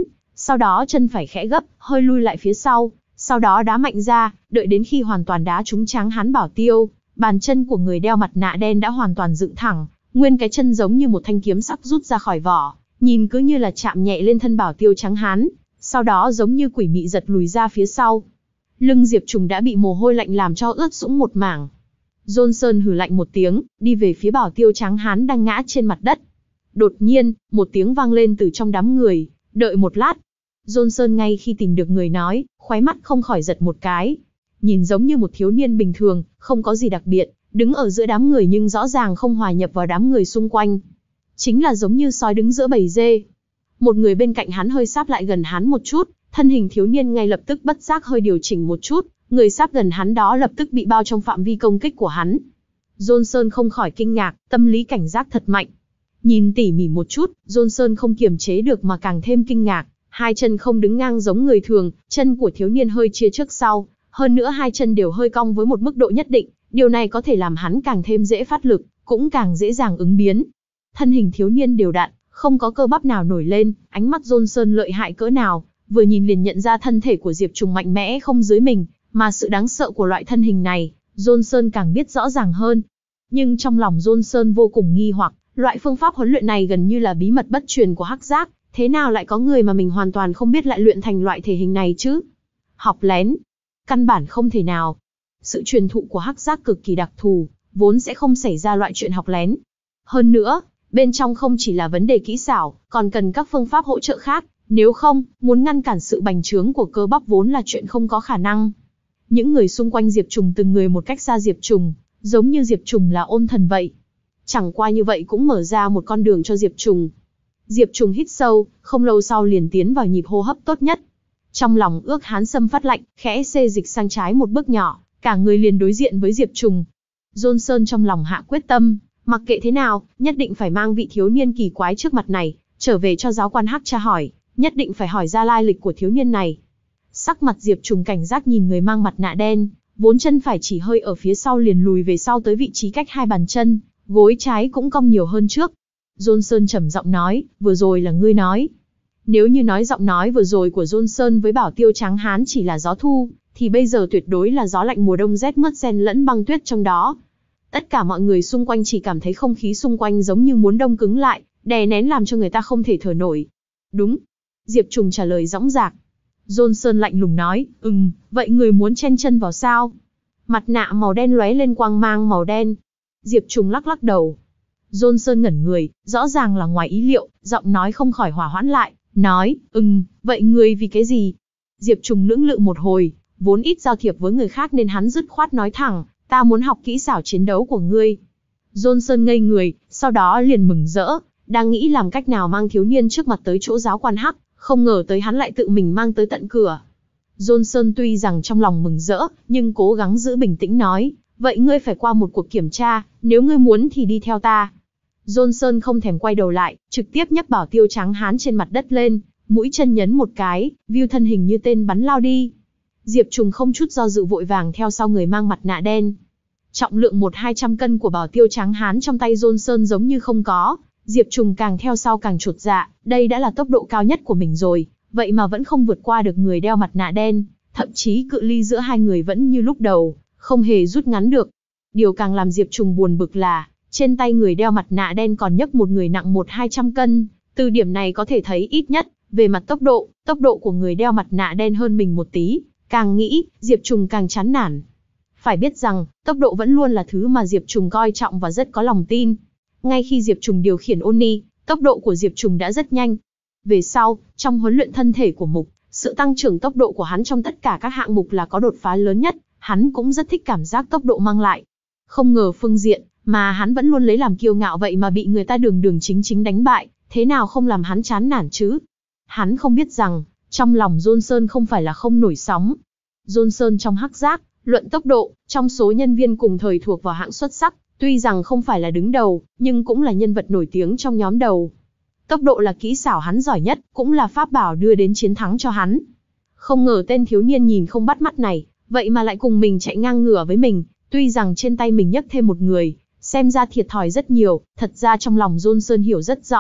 sau đó chân phải khẽ gấp, hơi lui lại phía sau, sau đó đá mạnh ra, đợi đến khi hoàn toàn đá trúng tráng hán Bảo Tiêu, bàn chân của người đeo mặt nạ đen đã hoàn toàn dựng thẳng, nguyên cái chân giống như một thanh kiếm sắc rút ra khỏi vỏ, nhìn cứ như là chạm nhẹ lên thân Bảo Tiêu trắng hán, sau đó giống như quỷ mị giật lùi ra phía sau. Lưng Diệp Trùng đã bị mồ hôi lạnh làm cho ướt sũng một mảng. Johnson hừ lạnh một tiếng, đi về phía Bảo Tiêu trắng hán đang ngã trên mặt đất. Đột nhiên, một tiếng vang lên từ trong đám người, đợi một lát. Johnson ngay khi tìm được người nói, khóe mắt không khỏi giật một cái. Nhìn giống như một thiếu niên bình thường, không có gì đặc biệt, đứng ở giữa đám người nhưng rõ ràng không hòa nhập vào đám người xung quanh. Chính là giống như sói đứng giữa bầy dê. Một người bên cạnh hắn hơi sáp lại gần hắn một chút, thân hình thiếu niên ngay lập tức bất giác hơi điều chỉnh một chút, người sáp gần hắn đó lập tức bị bao trong phạm vi công kích của hắn. Johnson không khỏi kinh ngạc, tâm lý cảnh giác thật mạnh. Nhìn tỉ mỉ một chút, Johnson không kiềm chế được mà càng thêm kinh ngạc, hai chân không đứng ngang giống người thường, chân của thiếu niên hơi chia trước sau, hơn nữa hai chân đều hơi cong với một mức độ nhất định, điều này có thể làm hắn càng thêm dễ phát lực, cũng càng dễ dàng ứng biến. Thân hình thiếu niên đều đặn, không có cơ bắp nào nổi lên, ánh mắt Johnson lợi hại cỡ nào, vừa nhìn liền nhận ra thân thể của Diệp Trùng mạnh mẽ không dưới mình, mà sự đáng sợ của loại thân hình này, Johnson càng biết rõ ràng hơn. Nhưng trong lòng Johnson vô cùng nghi hoặc, loại phương pháp huấn luyện này gần như là bí mật bất truyền của Hắc Giác, thế nào lại có người mà mình hoàn toàn không biết lại luyện thành loại thể hình này chứ? Học lén? Căn bản không thể nào. Sự truyền thụ của Hắc Giác cực kỳ đặc thù, vốn sẽ không xảy ra loại chuyện học lén. Hơn nữa, bên trong không chỉ là vấn đề kỹ xảo, còn cần các phương pháp hỗ trợ khác, nếu không, muốn ngăn cản sự bành trướng của cơ bắp vốn là chuyện không có khả năng. Những người xung quanh Diệp Trùng từng người một cách xa Diệp Trùng, giống như Diệp Trùng là ôn thần vậy. Chẳng qua như vậy cũng mở ra một con đường cho Diệp Trùng. Diệp Trùng hít sâu, không lâu sau liền tiến vào nhịp hô hấp tốt nhất. Trong lòng ước hán sâm phát lạnh, khẽ xê dịch sang trái một bước nhỏ, cả người liền đối diện với Diệp Trùng. Johnson trong lòng hạ quyết tâm, mặc kệ thế nào, nhất định phải mang vị thiếu niên kỳ quái trước mặt này, trở về cho giáo quan Hắc tra hỏi, nhất định phải hỏi ra lai lịch của thiếu niên này. Sắc mặt Diệp Trùng cảnh giác nhìn người mang mặt nạ đen, vốn chân phải chỉ hơi ở phía sau liền lùi về sau tới vị trí cách hai bàn chân, gối trái cũng cong nhiều hơn trước. Johnson trầm giọng nói, vừa rồi là ngươi nói. Nếu như nói giọng nói vừa rồi của Johnson với Bảo Tiêu trắng hán chỉ là gió thu, thì bây giờ tuyệt đối là gió lạnh mùa đông rét mướt xen lẫn băng tuyết trong đó. Tất cả mọi người xung quanh chỉ cảm thấy không khí xung quanh giống như muốn đông cứng lại, đè nén làm cho người ta không thể thở nổi. Đúng. Diệp Trùng trả lời dõng dạc. Johnson lạnh lùng nói, ừm, vậy người muốn chen chân vào sao? Mặt nạ màu đen lóe lên quang mang màu đen. Diệp Trùng lắc lắc đầu. Johnson ngẩn người, rõ ràng là ngoài ý liệu, giọng nói không khỏi hỏa hoãn lại, nói, ừm, vậy người vì cái gì? Diệp Trùng lưỡng lự một hồi, vốn ít giao thiệp với người khác nên hắn dứt khoát nói thẳng, ta muốn học kỹ xảo chiến đấu của ngươi. Johnson ngây người, sau đó liền mừng rỡ, đang nghĩ làm cách nào mang thiếu niên trước mặt tới chỗ giáo quan Hắc, không ngờ tới hắn lại tự mình mang tới tận cửa. Johnson tuy rằng trong lòng mừng rỡ, nhưng cố gắng giữ bình tĩnh nói, vậy ngươi phải qua một cuộc kiểm tra, nếu ngươi muốn thì đi theo ta. Johnson không thèm quay đầu lại, trực tiếp nhấc Bảo Tiêu trắng hán trên mặt đất lên, mũi chân nhấn một cái, view thân hình như tên bắn lao đi. Diệp Trùng không chút do dự vội vàng theo sau người mang mặt nạ đen. Trọng lượng một hai trăm cân của Bảo Tiêu trắng hán trong tay Johnson giống như không có, Diệp Trùng càng theo sau càng chột dạ, đây đã là tốc độ cao nhất của mình rồi, vậy mà vẫn không vượt qua được người đeo mặt nạ đen, thậm chí cự ly giữa hai người vẫn như lúc đầu, không hề rút ngắn được. Điều càng làm Diệp Trùng buồn bực là, trên tay người đeo mặt nạ đen còn nhấc một người nặng một hai trăm cân, từ điểm này có thể thấy ít nhất, về mặt tốc độ, tốc độ của người đeo mặt nạ đen hơn mình một tí, càng nghĩ, Diệp Trùng càng chán nản. Phải biết rằng, tốc độ vẫn luôn là thứ mà Diệp Trùng coi trọng và rất có lòng tin. Ngay khi Diệp Trùng điều khiển Oni, tốc độ của Diệp Trùng đã rất nhanh. Về sau, trong huấn luyện thân thể của Mục, sự tăng trưởng tốc độ của hắn trong tất cả các hạng mục là có đột phá lớn nhất, hắn cũng rất thích cảm giác tốc độ mang lại. Không ngờ phương diện mà hắn vẫn luôn lấy làm kiêu ngạo vậy mà bị người ta đường đường chính chính đánh bại, thế nào không làm hắn chán nản chứ? Hắn không biết rằng, trong lòng Johnson không phải là không nổi sóng. Johnson trong Hắc Giác, luận tốc độ, trong số nhân viên cùng thời thuộc vào hạng xuất sắc, tuy rằng không phải là đứng đầu, nhưng cũng là nhân vật nổi tiếng trong nhóm đầu. Tốc độ là kỹ xảo hắn giỏi nhất, cũng là pháp bảo đưa đến chiến thắng cho hắn. Không ngờ tên thiếu niên nhìn không bắt mắt này, vậy mà lại cùng mình chạy ngang ngửa với mình, tuy rằng trên tay mình nhấc thêm một người, xem ra thiệt thòi rất nhiều, thật ra trong lòng Johnson hiểu rất rõ,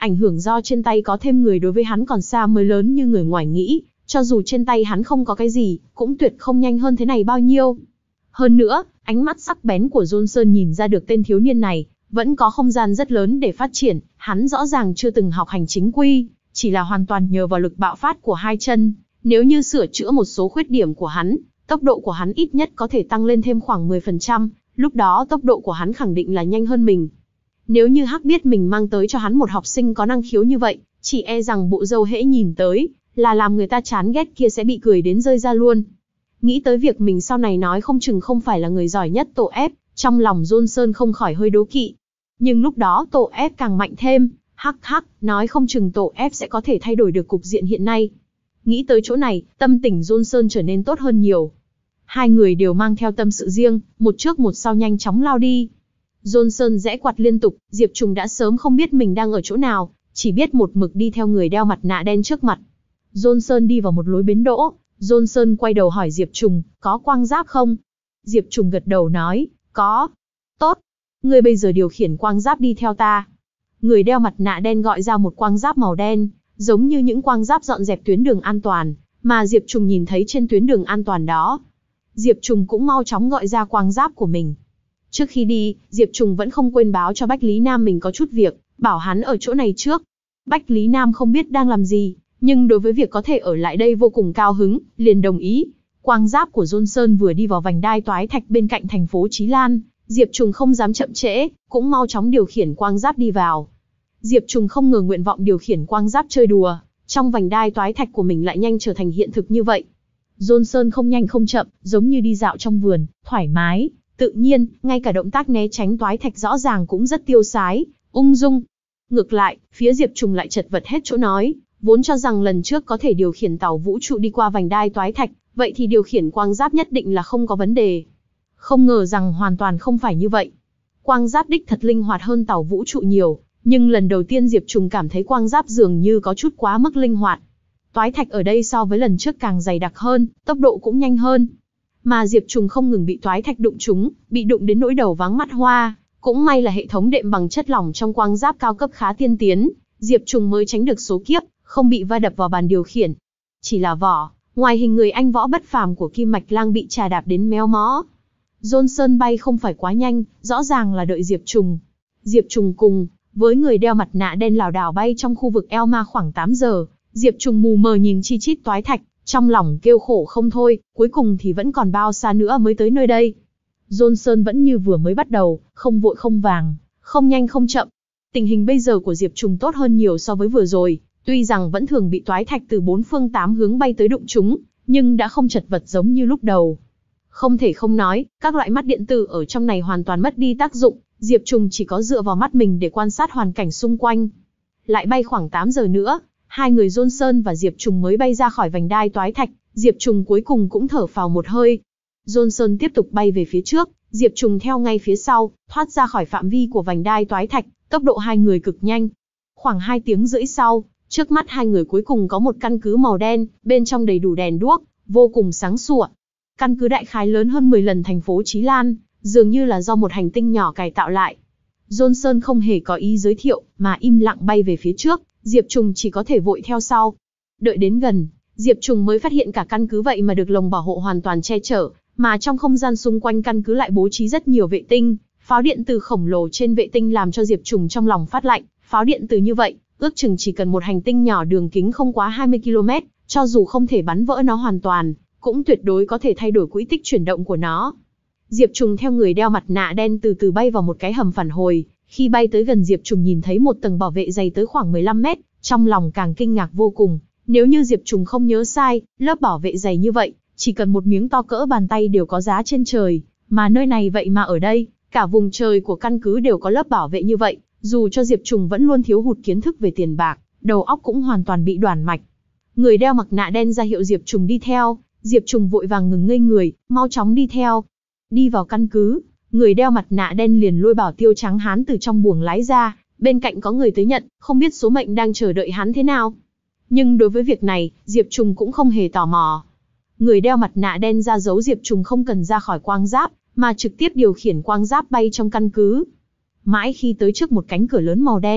ảnh hưởng do trên tay có thêm người đối với hắn còn xa mới lớn như người ngoài nghĩ, cho dù trên tay hắn không có cái gì, cũng tuyệt không nhanh hơn thế này bao nhiêu. Hơn nữa, ánh mắt sắc bén của Johnson nhìn ra được tên thiếu niên này, vẫn có không gian rất lớn để phát triển, hắn rõ ràng chưa từng học hành chính quy, chỉ là hoàn toàn nhờ vào lực bạo phát của hai chân. Nếu như sửa chữa một số khuyết điểm của hắn, tốc độ của hắn ít nhất có thể tăng lên thêm khoảng mười phần trăm, lúc đó tốc độ của hắn khẳng định là nhanh hơn mình. Nếu như Hắc biết mình mang tới cho hắn một học sinh có năng khiếu như vậy, chỉ e rằng bộ dâu hễ nhìn tới, là làm người ta chán ghét kia sẽ bị cười đến rơi ra luôn. Nghĩ tới việc mình sau này nói không chừng không phải là người giỏi nhất tổ ép, trong lòng Johnson không khỏi hơi đố kỵ. Nhưng lúc đó tổ ép càng mạnh thêm, hắc hắc, nói không chừng tổ ép sẽ có thể thay đổi được cục diện hiện nay. Nghĩ tới chỗ này, tâm tình Johnson trở nên tốt hơn nhiều. Hai người đều mang theo tâm sự riêng, một trước một sau nhanh chóng lao đi. Johnson rẽ quạt liên tục, Diệp Trùng đã sớm không biết mình đang ở chỗ nào, chỉ biết một mực đi theo người đeo mặt nạ đen trước mặt. Johnson đi vào một lối bến đỗ, Johnson quay đầu hỏi Diệp Trùng, có quang giáp không? Diệp Trùng gật đầu nói, có. Tốt. Ngươi bây giờ điều khiển quang giáp đi theo ta. Người đeo mặt nạ đen gọi ra một quang giáp màu đen, giống như những quang giáp dọn dẹp tuyến đường an toàn, mà Diệp Trùng nhìn thấy trên tuyến đường an toàn đó. Diệp Trùng cũng mau chóng gọi ra quang giáp của mình. Trước khi đi, Diệp Trùng vẫn không quên báo cho Bách Lý Nam mình có chút việc, bảo hắn ở chỗ này trước. Bách Lý Nam không biết đang làm gì, nhưng đối với việc có thể ở lại đây vô cùng cao hứng, liền đồng ý. Quang giáp của Johnson vừa đi vào vành đai toái thạch bên cạnh thành phố Chí Lan, Diệp Trùng không dám chậm trễ, cũng mau chóng điều khiển quang giáp đi vào. Diệp Trùng không ngờ nguyện vọng điều khiển quang giáp chơi đùa, trong vành đai toái thạch của mình lại nhanh trở thành hiện thực như vậy. Johnson không nhanh không chậm, giống như đi dạo trong vườn, thoải mái, tự nhiên, ngay cả động tác né tránh toái thạch rõ ràng cũng rất tiêu sái, ung dung. Ngược lại, phía Diệp Trùng lại chật vật hết chỗ nói, vốn cho rằng lần trước có thể điều khiển tàu vũ trụ đi qua vành đai toái thạch, vậy thì điều khiển quang giáp nhất định là không có vấn đề. Không ngờ rằng hoàn toàn không phải như vậy. Quang giáp đích thật linh hoạt hơn tàu vũ trụ nhiều, nhưng lần đầu tiên Diệp Trùng cảm thấy quang giáp dường như có chút quá mức linh hoạt. Toái thạch ở đây so với lần trước càng dày đặc hơn, tốc độ cũng nhanh hơn. Mà Diệp Trùng không ngừng bị toái thạch đụng trúng, bị đụng đến nỗi đầu váng mắt hoa. Cũng may là hệ thống đệm bằng chất lỏng trong quang giáp cao cấp khá tiên tiến, Diệp Trùng mới tránh được số kiếp, không bị va đập vào bàn điều khiển. Chỉ là vỏ, ngoài hình người anh võ bất phàm của Kim Mạch Lang bị chà đạp đến méo mó. Johnson bay không phải quá nhanh, rõ ràng là đợi Diệp Trùng. Diệp Trùng cùng với người đeo mặt nạ đen lảo đảo bay trong khu vực Elma khoảng tám giờ, Diệp Trùng mù mờ nhìn chi chít toái thạch, trong lòng kêu khổ không thôi, cuối cùng thì vẫn còn bao xa nữa mới tới nơi đây. Johnson vẫn như vừa mới bắt đầu, không vội không vàng, không nhanh không chậm. Tình hình bây giờ của Diệp Trùng tốt hơn nhiều so với vừa rồi, tuy rằng vẫn thường bị toái thạch từ bốn phương tám hướng bay tới đụng chúng, nhưng đã không chật vật giống như lúc đầu. Không thể không nói, các loại mắt điện tử ở trong này hoàn toàn mất đi tác dụng, Diệp Trùng chỉ có dựa vào mắt mình để quan sát hoàn cảnh xung quanh. Lại bay khoảng tám giờ nữa, hai người Johnson và Diệp Trùng mới bay ra khỏi vành đai toái thạch, Diệp Trùng cuối cùng cũng thở phào một hơi. Johnson tiếp tục bay về phía trước, Diệp Trùng theo ngay phía sau, thoát ra khỏi phạm vi của vành đai toái thạch, tốc độ hai người cực nhanh. Khoảng hai tiếng rưỡi sau, trước mắt hai người cuối cùng có một căn cứ màu đen, bên trong đầy đủ đèn đuốc, vô cùng sáng sủa. Căn cứ đại khái lớn hơn mười lần thành phố Chí Lan, dường như là do một hành tinh nhỏ cải tạo lại. Johnson không hề có ý giới thiệu, mà im lặng bay về phía trước, Diệp Trùng chỉ có thể vội theo sau. Đợi đến gần, Diệp Trùng mới phát hiện cả căn cứ vậy mà được lồng bảo hộ hoàn toàn che chở, mà trong không gian xung quanh căn cứ lại bố trí rất nhiều vệ tinh, pháo điện từ khổng lồ trên vệ tinh làm cho Diệp Trùng trong lòng phát lạnh. Pháo điện từ như vậy, ước chừng chỉ cần một hành tinh nhỏ đường kính không quá hai mươi ki lô mét, cho dù không thể bắn vỡ nó hoàn toàn, cũng tuyệt đối có thể thay đổi quỹ tích chuyển động của nó. Diệp Trùng theo người đeo mặt nạ đen từ từ bay vào một cái hầm phản hồi, khi bay tới gần Diệp Trùng nhìn thấy một tầng bảo vệ dày tới khoảng mười lăm mét, trong lòng càng kinh ngạc vô cùng. Nếu như Diệp Trùng không nhớ sai, lớp bảo vệ dày như vậy, chỉ cần một miếng to cỡ bàn tay đều có giá trên trời, mà nơi này vậy mà ở đây, cả vùng trời của căn cứ đều có lớp bảo vệ như vậy, dù cho Diệp Trùng vẫn luôn thiếu hụt kiến thức về tiền bạc, đầu óc cũng hoàn toàn bị đoản mạch. Người đeo mặt nạ đen ra hiệu Diệp Trùng đi theo, Diệp Trùng vội vàng ngừng ngây người, mau chóng đi theo. Đi vào căn cứ, người đeo mặt nạ đen liền lôi Bảo Tiêu trắng hán từ trong buồng lái ra, bên cạnh có người tới nhận, không biết số mệnh đang chờ đợi hắn thế nào. Nhưng đối với việc này, Diệp Trùng cũng không hề tò mò. Người đeo mặt nạ đen ra dấu Diệp Trùng không cần ra khỏi quang giáp, mà trực tiếp điều khiển quang giáp bay trong căn cứ. Mãi khi tới trước một cánh cửa lớn màu đen,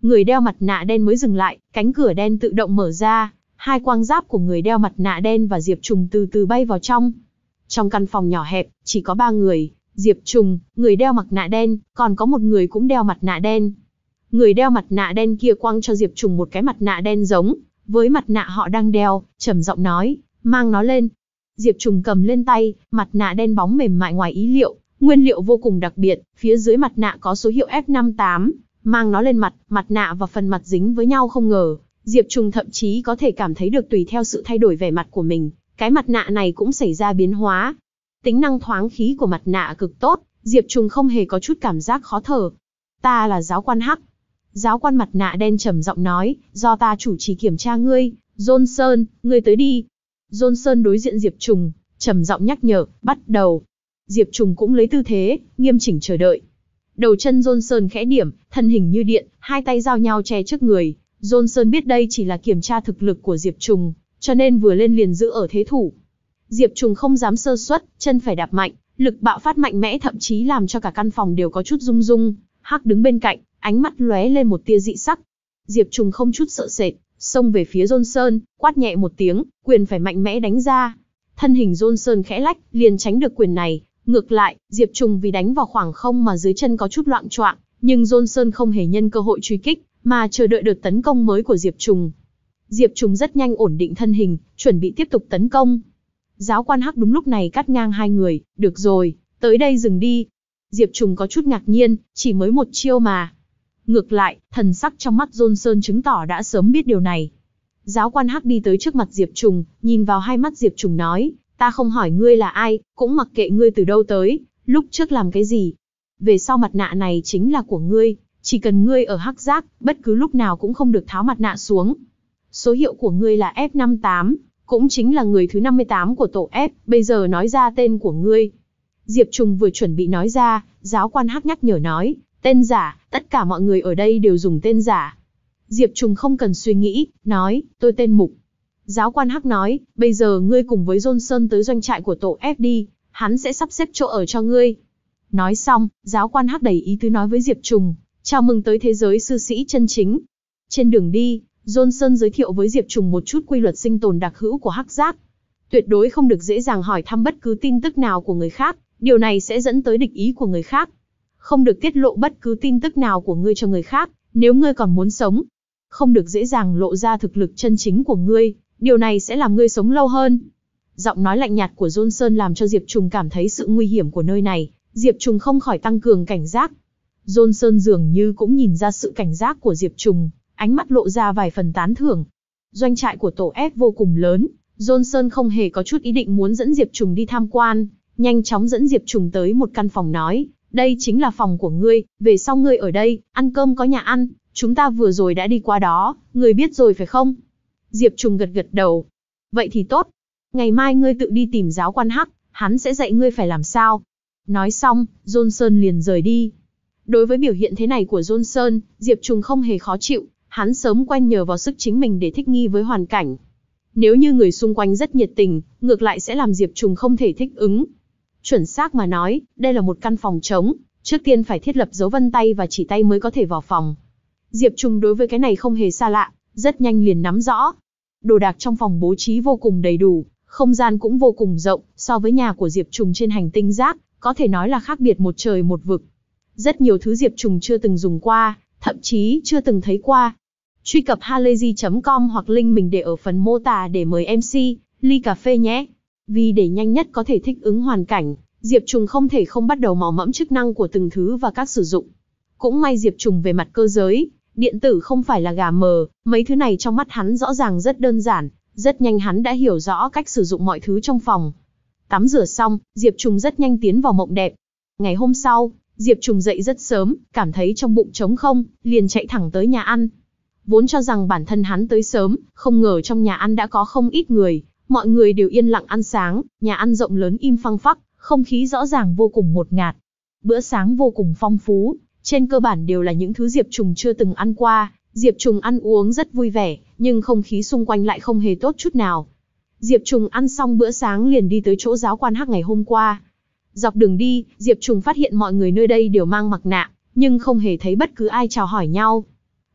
Người đeo mặt nạ đen mới dừng lại, cánh cửa đen tự động mở ra, hai quang giáp của người đeo mặt nạ đen và Diệp Trùng từ từ bay vào trong. Trong căn phòng nhỏ hẹp, chỉ có ba người, Diệp Trùng, người đeo mặt nạ đen, còn có một người cũng đeo mặt nạ đen. Người đeo mặt nạ đen kia quăng cho Diệp Trùng một cái mặt nạ đen giống với mặt nạ họ đang đeo, trầm giọng nói, mang nó lên. Diệp Trùng cầm lên tay, mặt nạ đen bóng mềm mại ngoài ý liệu, nguyên liệu vô cùng đặc biệt, phía dưới mặt nạ có số hiệu F năm tám, mang nó lên mặt, mặt nạ và phần mặt dính với nhau không ngờ, Diệp Trùng thậm chí có thể cảm thấy được tùy theo sự thay đổi vẻ mặt của mình, cái mặt nạ này cũng xảy ra biến hóa. Tính năng thoáng khí của mặt nạ cực tốt, Diệp Trùng không hề có chút cảm giác khó thở. Ta là giáo quan Hắc. Giáo quan mặt nạ đen trầm giọng nói, do ta chủ trì kiểm tra ngươi, Johnson, ngươi tới đi. Johnson đối diện Diệp Trùng, trầm giọng nhắc nhở, bắt đầu. Diệp Trùng cũng lấy tư thế, nghiêm chỉnh chờ đợi. Đầu chân Johnson khẽ điểm, thân hình như điện, hai tay giao nhau che trước người. Johnson biết đây chỉ là kiểm tra thực lực của Diệp Trùng, cho nên vừa lên liền giữ ở thế thủ. Diệp Trùng không dám sơ suất, chân phải đạp mạnh, lực bạo phát mạnh mẽ thậm chí làm cho cả căn phòng đều có chút rung rung. Hắc đứng bên cạnh, ánh mắt lóe lên một tia dị sắc. Diệp Trùng không chút sợ sệt, xông về phía Johnson, quát nhẹ một tiếng, quyền phải mạnh mẽ đánh ra. Thân hình Johnson khẽ lách, liền tránh được quyền này. Ngược lại, Diệp Trùng vì đánh vào khoảng không mà dưới chân có chút loạng choạng, nhưng Johnson không hề nhân cơ hội truy kích, mà chờ đợi đợt tấn công mới của Diệp Trùng. Diệp Trùng rất nhanh ổn định thân hình, chuẩn bị tiếp tục tấn công. Giáo quan Hắc đúng lúc này cắt ngang hai người, được rồi, tới đây dừng đi. Diệp Trùng có chút ngạc nhiên, chỉ mới một chiêu mà. Ngược lại, thần sắc trong mắt Johnson chứng tỏ đã sớm biết điều này. Giáo quan Hắc đi tới trước mặt Diệp Trùng, nhìn vào hai mắt Diệp Trùng nói, ta không hỏi ngươi là ai, cũng mặc kệ ngươi từ đâu tới, lúc trước làm cái gì. Về sau mặt nạ này chính là của ngươi, chỉ cần ngươi ở Hắc Giác, bất cứ lúc nào cũng không được tháo mặt nạ xuống. Số hiệu của ngươi là F năm tám, cũng chính là người thứ năm mươi tám của tổ F, bây giờ nói ra tên của ngươi. Diệp Trùng vừa chuẩn bị nói ra, giáo quan Hắc nhắc nhở nói, tên giả, tất cả mọi người ở đây đều dùng tên giả. Diệp Trùng không cần suy nghĩ, nói, tôi tên Mục. Giáo quan Hắc nói, bây giờ ngươi cùng với Johnson tới doanh trại của tổ F đi, hắn sẽ sắp xếp chỗ ở cho ngươi. Nói xong, giáo quan Hắc đầy ý tứ nói với Diệp Trùng, chào mừng tới thế giới sư sĩ chân chính. Trên đường đi, Johnson giới thiệu với Diệp Trùng một chút quy luật sinh tồn đặc hữu của Hắc Giác. Tuyệt đối không được dễ dàng hỏi thăm bất cứ tin tức nào của người khác, điều này sẽ dẫn tới địch ý của người khác. Không được tiết lộ bất cứ tin tức nào của ngươi cho người khác, nếu ngươi còn muốn sống. Không được dễ dàng lộ ra thực lực chân chính của ngươi, điều này sẽ làm ngươi sống lâu hơn. Giọng nói lạnh nhạt của Johnson làm cho Diệp Trùng cảm thấy sự nguy hiểm của nơi này, Diệp Trùng không khỏi tăng cường cảnh giác. Johnson dường như cũng nhìn ra sự cảnh giác của Diệp Trùng, ánh mắt lộ ra vài phần tán thưởng. Doanh trại của tổ F vô cùng lớn, Johnson không hề có chút ý định muốn dẫn Diệp Trùng đi tham quan, nhanh chóng dẫn Diệp Trùng tới một căn phòng nói, đây chính là phòng của ngươi, về sau ngươi ở đây, ăn cơm có nhà ăn, chúng ta vừa rồi đã đi qua đó, ngươi biết rồi phải không? Diệp Trùng gật gật đầu. Vậy thì tốt, ngày mai ngươi tự đi tìm giáo quan Hắc, hắn sẽ dạy ngươi phải làm sao. Nói xong, Johnson liền rời đi. Đối với biểu hiện thế này của Johnson, Diệp Trùng không hề khó chịu, hắn sớm quen nhờ vào sức chính mình để thích nghi với hoàn cảnh. Nếu như người xung quanh rất nhiệt tình, ngược lại sẽ làm Diệp Trùng không thể thích ứng. Chuẩn xác mà nói, đây là một căn phòng trống, trước tiên phải thiết lập dấu vân tay và chỉ tay mới có thể vào phòng. Diệp Trùng đối với cái này không hề xa lạ, rất nhanh liền nắm rõ. Đồ đạc trong phòng bố trí vô cùng đầy đủ, không gian cũng vô cùng rộng, so với nhà của Diệp Trùng trên hành tinh Giác, có thể nói là khác biệt một trời một vực. Rất nhiều thứ Diệp Trùng chưa từng dùng qua, thậm chí chưa từng thấy qua. Truy cập halayzi chấm com hoặc link mình để ở phần mô tả để mời em xê, ly cà phê nhé. Vì để nhanh nhất có thể thích ứng hoàn cảnh, Diệp Trùng không thể không bắt đầu mò mẫm chức năng của từng thứ và các sử dụng. Cũng may Diệp Trùng về mặt cơ giới, điện tử không phải là gà mờ, mấy thứ này trong mắt hắn rõ ràng rất đơn giản, rất nhanh hắn đã hiểu rõ cách sử dụng mọi thứ trong phòng. Tắm rửa xong, Diệp Trùng rất nhanh tiến vào mộng đẹp. Ngày hôm sau, Diệp Trùng dậy rất sớm, cảm thấy trong bụng trống không, liền chạy thẳng tới nhà ăn. Vốn cho rằng bản thân hắn tới sớm, không ngờ trong nhà ăn đã có không ít người, mọi người đều yên lặng ăn sáng, nhà ăn rộng lớn im phăng phắc, không khí rõ ràng vô cùng ngột ngạt. Bữa sáng vô cùng phong phú, trên cơ bản đều là những thứ Diệp Trùng chưa từng ăn qua, Diệp Trùng ăn uống rất vui vẻ, nhưng không khí xung quanh lại không hề tốt chút nào. Diệp Trùng ăn xong bữa sáng liền đi tới chỗ giáo quan Hắc ngày hôm qua. Dọc đường đi, Diệp Trùng phát hiện mọi người nơi đây đều mang mặt nạ, nhưng không hề thấy bất cứ ai chào hỏi nhau.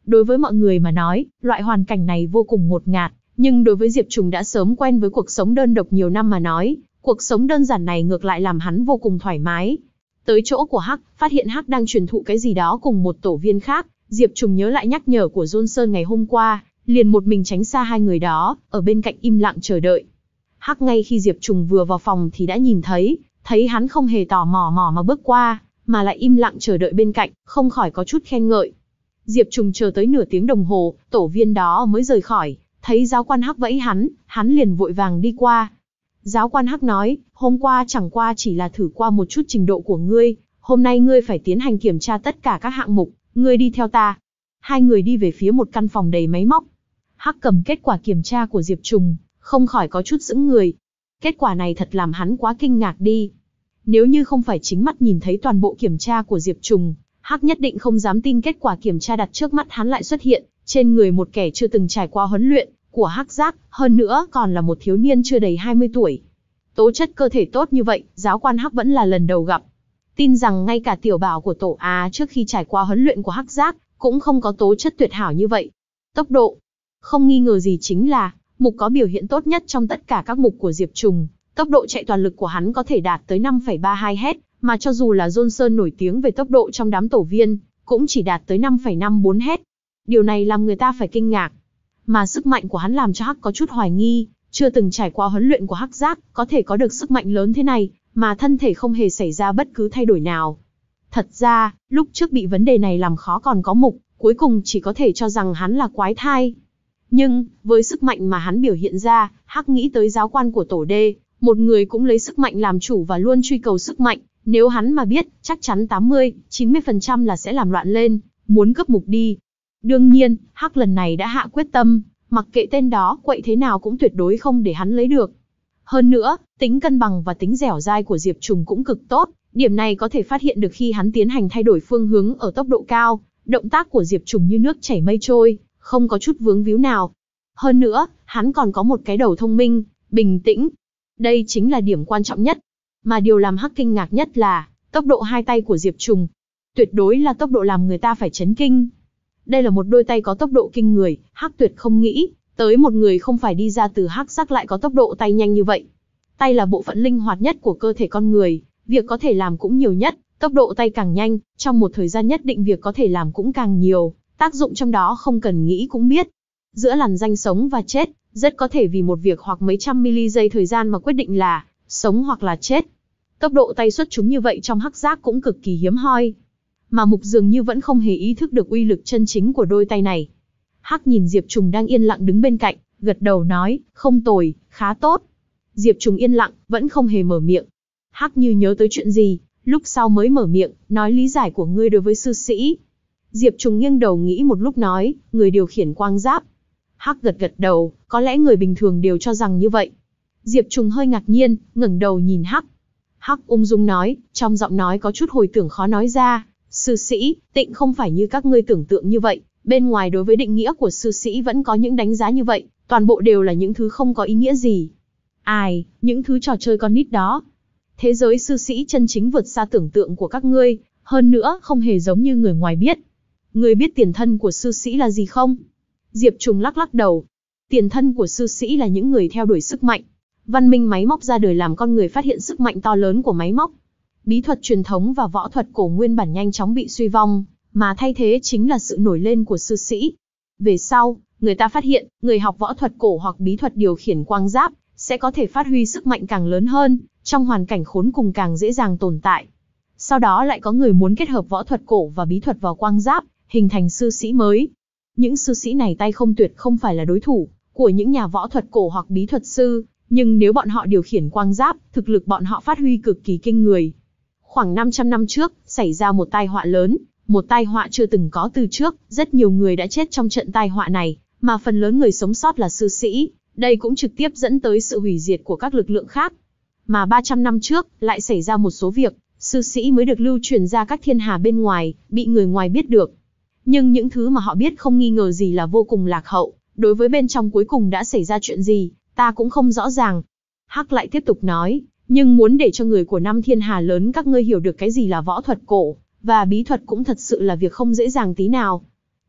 Đối với mọi người mà nói, loại hoàn cảnh này vô cùng ngột ngạt, nhưng đối với Diệp Trùng đã sớm quen với cuộc sống đơn độc nhiều năm mà nói, cuộc sống đơn giản này ngược lại làm hắn vô cùng thoải mái. Tới chỗ của Hắc, phát hiện Hắc đang truyền thụ cái gì đó cùng một tổ viên khác, Diệp Trùng nhớ lại nhắc nhở của Johnson ngày hôm qua, liền một mình tránh xa hai người đó, ở bên cạnh im lặng chờ đợi. Hắc ngay khi Diệp Trùng vừa vào phòng thì đã nhìn thấy, thấy hắn không hề tò mò mò mà bước qua, mà lại im lặng chờ đợi bên cạnh, không khỏi có chút khen ngợi. Diệp Trùng chờ tới nửa tiếng đồng hồ, tổ viên đó mới rời khỏi, thấy giáo quan Hắc vẫy hắn, hắn liền vội vàng đi qua. Giáo quan Hắc nói, hôm qua chẳng qua chỉ là thử qua một chút trình độ của ngươi, hôm nay ngươi phải tiến hành kiểm tra tất cả các hạng mục, ngươi đi theo ta. Hai người đi về phía một căn phòng đầy máy móc. Hắc cầm kết quả kiểm tra của Diệp Trùng, không khỏi có chút sững người. Kết quả này thật làm hắn quá kinh ngạc đi. Nếu như không phải chính mắt nhìn thấy toàn bộ kiểm tra của Diệp Trùng, Hắc nhất định không dám tin kết quả kiểm tra đặt trước mắt hắn lại xuất hiện, trên người một kẻ chưa từng trải qua huấn luyện của Hắc Giác, hơn nữa còn là một thiếu niên chưa đầy hai mươi tuổi. Tố chất cơ thể tốt như vậy, giáo quan Hắc vẫn là lần đầu gặp. Tin rằng ngay cả tiểu bảo của tổ Á trước khi trải qua huấn luyện của Hắc Giác, cũng không có tố chất tuyệt hảo như vậy. Tốc độ, không nghi ngờ gì chính là, mục có biểu hiện tốt nhất trong tất cả các mục của Diệp Trùng. Tốc độ chạy toàn lực của hắn có thể đạt tới năm phẩy ba hai héc, mà cho dù là Johnson nổi tiếng về tốc độ trong đám tổ viên, cũng chỉ đạt tới năm phẩy năm bốn héc. Điều này làm người ta phải kinh ngạc. Mà sức mạnh của hắn làm cho Hắc có chút hoài nghi, chưa từng trải qua huấn luyện của Hắc Giác, có thể có được sức mạnh lớn thế này, mà thân thể không hề xảy ra bất cứ thay đổi nào. Thật ra, lúc trước bị vấn đề này làm khó còn có mục, cuối cùng chỉ có thể cho rằng hắn là quái thai. Nhưng, với sức mạnh mà hắn biểu hiện ra, Hắc nghĩ tới giáo quan của tổ D, một người cũng lấy sức mạnh làm chủ và luôn truy cầu sức mạnh, nếu hắn mà biết, chắc chắn tám mươi, chín mươi phần trăm là sẽ làm loạn lên, muốn cướp mục đi. Đương nhiên, Hắc lần này đã hạ quyết tâm, mặc kệ tên đó quậy thế nào cũng tuyệt đối không để hắn lấy được. Hơn nữa, tính cân bằng và tính dẻo dai của Diệp Trùng cũng cực tốt, điểm này có thể phát hiện được khi hắn tiến hành thay đổi phương hướng ở tốc độ cao, động tác của Diệp Trùng như nước chảy mây trôi, không có chút vướng víu nào. Hơn nữa, hắn còn có một cái đầu thông minh, bình tĩnh. Đây chính là điểm quan trọng nhất. Mà điều làm Hắc kinh ngạc nhất là, tốc độ hai tay của Diệp Trùng. Tuyệt đối là tốc độ làm người ta phải chấn kinh. Đây là một đôi tay có tốc độ kinh người, Hắc tuyệt không nghĩ tới một người không phải đi ra từ Hắc Giác lại có tốc độ tay nhanh như vậy. Tay là bộ phận linh hoạt nhất của cơ thể con người, việc có thể làm cũng nhiều nhất, tốc độ tay càng nhanh, trong một thời gian nhất định việc có thể làm cũng càng nhiều, tác dụng trong đó không cần nghĩ cũng biết. Giữa làn ranh sống và chết, rất có thể vì một việc hoặc mấy trăm mili giây thời gian mà quyết định là sống hoặc là chết. Tốc độ tay xuất chúng như vậy trong Hắc Giác cũng cực kỳ hiếm hoi. Mà Mục dường như vẫn không hề ý thức được uy lực chân chính của đôi tay này. Hắc nhìn Diệp Trùng đang yên lặng đứng bên cạnh, gật đầu nói, không tồi, khá tốt. Diệp Trùng yên lặng, vẫn không hề mở miệng. Hắc như nhớ tới chuyện gì, lúc sau mới mở miệng, nói lý giải của ngươi đối với sư sĩ. Diệp Trùng nghiêng đầu nghĩ một lúc nói, người điều khiển quang giáp. Hắc gật gật đầu, có lẽ người bình thường đều cho rằng như vậy. Diệp Trùng hơi ngạc nhiên, ngẩng đầu nhìn Hắc. Hắc ung dung nói, trong giọng nói có chút hồi tưởng khó nói ra, sư sĩ, tịnh không phải như các ngươi tưởng tượng như vậy, bên ngoài đối với định nghĩa của sư sĩ vẫn có những đánh giá như vậy, toàn bộ đều là những thứ không có ý nghĩa gì. Ai, những thứ trò chơi con nít đó. Thế giới sư sĩ chân chính vượt xa tưởng tượng của các ngươi, hơn nữa không hề giống như người ngoài biết. Ngươi biết tiền thân của sư sĩ là gì không? Diệp Trùng lắc lắc đầu. Tiền thân của sư sĩ là những người theo đuổi sức mạnh. Văn minh máy móc ra đời làm con người phát hiện sức mạnh to lớn của máy móc. Bí thuật truyền thống và võ thuật cổ nguyên bản nhanh chóng bị suy vong, mà thay thế chính là sự nổi lên của sư sĩ. Về sau, người ta phát hiện, người học võ thuật cổ hoặc bí thuật điều khiển quang giáp, sẽ có thể phát huy sức mạnh càng lớn hơn, trong hoàn cảnh khốn cùng càng dễ dàng tồn tại. Sau đó lại có người muốn kết hợp võ thuật cổ và bí thuật vào quang giáp, hình thành sư sĩ mới. Những sư sĩ này tay không tuyệt không phải là đối thủ của những nhà võ thuật cổ hoặc bí thuật sư, nhưng nếu bọn họ điều khiển quang giáp, thực lực bọn họ phát huy cực kỳ kinh người. Khoảng năm trăm năm trước, xảy ra một tai họa lớn, một tai họa chưa từng có từ trước, rất nhiều người đã chết trong trận tai họa này, mà phần lớn người sống sót là sư sĩ, đây cũng trực tiếp dẫn tới sự hủy diệt của các lực lượng khác. Mà ba trăm năm trước, lại xảy ra một số việc, sư sĩ mới được lưu truyền ra các thiên hà bên ngoài, bị người ngoài biết được. Nhưng những thứ mà họ biết không nghi ngờ gì là vô cùng lạc hậu, đối với bên trong cuối cùng đã xảy ra chuyện gì, ta cũng không rõ ràng. Hắc lại tiếp tục nói, nhưng muốn để cho người của năm thiên hà lớn các ngươi hiểu được cái gì là võ thuật cổ, và bí thuật cũng thật sự là việc không dễ dàng tí nào.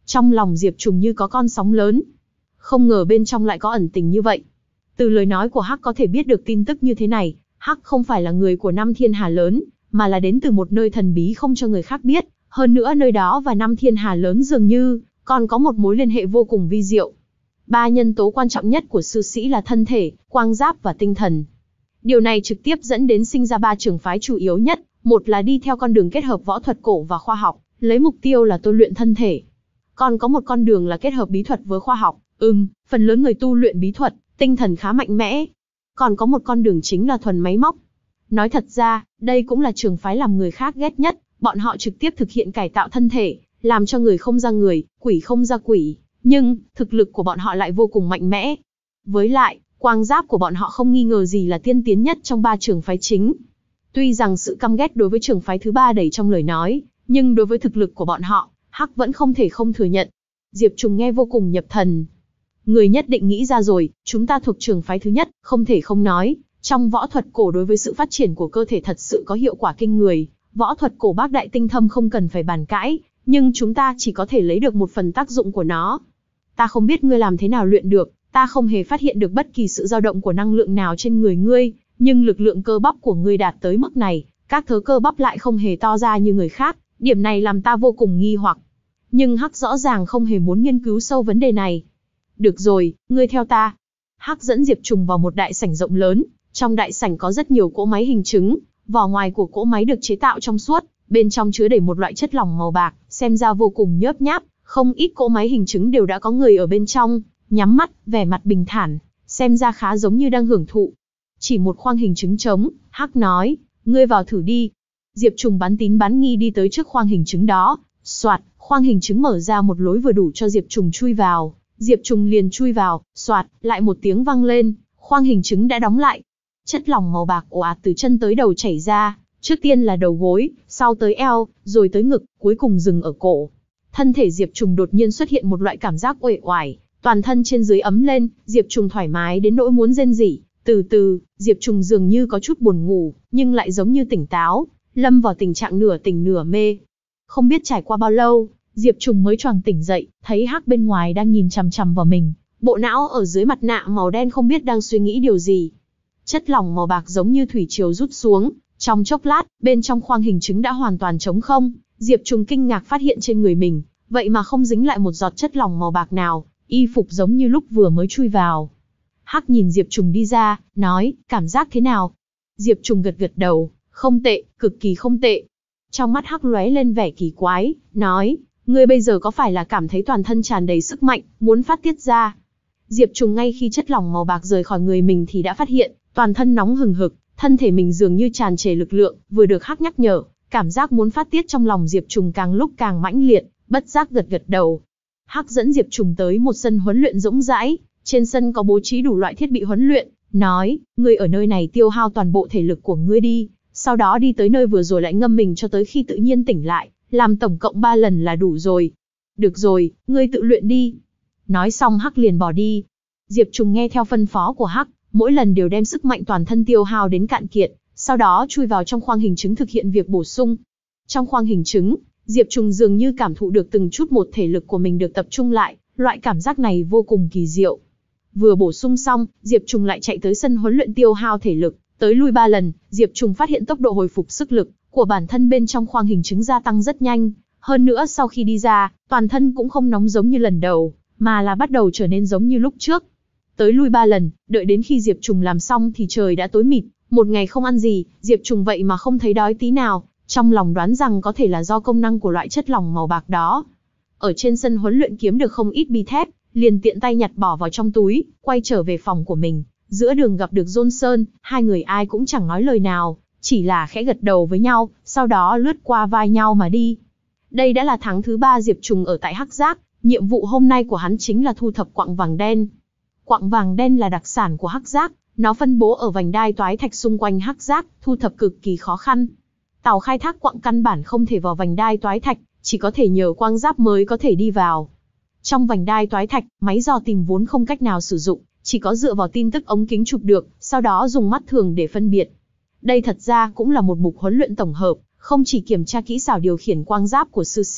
Trong lòng Diệp Trùng như có con sóng lớn. Không ngờ bên trong lại có ẩn tình như vậy. Từ lời nói của Hắc có thể biết được tin tức như thế này, Hắc không phải là người của năm thiên hà lớn, mà là đến từ một nơi thần bí không cho người khác biết, hơn nữa nơi đó và năm thiên hà lớn dường như còn có một mối liên hệ vô cùng vi diệu. Ba nhân tố quan trọng nhất của sư sĩ là thân thể, quang giáp và tinh thần. Điều này trực tiếp dẫn đến sinh ra ba trường phái chủ yếu nhất, một là đi theo con đường kết hợp võ thuật cổ và khoa học, lấy mục tiêu là tôi luyện thân thể. Còn có một con đường là kết hợp bí thuật với khoa học, ừm, phần lớn người tu luyện bí thuật, tinh thần khá mạnh mẽ. Còn có một con đường chính là thuần máy móc. Nói thật ra, đây cũng là trường phái làm người khác ghét nhất, bọn họ trực tiếp thực hiện cải tạo thân thể, làm cho người không ra người, quỷ không ra quỷ, nhưng thực lực của bọn họ lại vô cùng mạnh mẽ. Với lại, quang giáp của bọn họ không nghi ngờ gì là tiên tiến nhất trong ba trường phái chính. Tuy rằng sự căm ghét đối với trường phái thứ ba đầy trong lời nói, nhưng đối với thực lực của bọn họ, Hắc vẫn không thể không thừa nhận. Diệp Trùng nghe vô cùng nhập thần. Người nhất định nghĩ ra rồi, chúng ta thuộc trường phái thứ nhất, không thể không nói. Trong võ thuật cổ đối với sự phát triển của cơ thể thật sự có hiệu quả kinh người. Võ thuật cổ bác đại tinh thâm không cần phải bàn cãi, nhưng chúng ta chỉ có thể lấy được một phần tác dụng của nó. Ta không biết ngươi làm thế nào luyện được, ta không hề phát hiện được bất kỳ sự dao động của năng lượng nào trên người ngươi, nhưng lực lượng cơ bắp của ngươi đạt tới mức này, các thớ cơ bắp lại không hề to ra như người khác, điểm này làm ta vô cùng nghi hoặc. Nhưng Hắc rõ ràng không hề muốn nghiên cứu sâu vấn đề này. Được rồi, ngươi theo ta. Hắc dẫn Diệp Trùng vào một đại sảnh rộng lớn, trong đại sảnh có rất nhiều cỗ máy hình chứng, vỏ ngoài của cỗ máy được chế tạo trong suốt, bên trong chứa đầy một loại chất lỏng màu bạc, xem ra vô cùng nhớp nháp, không ít cỗ máy hình chứng đều đã có người ở bên trong, nhắm mắt, vẻ mặt bình thản, xem ra khá giống như đang hưởng thụ. Chỉ một khoang hình chứng trống, Hắc nói, ngươi vào thử đi. Diệp Trùng bán tín bán nghi đi tới trước khoang hình chứng đó, soạt, khoang hình chứng mở ra một lối vừa đủ cho Diệp Trùng chui vào, Diệp Trùng liền chui vào, soạt, lại một tiếng vang lên, khoang hình chứng đã đóng lại. Chất lỏng màu bạc ồ ạt từ chân tới đầu chảy ra, trước tiên là đầu gối, sau tới eo, rồi tới ngực, cuối cùng dừng ở cổ. Thân thể Diệp Trùng đột nhiên xuất hiện một loại cảm giác uể oải, toàn thân trên dưới ấm lên, Diệp Trùng thoải mái đến nỗi muốn rên rỉ. Từ từ, Diệp Trùng dường như có chút buồn ngủ, nhưng lại giống như tỉnh táo, lâm vào tình trạng nửa tỉnh nửa mê. Không biết trải qua bao lâu, Diệp Trùng mới choàng tỉnh dậy, thấy Hắc bên ngoài đang nhìn chằm chằm vào mình, bộ não ở dưới mặt nạ màu đen không biết đang suy nghĩ điều gì. Chất lỏng màu bạc giống như thủy triều rút xuống, trong chốc lát, bên trong khoang hình chứng đã hoàn toàn trống không. Diệp Trùng kinh ngạc phát hiện trên người mình, vậy mà không dính lại một giọt chất lỏng màu bạc nào, y phục giống như lúc vừa mới chui vào. Hắc nhìn Diệp Trùng đi ra, nói, cảm giác thế nào? Diệp Trùng gật gật đầu, không tệ, cực kỳ không tệ. Trong mắt Hắc lóe lên vẻ kỳ quái, nói, ngươi bây giờ có phải là cảm thấy toàn thân tràn đầy sức mạnh, muốn phát tiết ra? Diệp Trùng ngay khi chất lỏng màu bạc rời khỏi người mình thì đã phát hiện, toàn thân nóng hừng hực, thân thể mình dường như tràn trề lực lượng, vừa được Hắc nhắc nhở, cảm giác muốn phát tiết trong lòng Diệp Trùng càng lúc càng mãnh liệt, bất giác gật gật đầu. Hắc dẫn Diệp Trùng tới một sân huấn luyện rỗng rãi, trên sân có bố trí đủ loại thiết bị huấn luyện, nói, ngươi ở nơi này tiêu hao toàn bộ thể lực của ngươi đi, sau đó đi tới nơi vừa rồi lại ngâm mình cho tới khi tự nhiên tỉnh lại, làm tổng cộng ba lần là đủ rồi. Được rồi, ngươi tự luyện đi. Nói xong Hắc liền bỏ đi. Diệp Trùng nghe theo phân phó của Hắc, mỗi lần đều đem sức mạnh toàn thân tiêu hao đến cạn kiệt, sau đó chui vào trong khoang hình chứng thực hiện việc bổ sung. Trong khoang hình chứng, Diệp Trùng dường như cảm thụ được từng chút một thể lực của mình được tập trung lại, loại cảm giác này vô cùng kỳ diệu. Vừa bổ sung xong, Diệp Trùng lại chạy tới sân huấn luyện tiêu hao thể lực, tới lui ba lần, Diệp Trùng phát hiện tốc độ hồi phục sức lực của bản thân bên trong khoang hình chứng gia tăng rất nhanh, hơn nữa sau khi đi ra, toàn thân cũng không nóng giống như lần đầu, mà là bắt đầu trở nên giống như lúc trước. Tới lui ba lần, đợi đến khi Diệp Trùng làm xong thì trời đã tối mịt, một ngày không ăn gì, Diệp Trùng vậy mà không thấy đói tí nào, trong lòng đoán rằng có thể là do công năng của loại chất lỏng màu bạc đó. Ở trên sân huấn luyện kiếm được không ít bi thép, liền tiện tay nhặt bỏ vào trong túi, quay trở về phòng của mình. Giữa đường gặp được Johnson, hai người ai cũng chẳng nói lời nào, chỉ là khẽ gật đầu với nhau, sau đó lướt qua vai nhau mà đi. Đây đã là tháng thứ ba Diệp Trùng ở tại Hắc Giác, nhiệm vụ hôm nay của hắn chính là thu thập quặng vàng đen. Quặng vàng đen là đặc sản của Hắc Giác, nó phân bố ở vành đai toái thạch xung quanh Hắc Giác, thu thập cực kỳ khó khăn. Tàu khai thác quặng căn bản không thể vào vành đai toái thạch, chỉ có thể nhờ quang giáp mới có thể đi vào. Trong vành đai toái thạch, máy dò tìm vốn không cách nào sử dụng, chỉ có dựa vào tin tức ống kính chụp được, sau đó dùng mắt thường để phân biệt. Đây thật ra cũng là một mục huấn luyện tổng hợp, không chỉ kiểm tra kỹ xảo điều khiển quang giáp của sư sĩ,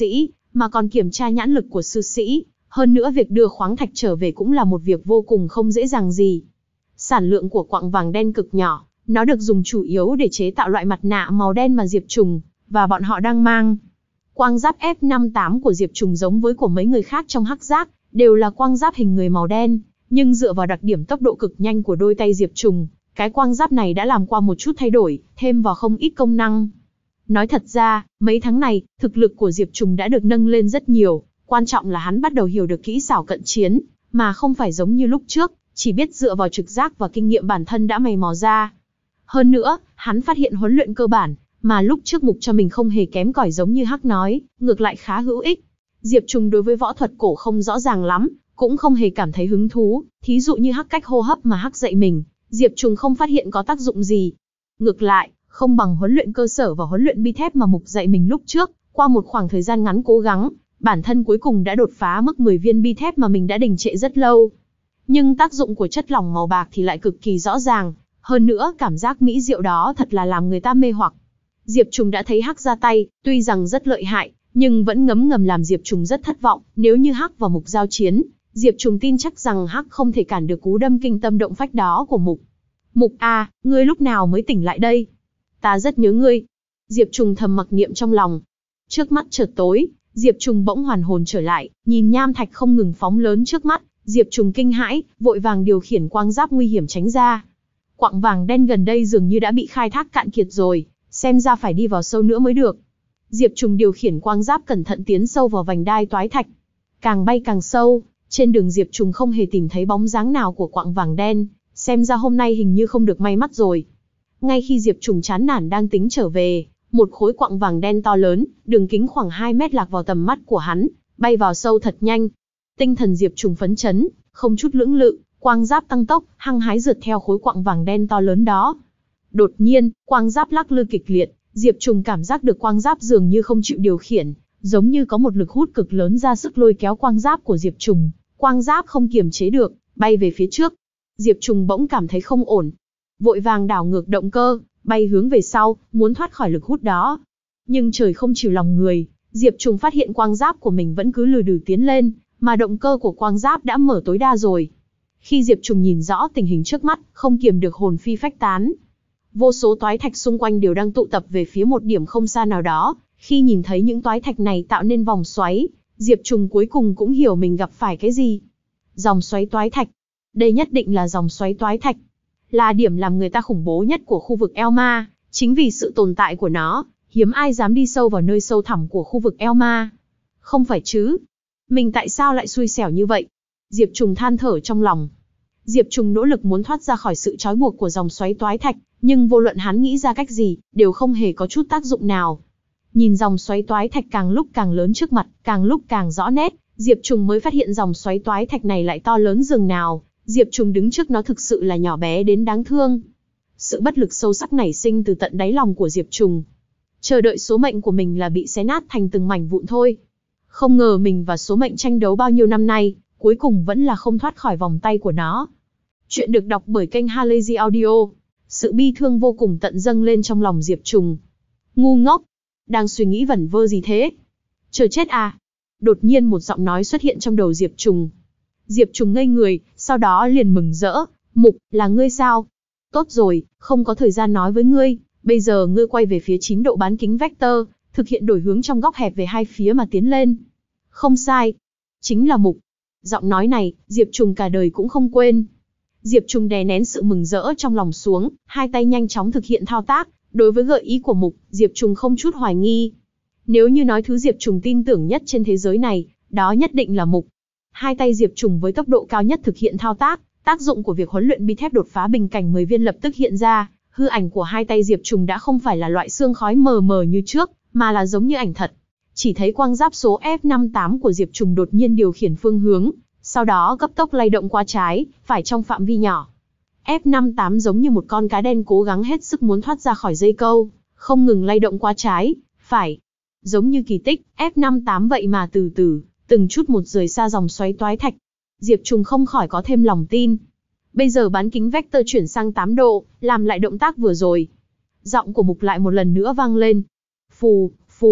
mà còn kiểm tra nhãn lực của sư sĩ. Hơn nữa việc đưa khoáng thạch trở về cũng là một việc vô cùng không dễ dàng gì. Sản lượng của quặng vàng đen cực nhỏ, nó được dùng chủ yếu để chế tạo loại mặt nạ màu đen mà Diệp Trùng và bọn họ đang mang. Quang giáp F năm tám của Diệp Trùng giống với của mấy người khác trong hắc giác, đều là quang giáp hình người màu đen, nhưng dựa vào đặc điểm tốc độ cực nhanh của đôi tay Diệp Trùng, cái quang giáp này đã làm qua một chút thay đổi, thêm vào không ít công năng. Nói thật ra, mấy tháng này, thực lực của Diệp Trùng đã được nâng lên rất nhiều, quan trọng là hắn bắt đầu hiểu được kỹ xảo cận chiến, mà không phải giống như lúc trước, chỉ biết dựa vào trực giác và kinh nghiệm bản thân đã mày mò ra. Hơn nữa, hắn phát hiện huấn luyện cơ bản, mà lúc trước Mục cho mình không hề kém cỏi giống như Hắc nói, ngược lại khá hữu ích. Diệp Trùng đối với võ thuật cổ không rõ ràng lắm, cũng không hề cảm thấy hứng thú, thí dụ như Hắc cách hô hấp mà Hắc dạy mình, Diệp Trùng không phát hiện có tác dụng gì. Ngược lại, không bằng huấn luyện cơ sở và huấn luyện bi thép mà Mục dạy mình lúc trước, qua một khoảng thời gian ngắn cố gắng, bản thân cuối cùng đã đột phá mức mười viên bi thép mà mình đã đình trệ rất lâu. Nhưng tác dụng của chất lỏng màu bạc thì lại cực kỳ rõ ràng, hơn nữa cảm giác mỹ diệu đó thật là làm người ta mê hoặc. Diệp Trùng đã thấy Hắc ra tay, tuy rằng rất lợi hại, nhưng vẫn ngấm ngầm làm Diệp Trùng rất thất vọng. Nếu như Hắc và Mục giao chiến, Diệp Trùng tin chắc rằng Hắc không thể cản được cú đâm kinh tâm động phách đó của Mục. Mục à, ngươi lúc nào mới tỉnh lại đây? Ta rất nhớ ngươi. Diệp Trùng thầm mặc niệm trong lòng. Trước mắt chợt tối, Diệp Trùng bỗng hoàn hồn trở lại, nhìn nham thạch không ngừng phóng lớn trước mắt, Diệp Trùng kinh hãi, vội vàng điều khiển quang giáp nguy hiểm tránh ra. Quặng vàng đen gần đây dường như đã bị khai thác cạn kiệt rồi, xem ra phải đi vào sâu nữa mới được. Diệp Trùng điều khiển quang giáp cẩn thận tiến sâu vào vành đai toái thạch. Càng bay càng sâu, trên đường Diệp Trùng không hề tìm thấy bóng dáng nào của quặng vàng đen, xem ra hôm nay hình như không được may mắn rồi. Ngay khi Diệp Trùng chán nản đang tính trở về, một khối quặng vàng đen to lớn, đường kính khoảng hai mét lạc vào tầm mắt của hắn, bay vào sâu thật nhanh. Tinh thần Diệp Trùng phấn chấn, không chút lưỡng lự, quang giáp tăng tốc, hăng hái rượt theo khối quặng vàng đen to lớn đó. Đột nhiên, quang giáp lắc lư kịch liệt, Diệp Trùng cảm giác được quang giáp dường như không chịu điều khiển, giống như có một lực hút cực lớn ra sức lôi kéo quang giáp của Diệp Trùng. Quang giáp không kiềm chế được, bay về phía trước. Diệp Trùng bỗng cảm thấy không ổn, vội vàng đảo ngược động cơ, bay hướng về sau, muốn thoát khỏi lực hút đó. Nhưng trời không chiều lòng người, Diệp Trùng phát hiện quang giáp của mình vẫn cứ lừ đừ tiến lên, mà động cơ của quang giáp đã mở tối đa rồi. Khi Diệp Trùng nhìn rõ tình hình trước mắt, không kiềm được hồn phi phách tán. Vô số toái thạch xung quanh đều đang tụ tập về phía một điểm không xa nào đó. Khi nhìn thấy những toái thạch này tạo nên vòng xoáy, Diệp Trùng cuối cùng cũng hiểu mình gặp phải cái gì. Dòng xoáy toái thạch. Đây nhất định là dòng xoáy toái thạch. Là điểm làm người ta khủng bố nhất của khu vực Elma. Chính vì sự tồn tại của nó, hiếm ai dám đi sâu vào nơi sâu thẳm của khu vực Elma. Không phải chứ? Mình tại sao lại xui xẻo như vậy? Diệp Trùng than thở trong lòng. Diệp Trùng nỗ lực muốn thoát ra khỏi sự trói buộc của dòng xoáy toái thạch, nhưng vô luận hắn nghĩ ra cách gì, đều không hề có chút tác dụng nào. Nhìn dòng xoáy toái thạch càng lúc càng lớn trước mặt, càng lúc càng rõ nét, Diệp Trùng mới phát hiện dòng xoáy toái thạch này lại to lớn dường nào. Diệp Trùng đứng trước nó thực sự là nhỏ bé đến đáng thương. Sự bất lực sâu sắc nảy sinh từ tận đáy lòng của Diệp Trùng. Chờ đợi số mệnh của mình là bị xé nát thành từng mảnh vụn thôi. Không ngờ mình và số mệnh tranh đấu bao nhiêu năm nay, cuối cùng vẫn là không thoát khỏi vòng tay của nó. Chuyện được đọc bởi kênh Halazy Audio. Sự bi thương vô cùng tận dâng lên trong lòng Diệp Trùng. Ngu ngốc! Đang suy nghĩ vẩn vơ gì thế? Chờ chết à? Đột nhiên một giọng nói xuất hiện trong đầu Diệp Trùng. Diệp Trùng ngây người, sau đó liền mừng rỡ. Mục, là ngươi sao? Tốt rồi, không có thời gian nói với ngươi. Bây giờ ngươi quay về phía chín độ bán kính vector, thực hiện đổi hướng trong góc hẹp về hai phía mà tiến lên. Không sai. Chính là Mục. Giọng nói này, Diệp Trùng cả đời cũng không quên. Diệp Trùng đè nén sự mừng rỡ trong lòng xuống, hai tay nhanh chóng thực hiện thao tác. Đối với gợi ý của Mục, Diệp Trùng không chút hoài nghi. Nếu như nói thứ Diệp Trùng tin tưởng nhất trên thế giới này, đó nhất định là Mục. Hai tay Diệp Trùng với tốc độ cao nhất thực hiện thao tác, tác dụng của việc huấn luyện bi thép đột phá bình cảnh mười viên lập tức hiện ra. Hư ảnh của hai tay Diệp Trùng đã không phải là loại xương khói mờ mờ như trước, mà là giống như ảnh thật. Chỉ thấy quang giáp số F năm tám của Diệp Trùng đột nhiên điều khiển phương hướng, sau đó cấp tốc lay động qua trái, phải trong phạm vi nhỏ. F năm tám giống như một con cá đen cố gắng hết sức muốn thoát ra khỏi dây câu, không ngừng lay động qua trái, phải. Giống như kỳ tích, F năm tám vậy mà từ từ, từng chút một rời xa dòng xoáy toái thạch. Diệp Trùng không khỏi có thêm lòng tin. Bây giờ bán kính vector chuyển sang tám độ, làm lại động tác vừa rồi. Giọng của Mục lại một lần nữa vang lên. Phù, phù,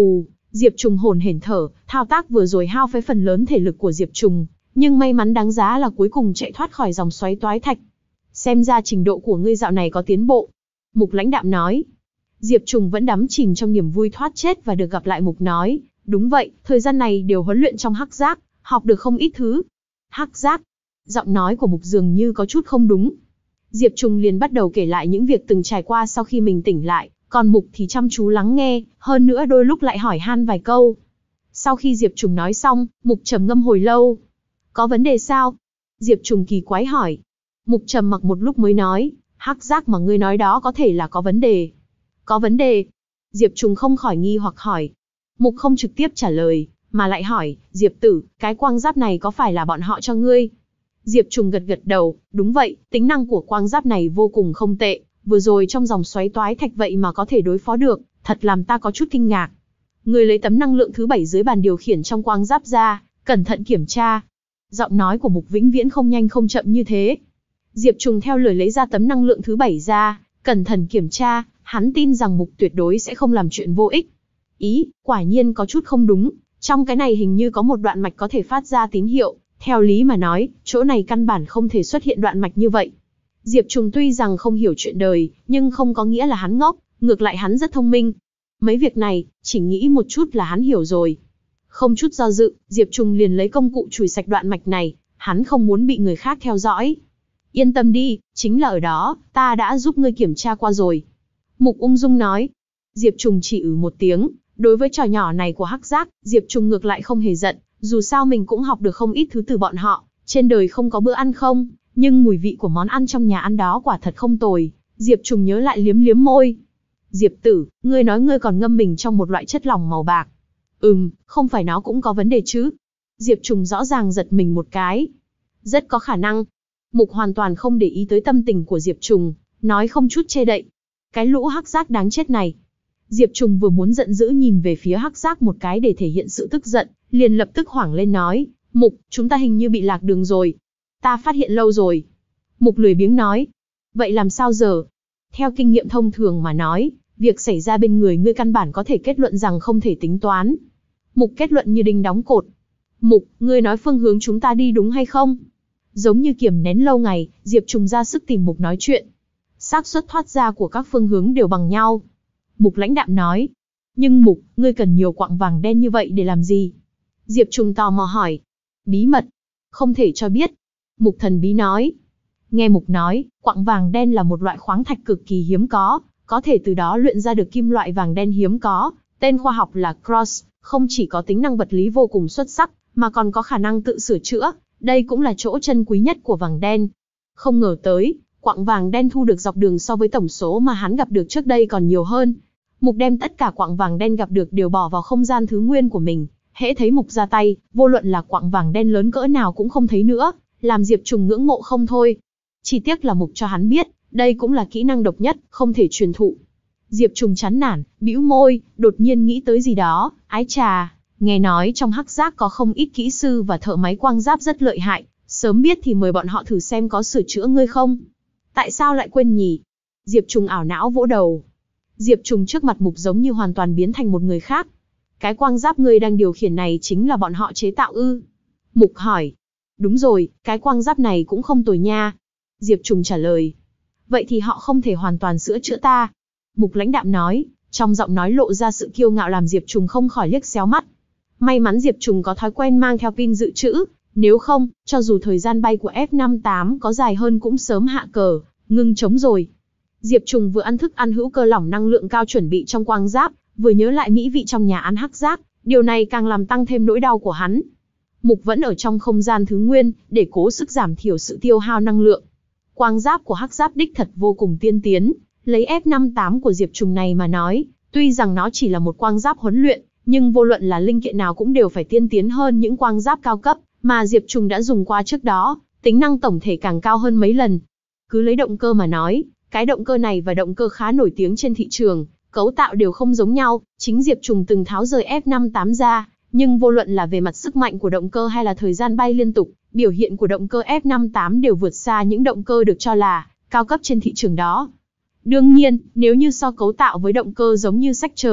Diệp Trùng hổn hển thở, thao tác vừa rồi hao phí phần lớn thể lực của Diệp Trùng, nhưng may mắn đáng giá là cuối cùng chạy thoát khỏi dòng xoáy toái thạch. Xem ra trình độ của ngươi dạo này có tiến bộ. Mục lãnh đạm nói. Diệp Trùng vẫn đắm chìm trong niềm vui thoát chết và được gặp lại Mục nói. Đúng vậy, thời gian này đều huấn luyện trong hắc giác, học được không ít thứ. Hắc giác. Giọng nói của Mục dường như có chút không đúng. Diệp Trùng liền bắt đầu kể lại những việc từng trải qua sau khi mình tỉnh lại, còn Mục thì chăm chú lắng nghe, hơn nữa đôi lúc lại hỏi han vài câu. Sau khi Diệp Trùng nói xong, Mục trầm ngâm hồi lâu. Có vấn đề sao? Diệp Trùng kỳ quái hỏi. Mục trầm mặc một lúc mới nói, hắc giác mà ngươi nói đó có thể là có vấn đề. Có vấn đề? Diệp Trùng không khỏi nghi hoặc hỏi. Mục không trực tiếp trả lời, mà lại hỏi, Diệp tử, cái quang giáp này có phải là bọn họ cho ngươi? Diệp Trùng gật gật đầu, đúng vậy, tính năng của quang giáp này vô cùng không tệ, vừa rồi trong dòng xoáy toái thạch vậy mà có thể đối phó được, thật làm ta có chút kinh ngạc. Ngươi lấy tấm năng lượng thứ bảy dưới bàn điều khiển trong quang giáp ra, cẩn thận kiểm tra. Giọng nói của Mục vĩnh viễn không nhanh không chậm như thế. Diệp Trùng theo lời lấy ra tấm năng lượng thứ bảy ra, cẩn thận kiểm tra, hắn tin rằng Mục tuyệt đối sẽ không làm chuyện vô ích. Ý, quả nhiên có chút không đúng, trong cái này hình như có một đoạn mạch có thể phát ra tín hiệu, theo lý mà nói, chỗ này căn bản không thể xuất hiện đoạn mạch như vậy. Diệp Trùng tuy rằng không hiểu chuyện đời, nhưng không có nghĩa là hắn ngốc, ngược lại hắn rất thông minh. Mấy việc này, chỉ nghĩ một chút là hắn hiểu rồi. Không chút do dự, Diệp Trùng liền lấy công cụ chùi sạch đoạn mạch này, hắn không muốn bị người khác theo dõi. Yên tâm đi, chính là ở đó, ta đã giúp ngươi kiểm tra qua rồi. Mục ung dung nói. Diệp Trùng chỉ ử một tiếng, đối với trò nhỏ này của hắc giác, Diệp Trùng ngược lại không hề giận, dù sao mình cũng học được không ít thứ từ bọn họ, trên đời không có bữa ăn không, nhưng mùi vị của món ăn trong nhà ăn đó quả thật không tồi. Diệp Trùng nhớ lại liếm liếm môi. Diệp tử, ngươi nói ngươi còn ngâm mình trong một loại chất lỏng màu bạc. Ừm, không phải nó cũng có vấn đề chứ? Diệp Trùng rõ ràng giật mình một cái. Rất có khả năng. Mục hoàn toàn không để ý tới tâm tình của Diệp Trùng, nói không chút che đậy. Cái lũ hắc giác đáng chết này. Diệp Trùng vừa muốn giận dữ nhìn về phía hắc giác một cái để thể hiện sự tức giận, liền lập tức hoảng lên nói, Mục, chúng ta hình như bị lạc đường rồi. Ta phát hiện lâu rồi. Mục lười biếng nói. Vậy làm sao giờ? Theo kinh nghiệm thông thường mà nói, việc xảy ra bên người ngươi căn bản có thể kết luận rằng không thể tính toán. Mục kết luận như đinh đóng cột. Mục, ngươi nói phương hướng chúng ta đi đúng hay không? Giống như kiềm nén lâu ngày, Diệp Trùng ra sức tìm Mục nói chuyện. Xác suất thoát ra của các phương hướng đều bằng nhau. Mục lãnh đạm nói. Nhưng Mục, ngươi cần nhiều quặng vàng đen như vậy để làm gì? Diệp Trùng tò mò hỏi. Bí mật. Không thể cho biết. Mục thần bí nói. Nghe Mục nói, quặng vàng đen là một loại khoáng thạch cực kỳ hiếm có, có thể từ đó luyện ra được kim loại vàng đen hiếm có. Tên khoa học là Cross, không chỉ có tính năng vật lý vô cùng xuất sắc, mà còn có khả năng tự sửa chữa. Đây cũng là chỗ chân quý nhất của vàng đen. Không ngờ tới, quặng vàng đen thu được dọc đường so với tổng số mà hắn gặp được trước đây còn nhiều hơn. Mục đem tất cả quặng vàng đen gặp được đều bỏ vào không gian thứ nguyên của mình. Hễ thấy Mục ra tay, vô luận là quặng vàng đen lớn cỡ nào cũng không thấy nữa, làm Diệp Trùng ngưỡng mộ không thôi. Chỉ tiếc là Mục cho hắn biết, đây cũng là kỹ năng độc nhất, không thể truyền thụ. Diệp Trùng chán nản, bĩu môi, đột nhiên nghĩ tới gì đó, ái chà, nghe nói trong hắc giác có không ít kỹ sư và thợ máy quang giáp rất lợi hại, sớm biết thì mời bọn họ thử xem có sửa chữa ngươi không. Tại sao lại quên nhỉ? Diệp Trùng ảo não vỗ đầu. Diệp Trùng trước mặt Mục giống như hoàn toàn biến thành một người khác. Cái quang giáp ngươi đang điều khiển này chính là bọn họ chế tạo ư? Mục hỏi. Đúng rồi, cái quang giáp này cũng không tồi nha. Diệp Trùng trả lời. Vậy thì họ không thể hoàn toàn sửa chữa ta. Mục lãnh đạm nói, trong giọng nói lộ ra sự kiêu ngạo làm Diệp Trùng không khỏi liếc xéo mắt. May mắn Diệp Trùng có thói quen mang theo pin dự trữ, nếu không, cho dù thời gian bay của F năm mươi tám có dài hơn cũng sớm hạ cờ, ngưng chống rồi. Diệp Trùng vừa ăn thức ăn hữu cơ lỏng năng lượng cao chuẩn bị trong quang giáp, vừa nhớ lại mỹ vị trong nhà ăn hắc giác, điều này càng làm tăng thêm nỗi đau của hắn. Mục vẫn ở trong không gian thứ nguyên, để cố sức giảm thiểu sự tiêu hao năng lượng. Quang giáp của hắc giáp đích thật vô cùng tiên tiến, lấy F năm mươi tám của Diệp Trùng này mà nói, tuy rằng nó chỉ là một quang giáp huấn luyện, nhưng vô luận là linh kiện nào cũng đều phải tiên tiến hơn những quang giáp cao cấp mà Diệp Trùng đã dùng qua trước đó, tính năng tổng thể càng cao hơn mấy lần. Cứ lấy động cơ mà nói, cái động cơ này và động cơ khá nổi tiếng trên thị trường, cấu tạo đều không giống nhau, chính Diệp Trùng từng tháo rời F năm mươi tám ra, nhưng vô luận là về mặt sức mạnh của động cơ hay là thời gian bay liên tục, biểu hiện của động cơ F năm mươi tám đều vượt xa những động cơ được cho là cao cấp trên thị trường đó. Đương nhiên, nếu như so cấu tạo với động cơ giống như sách trời,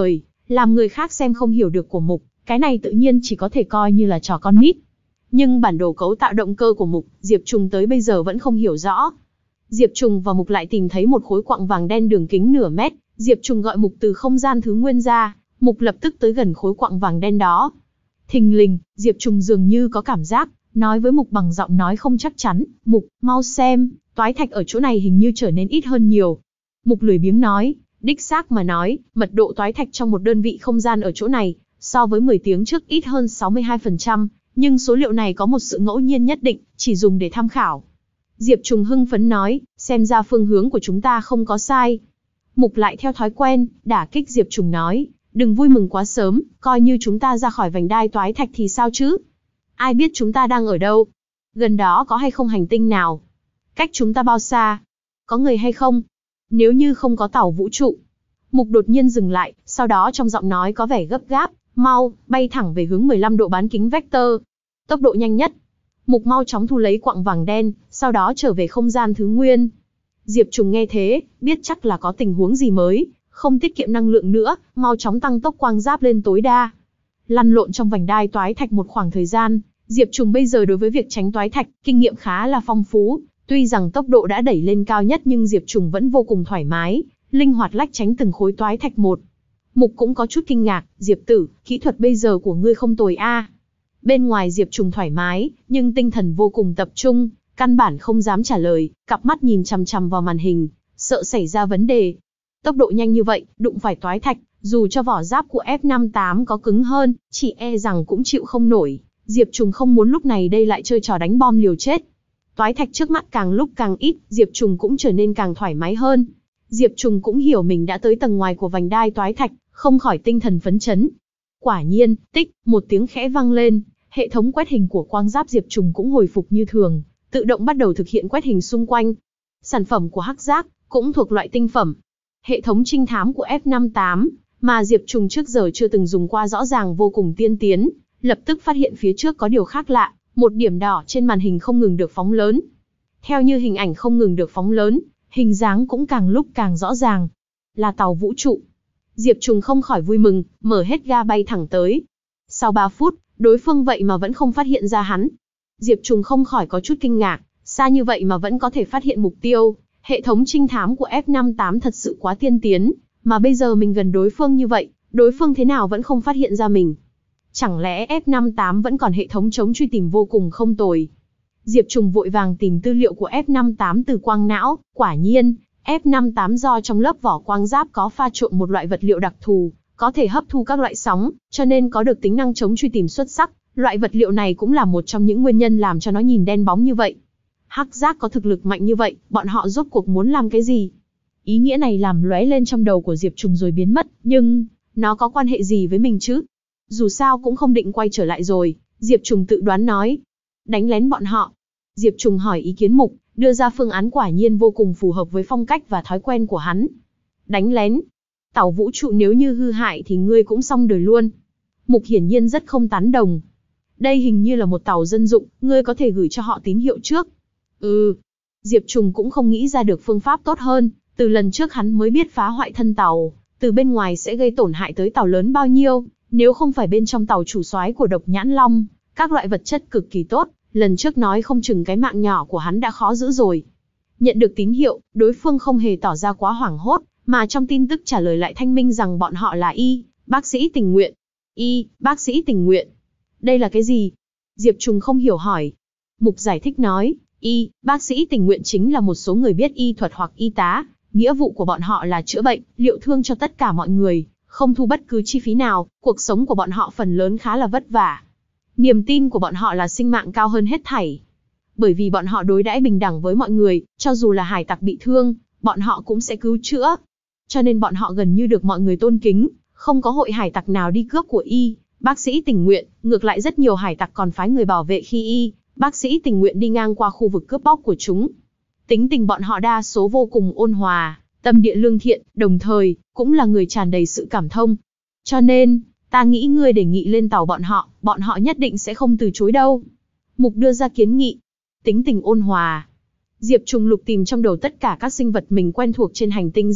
làm người khác xem không hiểu được của Mục, cái này tự nhiên chỉ có thể coi như là trò con nít. Nhưng bản đồ cấu tạo động cơ của Mục, Diệp Trùng tới bây giờ vẫn không hiểu rõ. Diệp Trùng và Mục lại tìm thấy một khối quặng vàng đen đường kính nửa mét, Diệp Trùng gọi Mục từ không gian thứ nguyên ra, Mục lập tức tới gần khối quặng vàng đen đó. Thình lình, Diệp Trùng dường như có cảm giác, nói với Mục bằng giọng nói không chắc chắn, Mục, mau xem, toái thạch ở chỗ này hình như trở nên ít hơn nhiều. Mục lười biếng nói, đích xác mà nói, mật độ toái thạch trong một đơn vị không gian ở chỗ này, so với mười tiếng trước ít hơn sáu mươi hai phần trăm, nhưng số liệu này có một sự ngẫu nhiên nhất định, chỉ dùng để tham khảo. Diệp Trùng hưng phấn nói, xem ra phương hướng của chúng ta không có sai. Mục lại theo thói quen, đả kích Diệp Trùng nói, đừng vui mừng quá sớm, coi như chúng ta ra khỏi vành đai toái thạch thì sao chứ? Ai biết chúng ta đang ở đâu? Gần đó có hay không hành tinh nào? Cách chúng ta bao xa? Có người hay không? Nếu như không có tàu vũ trụ. Mục đột nhiên dừng lại, sau đó trong giọng nói có vẻ gấp gáp, mau, bay thẳng về hướng mười lăm độ bán kính vector. Tốc độ nhanh nhất. Mục mau chóng thu lấy quặng vàng đen, sau đó trở về không gian thứ nguyên. Diệp Trùng nghe thế, biết chắc là có tình huống gì mới, không tiết kiệm năng lượng nữa, mau chóng tăng tốc quang giáp lên tối đa. Lăn lộn trong vành đai toái thạch một khoảng thời gian, Diệp Trùng bây giờ đối với việc tránh toái thạch, kinh nghiệm khá là phong phú. Tuy rằng tốc độ đã đẩy lên cao nhất nhưng Diệp Trùng vẫn vô cùng thoải mái, linh hoạt lách tránh từng khối toái thạch một. Mục cũng có chút kinh ngạc, Diệp tử, kỹ thuật bây giờ của ngươi không tồi a. Bên ngoài Diệp Trùng thoải mái, nhưng tinh thần vô cùng tập trung, căn bản không dám trả lời, cặp mắt nhìn chằm chằm vào màn hình, sợ xảy ra vấn đề. Tốc độ nhanh như vậy, đụng phải toái thạch, dù cho vỏ giáp của F năm mươi tám có cứng hơn, chỉ e rằng cũng chịu không nổi. Diệp Trùng không muốn lúc này đây lại chơi trò đánh bom liều chết. Toái thạch trước mắt càng lúc càng ít, Diệp Trùng cũng trở nên càng thoải mái hơn. Diệp Trùng cũng hiểu mình đã tới tầng ngoài của vành đai toái thạch, không khỏi tinh thần phấn chấn. Quả nhiên, tích, một tiếng khẽ vang lên, hệ thống quét hình của quang giáp Diệp Trùng cũng hồi phục như thường, tự động bắt đầu thực hiện quét hình xung quanh. Sản phẩm của Hắc Giác cũng thuộc loại tinh phẩm. Hệ thống trinh thám của F năm mươi tám, mà Diệp Trùng trước giờ chưa từng dùng qua rõ ràng vô cùng tiên tiến, lập tức phát hiện phía trước có điều khác lạ, một điểm đỏ trên màn hình không ngừng được phóng lớn. Theo như hình ảnh không ngừng được phóng lớn, hình dáng cũng càng lúc càng rõ ràng. Là tàu vũ trụ. Diệp Trùng không khỏi vui mừng, mở hết ga bay thẳng tới. Sau ba phút, đối phương vậy mà vẫn không phát hiện ra hắn. Diệp Trùng không khỏi có chút kinh ngạc, xa như vậy mà vẫn có thể phát hiện mục tiêu. Hệ thống trinh thám của F năm mươi tám thật sự quá tiên tiến, mà bây giờ mình gần đối phương như vậy, đối phương thế nào vẫn không phát hiện ra mình. Chẳng lẽ F năm mươi tám vẫn còn hệ thống chống truy tìm vô cùng không tồi. Diệp Trùng vội vàng tìm tư liệu của F năm mươi tám từ quang não, quả nhiên, F năm mươi tám do trong lớp vỏ quang giáp có pha trộn một loại vật liệu đặc thù, có thể hấp thu các loại sóng, cho nên có được tính năng chống truy tìm xuất sắc. Loại vật liệu này cũng là một trong những nguyên nhân làm cho nó nhìn đen bóng như vậy. Hắc Giác có thực lực mạnh như vậy, bọn họ rốt cuộc muốn làm cái gì? Ý nghĩa này làm lóe lên trong đầu của Diệp Trùng rồi biến mất, nhưng nó có quan hệ gì với mình chứ? Dù sao cũng không định quay trở lại rồi, Diệp Trùng tự đoán nói. Đánh lén bọn họ. Diệp Trùng hỏi ý kiến Mục, đưa ra phương án quả nhiên vô cùng phù hợp với phong cách và thói quen của hắn. Đánh lén. Tàu vũ trụ nếu như hư hại thì ngươi cũng xong đời luôn. Mục hiển nhiên rất không tán đồng. Đây hình như là một tàu dân dụng, ngươi có thể gửi cho họ tín hiệu trước. Ừ. Diệp Trùng cũng không nghĩ ra được phương pháp tốt hơn, từ lần trước hắn mới biết phá hoại thân tàu, từ bên ngoài sẽ gây tổn hại tới tàu lớn bao nhiêu, nếu không phải bên trong tàu chủ soái của Độc Nhãn Long, các loại vật chất cực kỳ tốt, lần trước nói không chừng cái mạng nhỏ của hắn đã khó giữ rồi. Nhận được tín hiệu, đối phương không hề tỏ ra quá hoảng hốt, mà trong tin tức trả lời lại thanh minh rằng bọn họ là y, bác sĩ tình nguyện. Y, bác sĩ tình nguyện. Đây là cái gì? Diệp Trùng không hiểu hỏi. Mục giải thích nói, y, bác sĩ tình nguyện chính là một số người biết y thuật hoặc y tá, nghĩa vụ của bọn họ là chữa bệnh, liệu thương cho tất cả mọi người, không thu bất cứ chi phí nào, cuộc sống của bọn họ phần lớn khá là vất vả. Niềm tin của bọn họ là sinh mạng cao hơn hết thảy. Bởi vì bọn họ đối đãi bình đẳng với mọi người, cho dù là hải tặc bị thương, bọn họ cũng sẽ cứu chữa. Cho nên bọn họ gần như được mọi người tôn kính, không có hội hải tặc nào đi cướp của y, bác sĩ tình nguyện, ngược lại rất nhiều hải tặc còn phái người bảo vệ khi y, bác sĩ tình nguyện đi ngang qua khu vực cướp bóc của chúng. Tính tình bọn họ đa số vô cùng ôn hòa, tâm địa lương thiện, đồng thời, cũng là người tràn đầy sự cảm thông. Cho nên, ta nghĩ ngươi đề nghị lên tàu bọn họ, bọn họ nhất định sẽ không từ chối đâu. Mục đưa ra kiến nghị. Tính tình ôn hòa. Diệp Trùng lục tìm trong đầu tất cả các sinh vật mình quen thuộc trên hành tinh rác,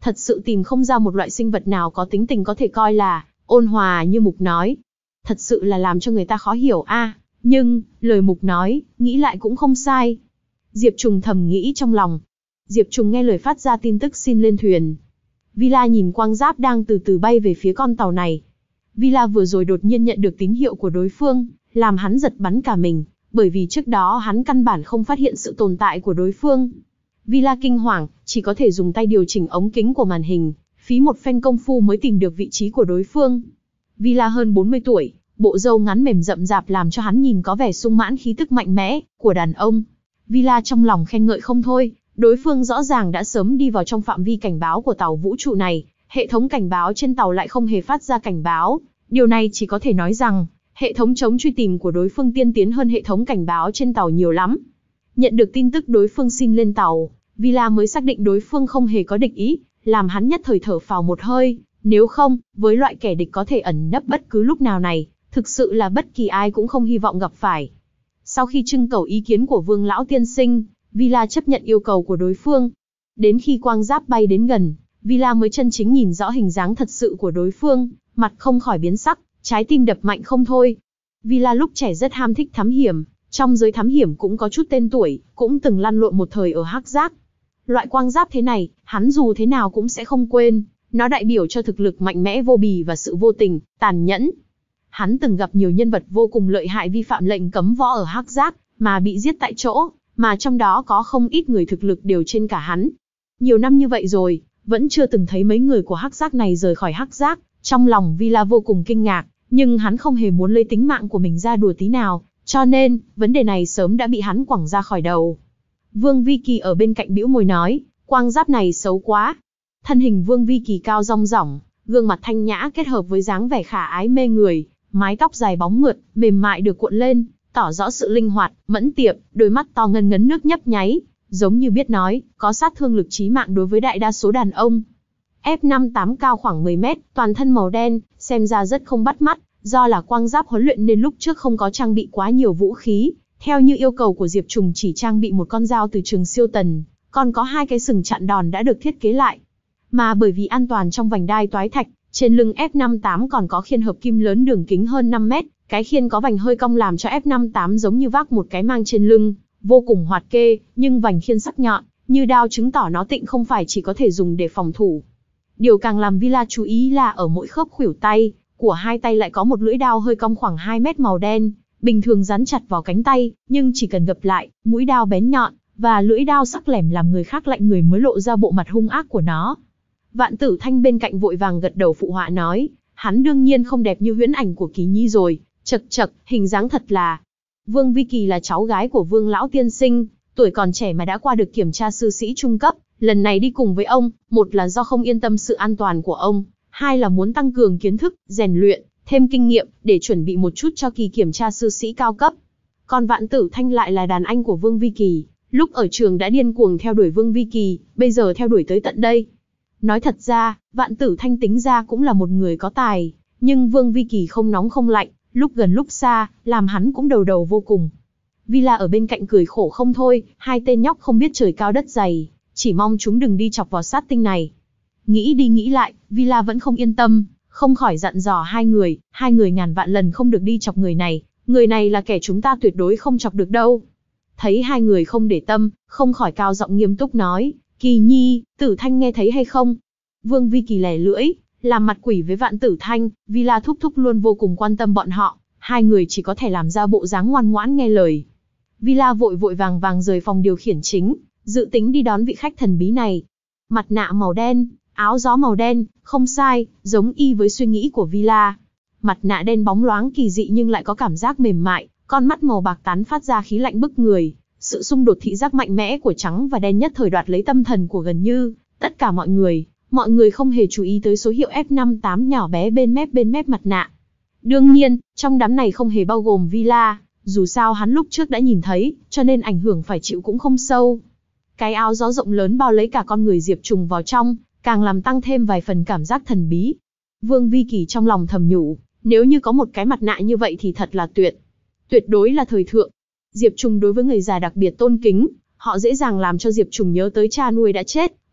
thật sự tìm không ra một loại sinh vật nào có tính tình có thể coi là ôn hòa như Mục nói. Thật sự là làm cho người ta khó hiểu a. À, nhưng, lời Mục nói, nghĩ lại cũng không sai. Diệp Trùng thầm nghĩ trong lòng. Diệp Trùng nghe lời phát ra tin tức xin lên thuyền. Villa nhìn quang giáp đang từ từ bay về phía con tàu này. Villa vừa rồi đột nhiên nhận được tín hiệu của đối phương, làm hắn giật bắn cả mình, bởi vì trước đó hắn căn bản không phát hiện sự tồn tại của đối phương. Villa kinh hoàng, chỉ có thể dùng tay điều chỉnh ống kính của màn hình, phí một phen công phu mới tìm được vị trí của đối phương. Villa hơn bốn mươi tuổi, bộ râu ngắn mềm rậm rạp làm cho hắn nhìn có vẻ sung mãn khí tức mạnh mẽ của đàn ông. Villa trong lòng khen ngợi không thôi, đối phương rõ ràng đã sớm đi vào trong phạm vi cảnh báo của tàu vũ trụ này, hệ thống cảnh báo trên tàu lại không hề phát ra cảnh báo. Điều này chỉ có thể nói rằng, hệ thống chống truy tìm của đối phương tiên tiến hơn hệ thống cảnh báo trên tàu nhiều lắm. Nhận được tin tức đối phương xin lên tàu, Villa mới xác định đối phương không hề có địch ý, làm hắn nhất thời thở phào một hơi, nếu không, với loại kẻ địch có thể ẩn nấp bất cứ lúc nào này, thực sự là bất kỳ ai cũng không hy vọng gặp phải. Sau khi trưng cầu ý kiến của Vương lão tiên sinh, Villa chấp nhận yêu cầu của đối phương. Đến khi quang giáp bay đến gần, Villa mới chân chính nhìn rõ hình dáng thật sự của đối phương, mặt không khỏi biến sắc, trái tim đập mạnh không thôi. Villa lúc trẻ rất ham thích thám hiểm, trong giới thám hiểm cũng có chút tên tuổi, cũng từng lăn lộn một thời ở Hắc Giác. Loại quang giáp thế này, hắn dù thế nào cũng sẽ không quên, nó đại biểu cho thực lực mạnh mẽ vô bì và sự vô tình, tàn nhẫn. Hắn từng gặp nhiều nhân vật vô cùng lợi hại vi phạm lệnh cấm võ ở Hắc Giác, mà bị giết tại chỗ, mà trong đó có không ít người thực lực đều trên cả hắn. Nhiều năm như vậy rồi, vẫn chưa từng thấy mấy người của Hắc Giác này rời khỏi Hắc Giác, trong lòng Villa vô cùng kinh ngạc, nhưng hắn không hề muốn lấy tính mạng của mình ra đùa tí nào, cho nên, vấn đề này sớm đã bị hắn quẳng ra khỏi đầu. Vương Vi Kỳ ở bên cạnh bĩu môi nói, quang giáp này xấu quá. Thân hình Vương Vi Kỳ cao rong rỏng, gương mặt thanh nhã kết hợp với dáng vẻ khả ái mê người, mái tóc dài bóng mượt, mềm mại được cuộn lên, tỏ rõ sự linh hoạt, mẫn tiệp, đôi mắt to ngấn ngấn nước nhấp nháy, giống như biết nói, có sát thương lực chí mạng đối với đại đa số đàn ông. F năm mươi tám cao khoảng mười mét, toàn thân màu đen, xem ra rất không bắt mắt, do là quang giáp huấn luyện nên lúc trước không có trang bị quá nhiều vũ khí, theo như yêu cầu của Diệp Trùng chỉ trang bị một con dao từ trường siêu tần, còn có hai cái sừng chặn đòn đã được thiết kế lại. Mà bởi vì an toàn trong vành đai toái thạch, trên lưng F năm mươi tám còn có khiên hợp kim lớn đường kính hơn năm mét, cái khiên có vành hơi cong làm cho F năm mươi tám giống như vác một cái mang trên lưng, vô cùng hoạt kê, nhưng vành khiên sắc nhọn, như đao chứng tỏ nó tịnh không phải chỉ có thể dùng để phòng thủ. Điều càng làm Villa chú ý là ở mỗi khớp khuỷu tay, của hai tay lại có một lưỡi đao hơi cong khoảng hai mét màu đen, bình thường dán chặt vào cánh tay, nhưng chỉ cần gập lại, mũi đao bén nhọn, và lưỡi đao sắc lẻm làm người khác lạnh người mới lộ ra bộ mặt hung ác của nó. Vạn Tử Thanh bên cạnh vội vàng gật đầu phụ họa nói, hắn đương nhiên không đẹp như huyễn ảnh của Kỳ Nhi rồi, chật chật, hình dáng thật là. Vương Vi Kỳ là cháu gái của Vương lão tiên sinh, tuổi còn trẻ mà đã qua được kiểm tra sư sĩ trung cấp, lần này đi cùng với ông, một là do không yên tâm sự an toàn của ông, hai là muốn tăng cường kiến thức, rèn luyện, thêm kinh nghiệm, để chuẩn bị một chút cho kỳ kiểm tra sư sĩ cao cấp. Còn Vạn Tử Thanh lại là đàn anh của Vương Vi Kỳ, lúc ở trường đã điên cuồng theo đuổi Vương Vi Kỳ, bây giờ theo đuổi tới tận đây. Nói thật ra, Vạn Tử Thanh tính ra cũng là một người có tài, nhưng Vương Vi Kỳ không nóng không lạnh, lúc gần lúc xa, làm hắn cũng đầu đầu vô cùng. Villa ở bên cạnh cười khổ không thôi, hai tên nhóc không biết trời cao đất dày, chỉ mong chúng đừng đi chọc vào sát tinh này. Nghĩ đi nghĩ lại, Villa vẫn không yên tâm, không khỏi dặn dò hai người, hai người ngàn vạn lần không được đi chọc người này, người này là kẻ chúng ta tuyệt đối không chọc được đâu. Thấy hai người không để tâm, không khỏi cao giọng nghiêm túc nói, Kỳ Nhi, Tử Thanh nghe thấy hay không? Vương Vi Kỳ lẻ lưỡi, làm mặt quỷ với Vạn Tử Thanh, Villa thúc thúc luôn vô cùng quan tâm bọn họ, hai người chỉ có thể làm ra bộ dáng ngoan ngoãn nghe lời. Villa vội vội vàng vàng rời phòng điều khiển chính, dự tính đi đón vị khách thần bí này. Mặt nạ màu đen, áo gió màu đen, không sai, giống y với suy nghĩ của Villa. Mặt nạ đen bóng loáng kỳ dị nhưng lại có cảm giác mềm mại, con mắt màu bạc tán phát ra khí lạnh bức người. Sự xung đột thị giác mạnh mẽ của trắng và đen nhất thời đoạt lấy tâm thần của gần như tất cả mọi người. Mọi người không hề chú ý tới số hiệu F năm mươi tám nhỏ bé bên mép bên mép mặt nạ. Đương nhiên, trong đám này không hề bao gồm Villa, dù sao hắn lúc trước đã nhìn thấy, cho nên ảnh hưởng phải chịu cũng không sâu. Cái áo gió rộng lớn bao lấy cả con người Diệp Trùng vào trong, càng làm tăng thêm vài phần cảm giác thần bí. Vương Vi Kỳ trong lòng thầm nhủ, nếu như có một cái mặt nạ như vậy thì thật là tuyệt. Tuyệt đối là thời thượng. Diệp Trùng đối với người già đặc biệt tôn kính, họ dễ dàng làm cho Diệp Trùng nhớ tới cha nuôi đã chết,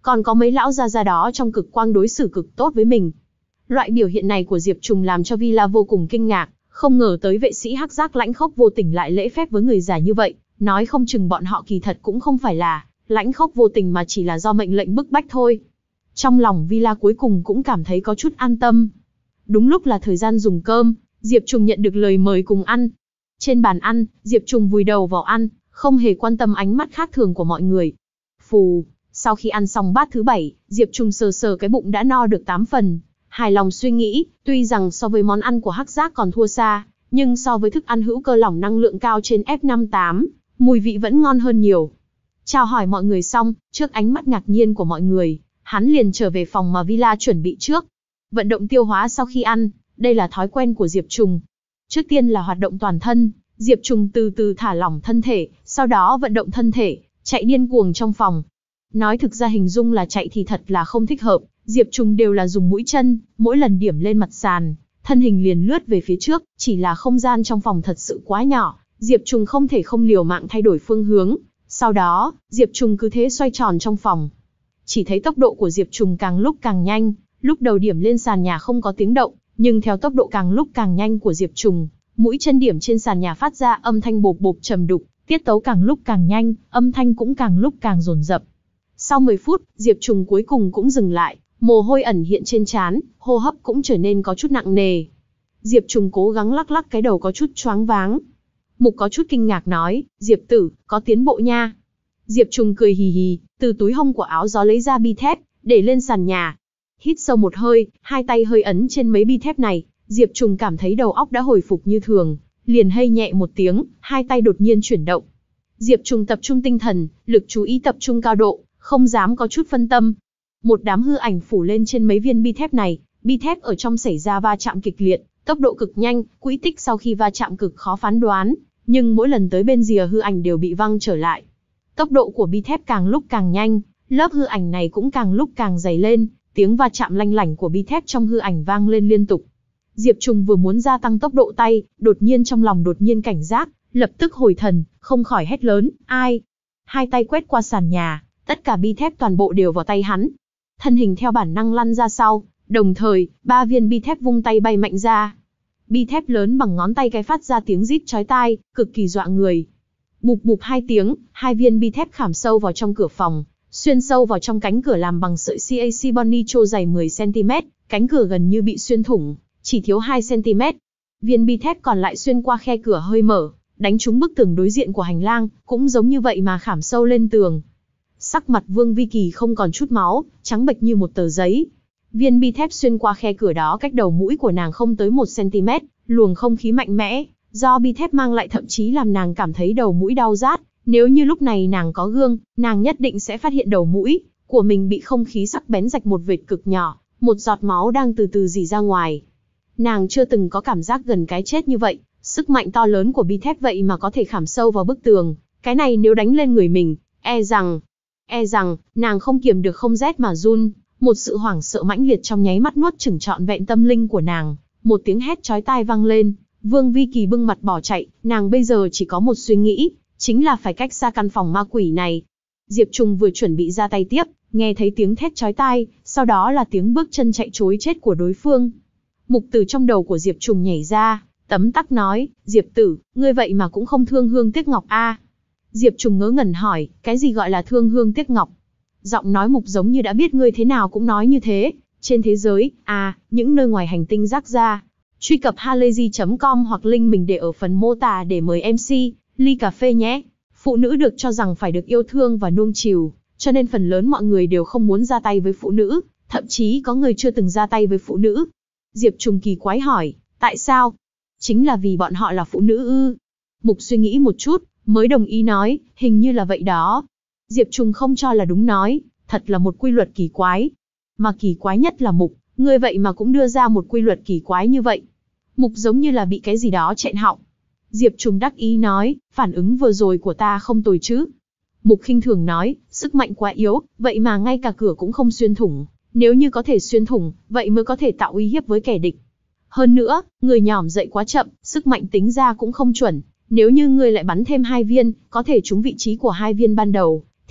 còn có mấy lão gia gia đó trong cực quang đối xử cực tốt với mình. Loại biểu hiện này của Diệp Trùng làm cho Villa vô cùng kinh ngạc, không ngờ tới vệ sĩ hắc giác lãnh khốc vô tình lại lễ phép với người già như vậy, nói không chừng bọn họ kỳ thật cũng không phải là lãnh khốc vô tình mà chỉ là do mệnh lệnh bức bách thôi. Trong lòng Villa cuối cùng cũng cảm thấy có chút an tâm. Đúng lúc là thời gian dùng cơm, Diệp Trùng nhận được lời mời cùng ăn. Trên bàn ăn, Diệp Trùng vùi đầu vào ăn, không hề quan tâm ánh mắt khác thường của mọi người. Phù, sau khi ăn xong bát thứ bảy, Diệp Trùng sờ sờ cái bụng đã no được tám phần. Hài lòng suy nghĩ, tuy rằng so với món ăn của hắc giác còn thua xa, nhưng so với thức ăn hữu cơ lỏng năng lượng cao trên F năm mươi tám, mùi vị vẫn ngon hơn nhiều. Chào hỏi mọi người xong, trước ánh mắt ngạc nhiên của mọi người, hắn liền trở về phòng mà Villa chuẩn bị trước. Vận động tiêu hóa sau khi ăn, đây là thói quen của Diệp Trùng. Trước tiên là hoạt động toàn thân, Diệp Trùng từ từ thả lỏng thân thể, sau đó vận động thân thể, chạy điên cuồng trong phòng. Nói thực ra hình dung là chạy thì thật là không thích hợp, Diệp Trùng đều là dùng mũi chân, mỗi lần điểm lên mặt sàn, thân hình liền lướt về phía trước, chỉ là không gian trong phòng thật sự quá nhỏ, Diệp Trùng không thể không liều mạng thay đổi phương hướng. Sau đó, Diệp Trùng cứ thế xoay tròn trong phòng. Chỉ thấy tốc độ của Diệp Trùng càng lúc càng nhanh, lúc đầu điểm lên sàn nhà không có tiếng động, nhưng theo tốc độ càng lúc càng nhanh của Diệp Trùng, mũi chân điểm trên sàn nhà phát ra âm thanh bộp bộp trầm đục, tiết tấu càng lúc càng nhanh, âm thanh cũng càng lúc càng dồn dập. Sau mười phút, Diệp Trùng cuối cùng cũng dừng lại, mồ hôi ẩn hiện trên trán, hô hấp cũng trở nên có chút nặng nề. Diệp Trùng cố gắng lắc lắc cái đầu có chút choáng váng. Mục có chút kinh ngạc nói, Diệp tử, có tiến bộ nha. Diệp Trùng cười hì hì, từ túi hông của áo gió lấy ra bi thép, để lên sàn nhà. Hít sâu một hơi, hai tay hơi ấn trên mấy bi thép này, Diệp Trùng cảm thấy đầu óc đã hồi phục như thường, liền hey nhẹ một tiếng, hai tay đột nhiên chuyển động. Diệp Trùng tập trung tinh thần, lực chú ý tập trung cao độ, không dám có chút phân tâm. Một đám hư ảnh phủ lên trên mấy viên bi thép này, bi thép ở trong xảy ra va chạm kịch liệt, tốc độ cực nhanh, quỹ tích sau khi va chạm cực khó phán đoán, nhưng mỗi lần tới bên rìa hư ảnh đều bị văng trở lại. Tốc độ của bi thép càng lúc càng nhanh, lớp hư ảnh này cũng càng lúc càng dày lên, tiếng va chạm lanh lảnh của bi thép trong hư ảnh vang lên liên tục. Diệp Trùng vừa muốn gia tăng tốc độ tay, đột nhiên trong lòng đột nhiên cảnh giác, lập tức hồi thần, không khỏi hét lớn, ai? Hai tay quét qua sàn nhà, tất cả bi thép toàn bộ đều vào tay hắn. Thân hình theo bản năng lăn ra sau, đồng thời, ba viên bi thép vung tay bay mạnh ra. Bi thép lớn bằng ngón tay cái phát ra tiếng rít chói tai, cực kỳ dọa người. Bụp bụp hai tiếng, hai viên bi thép khảm sâu vào trong cửa phòng, xuyên sâu vào trong cánh cửa làm bằng sợi xê a xê Bonicho dày mười xăng-ti-mét, cánh cửa gần như bị xuyên thủng, chỉ thiếu hai xăng-ti-mét. Viên bi thép còn lại xuyên qua khe cửa hơi mở, đánh trúng bức tường đối diện của hành lang, cũng giống như vậy mà khảm sâu lên tường. Sắc mặt Vương Vi Kỳ không còn chút máu, trắng bệch như một tờ giấy. Viên bi thép xuyên qua khe cửa đó cách đầu mũi của nàng không tới một xăng-ti-mét, luồng không khí mạnh mẽ, do bi thép mang lại thậm chí làm nàng cảm thấy đầu mũi đau rát. Nếu như lúc này nàng có gương, nàng nhất định sẽ phát hiện đầu mũi của mình bị không khí sắc bén rạch một vệt cực nhỏ, một giọt máu đang từ từ rỉ ra ngoài. Nàng chưa từng có cảm giác gần cái chết như vậy, sức mạnh to lớn của bi thép vậy mà có thể khảm sâu vào bức tường, cái này nếu đánh lên người mình, e rằng, e rằng, nàng không kiềm được không rét mà run, một sự hoảng sợ mãnh liệt trong nháy mắt nuốt chửng trọn vẹn tâm linh của nàng, một tiếng hét chói tai vang lên, Vương Vi Kỳ bưng mặt bỏ chạy, nàng bây giờ chỉ có một suy nghĩ, chính là phải cách xa căn phòng ma quỷ này. Diệp Trùng vừa chuẩn bị ra tay tiếp, nghe thấy tiếng thét chói tai, sau đó là tiếng bước chân chạy trối chết của đối phương. Mục từ trong đầu của Diệp Trùng nhảy ra, tấm tắc nói, Diệp tử, ngươi vậy mà cũng không thương hương tiếc ngọc a? À? Diệp Trùng ngớ ngẩn hỏi, cái gì gọi là thương hương tiếc ngọc? Giọng nói Mục giống như đã biết ngươi thế nào cũng nói như thế, trên thế giới, à, những nơi ngoài hành tinh rác ra. Truy cập halayzi chấm com hoặc link mình để ở phần mô tả để mời em xê, ly cà phê nhé. Phụ nữ được cho rằng phải được yêu thương và nuông chiều, cho nên phần lớn mọi người đều không muốn ra tay với phụ nữ, thậm chí có người chưa từng ra tay với phụ nữ. Diệp Trùng kỳ quái hỏi, tại sao? Chính là vì bọn họ là phụ nữ ư? Mục suy nghĩ một chút, mới đồng ý nói, hình như là vậy đó. Diệp Trùng không cho là đúng nói, thật là một quy luật kỳ quái. Mà kỳ quái nhất là Mục, ngươi vậy mà cũng đưa ra một quy luật kỳ quái như vậy. Mục giống như là bị cái gì đó nghẹn họng. Diệp Trùng đắc ý nói, phản ứng vừa rồi của ta không tồi chứ. Mục khinh thường nói, sức mạnh quá yếu, vậy mà ngay cả cửa cũng không xuyên thủng. Nếu như có thể xuyên thủng, vậy mới có thể tạo uy hiếp với kẻ địch. Hơn nữa, người nhỏm dậy quá chậm, sức mạnh tính ra cũng không chuẩn. Nếu như ngươi lại bắn thêm hai viên, có thể trúng vị trí của hai viên ban đầu,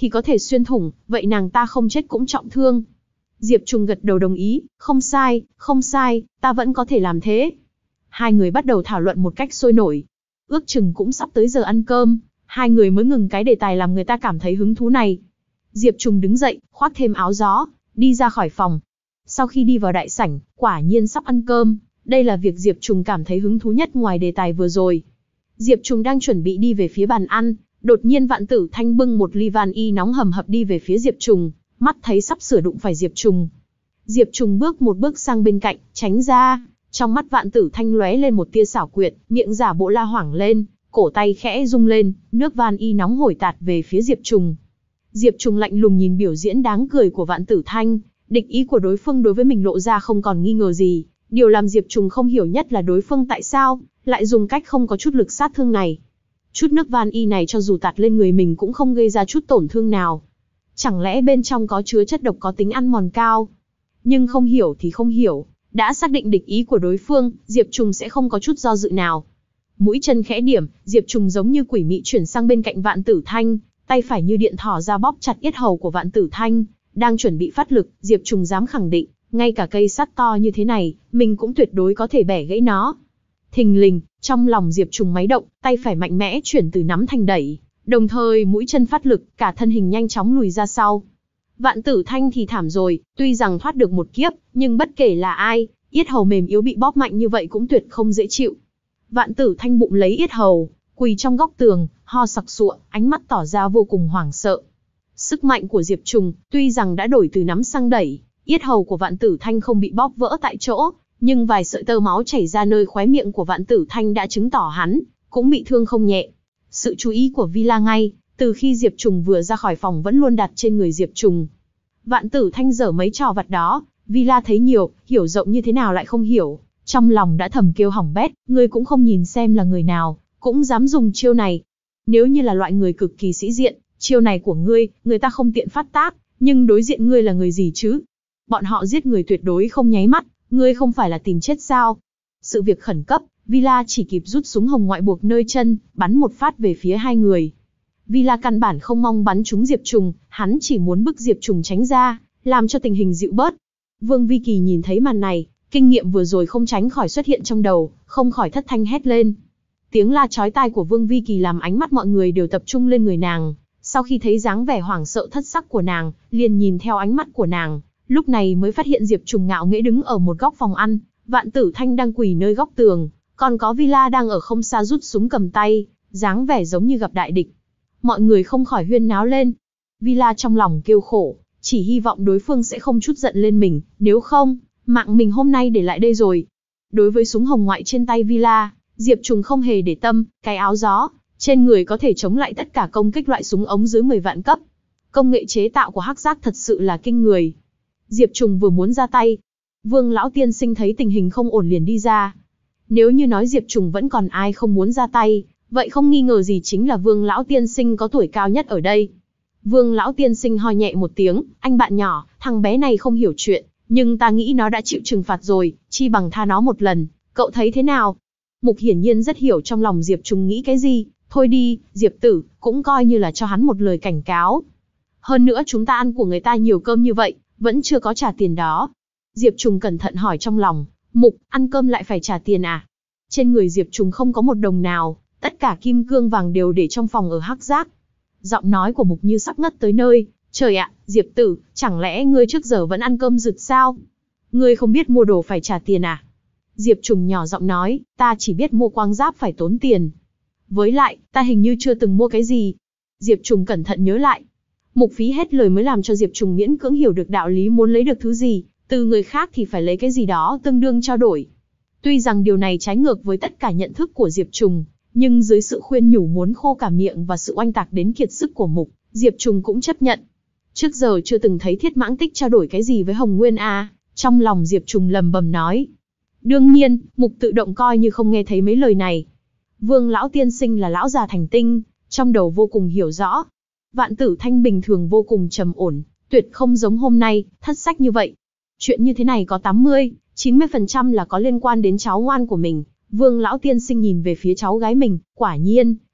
thì có thể xuyên thủng, vậy nàng ta không chết cũng trọng thương. Diệp Trùng gật đầu đồng ý, không sai, không sai, ta vẫn có thể làm thế. Hai người bắt đầu thảo luận một cách sôi nổi. Ước chừng cũng sắp tới giờ ăn cơm, hai người mới ngừng cái đề tài làm người ta cảm thấy hứng thú này. Diệp Trùng đứng dậy, khoác thêm áo gió, đi ra khỏi phòng. Sau khi đi vào đại sảnh, quả nhiên sắp ăn cơm, đây là việc Diệp Trùng cảm thấy hứng thú nhất ngoài đề tài vừa rồi. Diệp Trùng đang chuẩn bị đi về phía bàn ăn, đột nhiên Vạn Tử Thanh bưng một ly van y nóng hầm hập đi về phía Diệp Trùng, mắt thấy sắp sửa đụng phải Diệp Trùng. Diệp Trùng bước một bước sang bên cạnh, tránh ra, trong mắt Vạn Tử Thanh lóe lên một tia xảo quyệt, miệng giả bộ la hoảng lên, cổ tay khẽ rung lên, nước van y nóng hổi tạt về phía Diệp Trùng. Diệp Trùng lạnh lùng nhìn biểu diễn đáng cười của Vạn Tử Thanh, địch ý của đối phương đối với mình lộ ra không còn nghi ngờ gì, điều làm Diệp Trùng không hiểu nhất là đối phương tại sao lại dùng cách không có chút lực sát thương này. Chút nước van y này cho dù tạt lên người mình cũng không gây ra chút tổn thương nào. Chẳng lẽ bên trong có chứa chất độc có tính ăn mòn cao? Nhưng không hiểu thì không hiểu, đã xác định địch ý của đối phương, Diệp Trùng sẽ không có chút do dự nào. Mũi chân khẽ điểm, Diệp Trùng giống như quỷ mị chuyển sang bên cạnh Vạn Tử Thanh, tay phải như điện thỏ ra bóp chặt yết hầu của Vạn Tử Thanh, đang chuẩn bị phát lực, Diệp Trùng dám khẳng định, ngay cả cây sắt to như thế này, mình cũng tuyệt đối có thể bẻ gãy nó. Thình lình, trong lòng Diệp Trùng máy động, tay phải mạnh mẽ chuyển từ nắm thành đẩy, đồng thời mũi chân phát lực, cả thân hình nhanh chóng lùi ra sau. Vạn Tử Thanh thì thảm rồi, tuy rằng thoát được một kiếp, nhưng bất kể là ai, yết hầu mềm yếu bị bóp mạnh như vậy cũng tuyệt không dễ chịu. Vạn Tử Thanh bụng lấy yết hầu, quỳ trong góc tường, ho sặc sụa, ánh mắt tỏ ra vô cùng hoảng sợ. Sức mạnh của Diệp Trùng, tuy rằng đã đổi từ nắm sang đẩy, yết hầu của Vạn Tử Thanh không bị bóp vỡ tại chỗ, nhưng vài sợi tơ máu chảy ra nơi khóe miệng của Vạn Tử Thanh đã chứng tỏ hắn cũng bị thương không nhẹ. Sự chú ý của Villa ngay, từ khi Diệp Trùng vừa ra khỏi phòng vẫn luôn đặt trên người Diệp Trùng. Vạn Tử Thanh dở mấy trò vặt đó, Villa thấy nhiều, hiểu rộng như thế nào lại không hiểu, trong lòng đã thầm kêu hỏng bét, ngươi cũng không nhìn xem là người nào, cũng dám dùng chiêu này. Nếu như là loại người cực kỳ sĩ diện, chiêu này của ngươi, người ta không tiện phát tác, nhưng đối diện ngươi là người gì chứ? Bọn họ giết người tuyệt đối không nháy mắt, ngươi không phải là tìm chết sao? Sự việc khẩn cấp, Villa chỉ kịp rút súng hồng ngoại buộc nơi chân, bắn một phát về phía hai người. Villa căn bản không mong bắn trúng Diệp Trùng, hắn chỉ muốn bức Diệp Trùng tránh ra, làm cho tình hình dịu bớt. Vương Vi Kỳ nhìn thấy màn này, kinh nghiệm vừa rồi không tránh khỏi xuất hiện trong đầu, không khỏi thất thanh hét lên. Tiếng la chói tai của Vương Vi Kỳ làm ánh mắt mọi người đều tập trung lên người nàng. Sau khi thấy dáng vẻ hoảng sợ thất sắc của nàng, liền nhìn theo ánh mắt của nàng, lúc này mới phát hiện Diệp Trùng ngạo nghễ đứng ở một góc phòng ăn, Vạn Tử Thanh đang quỳ nơi góc tường, còn có Villa đang ở không xa rút súng cầm tay, dáng vẻ giống như gặp đại địch. Mọi người không khỏi huyên náo lên. Villa trong lòng kêu khổ, chỉ hy vọng đối phương sẽ không chút giận lên mình, nếu không, mạng mình hôm nay để lại đây rồi. Đối với súng hồng ngoại trên tay Villa, Diệp Trùng không hề để tâm, cái áo gió trên người có thể chống lại tất cả công kích loại súng ống dưới mười vạn cấp. Công nghệ chế tạo của Hắc Giác thật sự là kinh người. Diệp Trùng vừa muốn ra tay, Vương lão tiên sinh thấy tình hình không ổn liền đi ra. Nếu như nói Diệp Trùng vẫn còn ai không muốn ra tay, vậy không nghi ngờ gì chính là Vương lão tiên sinh có tuổi cao nhất ở đây. Vương lão tiên sinh ho nhẹ một tiếng, anh bạn nhỏ, thằng bé này không hiểu chuyện, nhưng ta nghĩ nó đã chịu trừng phạt rồi, chi bằng tha nó một lần, cậu thấy thế nào? Mục hiển nhiên rất hiểu trong lòng Diệp Trùng nghĩ cái gì, thôi đi, Diệp tử, cũng coi như là cho hắn một lời cảnh cáo. Hơn nữa chúng ta ăn của người ta nhiều cơm như vậy, vẫn chưa có trả tiền đó. Diệp Trùng cẩn thận hỏi trong lòng, Mục, ăn cơm lại phải trả tiền à? Trên người Diệp Trùng không có một đồng nào, tất cả kim cương vàng đều để trong phòng ở Hắc Giác. Giọng nói của Mục như sắp ngất tới nơi, trời ạ, Diệp tử, chẳng lẽ ngươi trước giờ vẫn ăn cơm rực sao? Ngươi không biết mua đồ phải trả tiền à? Diệp Trùng nhỏ giọng nói, ta chỉ biết mua quang giáp phải tốn tiền. Với lại, ta hình như chưa từng mua cái gì. Diệp Trùng cẩn thận nhớ lại. Mục phí hết lời mới làm cho Diệp Trùng miễn cưỡng hiểu được đạo lý muốn lấy được thứ gì, từ người khác thì phải lấy cái gì đó tương đương trao đổi. Tuy rằng điều này trái ngược với tất cả nhận thức của Diệp Trùng, nhưng dưới sự khuyên nhủ muốn khô cả miệng và sự oanh tạc đến kiệt sức của Mục, Diệp Trùng cũng chấp nhận. Trước giờ chưa từng thấy Thiết Mãng Tích trao đổi cái gì với Hồng Nguyên a. Trong lòng Diệp Trùng lầm bầm nói. Đương nhiên, Mục tự động coi như không nghe thấy mấy lời này. Vương lão tiên sinh là lão già thành tinh, trong đầu vô cùng hiểu rõ. Vạn Tử Thanh bình thường vô cùng trầm ổn, tuyệt không giống hôm nay, thất sách như vậy. Chuyện như thế này có tám mươi, chín mươi phần trăm là có liên quan đến cháu ngoan của mình. Vương lão tiên sinh nhìn về phía cháu gái mình, quả nhiên,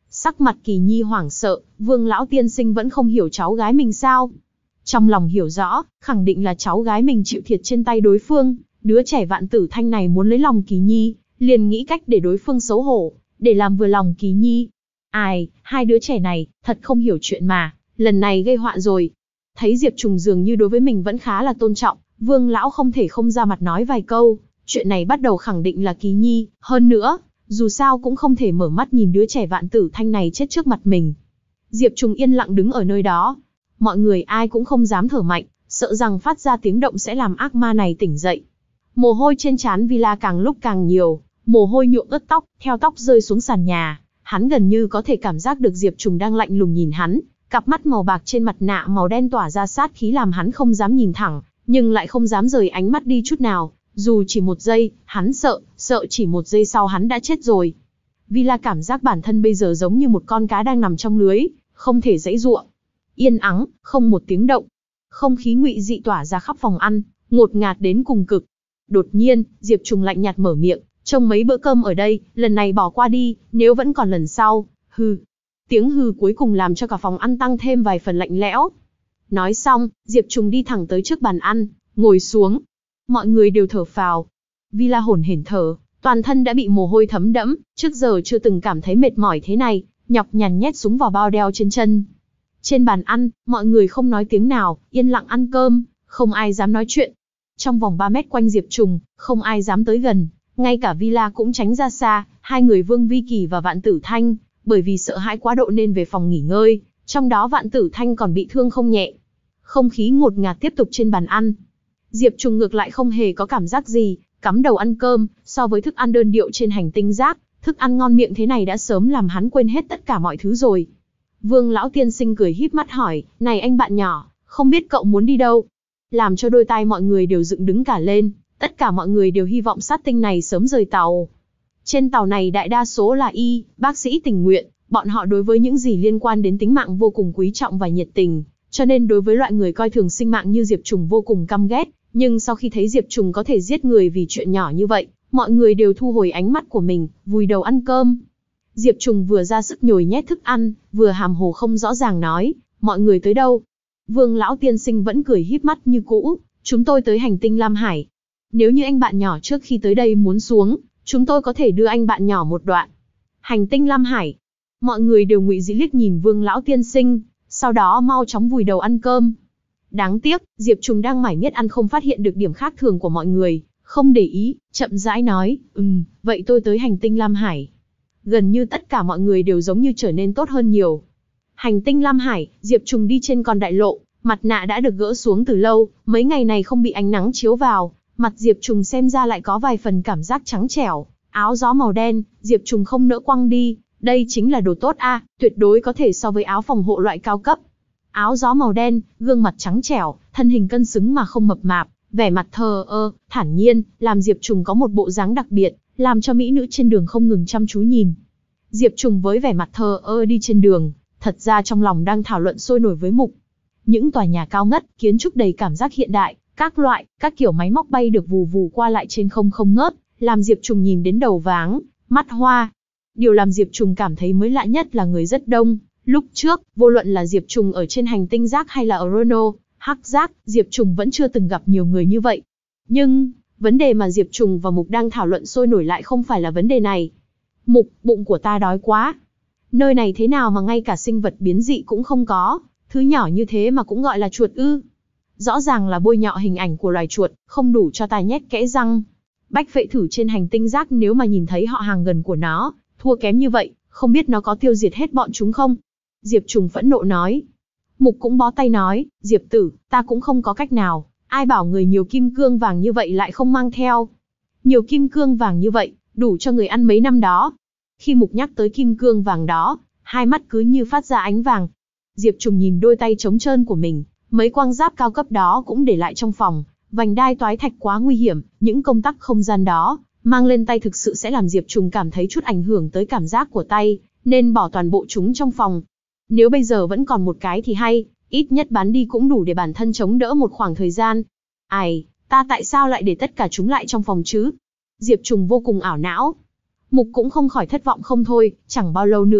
Sắc mặt Kỳ Nhi hoảng sợ, Vương lão tiên sinh vẫn không hiểu cháu gái mình sao? Trong lòng hiểu rõ, khẳng định là cháu gái mình chịu thiệt trên tay đối phương, đứa trẻ Vạn Tử Thanh này muốn lấy lòng Kỳ Nhi, liền nghĩ cách để đối phương xấu hổ, để làm vừa lòng Kỳ Nhi. Ai, hai đứa trẻ này, thật không hiểu chuyện mà, lần này gây họa rồi. Thấy Diệp Trùng dường như đối với mình vẫn khá là tôn trọng, Vương lão không thể không ra mặt nói vài câu, chuyện này bắt đầu khẳng định là Kỳ Nhi, hơn nữa, dù sao cũng không thể mở mắt nhìn đứa trẻ Vạn Tử Thanh này chết trước mặt mình. Diệp Trùng yên lặng đứng ở nơi đó, mọi người ai cũng không dám thở mạnh, sợ rằng phát ra tiếng động sẽ làm ác ma này tỉnh dậy. Mồ hôi trên trán Villa càng lúc càng nhiều, mồ hôi nhuộm ướt tóc, theo tóc rơi xuống sàn nhà, hắn gần như có thể cảm giác được Diệp Trùng đang lạnh lùng nhìn hắn, cặp mắt màu bạc trên mặt nạ màu đen tỏa ra sát khí làm hắn không dám nhìn thẳng, nhưng lại không dám rời ánh mắt đi chút nào, dù chỉ một giây, hắn sợ, sợ chỉ một giây sau hắn đã chết rồi. Villa cảm giác bản thân bây giờ giống như một con cá đang nằm trong lưới, không thể giãy giụa. Yên ắng, không một tiếng động. Không khí ngụy dị tỏa ra khắp phòng ăn, ngột ngạt đến cùng cực. Đột nhiên, Diệp Trùng lạnh nhạt mở miệng, trông mấy bữa cơm ở đây, lần này bỏ qua đi, nếu vẫn còn lần sau, hừ. Tiếng hừ cuối cùng làm cho cả phòng ăn tăng thêm vài phần lạnh lẽo. Nói xong, Diệp Trùng đi thẳng tới trước bàn ăn, ngồi xuống. Mọi người đều thở phào. Villa hổn hển thở, toàn thân đã bị mồ hôi thấm đẫm, trước giờ chưa từng cảm thấy mệt mỏi thế này, nhọc nhằn nhét súng vào bao đeo trên chân. Trên bàn ăn, mọi người không nói tiếng nào, yên lặng ăn cơm, không ai dám nói chuyện. Trong vòng ba mét quanh Diệp Trùng, không ai dám tới gần, ngay cả Villa cũng tránh ra xa, hai người Vương Vi Kỳ và Vạn Tử Thanh, bởi vì sợ hãi quá độ nên về phòng nghỉ ngơi, trong đó Vạn Tử Thanh còn bị thương không nhẹ. Không khí ngột ngạt tiếp tục trên bàn ăn. Diệp Trùng ngược lại không hề có cảm giác gì, cắm đầu ăn cơm, so với thức ăn đơn điệu trên hành tinh rác, thức ăn ngon miệng thế này đã sớm làm hắn quên hết tất cả mọi thứ rồi. Vương lão tiên sinh cười híp mắt hỏi, này anh bạn nhỏ, không biết cậu muốn đi đâu? Làm cho đôi tai mọi người đều dựng đứng cả lên, tất cả mọi người đều hy vọng sát tinh này sớm rời tàu. Trên tàu này đại đa số là y, bác sĩ tình nguyện, bọn họ đối với những gì liên quan đến tính mạng vô cùng quý trọng và nhiệt tình, cho nên đối với loại người coi thường sinh mạng như Diệp Trùng vô cùng căm ghét, nhưng sau khi thấy Diệp Trùng có thể giết người vì chuyện nhỏ như vậy, mọi người đều thu hồi ánh mắt của mình, vùi đầu ăn cơm. Diệp Trùng vừa ra sức nhồi nhét thức ăn, vừa hàm hồ không rõ ràng nói, mọi người tới đâu? Vương lão tiên sinh vẫn cười híp mắt như cũ, chúng tôi tới hành tinh Lam Hải. Nếu như anh bạn nhỏ trước khi tới đây muốn xuống, chúng tôi có thể đưa anh bạn nhỏ một đoạn. Hành tinh Lam Hải. Mọi người đều ngụy dị liếc nhìn Vương lão tiên sinh, sau đó mau chóng vùi đầu ăn cơm. Đáng tiếc, Diệp Trùng đang mải miết ăn không phát hiện được điểm khác thường của mọi người, không để ý, chậm rãi nói, ừm, vậy tôi tới hành tinh Lam Hải. Gần như tất cả mọi người đều giống như trở nên tốt hơn nhiều. Hành tinh Lam Hải, Diệp Trùng đi trên con đại lộ, mặt nạ đã được gỡ xuống từ lâu, mấy ngày này không bị ánh nắng chiếu vào, mặt Diệp Trùng xem ra lại có vài phần cảm giác trắng trẻo, áo gió màu đen, Diệp Trùng không nỡ quăng đi, đây chính là đồ tốt a, tuyệt đối có thể so với áo phòng hộ loại cao cấp. Áo gió màu đen, gương mặt trắng trẻo, thân hình cân xứng mà không mập mạp, vẻ mặt thờ ơ, thản nhiên, làm Diệp Trùng có một bộ dáng đặc biệt, làm cho mỹ nữ trên đường không ngừng chăm chú nhìn. Diệp Trùng với vẻ mặt thờ ơ đi trên đường, thật ra trong lòng đang thảo luận sôi nổi với Mục. Những tòa nhà cao ngất, kiến trúc đầy cảm giác hiện đại, các loại, các kiểu máy móc bay được vù vù qua lại trên không không ngớt, làm Diệp Trùng nhìn đến đầu váng, mắt hoa. Điều làm Diệp Trùng cảm thấy mới lạ nhất là người rất đông. Lúc trước, vô luận là Diệp Trùng ở trên hành tinh rác hay là ở Rono, Hắc Giác, Diệp Trùng vẫn chưa từng gặp nhiều người như vậy. Nhưng, vấn đề mà Diệp Trùng và Mục đang thảo luận sôi nổi lại không phải là vấn đề này. Mục, bụng của ta đói quá. Nơi này thế nào mà ngay cả sinh vật biến dị cũng không có, thứ nhỏ như thế mà cũng gọi là chuột ư. Rõ ràng là bôi nhọ hình ảnh của loài chuột, không đủ cho ta nhét kẽ răng. Bách Phệ Thử trên hành tinh rác nếu mà nhìn thấy họ hàng gần của nó, thua kém như vậy, không biết nó có tiêu diệt hết bọn chúng không? Diệp Trùng phẫn nộ nói. Mục cũng bó tay nói, Diệp tử, ta cũng không có cách nào, ai bảo người nhiều kim cương vàng như vậy lại không mang theo. Nhiều kim cương vàng như vậy, đủ cho người ăn mấy năm đó. Khi Mục nhắc tới kim cương vàng đó, hai mắt cứ như phát ra ánh vàng. Diệp Trùng nhìn đôi tay trống trơn của mình, mấy quang giáp cao cấp đó cũng để lại trong phòng, vành đai toái thạch quá nguy hiểm, những công tắc không gian đó, mang lên tay thực sự sẽ làm Diệp Trùng cảm thấy chút ảnh hưởng tới cảm giác của tay, nên bỏ toàn bộ chúng trong phòng. Nếu bây giờ vẫn còn một cái thì hay, ít nhất bán đi cũng đủ để bản thân chống đỡ một khoảng thời gian. Ai, ta tại sao lại để tất cả chúng lại trong phòng chứ? Diệp Trùng vô cùng ảo não. Mục cũng không khỏi thất vọng không thôi, chẳng bao lâu nữa,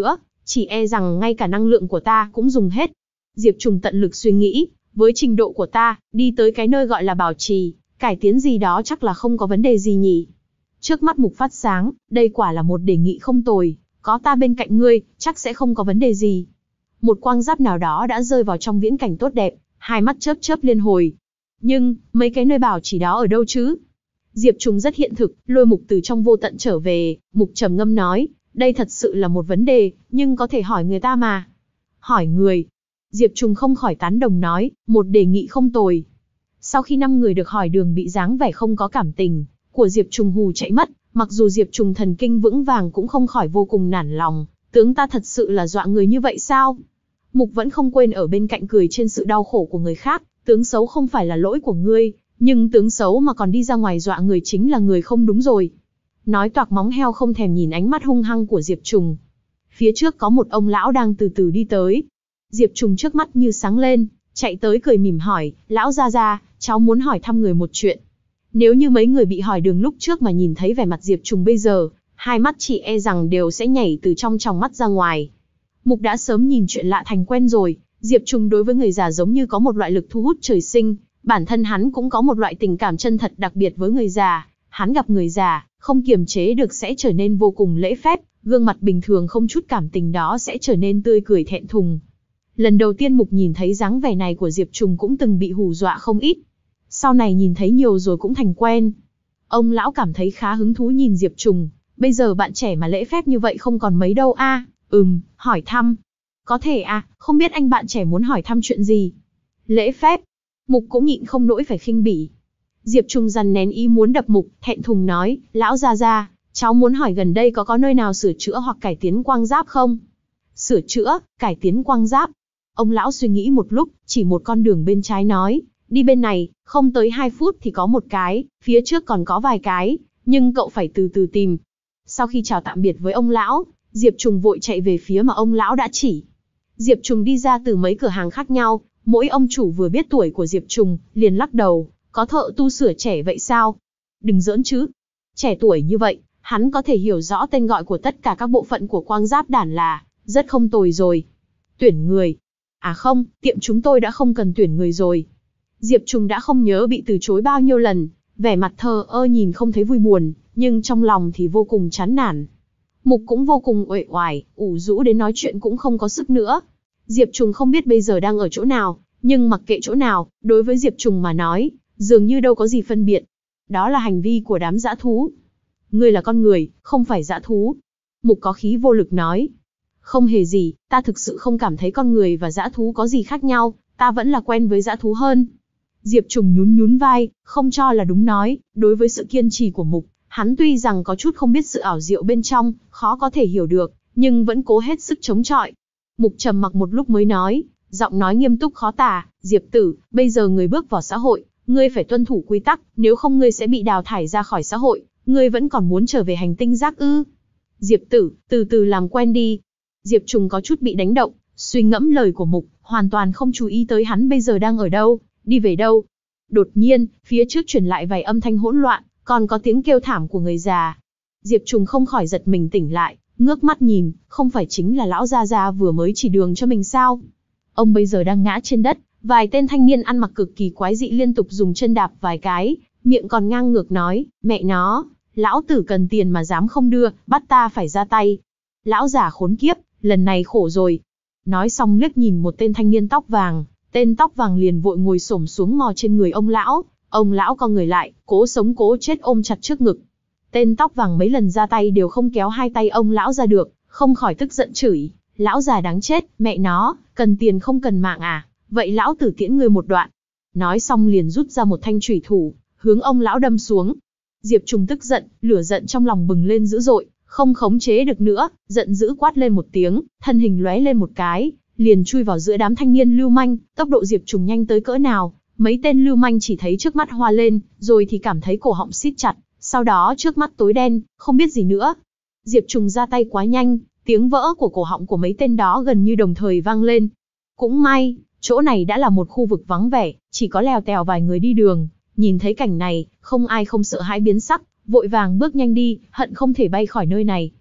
chỉ e rằng ngay cả năng lượng của ta cũng dùng hết. Diệp Trùng tận lực suy nghĩ, với trình độ của ta, đi tới cái nơi gọi là bảo trì, cải tiến gì đó chắc là không có vấn đề gì nhỉ. Trước mắt Mục phát sáng, đây quả là một đề nghị không tồi, có ta bên cạnh ngươi, chắc sẽ không có vấn đề gì. Một quang giáp nào đó đã rơi vào trong viễn cảnh tốt đẹp, hai mắt chớp chớp liên hồi. Nhưng, mấy cái nơi bảo trì đó ở đâu chứ? Diệp Trùng rất hiện thực, lôi Mục từ trong vô tận trở về, Mục trầm ngâm nói, đây thật sự là một vấn đề, nhưng có thể hỏi người ta mà. Hỏi người. Diệp Trùng không khỏi tán đồng nói, một đề nghị không tồi. Sau khi năm người được hỏi đường bị dáng vẻ không có cảm tình của Diệp Trùng hù chạy mất, mặc dù Diệp Trùng thần kinh vững vàng cũng không khỏi vô cùng nản lòng, tướng ta thật sự là dọa người như vậy sao? Mục vẫn không quên ở bên cạnh cười trên sự đau khổ của người khác, tướng xấu không phải là lỗi của ngươi, nhưng tướng xấu mà còn đi ra ngoài dọa người chính là người không đúng rồi. Nói toạc móng heo không thèm nhìn ánh mắt hung hăng của Diệp Trùng. Phía trước có một ông lão đang từ từ đi tới. Diệp Trùng trước mắt như sáng lên, chạy tới cười mỉm hỏi, lão gia gia, cháu muốn hỏi thăm người một chuyện. Nếu như mấy người bị hỏi đường lúc trước mà nhìn thấy vẻ mặt Diệp Trùng bây giờ, hai mắt chỉ e rằng đều sẽ nhảy từ trong tròng mắt ra ngoài. Mục đã sớm nhìn chuyện lạ thành quen rồi, Diệp Trùng đối với người già giống như có một loại lực thu hút trời sinh, bản thân hắn cũng có một loại tình cảm chân thật đặc biệt với người già, hắn gặp người già, không kiềm chế được sẽ trở nên vô cùng lễ phép, gương mặt bình thường không chút cảm tình đó sẽ trở nên tươi cười thẹn thùng. Lần đầu tiên Mục nhìn thấy dáng vẻ này của Diệp Trùng cũng từng bị hù dọa không ít. Sau này nhìn thấy nhiều rồi cũng thành quen. Ông lão cảm thấy khá hứng thú nhìn Diệp Trùng, bây giờ bạn trẻ mà lễ phép như vậy không còn mấy đâu a. À, ừm, hỏi thăm. Có thể à, không biết anh bạn trẻ muốn hỏi thăm chuyện gì? Lễ phép. Mục cũng nhịn không nỗi phải khinh bỉ. Diệp Trùng dằn nén ý muốn đập Mục, thẹn thùng nói, lão gia gia, cháu muốn hỏi gần đây có có nơi nào sửa chữa hoặc cải tiến quang giáp không? Sửa chữa, cải tiến quang giáp. Ông lão suy nghĩ một lúc, chỉ một con đường bên trái nói, đi bên này, không tới hai phút thì có một cái, phía trước còn có vài cái, nhưng cậu phải từ từ tìm. Sau khi chào tạm biệt với ông lão, Diệp Trùng vội chạy về phía mà ông lão đã chỉ. Diệp Trùng đi ra từ mấy cửa hàng khác nhau, mỗi ông chủ vừa biết tuổi của Diệp Trùng, liền lắc đầu, có thợ tu sửa trẻ vậy sao? Đừng giỡn chứ. Trẻ tuổi như vậy, hắn có thể hiểu rõ tên gọi của tất cả các bộ phận của quang giáp đản là, rất không tồi rồi. Tuyển người. À không, tiệm chúng tôi đã không cần tuyển người rồi. Diệp Trùng đã không nhớ bị từ chối bao nhiêu lần, vẻ mặt thờ ơ nhìn không thấy vui buồn, nhưng trong lòng thì vô cùng chán nản. Mục cũng vô cùng uể oải, ủ rũ đến nói chuyện cũng không có sức nữa. Diệp Trùng không biết bây giờ đang ở chỗ nào, nhưng mặc kệ chỗ nào, đối với Diệp Trùng mà nói, dường như đâu có gì phân biệt. Đó là hành vi của đám dã thú. Ngươi là con người, không phải dã thú. Mục có khí vô lực nói. Không hề gì, ta thực sự không cảm thấy con người và dã thú có gì khác nhau, ta vẫn là quen với dã thú hơn. Diệp Trùng nhún nhún vai, không cho là đúng nói, đối với sự kiên trì của Mục, hắn tuy rằng có chút không biết sự ảo diệu bên trong, khó có thể hiểu được, nhưng vẫn cố hết sức chống chọi. Mục trầm mặc một lúc mới nói, giọng nói nghiêm túc khó tả, Diệp tử, bây giờ người bước vào xã hội, ngươi phải tuân thủ quy tắc, nếu không ngươi sẽ bị đào thải ra khỏi xã hội, ngươi vẫn còn muốn trở về hành tinh rác ư? Diệp tử, từ từ làm quen đi. Diệp Trùng có chút bị đánh động, suy ngẫm lời của Mục, hoàn toàn không chú ý tới hắn bây giờ đang ở đâu, đi về đâu. Đột nhiên, phía trước truyền lại vài âm thanh hỗn loạn, còn có tiếng kêu thảm của người già. Diệp Trùng không khỏi giật mình tỉnh lại, ngước mắt nhìn, không phải chính là lão gia gia vừa mới chỉ đường cho mình sao? Ông bây giờ đang ngã trên đất, vài tên thanh niên ăn mặc cực kỳ quái dị liên tục dùng chân đạp vài cái, miệng còn ngang ngược nói, mẹ nó, lão tử cần tiền mà dám không đưa, bắt ta phải ra tay. Lão già khốn kiếp, lần này khổ rồi. Nói xong liếc nhìn một tên thanh niên tóc vàng, tên tóc vàng liền vội ngồi xổm xuống mò trên người ông lão, ông lão co người lại, cố sống cố chết ôm chặt trước ngực. Tên tóc vàng mấy lần ra tay đều không kéo hai tay ông lão ra được, không khỏi tức giận chửi, lão già đáng chết, mẹ nó, cần tiền không cần mạng à, vậy lão tử tiễn ngươi một đoạn. Nói xong liền rút ra một thanh chủy thủ, hướng ông lão đâm xuống. Diệp Trùng tức giận, lửa giận trong lòng bừng lên dữ dội, không khống chế được nữa, giận dữ quát lên một tiếng, thân hình lóe lên một cái, liền chui vào giữa đám thanh niên lưu manh. Tốc độ Diệp Trùng nhanh tới cỡ nào, mấy tên lưu manh chỉ thấy trước mắt hoa lên, rồi thì cảm thấy cổ họng siết chặt, sau đó trước mắt tối đen, không biết gì nữa. Diệp Trùng ra tay quá nhanh, tiếng vỡ của cổ họng của mấy tên đó gần như đồng thời vang lên. Cũng may, chỗ này đã là một khu vực vắng vẻ, chỉ có lèo tèo vài người đi đường, nhìn thấy cảnh này, không ai không sợ hãi biến sắc, vội vàng bước nhanh đi, hận không thể bay khỏi nơi này.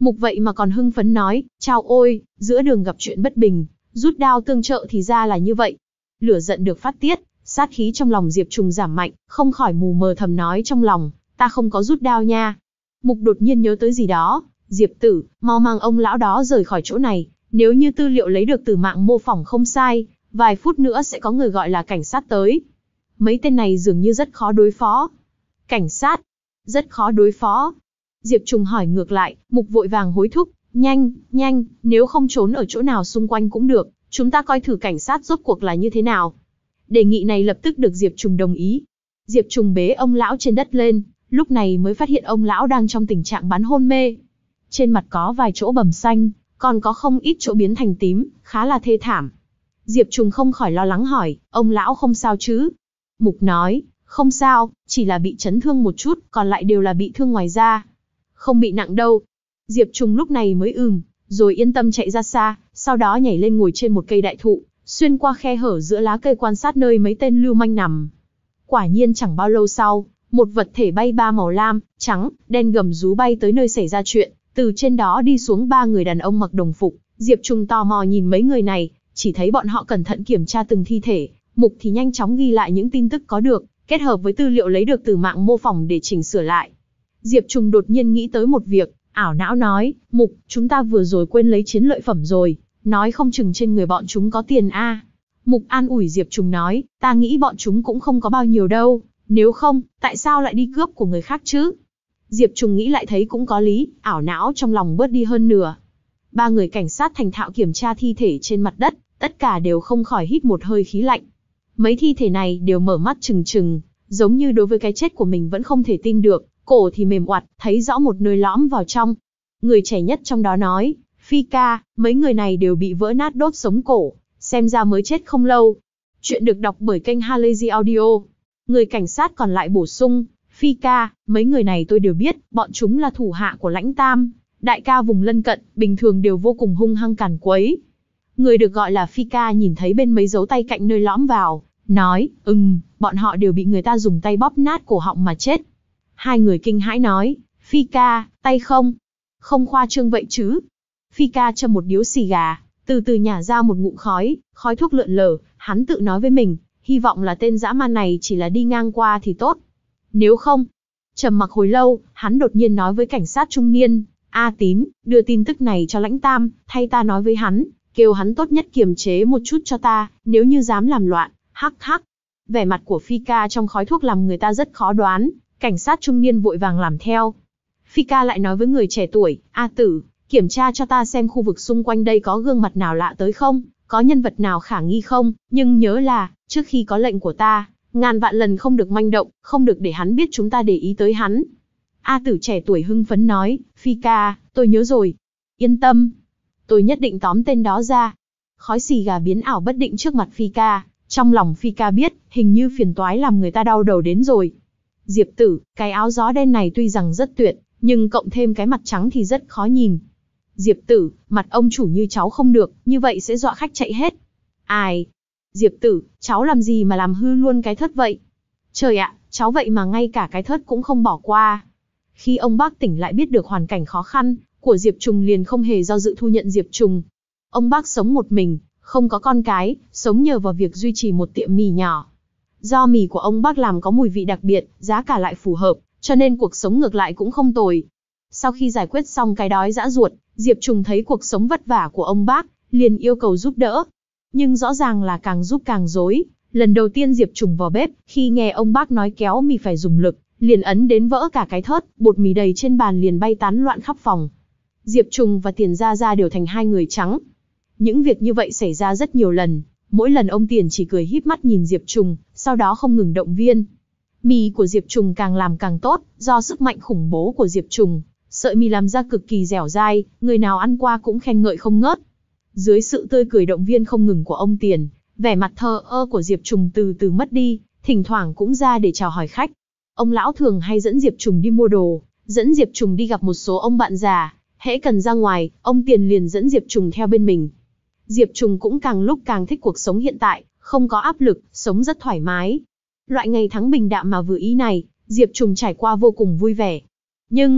Mục vậy mà còn hưng phấn nói, chao ôi, giữa đường gặp chuyện bất bình, rút đao tương trợ thì ra là như vậy. Lửa giận được phát tiết, sát khí trong lòng Diệp Trùng giảm mạnh, không khỏi mù mờ thầm nói trong lòng, ta không có rút đao nha. Mục đột nhiên nhớ tới gì đó, Diệp tử, mau mang ông lão đó rời khỏi chỗ này, nếu như tư liệu lấy được từ mạng mô phỏng không sai, vài phút nữa sẽ có người gọi là cảnh sát tới. Mấy tên này dường như rất khó đối phó. Cảnh sát? Rất khó đối phó. Diệp Trùng hỏi ngược lại, Mục vội vàng hối thúc, nhanh, nhanh, nếu không trốn ở chỗ nào xung quanh cũng được, chúng ta coi thử cảnh sát rốt cuộc là như thế nào. Đề nghị này lập tức được Diệp Trùng đồng ý. Diệp Trùng bế ông lão trên đất lên, lúc này mới phát hiện ông lão đang trong tình trạng bán hôn mê. Trên mặt có vài chỗ bầm xanh, còn có không ít chỗ biến thành tím, khá là thê thảm. Diệp Trùng không khỏi lo lắng hỏi, ông lão không sao chứ? Mục nói, không sao, chỉ là bị chấn thương một chút, còn lại đều là bị thương ngoài da. Không bị nặng đâu. Diệp Trùng lúc này mới ừm, rồi yên tâm chạy ra xa, sau đó nhảy lên ngồi trên một cây đại thụ, xuyên qua khe hở giữa lá cây quan sát nơi mấy tên lưu manh nằm. Quả nhiên chẳng bao lâu sau, một vật thể bay ba màu lam, trắng, đen gầm rú bay tới nơi xảy ra chuyện, từ trên đó đi xuống ba người đàn ông mặc đồng phục. Diệp Trùng tò mò nhìn mấy người này, chỉ thấy bọn họ cẩn thận kiểm tra từng thi thể, Mục thì nhanh chóng ghi lại những tin tức có được, kết hợp với tư liệu lấy được từ mạng mô phỏng để chỉnh sửa lại. Diệp Trùng đột nhiên nghĩ tới một việc, ảo não nói, Mục, chúng ta vừa rồi quên lấy chiến lợi phẩm rồi, nói không chừng trên người bọn chúng có tiền a. Mục an ủi Diệp Trùng nói, ta nghĩ bọn chúng cũng không có bao nhiêu đâu, nếu không, tại sao lại đi cướp của người khác chứ? Diệp Trùng nghĩ lại thấy cũng có lý, ảo não trong lòng bớt đi hơn nửa. Ba người cảnh sát thành thạo kiểm tra thi thể trên mặt đất, tất cả đều không khỏi hít một hơi khí lạnh. Mấy thi thể này đều mở mắt trừng trừng, giống như đối với cái chết của mình vẫn không thể tin được, cổ thì mềm oặt, thấy rõ một nơi lõm vào trong. Người trẻ nhất trong đó nói, Phi ca, mấy người này đều bị vỡ nát đốt sống cổ, xem ra mới chết không lâu. Chuyện được đọc bởi kênh Halazy Audio. Người cảnh sát còn lại bổ sung, Phi ca, mấy người này tôi đều biết, bọn chúng là thủ hạ của Lãnh Tam, đại ca vùng lân cận, bình thường đều vô cùng hung hăng càn quấy. Người được gọi là Phi ca nhìn thấy bên mấy dấu tay cạnh nơi lõm vào, nói, ừm, bọn họ đều bị người ta dùng tay bóp nát cổ họng mà chết. Hai người kinh hãi nói, Phi ca, tay không? Không khoa trương vậy chứ? Phi ca châm một điếu xì gà, từ từ nhả ra một ngụm khói, khói thuốc lượn lờ, hắn tự nói với mình, hy vọng là tên dã man này chỉ là đi ngang qua thì tốt. Nếu không, trầm mặc hồi lâu, hắn đột nhiên nói với cảnh sát trung niên, A Tín, đưa tin tức này cho Lãnh Tam, thay ta nói với hắn, kêu hắn tốt nhất kiềm chế một chút cho ta, nếu như dám làm loạn, hắc hắc. Vẻ mặt của Phi ca trong khói thuốc làm người ta rất khó đoán, cảnh sát trung niên vội vàng làm theo. Phi ca lại nói với người trẻ tuổi, A Tử, kiểm tra cho ta xem khu vực xung quanh đây có gương mặt nào lạ tới không, có nhân vật nào khả nghi không, nhưng nhớ là, trước khi có lệnh của ta, ngàn vạn lần không được manh động, không được để hắn biết chúng ta để ý tới hắn. A Tử trẻ tuổi hưng phấn nói, Phi ca, tôi nhớ rồi. Yên tâm, tôi nhất định tóm tên đó ra. Khói xì gà biến ảo bất định trước mặt Phi ca, trong lòng Phi ca biết, hình như phiền toái làm người ta đau đầu đến rồi. Diệp Tử, cái áo gió đen này tuy rằng rất tuyệt, nhưng cộng thêm cái mặt trắng thì rất khó nhìn. Diệp Tử, mặt ông chủ như cháu không được, như vậy sẽ dọa khách chạy hết. Ai? Diệp Tử, cháu làm gì mà làm hư luôn cái thớt vậy? Trời ạ, cháu vậy mà ngay cả cái thớt cũng không bỏ qua. Khi ông bác tỉnh lại biết được hoàn cảnh khó khăn của Diệp Trùng liền không hề do dự thu nhận Diệp Trùng. Ông bác sống một mình, không có con cái, sống nhờ vào việc duy trì một tiệm mì nhỏ. Do mì của ông bác làm có mùi vị đặc biệt, giá cả lại phù hợp, cho nên cuộc sống ngược lại cũng không tồi. Sau khi giải quyết xong cái đói dã ruột, Diệp Trùng thấy cuộc sống vất vả của ông bác, liền yêu cầu giúp đỡ. Nhưng rõ ràng là càng giúp càng rối. Lần đầu tiên Diệp Trùng vào bếp, khi nghe ông bác nói kéo mì phải dùng lực, liền ấn đến vỡ cả cái thớt, bột mì đầy trên bàn liền bay tán loạn khắp phòng. Diệp Trùng và Tiền Gia Gia đều thành hai người trắng. Những việc như vậy xảy ra rất nhiều lần, mỗi lần ông Tiền chỉ cười híp mắt nhìn Diệp Trùng, sau đó không ngừng động viên. Mì của Diệp Trùng càng làm càng tốt, do sức mạnh khủng bố của Diệp Trùng, sợi mì làm ra cực kỳ dẻo dai, người nào ăn qua cũng khen ngợi không ngớt. Dưới sự tươi cười động viên không ngừng của ông Tiền, vẻ mặt thờ ơ của Diệp Trùng từ từ mất đi, thỉnh thoảng cũng ra để chào hỏi khách. Ông lão thường hay dẫn Diệp Trùng đi mua đồ, dẫn Diệp Trùng đi gặp một số ông bạn già, hễ cần ra ngoài, ông Tiền liền dẫn Diệp Trùng theo bên mình. Diệp Trùng cũng càng lúc càng thích cuộc sống hiện tại, không có áp lực, sống rất thoải mái. Loại ngày tháng bình đạm mà vừa ý này, Diệp Trùng trải qua vô cùng vui vẻ. Nhưng,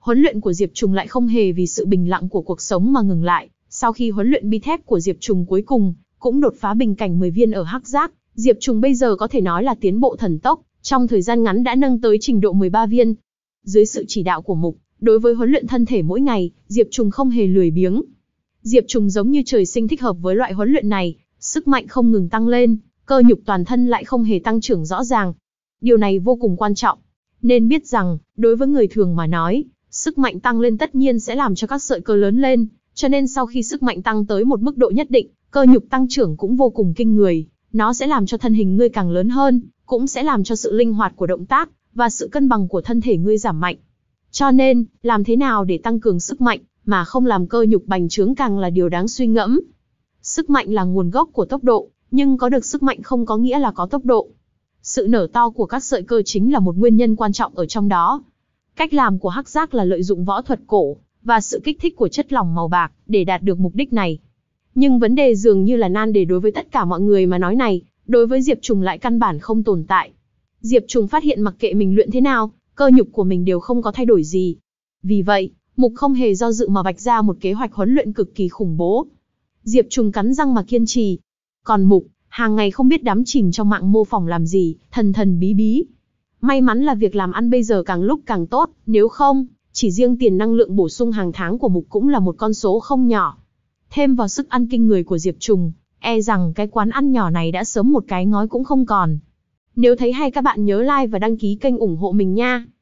huấn luyện của Diệp Trùng lại không hề vì sự bình lặng của cuộc sống mà ngừng lại. Sau khi huấn luyện bi thép của Diệp Trùng cuối cùng cũng đột phá bình cảnh mười viên ở Hắc Giác, Diệp Trùng bây giờ có thể nói là tiến bộ thần tốc, trong thời gian ngắn đã nâng tới trình độ mười ba viên. Dưới sự chỉ đạo của Mục, đối với huấn luyện thân thể mỗi ngày, Diệp Trùng không hề lười biếng. Diệp Trùng giống như trời sinh thích hợp với loại huấn luyện này, sức mạnh không ngừng tăng lên, cơ nhục toàn thân lại không hề tăng trưởng rõ ràng. Điều này vô cùng quan trọng. Nên biết rằng, đối với người thường mà nói, sức mạnh tăng lên tất nhiên sẽ làm cho các sợi cơ lớn lên, cho nên sau khi sức mạnh tăng tới một mức độ nhất định, cơ nhục tăng trưởng cũng vô cùng kinh người, nó sẽ làm cho thân hình ngươi càng lớn hơn, cũng sẽ làm cho sự linh hoạt của động tác và sự cân bằng của thân thể ngươi giảm mạnh. Cho nên, làm thế nào để tăng cường sức mạnh mà không làm cơ nhục bành trướng càng là điều đáng suy ngẫm. Sức mạnh là nguồn gốc của tốc độ, nhưng có được sức mạnh không có nghĩa là có tốc độ. Sự nở to của các sợi cơ chính là một nguyên nhân quan trọng ở trong đó. Cách làm của Hắc Giác là lợi dụng võ thuật cổ và sự kích thích của chất lỏng màu bạc để đạt được mục đích này. Nhưng vấn đề dường như là nan đề đối với tất cả mọi người mà nói này, đối với Diệp Trùng lại căn bản không tồn tại. Diệp Trùng phát hiện mặc kệ mình luyện thế nào, cơ nhục của mình đều không có thay đổi gì. Vì vậy, Mục không hề do dự mà vạch ra một kế hoạch huấn luyện cực kỳ khủng bố. Diệp Trùng cắn răng mà kiên trì. Còn Mục, hàng ngày không biết đắm chìm trong mạng mô phỏng làm gì, thần thần bí bí. May mắn là việc làm ăn bây giờ càng lúc càng tốt, nếu không, chỉ riêng tiền năng lượng bổ sung hàng tháng của Mục cũng là một con số không nhỏ. Thêm vào sức ăn kinh người của Diệp Trùng, e rằng cái quán ăn nhỏ này đã sớm một cái ngói cũng không còn. Nếu thấy hay các bạn nhớ like và đăng ký kênh ủng hộ mình nha.